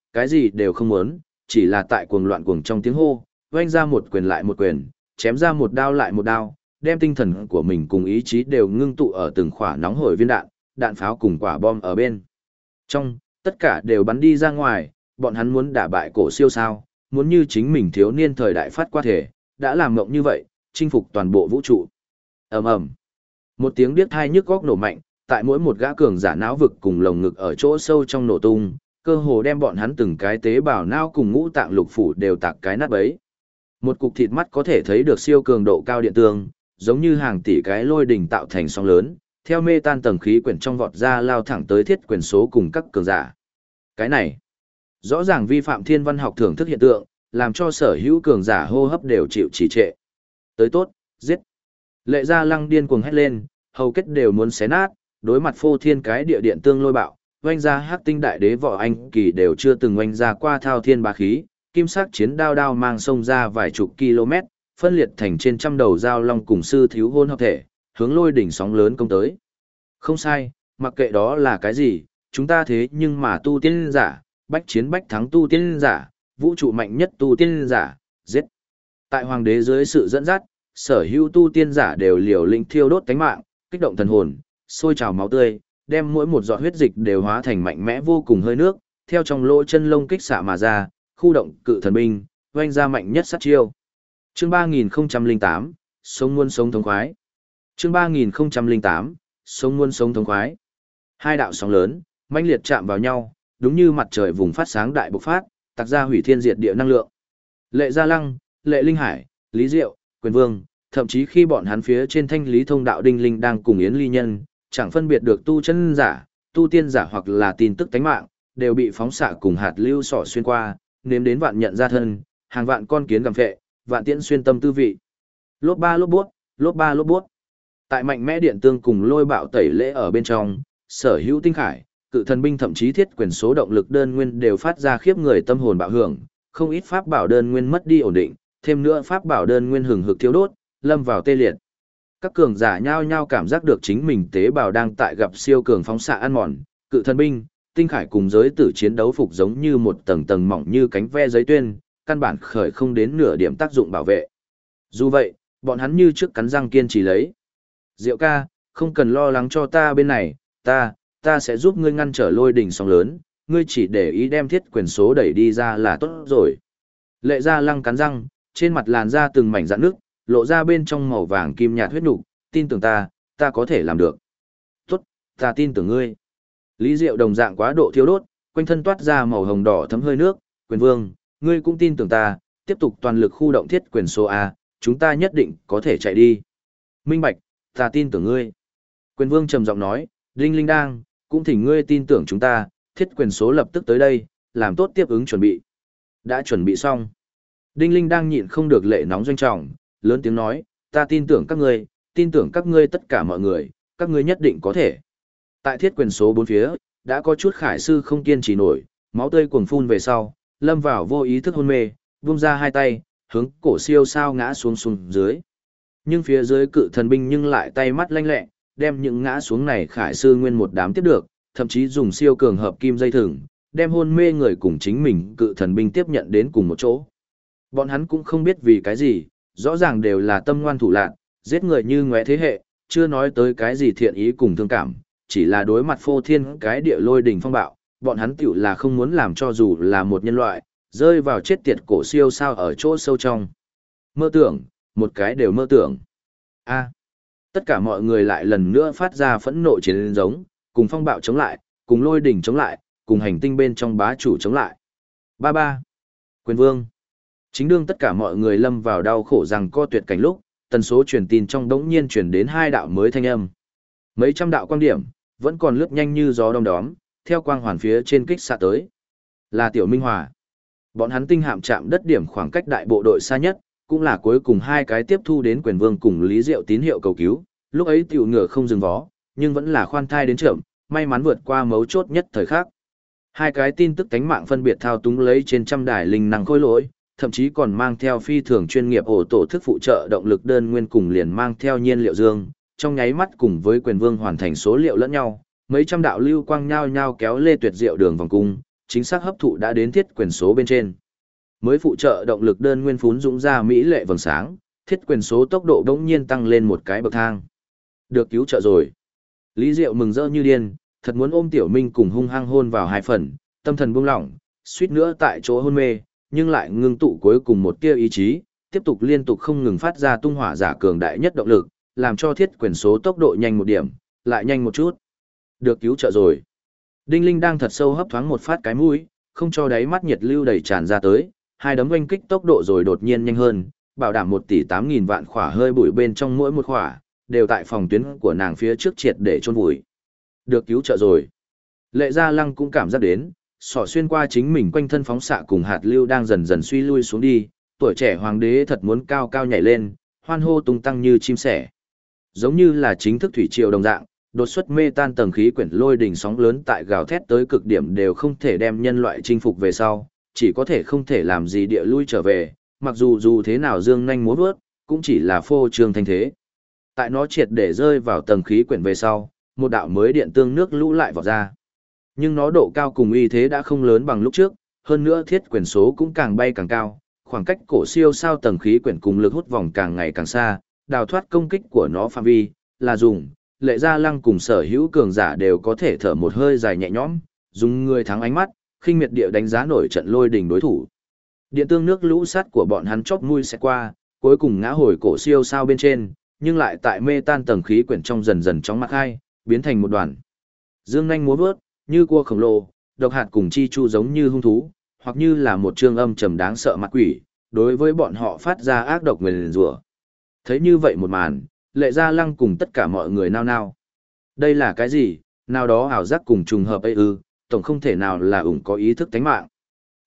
muốn, chỉ là tại cuồng loạn cuồng trong tiếng hô, oanh ra một quyền lại một quyền, chém ra một đao lại một đao, đem tinh thần của mình cùng ý chí đều ngưng tụ ở từng khỏa nóng hổi viên đạn, đạn pháo cùng quả bom ở bên trong, tất cả đều bắn đi ra ngoài, bọn hắn muốn đả bại cổ siêu sao, muốn như chính mình thiếu niên thời đại phát qua thể, đã làm mộng như vậy, chinh phục toàn bộ vũ trụ. Ầm ầm. Một tiếng điếc tai nhức óc nổ mạnh, tại mỗi một gã cường giả não vực cùng lồng ngực ở chỗ sâu trong nổ tung, cơ hồ đem bọn hắn từng cái tế bào não cùng ngũ tạng lục phủ đều tạc cái nát bấy. Một cục thịt mắt có thể thấy được siêu cường độ cao điện tương, giống như hàng tỷ cái lôi đỉnh tạo thành sóng lớn, theo mê tan tầng khí quyển trong vọt ra lao thẳng tới thiết quyền số cùng các cường giả. Cái này, rõ ràng vi phạm thiên văn học thưởng thức hiện tượng, làm cho sở hữu cường giả hô hấp đều chịu trì trệ. Tới tốt, giết. Lệ Gia Lăng điên cuồng hét lên, hầu kết đều muốn xé nát, đối mặt phô thiên cái địa điện tương lôi bạo, oanh ra hắc tinh đại đế võ anh kỳ đều chưa từng oanh ra qua thao thiên bá khí, kim sắc chiến đao đao mang sông ra vài chục km, phân liệt thành trên trăm đầu dao long cùng sư thiếu hôn hợp thể, hướng lôi đỉnh sóng lớn công tới. Không sai, mặc kệ đó là cái gì, chúng ta thế nhưng mà tu tiên giả, bách chiến bách thắng tu tiên giả, vũ trụ mạnh nhất tu tiên giả, giết. Tại hoàng đế dưới sự dẫn dắt, sở hữu tu tiên giả đều liều lĩnh thiêu đốt tánh mạng, kích động thần hồn, sôi trào máu tươi, đem mỗi một giọt huyết dịch đều hóa thành mạnh mẽ vô cùng hơi nước, theo trong lỗ chân lông kích xạ mà ra, khu động cự thần binh, oanh ra mạnh nhất sát chiêu. Chương 3008, sống muôn sống thống khoái. Chương 3008, sống muôn sống thống khoái. Hai đạo sóng lớn, mãnh liệt chạm vào nhau, đúng như mặt trời vùng phát sáng đại bộc phát, tạc ra hủy thiên diệt địa năng lượng. Lệ Gia Lăng, Lệ Linh Hải, Lý Diệu, Quyền Vương, thậm chí khi bọn hắn phía trên thanh lý thông đạo đinh linh đang cùng Yến Ly Nhân, chẳng phân biệt được tu chân giả, tu tiên giả hoặc là tin tức tánh mạng, đều bị phóng xạ cùng hạt lưu sỏ xuyên qua, nếm đến vạn nhận ra thân, hàng vạn con kiến gặm phệ, vạn tiễn xuyên tâm tư vị. Lốp ba lốp buốt, lốp ba lốp buốt. Tại mạnh mẽ điện tương cùng lôi bạo tẩy lễ ở bên trong, sở hữu tinh khải, cự thần binh thậm chí thiết quyền số động lực đơn nguyên đều phát ra khiếp người tâm hồn bạo hưởng, không ít pháp bảo đơn nguyên mất đi ổn định, thêm nữa pháp bảo đơn nguyên hừng hực thiêu đốt, lâm vào tê liệt. Các cường giả nhao nhao cảm giác được chính mình tế bào đang tại gặp siêu cường phóng xạ ăn mòn, cự thần binh, tinh khải cùng giới tử chiến đấu phục giống như một tầng tầng mỏng như cánh ve giấy tuyên, căn bản khởi không đến nửa điểm tác dụng bảo vệ. Dù vậy, bọn hắn như trước cắn răng kiên trì lấy. Diệu ca, không cần lo lắng cho ta bên này, ta sẽ giúp ngươi ngăn trở lôi đỉnh sóng lớn, ngươi chỉ để ý đem thiết quyền số đẩy đi ra là tốt rồi. Lệ Gia Lăng cắn răng, trên mặt làn da từng mảnh rạn nước, lộ ra bên trong màu vàng kim nhạt huyết nục, tin tưởng ta có thể làm được. Tốt, ta tin tưởng ngươi. Lý Diệu đồng dạng quá độ thiêu đốt, quanh thân toát ra màu hồng đỏ thấm hơi nước, quyền vương, ngươi cũng tin tưởng ta, tiếp tục toàn lực khu động thiết quyền số A, chúng ta nhất định có thể chạy đi. Minh Bạch, ta tin tưởng ngươi. Quyền vương trầm giọng nói, Đinh Linh Đang, cũng thỉnh ngươi tin tưởng chúng ta, thiết quyền số lập tức tới đây, làm tốt tiếp ứng chuẩn bị. Đã chuẩn bị xong. Đinh Linh Đang nhịn không được lệ nóng doanh trọng, lớn tiếng nói, ta tin tưởng các ngươi tất cả mọi người, các ngươi nhất định có thể. Tại thiết quyền số 4 phía, đã có chút khải sư không kiên trì nổi, máu tươi cuồng phun về sau, lâm vào vô ý thức hôn mê, vung ra hai tay, hướng cổ siêu sao ngã xuống dưới. Nhưng phía dưới cự thần binh nhưng lại tay mắt lanh lẹ, đem những ngã xuống này khải sư nguyên một đám tiếp được, thậm chí dùng siêu cường hợp kim dây thừng, đem hôn mê người cùng chính mình cự thần binh tiếp nhận đến cùng một chỗ. Bọn hắn cũng không biết vì cái gì, rõ ràng đều là tâm ngoan thủ lạn, giết người như ngóe thế hệ, chưa nói tới cái gì thiện ý cùng thương cảm, chỉ là đối mặt phô thiên cái địa lôi đỉnh phong bạo, bọn hắn tiểu là không muốn làm cho dù là một nhân loại, rơi vào chết tiệt cổ siêu sao ở chỗ sâu trong. Mơ tưởng, một cái đều mơ tưởng. Tất cả mọi người lại lần nữa phát ra phẫn nộ chiến giống, cùng phong bạo chống lại, cùng lôi đỉnh chống lại, cùng hành tinh bên trong bá chủ chống lại. Ba. Quyền vương. Chính đương tất cả mọi người lâm vào đau khổ rằng co tuyệt cảnh lúc, tần số truyền tin trong đống nhiên truyền đến hai đạo mới thanh âm. Mấy trăm đạo quang điểm, vẫn còn lướt nhanh như gió đông đóm, theo quang hoàn phía trên kích xạ tới. Là Tiểu Minh Hòa. Bọn hắn tinh hạm chạm đất điểm khoảng cách đại bộ đội xa nhất, cũng là cuối cùng hai cái tiếp thu đến quyền vương cùng Lý Diệu tín hiệu cầu cứu, lúc ấy tiểu ngựa không dừng vó, nhưng vẫn là khoan thai đến chậm, may mắn vượt qua mấu chốt nhất thời khắc. Hai cái tin tức tánh mạng phân biệt thao túng lấy trên trăm đài linh năng khối lỗi, thậm chí còn mang theo phi thường chuyên nghiệp ổ tổ thức phụ trợ động lực đơn nguyên cùng liền mang theo nhiên liệu dương, trong nháy mắt cùng với quyền vương hoàn thành số liệu lẫn nhau, mấy trăm đạo lưu quang nhao nhao kéo lê tuyệt diệu đường vòng cung, chính xác hấp thụ đã đến thiết quyền số bên trên. Mới phụ trợ động lực đơn nguyên phún dũng ra mỹ lệ vầng sáng, thiết quyền số tốc độ đống nhiên tăng lên một cái bậc thang. Được cứu trợ rồi. Lý Diệu mừng rỡ như điên, thật muốn ôm Tiểu Minh cùng hung hăng hôn vào hai phần, tâm thần buông lỏng, suýt nữa tại chỗ hôn mê, nhưng lại ngưng tụ cuối cùng một tia ý chí, tiếp tục liên tục không ngừng phát ra tung hỏa giả cường đại nhất động lực, làm cho thiết quyền số tốc độ nhanh một điểm, lại nhanh một chút. Được cứu trợ rồi. Đinh Linh đang thật sâu hấp thoáng một phát cái mũi, không cho đáy mắt nhiệt lưu đầy tràn ra tới, hai đấm oanh kích tốc độ rồi đột nhiên nhanh hơn, bảo đảm 1.8 tỷ vạn khỏa hơi bụi bên trong mỗi một khỏa, đều tại phòng tuyến của nàng phía trước triệt để chôn vùi. Được cứu trợ rồi. Lệ Gia Lăng cũng cảm giác đến, sỏ xuyên qua chính mình quanh thân phóng xạ cùng hạt lưu đang dần dần suy lui xuống đi, tuổi trẻ hoàng đế thật muốn cao cao nhảy lên, hoan hô tung tăng như chim sẻ. Giống như là chính thức thủy triều đồng dạng, đột xuất mê tan tầng khí quyển lôi đỉnh sóng lớn tại gào thét tới cực điểm đều không thể đem nhân loại chinh phục về sau, chỉ có thể không thể làm gì địa lui trở về, mặc dù thế nào dương nhanh múa vớt, cũng chỉ là phô trương thanh thế. Tại nó triệt để rơi vào tầng khí quyển về sau, một đạo mới điện tương nước lũ lại vọt ra. Nhưng nó độ cao cùng uy thế đã không lớn bằng lúc trước, hơn nữa thiết quyển số cũng càng bay càng cao, khoảng cách cổ siêu sao tầng khí quyển cùng lực hút vòng càng ngày càng xa, đào thoát công kích của nó phạm vi, là dùng, Lệ Gia Lăng cùng sở hữu cường giả đều có thể thở một hơi dài nhẹ nhõm, dùng người thắng ánh mắt, khinh miệt địa đánh giá nổi trận lôi đỉnh đối thủ. Điện tương nước lũ sắt của bọn hắn chóp mũi sẽ qua, cuối cùng ngã hồi cổ siêu sao bên trên, nhưng lại tại mê tan tầng khí quyển trong dần dần chóng mặt hai, biến thành một đoàn. Dương nhanh múa vớt, như cua khổng lồ, độc hạt cùng chi chu giống như hung thú, hoặc như là một trương âm trầm đáng sợ mặt quỷ, đối với bọn họ phát ra ác độc nguyền rủa. Thấy như vậy một màn, Lệ Gia Lăng cùng tất cả mọi người nao nao. Đây là cái gì, nào đó ảo giác cùng trùng hợp ấy ư, tổng không thể nào là ủng có ý thức tánh mạng.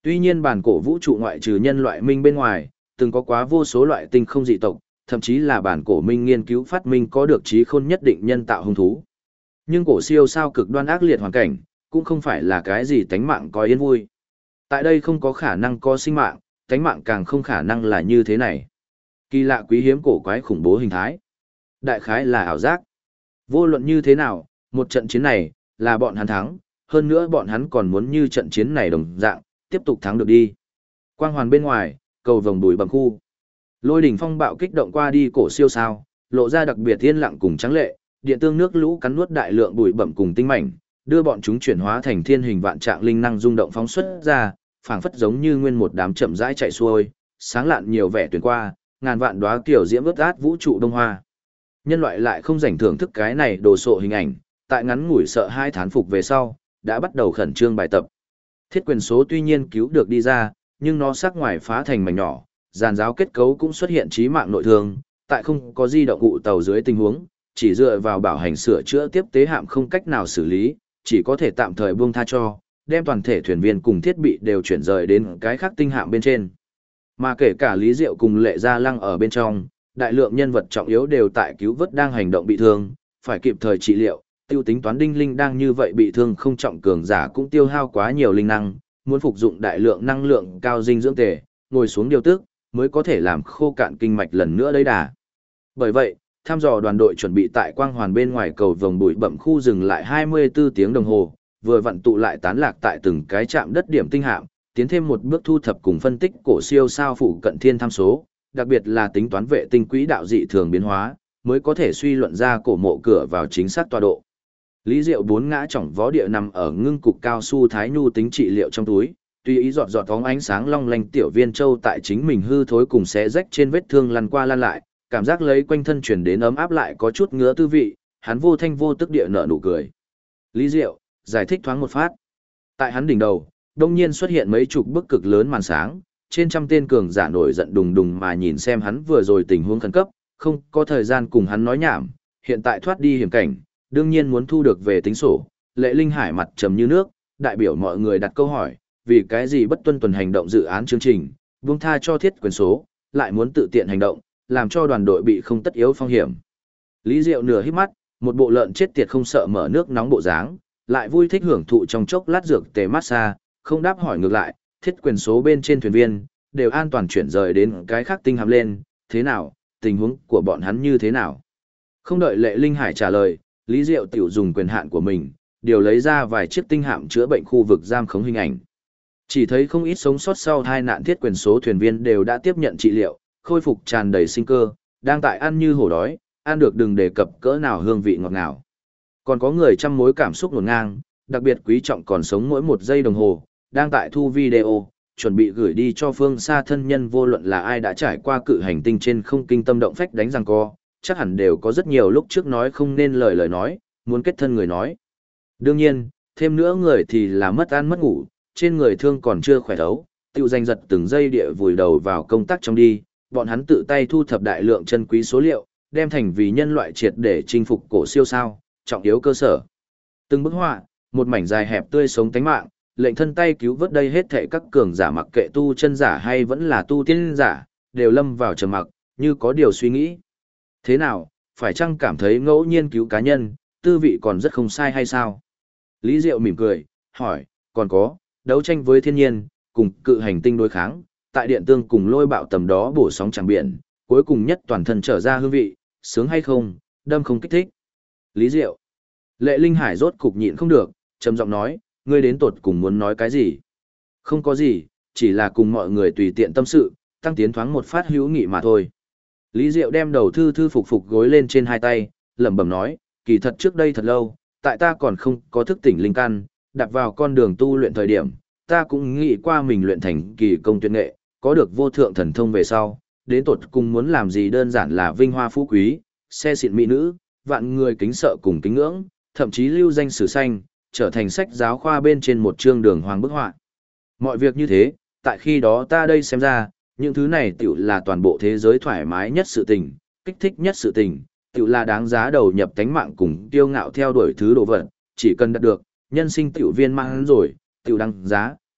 Tuy nhiên bản cổ vũ trụ ngoại trừ nhân loại minh bên ngoài, từng có quá vô số loại tinh không dị tộc, thậm chí là bản cổ minh nghiên cứu phát minh có được trí khôn nhất định nhân tạo hung thú. Nhưng cổ siêu sao cực đoan ác liệt hoàn cảnh, cũng không phải là cái gì tánh mạng có yên vui. Tại đây không có khả năng có sinh mạng, tánh mạng càng không khả năng là như thế này. Kỳ lạ quý hiếm cổ quái khủng bố hình thái. Đại khái là ảo giác. Vô luận như thế nào, một trận chiến này, là bọn hắn thắng, hơn nữa bọn hắn còn muốn như trận chiến này đồng dạng, tiếp tục thắng được đi. Quang hoàn bên ngoài, cầu vồng bụi bặm khu. Lôi đỉnh phong bạo kích động qua đi cổ siêu sao, lộ ra đặc biệt yên lặng cùng trắng lệ, điện tương nước lũ cắn nuốt đại lượng bụi bặm cùng tinh mảnh, đưa bọn chúng chuyển hóa thành thiên hình vạn trạng linh năng rung động phóng xuất ra, phảng phất giống như nguyên một đám chậm rãi chạy xuôi, sáng lạn nhiều vẻ tuyển qua, ngàn vạn đóa kiểu diễm ướt át vũ trụ đông hoa. Nhân loại lại không rảnh thưởng thức cái này đồ sộ hình ảnh, tại ngắn ngủi sợ hai thán phục về sau, đã bắt đầu khẩn trương bài tập. Thiết quyền số tuy nhiên cứu được đi ra, nhưng nó sắc ngoài phá thành mảnh nhỏ, giàn giáo kết cấu cũng xuất hiện chí mạng nội thương, tại không có di động cụ tàu dưới tình huống, chỉ dựa vào bảo hành sửa chữa tiếp tế hạm không cách nào xử lý, chỉ có thể tạm thời buông tha cho, đem toàn thể thuyền viên cùng thiết bị đều chuyển rời đến cái khác tinh hạm bên trên. Mà kể cả Lý Diệu cùng Lệ Gia Lăng ở bên trong, đại lượng nhân vật trọng yếu đều tại cứu vớt đang hành động bị thương, phải kịp thời trị liệu, tiêu tính toán đinh linh đang như vậy bị thương không trọng cường giả cũng tiêu hao quá nhiều linh năng, muốn phục dụng đại lượng năng lượng cao dinh dưỡng tề, ngồi xuống điều tức, mới có thể làm khô cạn kinh mạch lần nữa lấy đà. Bởi vậy, thăm dò đoàn đội chuẩn bị tại quang hoàn bên ngoài cầu vồng bụi bậm khu dừng lại 24 tiếng đồng hồ, vừa vận tụ lại tán lạc tại từng cái trạm đất điểm tinh hạm, tiến thêm một bước thu thập cùng phân tích cổ siêu sao phụ cận thiên tham số, đặc biệt là tính toán vệ tinh quỹ đạo dị thường biến hóa, mới có thể suy luận ra cổ mộ cửa vào chính xác tọa độ. Lý Diệu bốn ngã chỏng vó địa nằm ở ngưng cục cao su thái nhu tính trị liệu trong túi, tùy ý giọt giọt bóng ánh sáng long lanh tiểu viên châu tại chính mình hư thối cùng xé rách trên vết thương lăn qua lăn lại, cảm giác lấy quanh thân truyền đến ấm áp lại có chút ngứa tư vị, hắn vô thanh vô tức địa nở nụ cười. Lý Diệu, giải thích thoáng một phát. Tại hắn đỉnh đầu, đông nhiên xuất hiện mấy chục bức cực lớn màn sáng, trên trăm tên cường giả nổi giận đùng đùng mà nhìn xem hắn vừa rồi tình huống khẩn cấp, không có thời gian cùng hắn nói nhảm, hiện tại thoát đi hiểm cảnh, đương nhiên muốn thu được về tính sổ. Lệ Linh Hải mặt trầm như nước, đại biểu mọi người đặt câu hỏi, vì cái gì bất tuân tuần hành động dự án chương trình, buông tha cho thiết quyền số, lại muốn tự tiện hành động, làm cho đoàn đội bị không tất yếu phong hiểm. Lý Diệu nửa hít mắt, một bộ lợn chết tiệt không sợ mở nước nóng bộ dáng, lại vui thích hưởng thụ trong chốc lát dược tề massage, không đáp hỏi ngược lại, thiết quyền số bên trên thuyền viên, đều an toàn chuyển rời đến cái khác tinh hạm lên, thế nào, tình huống của bọn hắn như thế nào. Không đợi Lệ Linh Hải trả lời, Lý Diệu tiểu dùng quyền hạn của mình, điều lấy ra vài chiếc tinh hạm chữa bệnh khu vực giam khống hình ảnh. Chỉ thấy không ít sống sót sau tai nạn thiết quyền số thuyền viên đều đã tiếp nhận trị liệu, khôi phục tràn đầy sinh cơ, đang tại ăn như hổ đói, ăn được đừng đề cập cỡ nào hương vị ngọt ngào. Còn có người trăm mối cảm xúc ngổn ngang, đặc biệt quý trọng còn sống mỗi một giây đồng hồ, đang tại thu video, chuẩn bị gửi đi cho phương xa thân nhân vô luận là ai đã trải qua cự hành tinh trên không kinh tâm động phách đánh răng co, chắc hẳn đều có rất nhiều lúc trước nói không nên lời nói, muốn kết thân người nói. Đương nhiên, thêm nữa người thì là mất ăn mất ngủ, trên người thương còn chưa khỏe thấu, tiêu danh giật từng giây địa vùi đầu vào công tác trong đi, bọn hắn tự tay thu thập đại lượng chân quý số liệu, đem thành vì nhân loại triệt để chinh phục cổ siêu sao, trọng yếu cơ sở. Từng bức họa, một mảnh dài hẹp tươi sống tánh mạng, lệnh thân tay cứu vớt đây hết thảy các cường giả mặc kệ tu chân giả hay vẫn là tu tiên giả, đều lâm vào trầm mặc, như có điều suy nghĩ. Thế nào, phải chăng cảm thấy ngẫu nhiên cứu cá nhân, tư vị còn rất không sai hay sao? Lý Diệu mỉm cười, hỏi, còn có, đấu tranh với thiên nhiên, cùng cự hành tinh đối kháng, tại điện tương cùng lôi bạo tầm đó bổ sóng chẳng biển, cuối cùng nhất toàn thân trở ra hương vị, sướng hay không, đâm không kích thích. Lý Diệu. Lệ Linh Hải rốt cục nhịn không được, trầm giọng nói, ngươi đến tột cùng muốn nói cái gì? Không có gì, chỉ là cùng mọi người tùy tiện tâm sự, tăng tiến thoáng một phát hữu nghị mà thôi. Lý Diệu đem đầu thư thư phục phục gối lên trên hai tay, lẩm bẩm nói, kỳ thật trước đây thật lâu, tại ta còn không có thức tỉnh linh căn, đạp vào con đường tu luyện thời điểm, ta cũng nghĩ qua mình luyện thành kỳ công tuyệt nghệ, có được vô thượng thần thông về sau, đến tột cùng muốn làm gì đơn giản là vinh hoa phú quý, xe xịn mỹ nữ, vạn người kính sợ cùng kính ngưỡng, thậm chí lưu danh sử xanh, trở thành sách giáo khoa bên trên một chương đường hoàng bức họa. Mọi việc như thế, tại khi đó ta đây xem ra, những thứ này tiểu là toàn bộ thế giới thoải mái nhất sự tình, kích thích nhất sự tình, tiểu là đáng giá đầu nhập tánh mạng cùng tiêu ngạo theo đuổi thứ đồ vật, chỉ cần đạt được, nhân sinh tiểu viên mang rồi, tiểu đăng giá,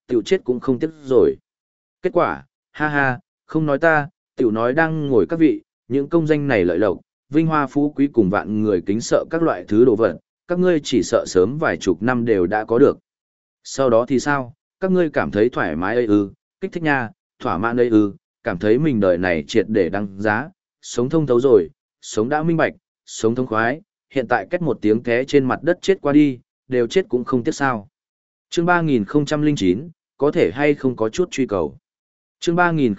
tiểu chết cũng không tiếc rồi. Kết quả, ha ha, không nói ta, tiểu nói đang ngồi các vị, những công danh này lợi lộc, vinh hoa phú quý cùng vạn người kính sợ các loại thứ đồ vật, các ngươi chỉ sợ sớm vài chục năm đều đã có được. Sau đó thì sao, các ngươi cảm thấy thoải mái ấy ư, kích thích nha, thỏa mãn ấy ư, cảm thấy mình đời này triệt để đăng giá, sống thông thấu rồi, sống đã minh bạch, sống thông khoái, hiện tại cách một tiếng té trên mặt đất chết qua đi, đều chết cũng không tiếc sao. Chương 3009, có thể hay không có chút truy cầu. Chương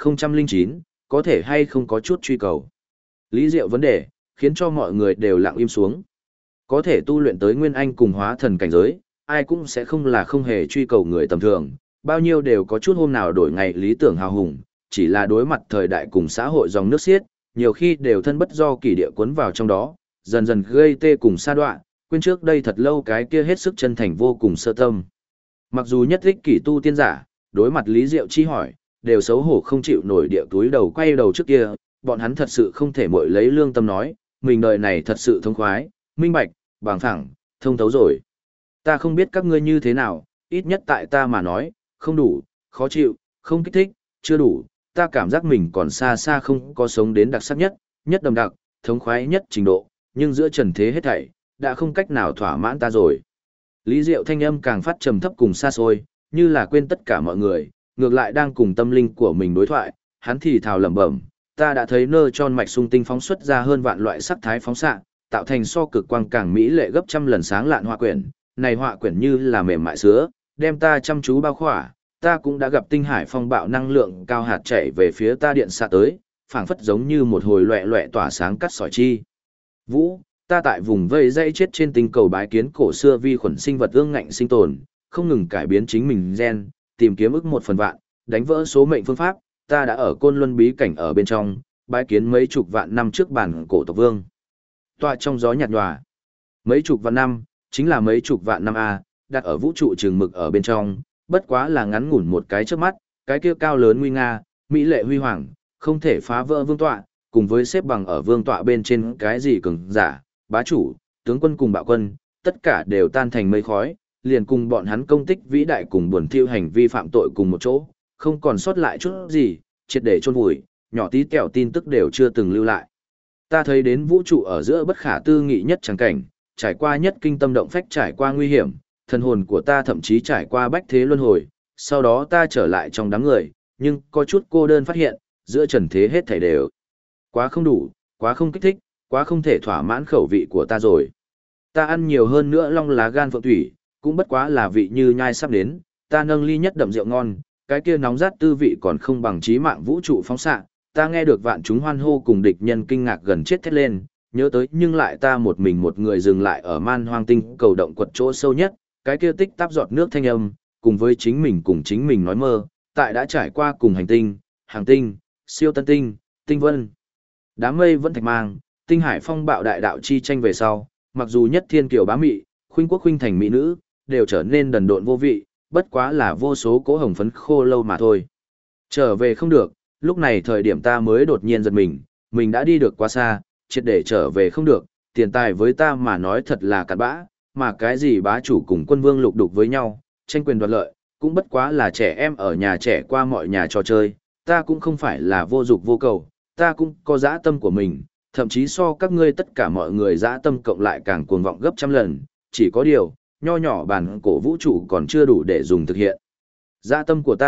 3009, có thể hay không có chút truy cầu. Lý Diệu vấn đề, khiến cho mọi người đều lặng im xuống. Có thể tu luyện tới nguyên anh cùng hóa thần cảnh giới, ai cũng sẽ không là không hề truy cầu người tầm thường, bao nhiêu đều có chút hôm nào đổi ngày lý tưởng hào hùng, chỉ là đối mặt thời đại cùng xã hội dòng nước xiết, nhiều khi đều thân bất do kỷ địa cuốn vào trong đó, dần dần gây tê cùng sa đoạn, quên trước đây thật lâu cái kia hết sức chân thành vô cùng sơ tâm. Mặc dù nhất thích kỷ tu tiên giả, đối mặt Lý Diệu chi hỏi, đều xấu hổ không chịu nổi địa túi đầu quay đầu trước kia, bọn hắn thật sự không thể mội lấy lương tâm nói, mình đời này thật sự thông khoái, minh bạch, bằng phẳng, thông thấu rồi. Ta không biết các ngươi như thế nào, ít nhất tại ta mà nói, không đủ, khó chịu, không kích thích, chưa đủ, ta cảm giác mình còn xa xa không có sống đến đặc sắc nhất, nhất đậm đặc, thống khoái nhất trình độ, nhưng giữa trần thế hết thảy, đã không cách nào thỏa mãn ta rồi. Lý Diệu thanh âm càng phát trầm thấp cùng xa xôi, như là quên tất cả mọi người, ngược lại đang cùng tâm linh của mình đối thoại, hắn thì thào lẩm bẩm, ta đã thấy nơ tròn mạch sung tinh phóng xuất ra hơn vạn loại sắc thái phóng xạ, tạo thành so cực quang càng mỹ lệ gấp trăm lần sáng lạn họa quyển, này họa quyển như là mềm mại sữa, đem ta chăm chú bao khỏa, ta cũng đã gặp tinh hải phong bạo năng lượng cao hạt chảy về phía ta điện xạ tới, phảng phất giống như một hồi loẹ loẹ tỏa sáng cắt sỏi chi. Vũ, ta tại vùng vây dây chết trên tinh cầu bái kiến cổ xưa vi khuẩn sinh vật ương ngạnh sinh tồn, không ngừng cải biến chính mình gen, tìm kiếm ức một phần vạn, đánh vỡ số mệnh phương pháp, ta đã ở côn luân bí cảnh ở bên trong, bái kiến mấy chục vạn năm trước bản cổ tộc vương. Tọa trong gió nhạt nhòa. Mấy chục vạn năm, chính là mấy chục vạn năm A, đặt ở vũ trụ trường mực ở bên trong, bất quá là ngắn ngủn một cái trước mắt, cái kia cao lớn nguy nga, mỹ lệ huy hoàng, không thể phá vỡ vương tọa, cùng với xếp bằng ở vương tọa bên trên cái gì cường giả, bá chủ, tướng quân cùng bạo quân, tất cả đều tan thành mây khói, liền cùng bọn hắn công tích vĩ đại cùng buồn thiêu hành vi phạm tội cùng một chỗ, không còn sót lại chút gì, triệt để chôn vùi, nhỏ tí tẹo tin tức đều chưa từng lưu lại. Ta thấy đến vũ trụ ở giữa bất khả tư nghị nhất trắng cảnh, trải qua nhất kinh tâm động phách, trải qua nguy hiểm, thần hồn của ta thậm chí trải qua bách thế luân hồi, sau đó ta trở lại trong đám người, nhưng có chút cô đơn phát hiện, giữa trần thế hết thảy đều quá không đủ, quá không kích thích, quá không thể thỏa mãn khẩu vị của ta rồi. Ta ăn nhiều hơn nữa long lá gan phượng thủy, cũng bất quá là vị như nhai sắp đến, ta nâng ly nhất đậm rượu ngon, cái kia nóng rát tư vị còn không bằng chí mạng vũ trụ phóng xạ, ta nghe được vạn chúng hoan hô cùng địch nhân kinh ngạc gần chết thét lên, nhớ tới nhưng lại ta một mình một người dừng lại ở man hoang tinh cầu động quật chỗ sâu nhất, cái kia tích táp giọt nước thanh âm, cùng với chính mình nói mơ, tại đã trải qua cùng hành tinh, hàng tinh, siêu tân tinh, tinh vân. Đám mây vẫn thạch mang, tinh hải phong bạo đại đạo chi tranh về sau, mặc dù nhất thiên kiều bá mị, khuynh quốc khuynh thành mỹ nữ, đều trở nên đần độn vô vị, bất quá là vô số cỗ hồng phấn khô lâu mà thôi. Trở về không được, lúc này thời điểm ta mới đột nhiên giật mình đã đi được quá xa, triệt để trở về không được, tiền tài với ta mà nói thật là cặn bã, mà cái gì bá chủ cùng quân vương lục đục với nhau, tranh quyền đoạt lợi, cũng bất quá là trẻ em ở nhà trẻ qua mọi nhà trò chơi, ta cũng không phải là vô dục vô cầu, ta cũng có dã tâm của mình, thậm chí so các ngươi tất cả mọi người dã tâm cộng lại càng cuồng vọng gấp trăm lần, chỉ có điều, nho nhỏ bản cổ vũ trụ còn chưa đủ để dùng thực hiện. Dã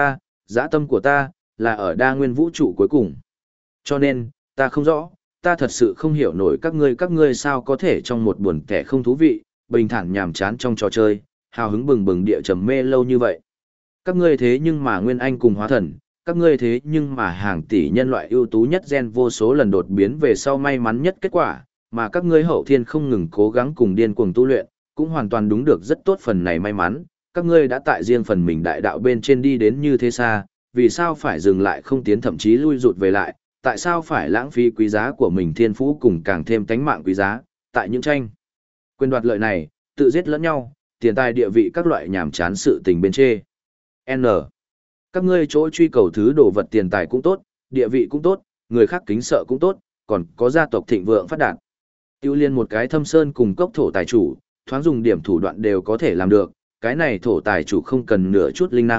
tâm của ta, là ở đa nguyên vũ trụ cuối cùng. Cho nên, ta không rõ, ta thật sự không hiểu nổi các ngươi sao có thể trong một buồn kẻ không thú vị, bình thản nhàm chán trong trò chơi, hào hứng bừng bừng địa trầm mê lâu như vậy. Các ngươi thế nhưng mà nguyên anh cùng hóa thần, các ngươi thế nhưng mà hàng tỷ nhân loại ưu tú nhất gen vô số lần đột biến về sau may mắn nhất kết quả, mà các ngươi hậu thiên không ngừng cố gắng cùng điên cuồng tu luyện, cũng hoàn toàn đúng được rất tốt phần này may mắn, các ngươi đã tại riêng phần mình đại đạo bên trên đi đến như thế xa, vì sao phải dừng lại không tiến thậm chí lui rụt về lại, tại sao phải lãng phí quý giá của mình thiên phú cùng càng thêm tánh mạng quý giá, tại những tranh quyền đoạt lợi này, tự giết lẫn nhau, tiền tài địa vị các loại nhảm chán sự tình bên chê. N. Các ngươi chỗ truy cầu thứ đồ vật tiền tài cũng tốt, địa vị cũng tốt, người khác kính sợ cũng tốt, còn có gia tộc thịnh vượng phát đạt. Tiêu liên một cái thâm sơn cùng cốc thổ tài chủ, thoáng dùng điểm thủ đoạn đều có thể làm được, cái này thổ tài chủ không cần nửa chút linh năng,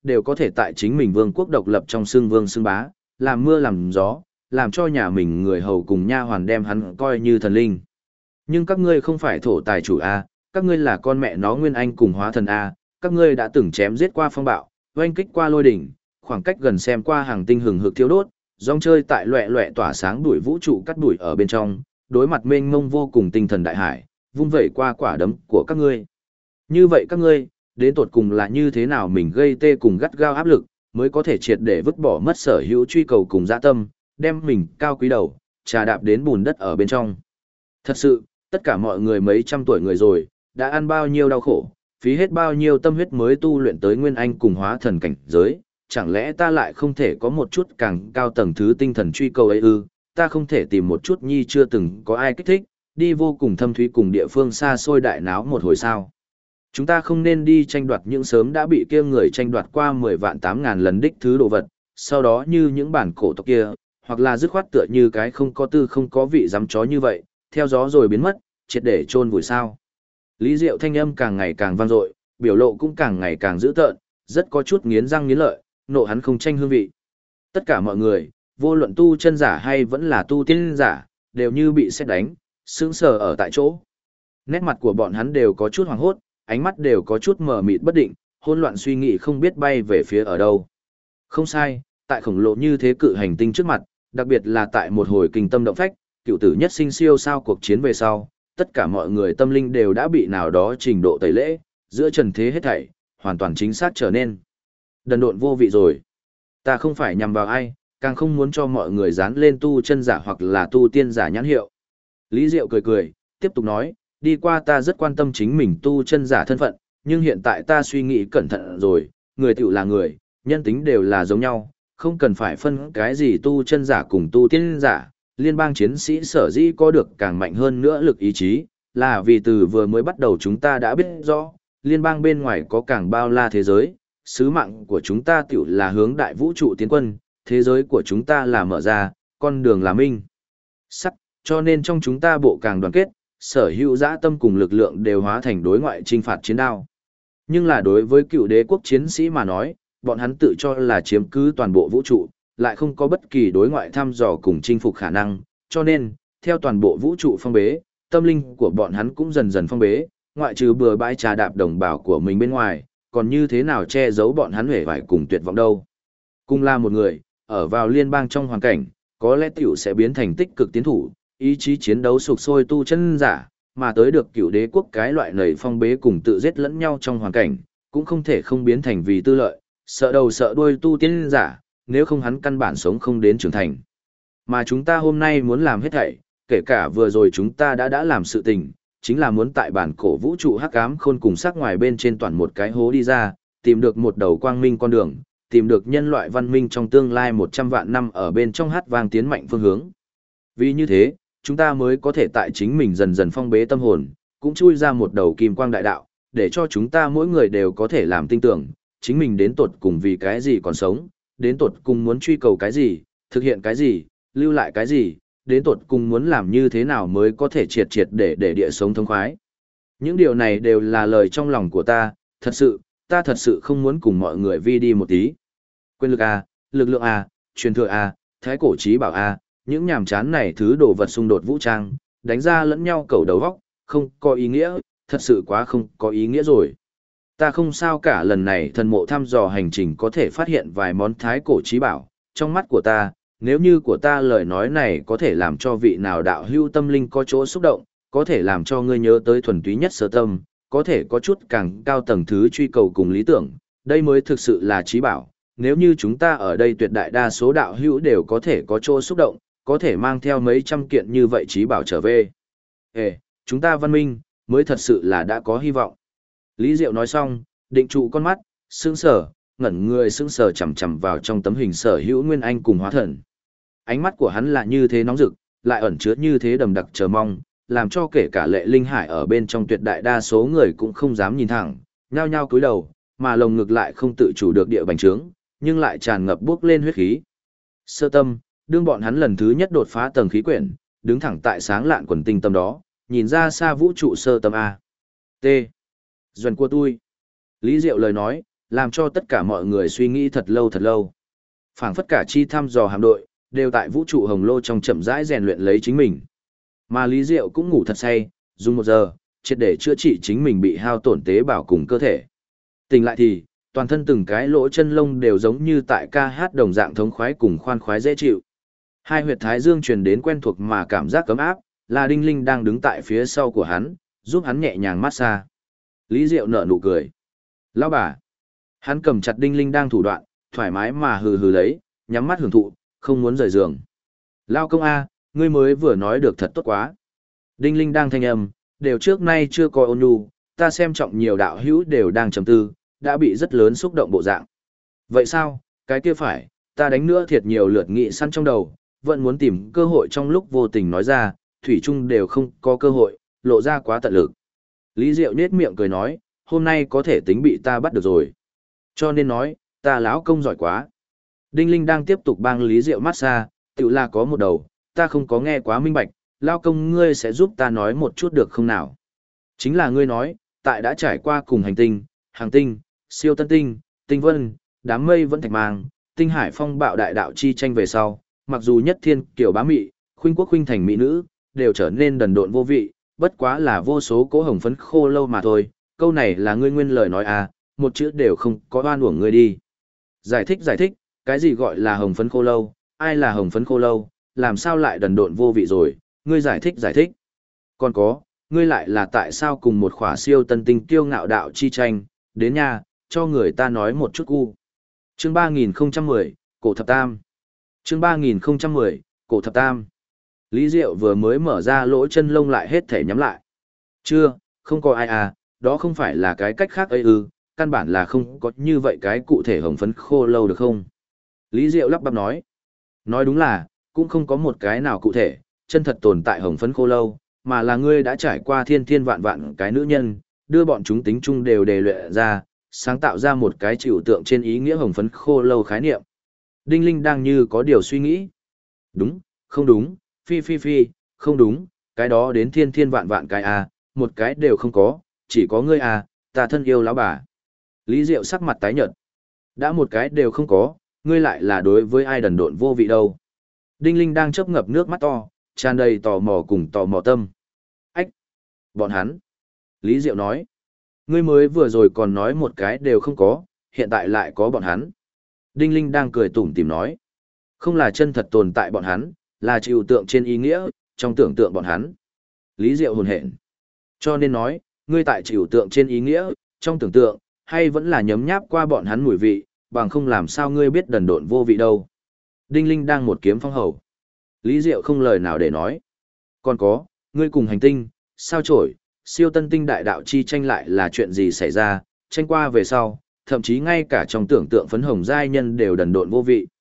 đều có thể tại chính mình vương quốc độc lập trong xương vương xương bá, làm mưa làm gió, làm cho nhà mình người hầu cùng nha hoàn đem hắn coi như thần linh. Nhưng các ngươi không phải thổ tài chủ A, các ngươi là con mẹ nó Nguyên Anh cùng hóa thần A, các ngươi đã từng chém giết qua phong bạo, oanh kích qua lôi đỉnh, khoảng cách gần xem qua hàng tinh hừng hực thiêu đốt, dòng chơi tại loẹ loẹ tỏa sáng đuổi vũ trụ cắt đuổi ở bên trong, đối mặt mênh mông vô cùng tinh thần đại hải, vung vẩy qua quả đấm của các ngươi. Như vậy các ngươi, đến tột cùng là như thế nào mình gây tê cùng gắt gao áp lực, mới có thể triệt để vứt bỏ mất sở hữu truy cầu cùng dã tâm, đem mình cao quý đầu, trà đạp đến bùn đất ở bên trong. Thật sự, tất cả mọi người mấy trăm tuổi người rồi, đã ăn bao nhiêu đau khổ, phí hết bao nhiêu tâm huyết mới tu luyện tới Nguyên Anh cùng hóa thần cảnh giới, chẳng lẽ ta lại không thể có một chút càng cao tầng thứ tinh thần truy cầu ấy ư, ta không thể tìm một chút nhi chưa từng có ai kích thích, đi vô cùng thâm thúy cùng địa phương xa xôi đại náo một hồi sao. Chúng ta không nên đi tranh đoạt những sớm đã bị kia người tranh đoạt qua 10 vạn 8 ngàn lần đích thứ đồ vật, sau đó như những bản cổ tộc kia, hoặc là dứt khoát tựa như cái không có tư không có vị dám chó như vậy, theo gió rồi biến mất, triệt để chôn vùi sao. Lý Diệu thanh âm càng ngày càng vang dội, biểu lộ cũng càng ngày càng dữ tợn, rất có chút nghiến răng nghiến lợi, nộ hắn không tranh hương vị. Tất cả mọi người, vô luận tu chân giả hay vẫn là tu tiên giả, đều như bị sét đánh, sững sờ ở tại chỗ. Nét mặt của bọn hắn đều có chút hoảng hốt, ánh mắt đều có chút mờ mịt bất định, hỗn loạn suy nghĩ không biết bay về phía ở đâu. Không sai, tại khổng lồ như thế cự hành tinh trước mặt, đặc biệt là tại một hồi kinh tâm động phách, cựu tử nhất sinh siêu sao cuộc chiến về sau, tất cả mọi người tâm linh đều đã bị nào đó trình độ tẩy lễ, giữa trần thế hết thảy, hoàn toàn chính xác trở nên đần độn vô vị rồi. Ta không phải nhằm vào ai, càng không muốn cho mọi người dán lên tu chân giả hoặc là tu tiên giả nhãn hiệu. Lý Diệu cười cười, tiếp tục nói, đi qua ta rất quan tâm chính mình tu chân giả thân phận, nhưng hiện tại ta suy nghĩ cẩn thận rồi, người tựu là người, nhân tính đều là giống nhau, không cần phải phân cái gì tu chân giả cùng tu tiên giả. Liên bang chiến sĩ sở dĩ có được càng mạnh hơn nữa lực ý chí, là vì từ vừa mới bắt đầu chúng ta đã biết rõ, liên bang bên ngoài có càng bao la thế giới, sứ mạng của chúng ta tiểu là hướng đại vũ trụ tiến quân, thế giới của chúng ta là mở ra, con đường là minh sắc, cho nên trong chúng ta bộ càng đoàn kết, sở hữu dã tâm cùng lực lượng đều hóa thành đối ngoại chinh phạt chiến đao. Nhưng là đối với cựu đế quốc chiến sĩ mà nói, bọn hắn tự cho là chiếm cứ toàn bộ vũ trụ, lại không có bất kỳ đối ngoại thăm dò cùng chinh phục khả năng, cho nên, theo toàn bộ vũ trụ phong bế, tâm linh của bọn hắn cũng dần dần phong bế, ngoại trừ bừa bãi trà đạp đồng bào của mình bên ngoài, còn như thế nào che giấu bọn hắn hề vải cùng tuyệt vọng đâu. Cùng là một người, ở vào liên bang trong hoàn cảnh, có lẽ tiểu sẽ biến thành tích cực tiến thủ, ý chí chiến đấu sục sôi tu chân giả, mà tới được cựu đế quốc cái loại nầy phong bế cùng tự giết lẫn nhau trong hoàn cảnh, cũng không thể không biến thành vì tư lợi, sợ đầu sợ đuôi tu tiên giả, nếu không hắn căn bản sống không đến trưởng thành. Mà chúng ta hôm nay muốn làm hết thảy, kể cả vừa rồi chúng ta đã làm sự tình, chính là muốn tại bản cổ vũ trụ hắc ám khôn cùng sắc ngoài bên trên toàn một cái hố đi ra, tìm được một đầu quang minh con đường, tìm được nhân loại văn minh trong tương lai 100 vạn năm ở bên trong hát vang tiến mạnh phương hướng. Vì như thế, chúng ta mới có thể tại chính mình dần dần phong bế tâm hồn, cũng chui ra một đầu kim quang đại đạo, để cho chúng ta mỗi người đều có thể làm tin tưởng, chính mình đến tột cùng vì cái gì còn sống, đến tột cùng muốn truy cầu cái gì, thực hiện cái gì, lưu lại cái gì, đến tột cùng muốn làm như thế nào mới có thể triệt triệt để địa sống thông khoái. Những điều này đều là lời trong lòng của ta thật sự không muốn cùng mọi người vi đi một tí. Quyền lực A, lực lượng A, truyền thừa A, thái cổ trí bảo A, những nhàm chán này thứ đồ vật xung đột vũ trang, đánh ra lẫn nhau cầu đầu vóc, không có ý nghĩa, thật sự quá không có ý nghĩa rồi. Ta không sao cả lần này thần mộ thăm dò hành trình có thể phát hiện vài món thái cổ trí bảo, trong mắt của ta, nếu như của ta lời nói này có thể làm cho vị nào đạo hưu tâm linh có chỗ xúc động, có thể làm cho ngươi nhớ tới thuần túy nhất sơ tâm, có thể có chút càng cao tầng thứ truy cầu cùng lý tưởng, đây mới thực sự là trí bảo. Nếu như chúng ta ở đây tuyệt đại đa số đạo hữu đều có thể có chỗ xúc động, có thể mang theo mấy trăm kiện như vậy trí bảo trở về. Chúng ta văn minh, mới thật sự là đã có hy vọng. Lý Diệu nói xong, định trụ con mắt, sững sờ, ngẩn người sững sờ chằm chằm vào trong tấm hình sở hữu Nguyên Anh cùng hóa thần. Ánh mắt của hắn là như thế nóng rực, lại ẩn chứa như thế đầm đặc chờ mong, làm cho kể cả Lệ Linh Hải ở bên trong tuyệt đại đa số người cũng không dám nhìn thẳng, nhao nhao cúi đầu, mà lồng ngực lại không tự chủ được địa bành trướng, nhưng lại tràn ngập bước lên huyết khí. Sơ tâm, đương bọn hắn lần thứ nhất đột phá tầng khí quyển, đứng thẳng tại sáng lạn quần tinh tâm đó, nhìn ra xa vũ trụ sơ tâm A. T. Duẩn của tôi. Lý Diệu lời nói, làm cho tất cả mọi người suy nghĩ thật lâu thật lâu. Phảng phất cả chi thăm dò hạm đội, đều tại vũ trụ hồng lô trong chậm rãi rèn luyện lấy chính mình. Mà Lý Diệu cũng ngủ thật say, dùng 1 giờ, triệt để chữa trị chính mình bị hao tổn tế bào cùng cơ thể. Tỉnh lại thì, toàn thân từng cái lỗ chân lông đều giống như tại ca hát đồng dạng thống khoái cùng khoan khoái dễ chịu. Hai huyệt thái dương truyền đến quen thuộc mà cảm giác cấm áp, là Đinh Linh đang đứng tại phía sau của hắn, giúp hắn nhẹ nhàng massage. Lý Diệu nở nụ cười. Lão bà. Hắn cầm chặt Đinh Linh đang thủ đoạn, thoải mái mà hừ hừ lấy, nhắm mắt hưởng thụ, không muốn rời giường. Lao công A, ngươi mới vừa nói được thật tốt quá. Đinh Linh đang thanh âm, đều trước nay chưa có ôn nhu, ta xem trọng nhiều đạo hữu đều đang trầm tư, đã bị rất lớn xúc động bộ dạng. Vậy sao, cái kia phải, ta đánh nữa thiệt nhiều lượt nghị săn trong đầu, vẫn muốn tìm cơ hội trong lúc vô tình nói ra, thủy chung đều không có cơ hội, lộ ra quá tận lực. Lý Diệu nhếch miệng cười nói, hôm nay có thể tính bị ta bắt được rồi. Cho nên nói, ta lão công giỏi quá. Đinh Linh đang tiếp tục bang Lý Diệu massage, tự là có một đầu, ta không có nghe quá minh bạch, lão công ngươi sẽ giúp ta nói một chút được không nào? Chính là ngươi nói, tại đã trải qua cùng hành tinh, hàng tinh, siêu tân tinh, tinh vân, đám mây vẫn thạch mang, tinh hải phong bạo đại đạo chi tranh về sau, mặc dù nhất thiên kiểu bá mị, khuynh quốc khuynh thành mỹ nữ, đều trở nên đần độn vô vị, bất quá là vô số cỗ hồng phấn khô lâu mà thôi, câu này là ngươi nguyên lời nói à, một chữ đều không có oan uổng ngươi đi. Giải thích, cái gì gọi là hồng phấn khô lâu, ai là hồng phấn khô lâu, làm sao lại đần độn vô vị rồi, ngươi giải thích. Còn có, ngươi lại là tại sao cùng một khỏa siêu tân tinh kiêu ngạo đạo chi tranh, đến nhà, cho người ta nói một chút cu. Chương 3010, Cổ Thập Tam. Chương 3010, Cổ Thập Tam. Lý Diệu vừa mới mở ra lỗ chân lông lại hết thể nhắm lại. Chưa, không có ai à, đó không phải là cái cách khác ấy ư, căn bản là không có như vậy cái cụ thể hồng phấn khô lâu được không? Lý Diệu lắp bắp nói. Nói đúng là, cũng không có một cái nào cụ thể, chân thật tồn tại hồng phấn khô lâu, mà là ngươi đã trải qua thiên thiên vạn vạn cái nữ nhân, đưa bọn chúng tính chung đều đề luyện ra, sáng tạo ra một cái trừu tượng trên ý nghĩa hồng phấn khô lâu khái niệm. Đinh Linh đang như có điều suy nghĩ. Đúng, không đúng, phi, không đúng, cái đó đến thiên thiên vạn vạn cái à, một cái đều không có, chỉ có ngươi à, ta thân yêu lão bà. Lý Diệu sắc mặt tái nhợt. Đã một cái đều không có, ngươi lại là đối với ai đần độn vô vị đâu. Đinh Linh đang chớp ngập nước mắt to, tràn đầy tò mò cùng tò mò tâm. Ách! Bọn hắn! Lý Diệu nói. Ngươi mới vừa rồi còn nói một cái đều không có, hiện tại lại có bọn hắn. Đinh Linh đang cười tủm tỉm nói. Không là chân thật tồn tại bọn hắn, là trừu tượng trên ý nghĩa, trong tưởng tượng bọn hắn. Lý Diệu hồn hển. Cho nên nói, ngươi tại trừu tượng trên ý nghĩa, trong tưởng tượng, hay vẫn là nhấm nháp qua bọn hắn mùi vị, bằng không làm sao ngươi biết đần độn vô vị đâu. Đinh Linh đang một kiếm phong hầu. Lý Diệu không lời nào để nói. Còn có, ngươi cùng hành tinh, sao chổi, siêu tân tinh đại đạo chi tranh lại là chuyện gì xảy ra, tranh qua về sau, thậm chí ngay cả trong tưởng tượng phấn hồng giai nhân đều đần độn vô vị.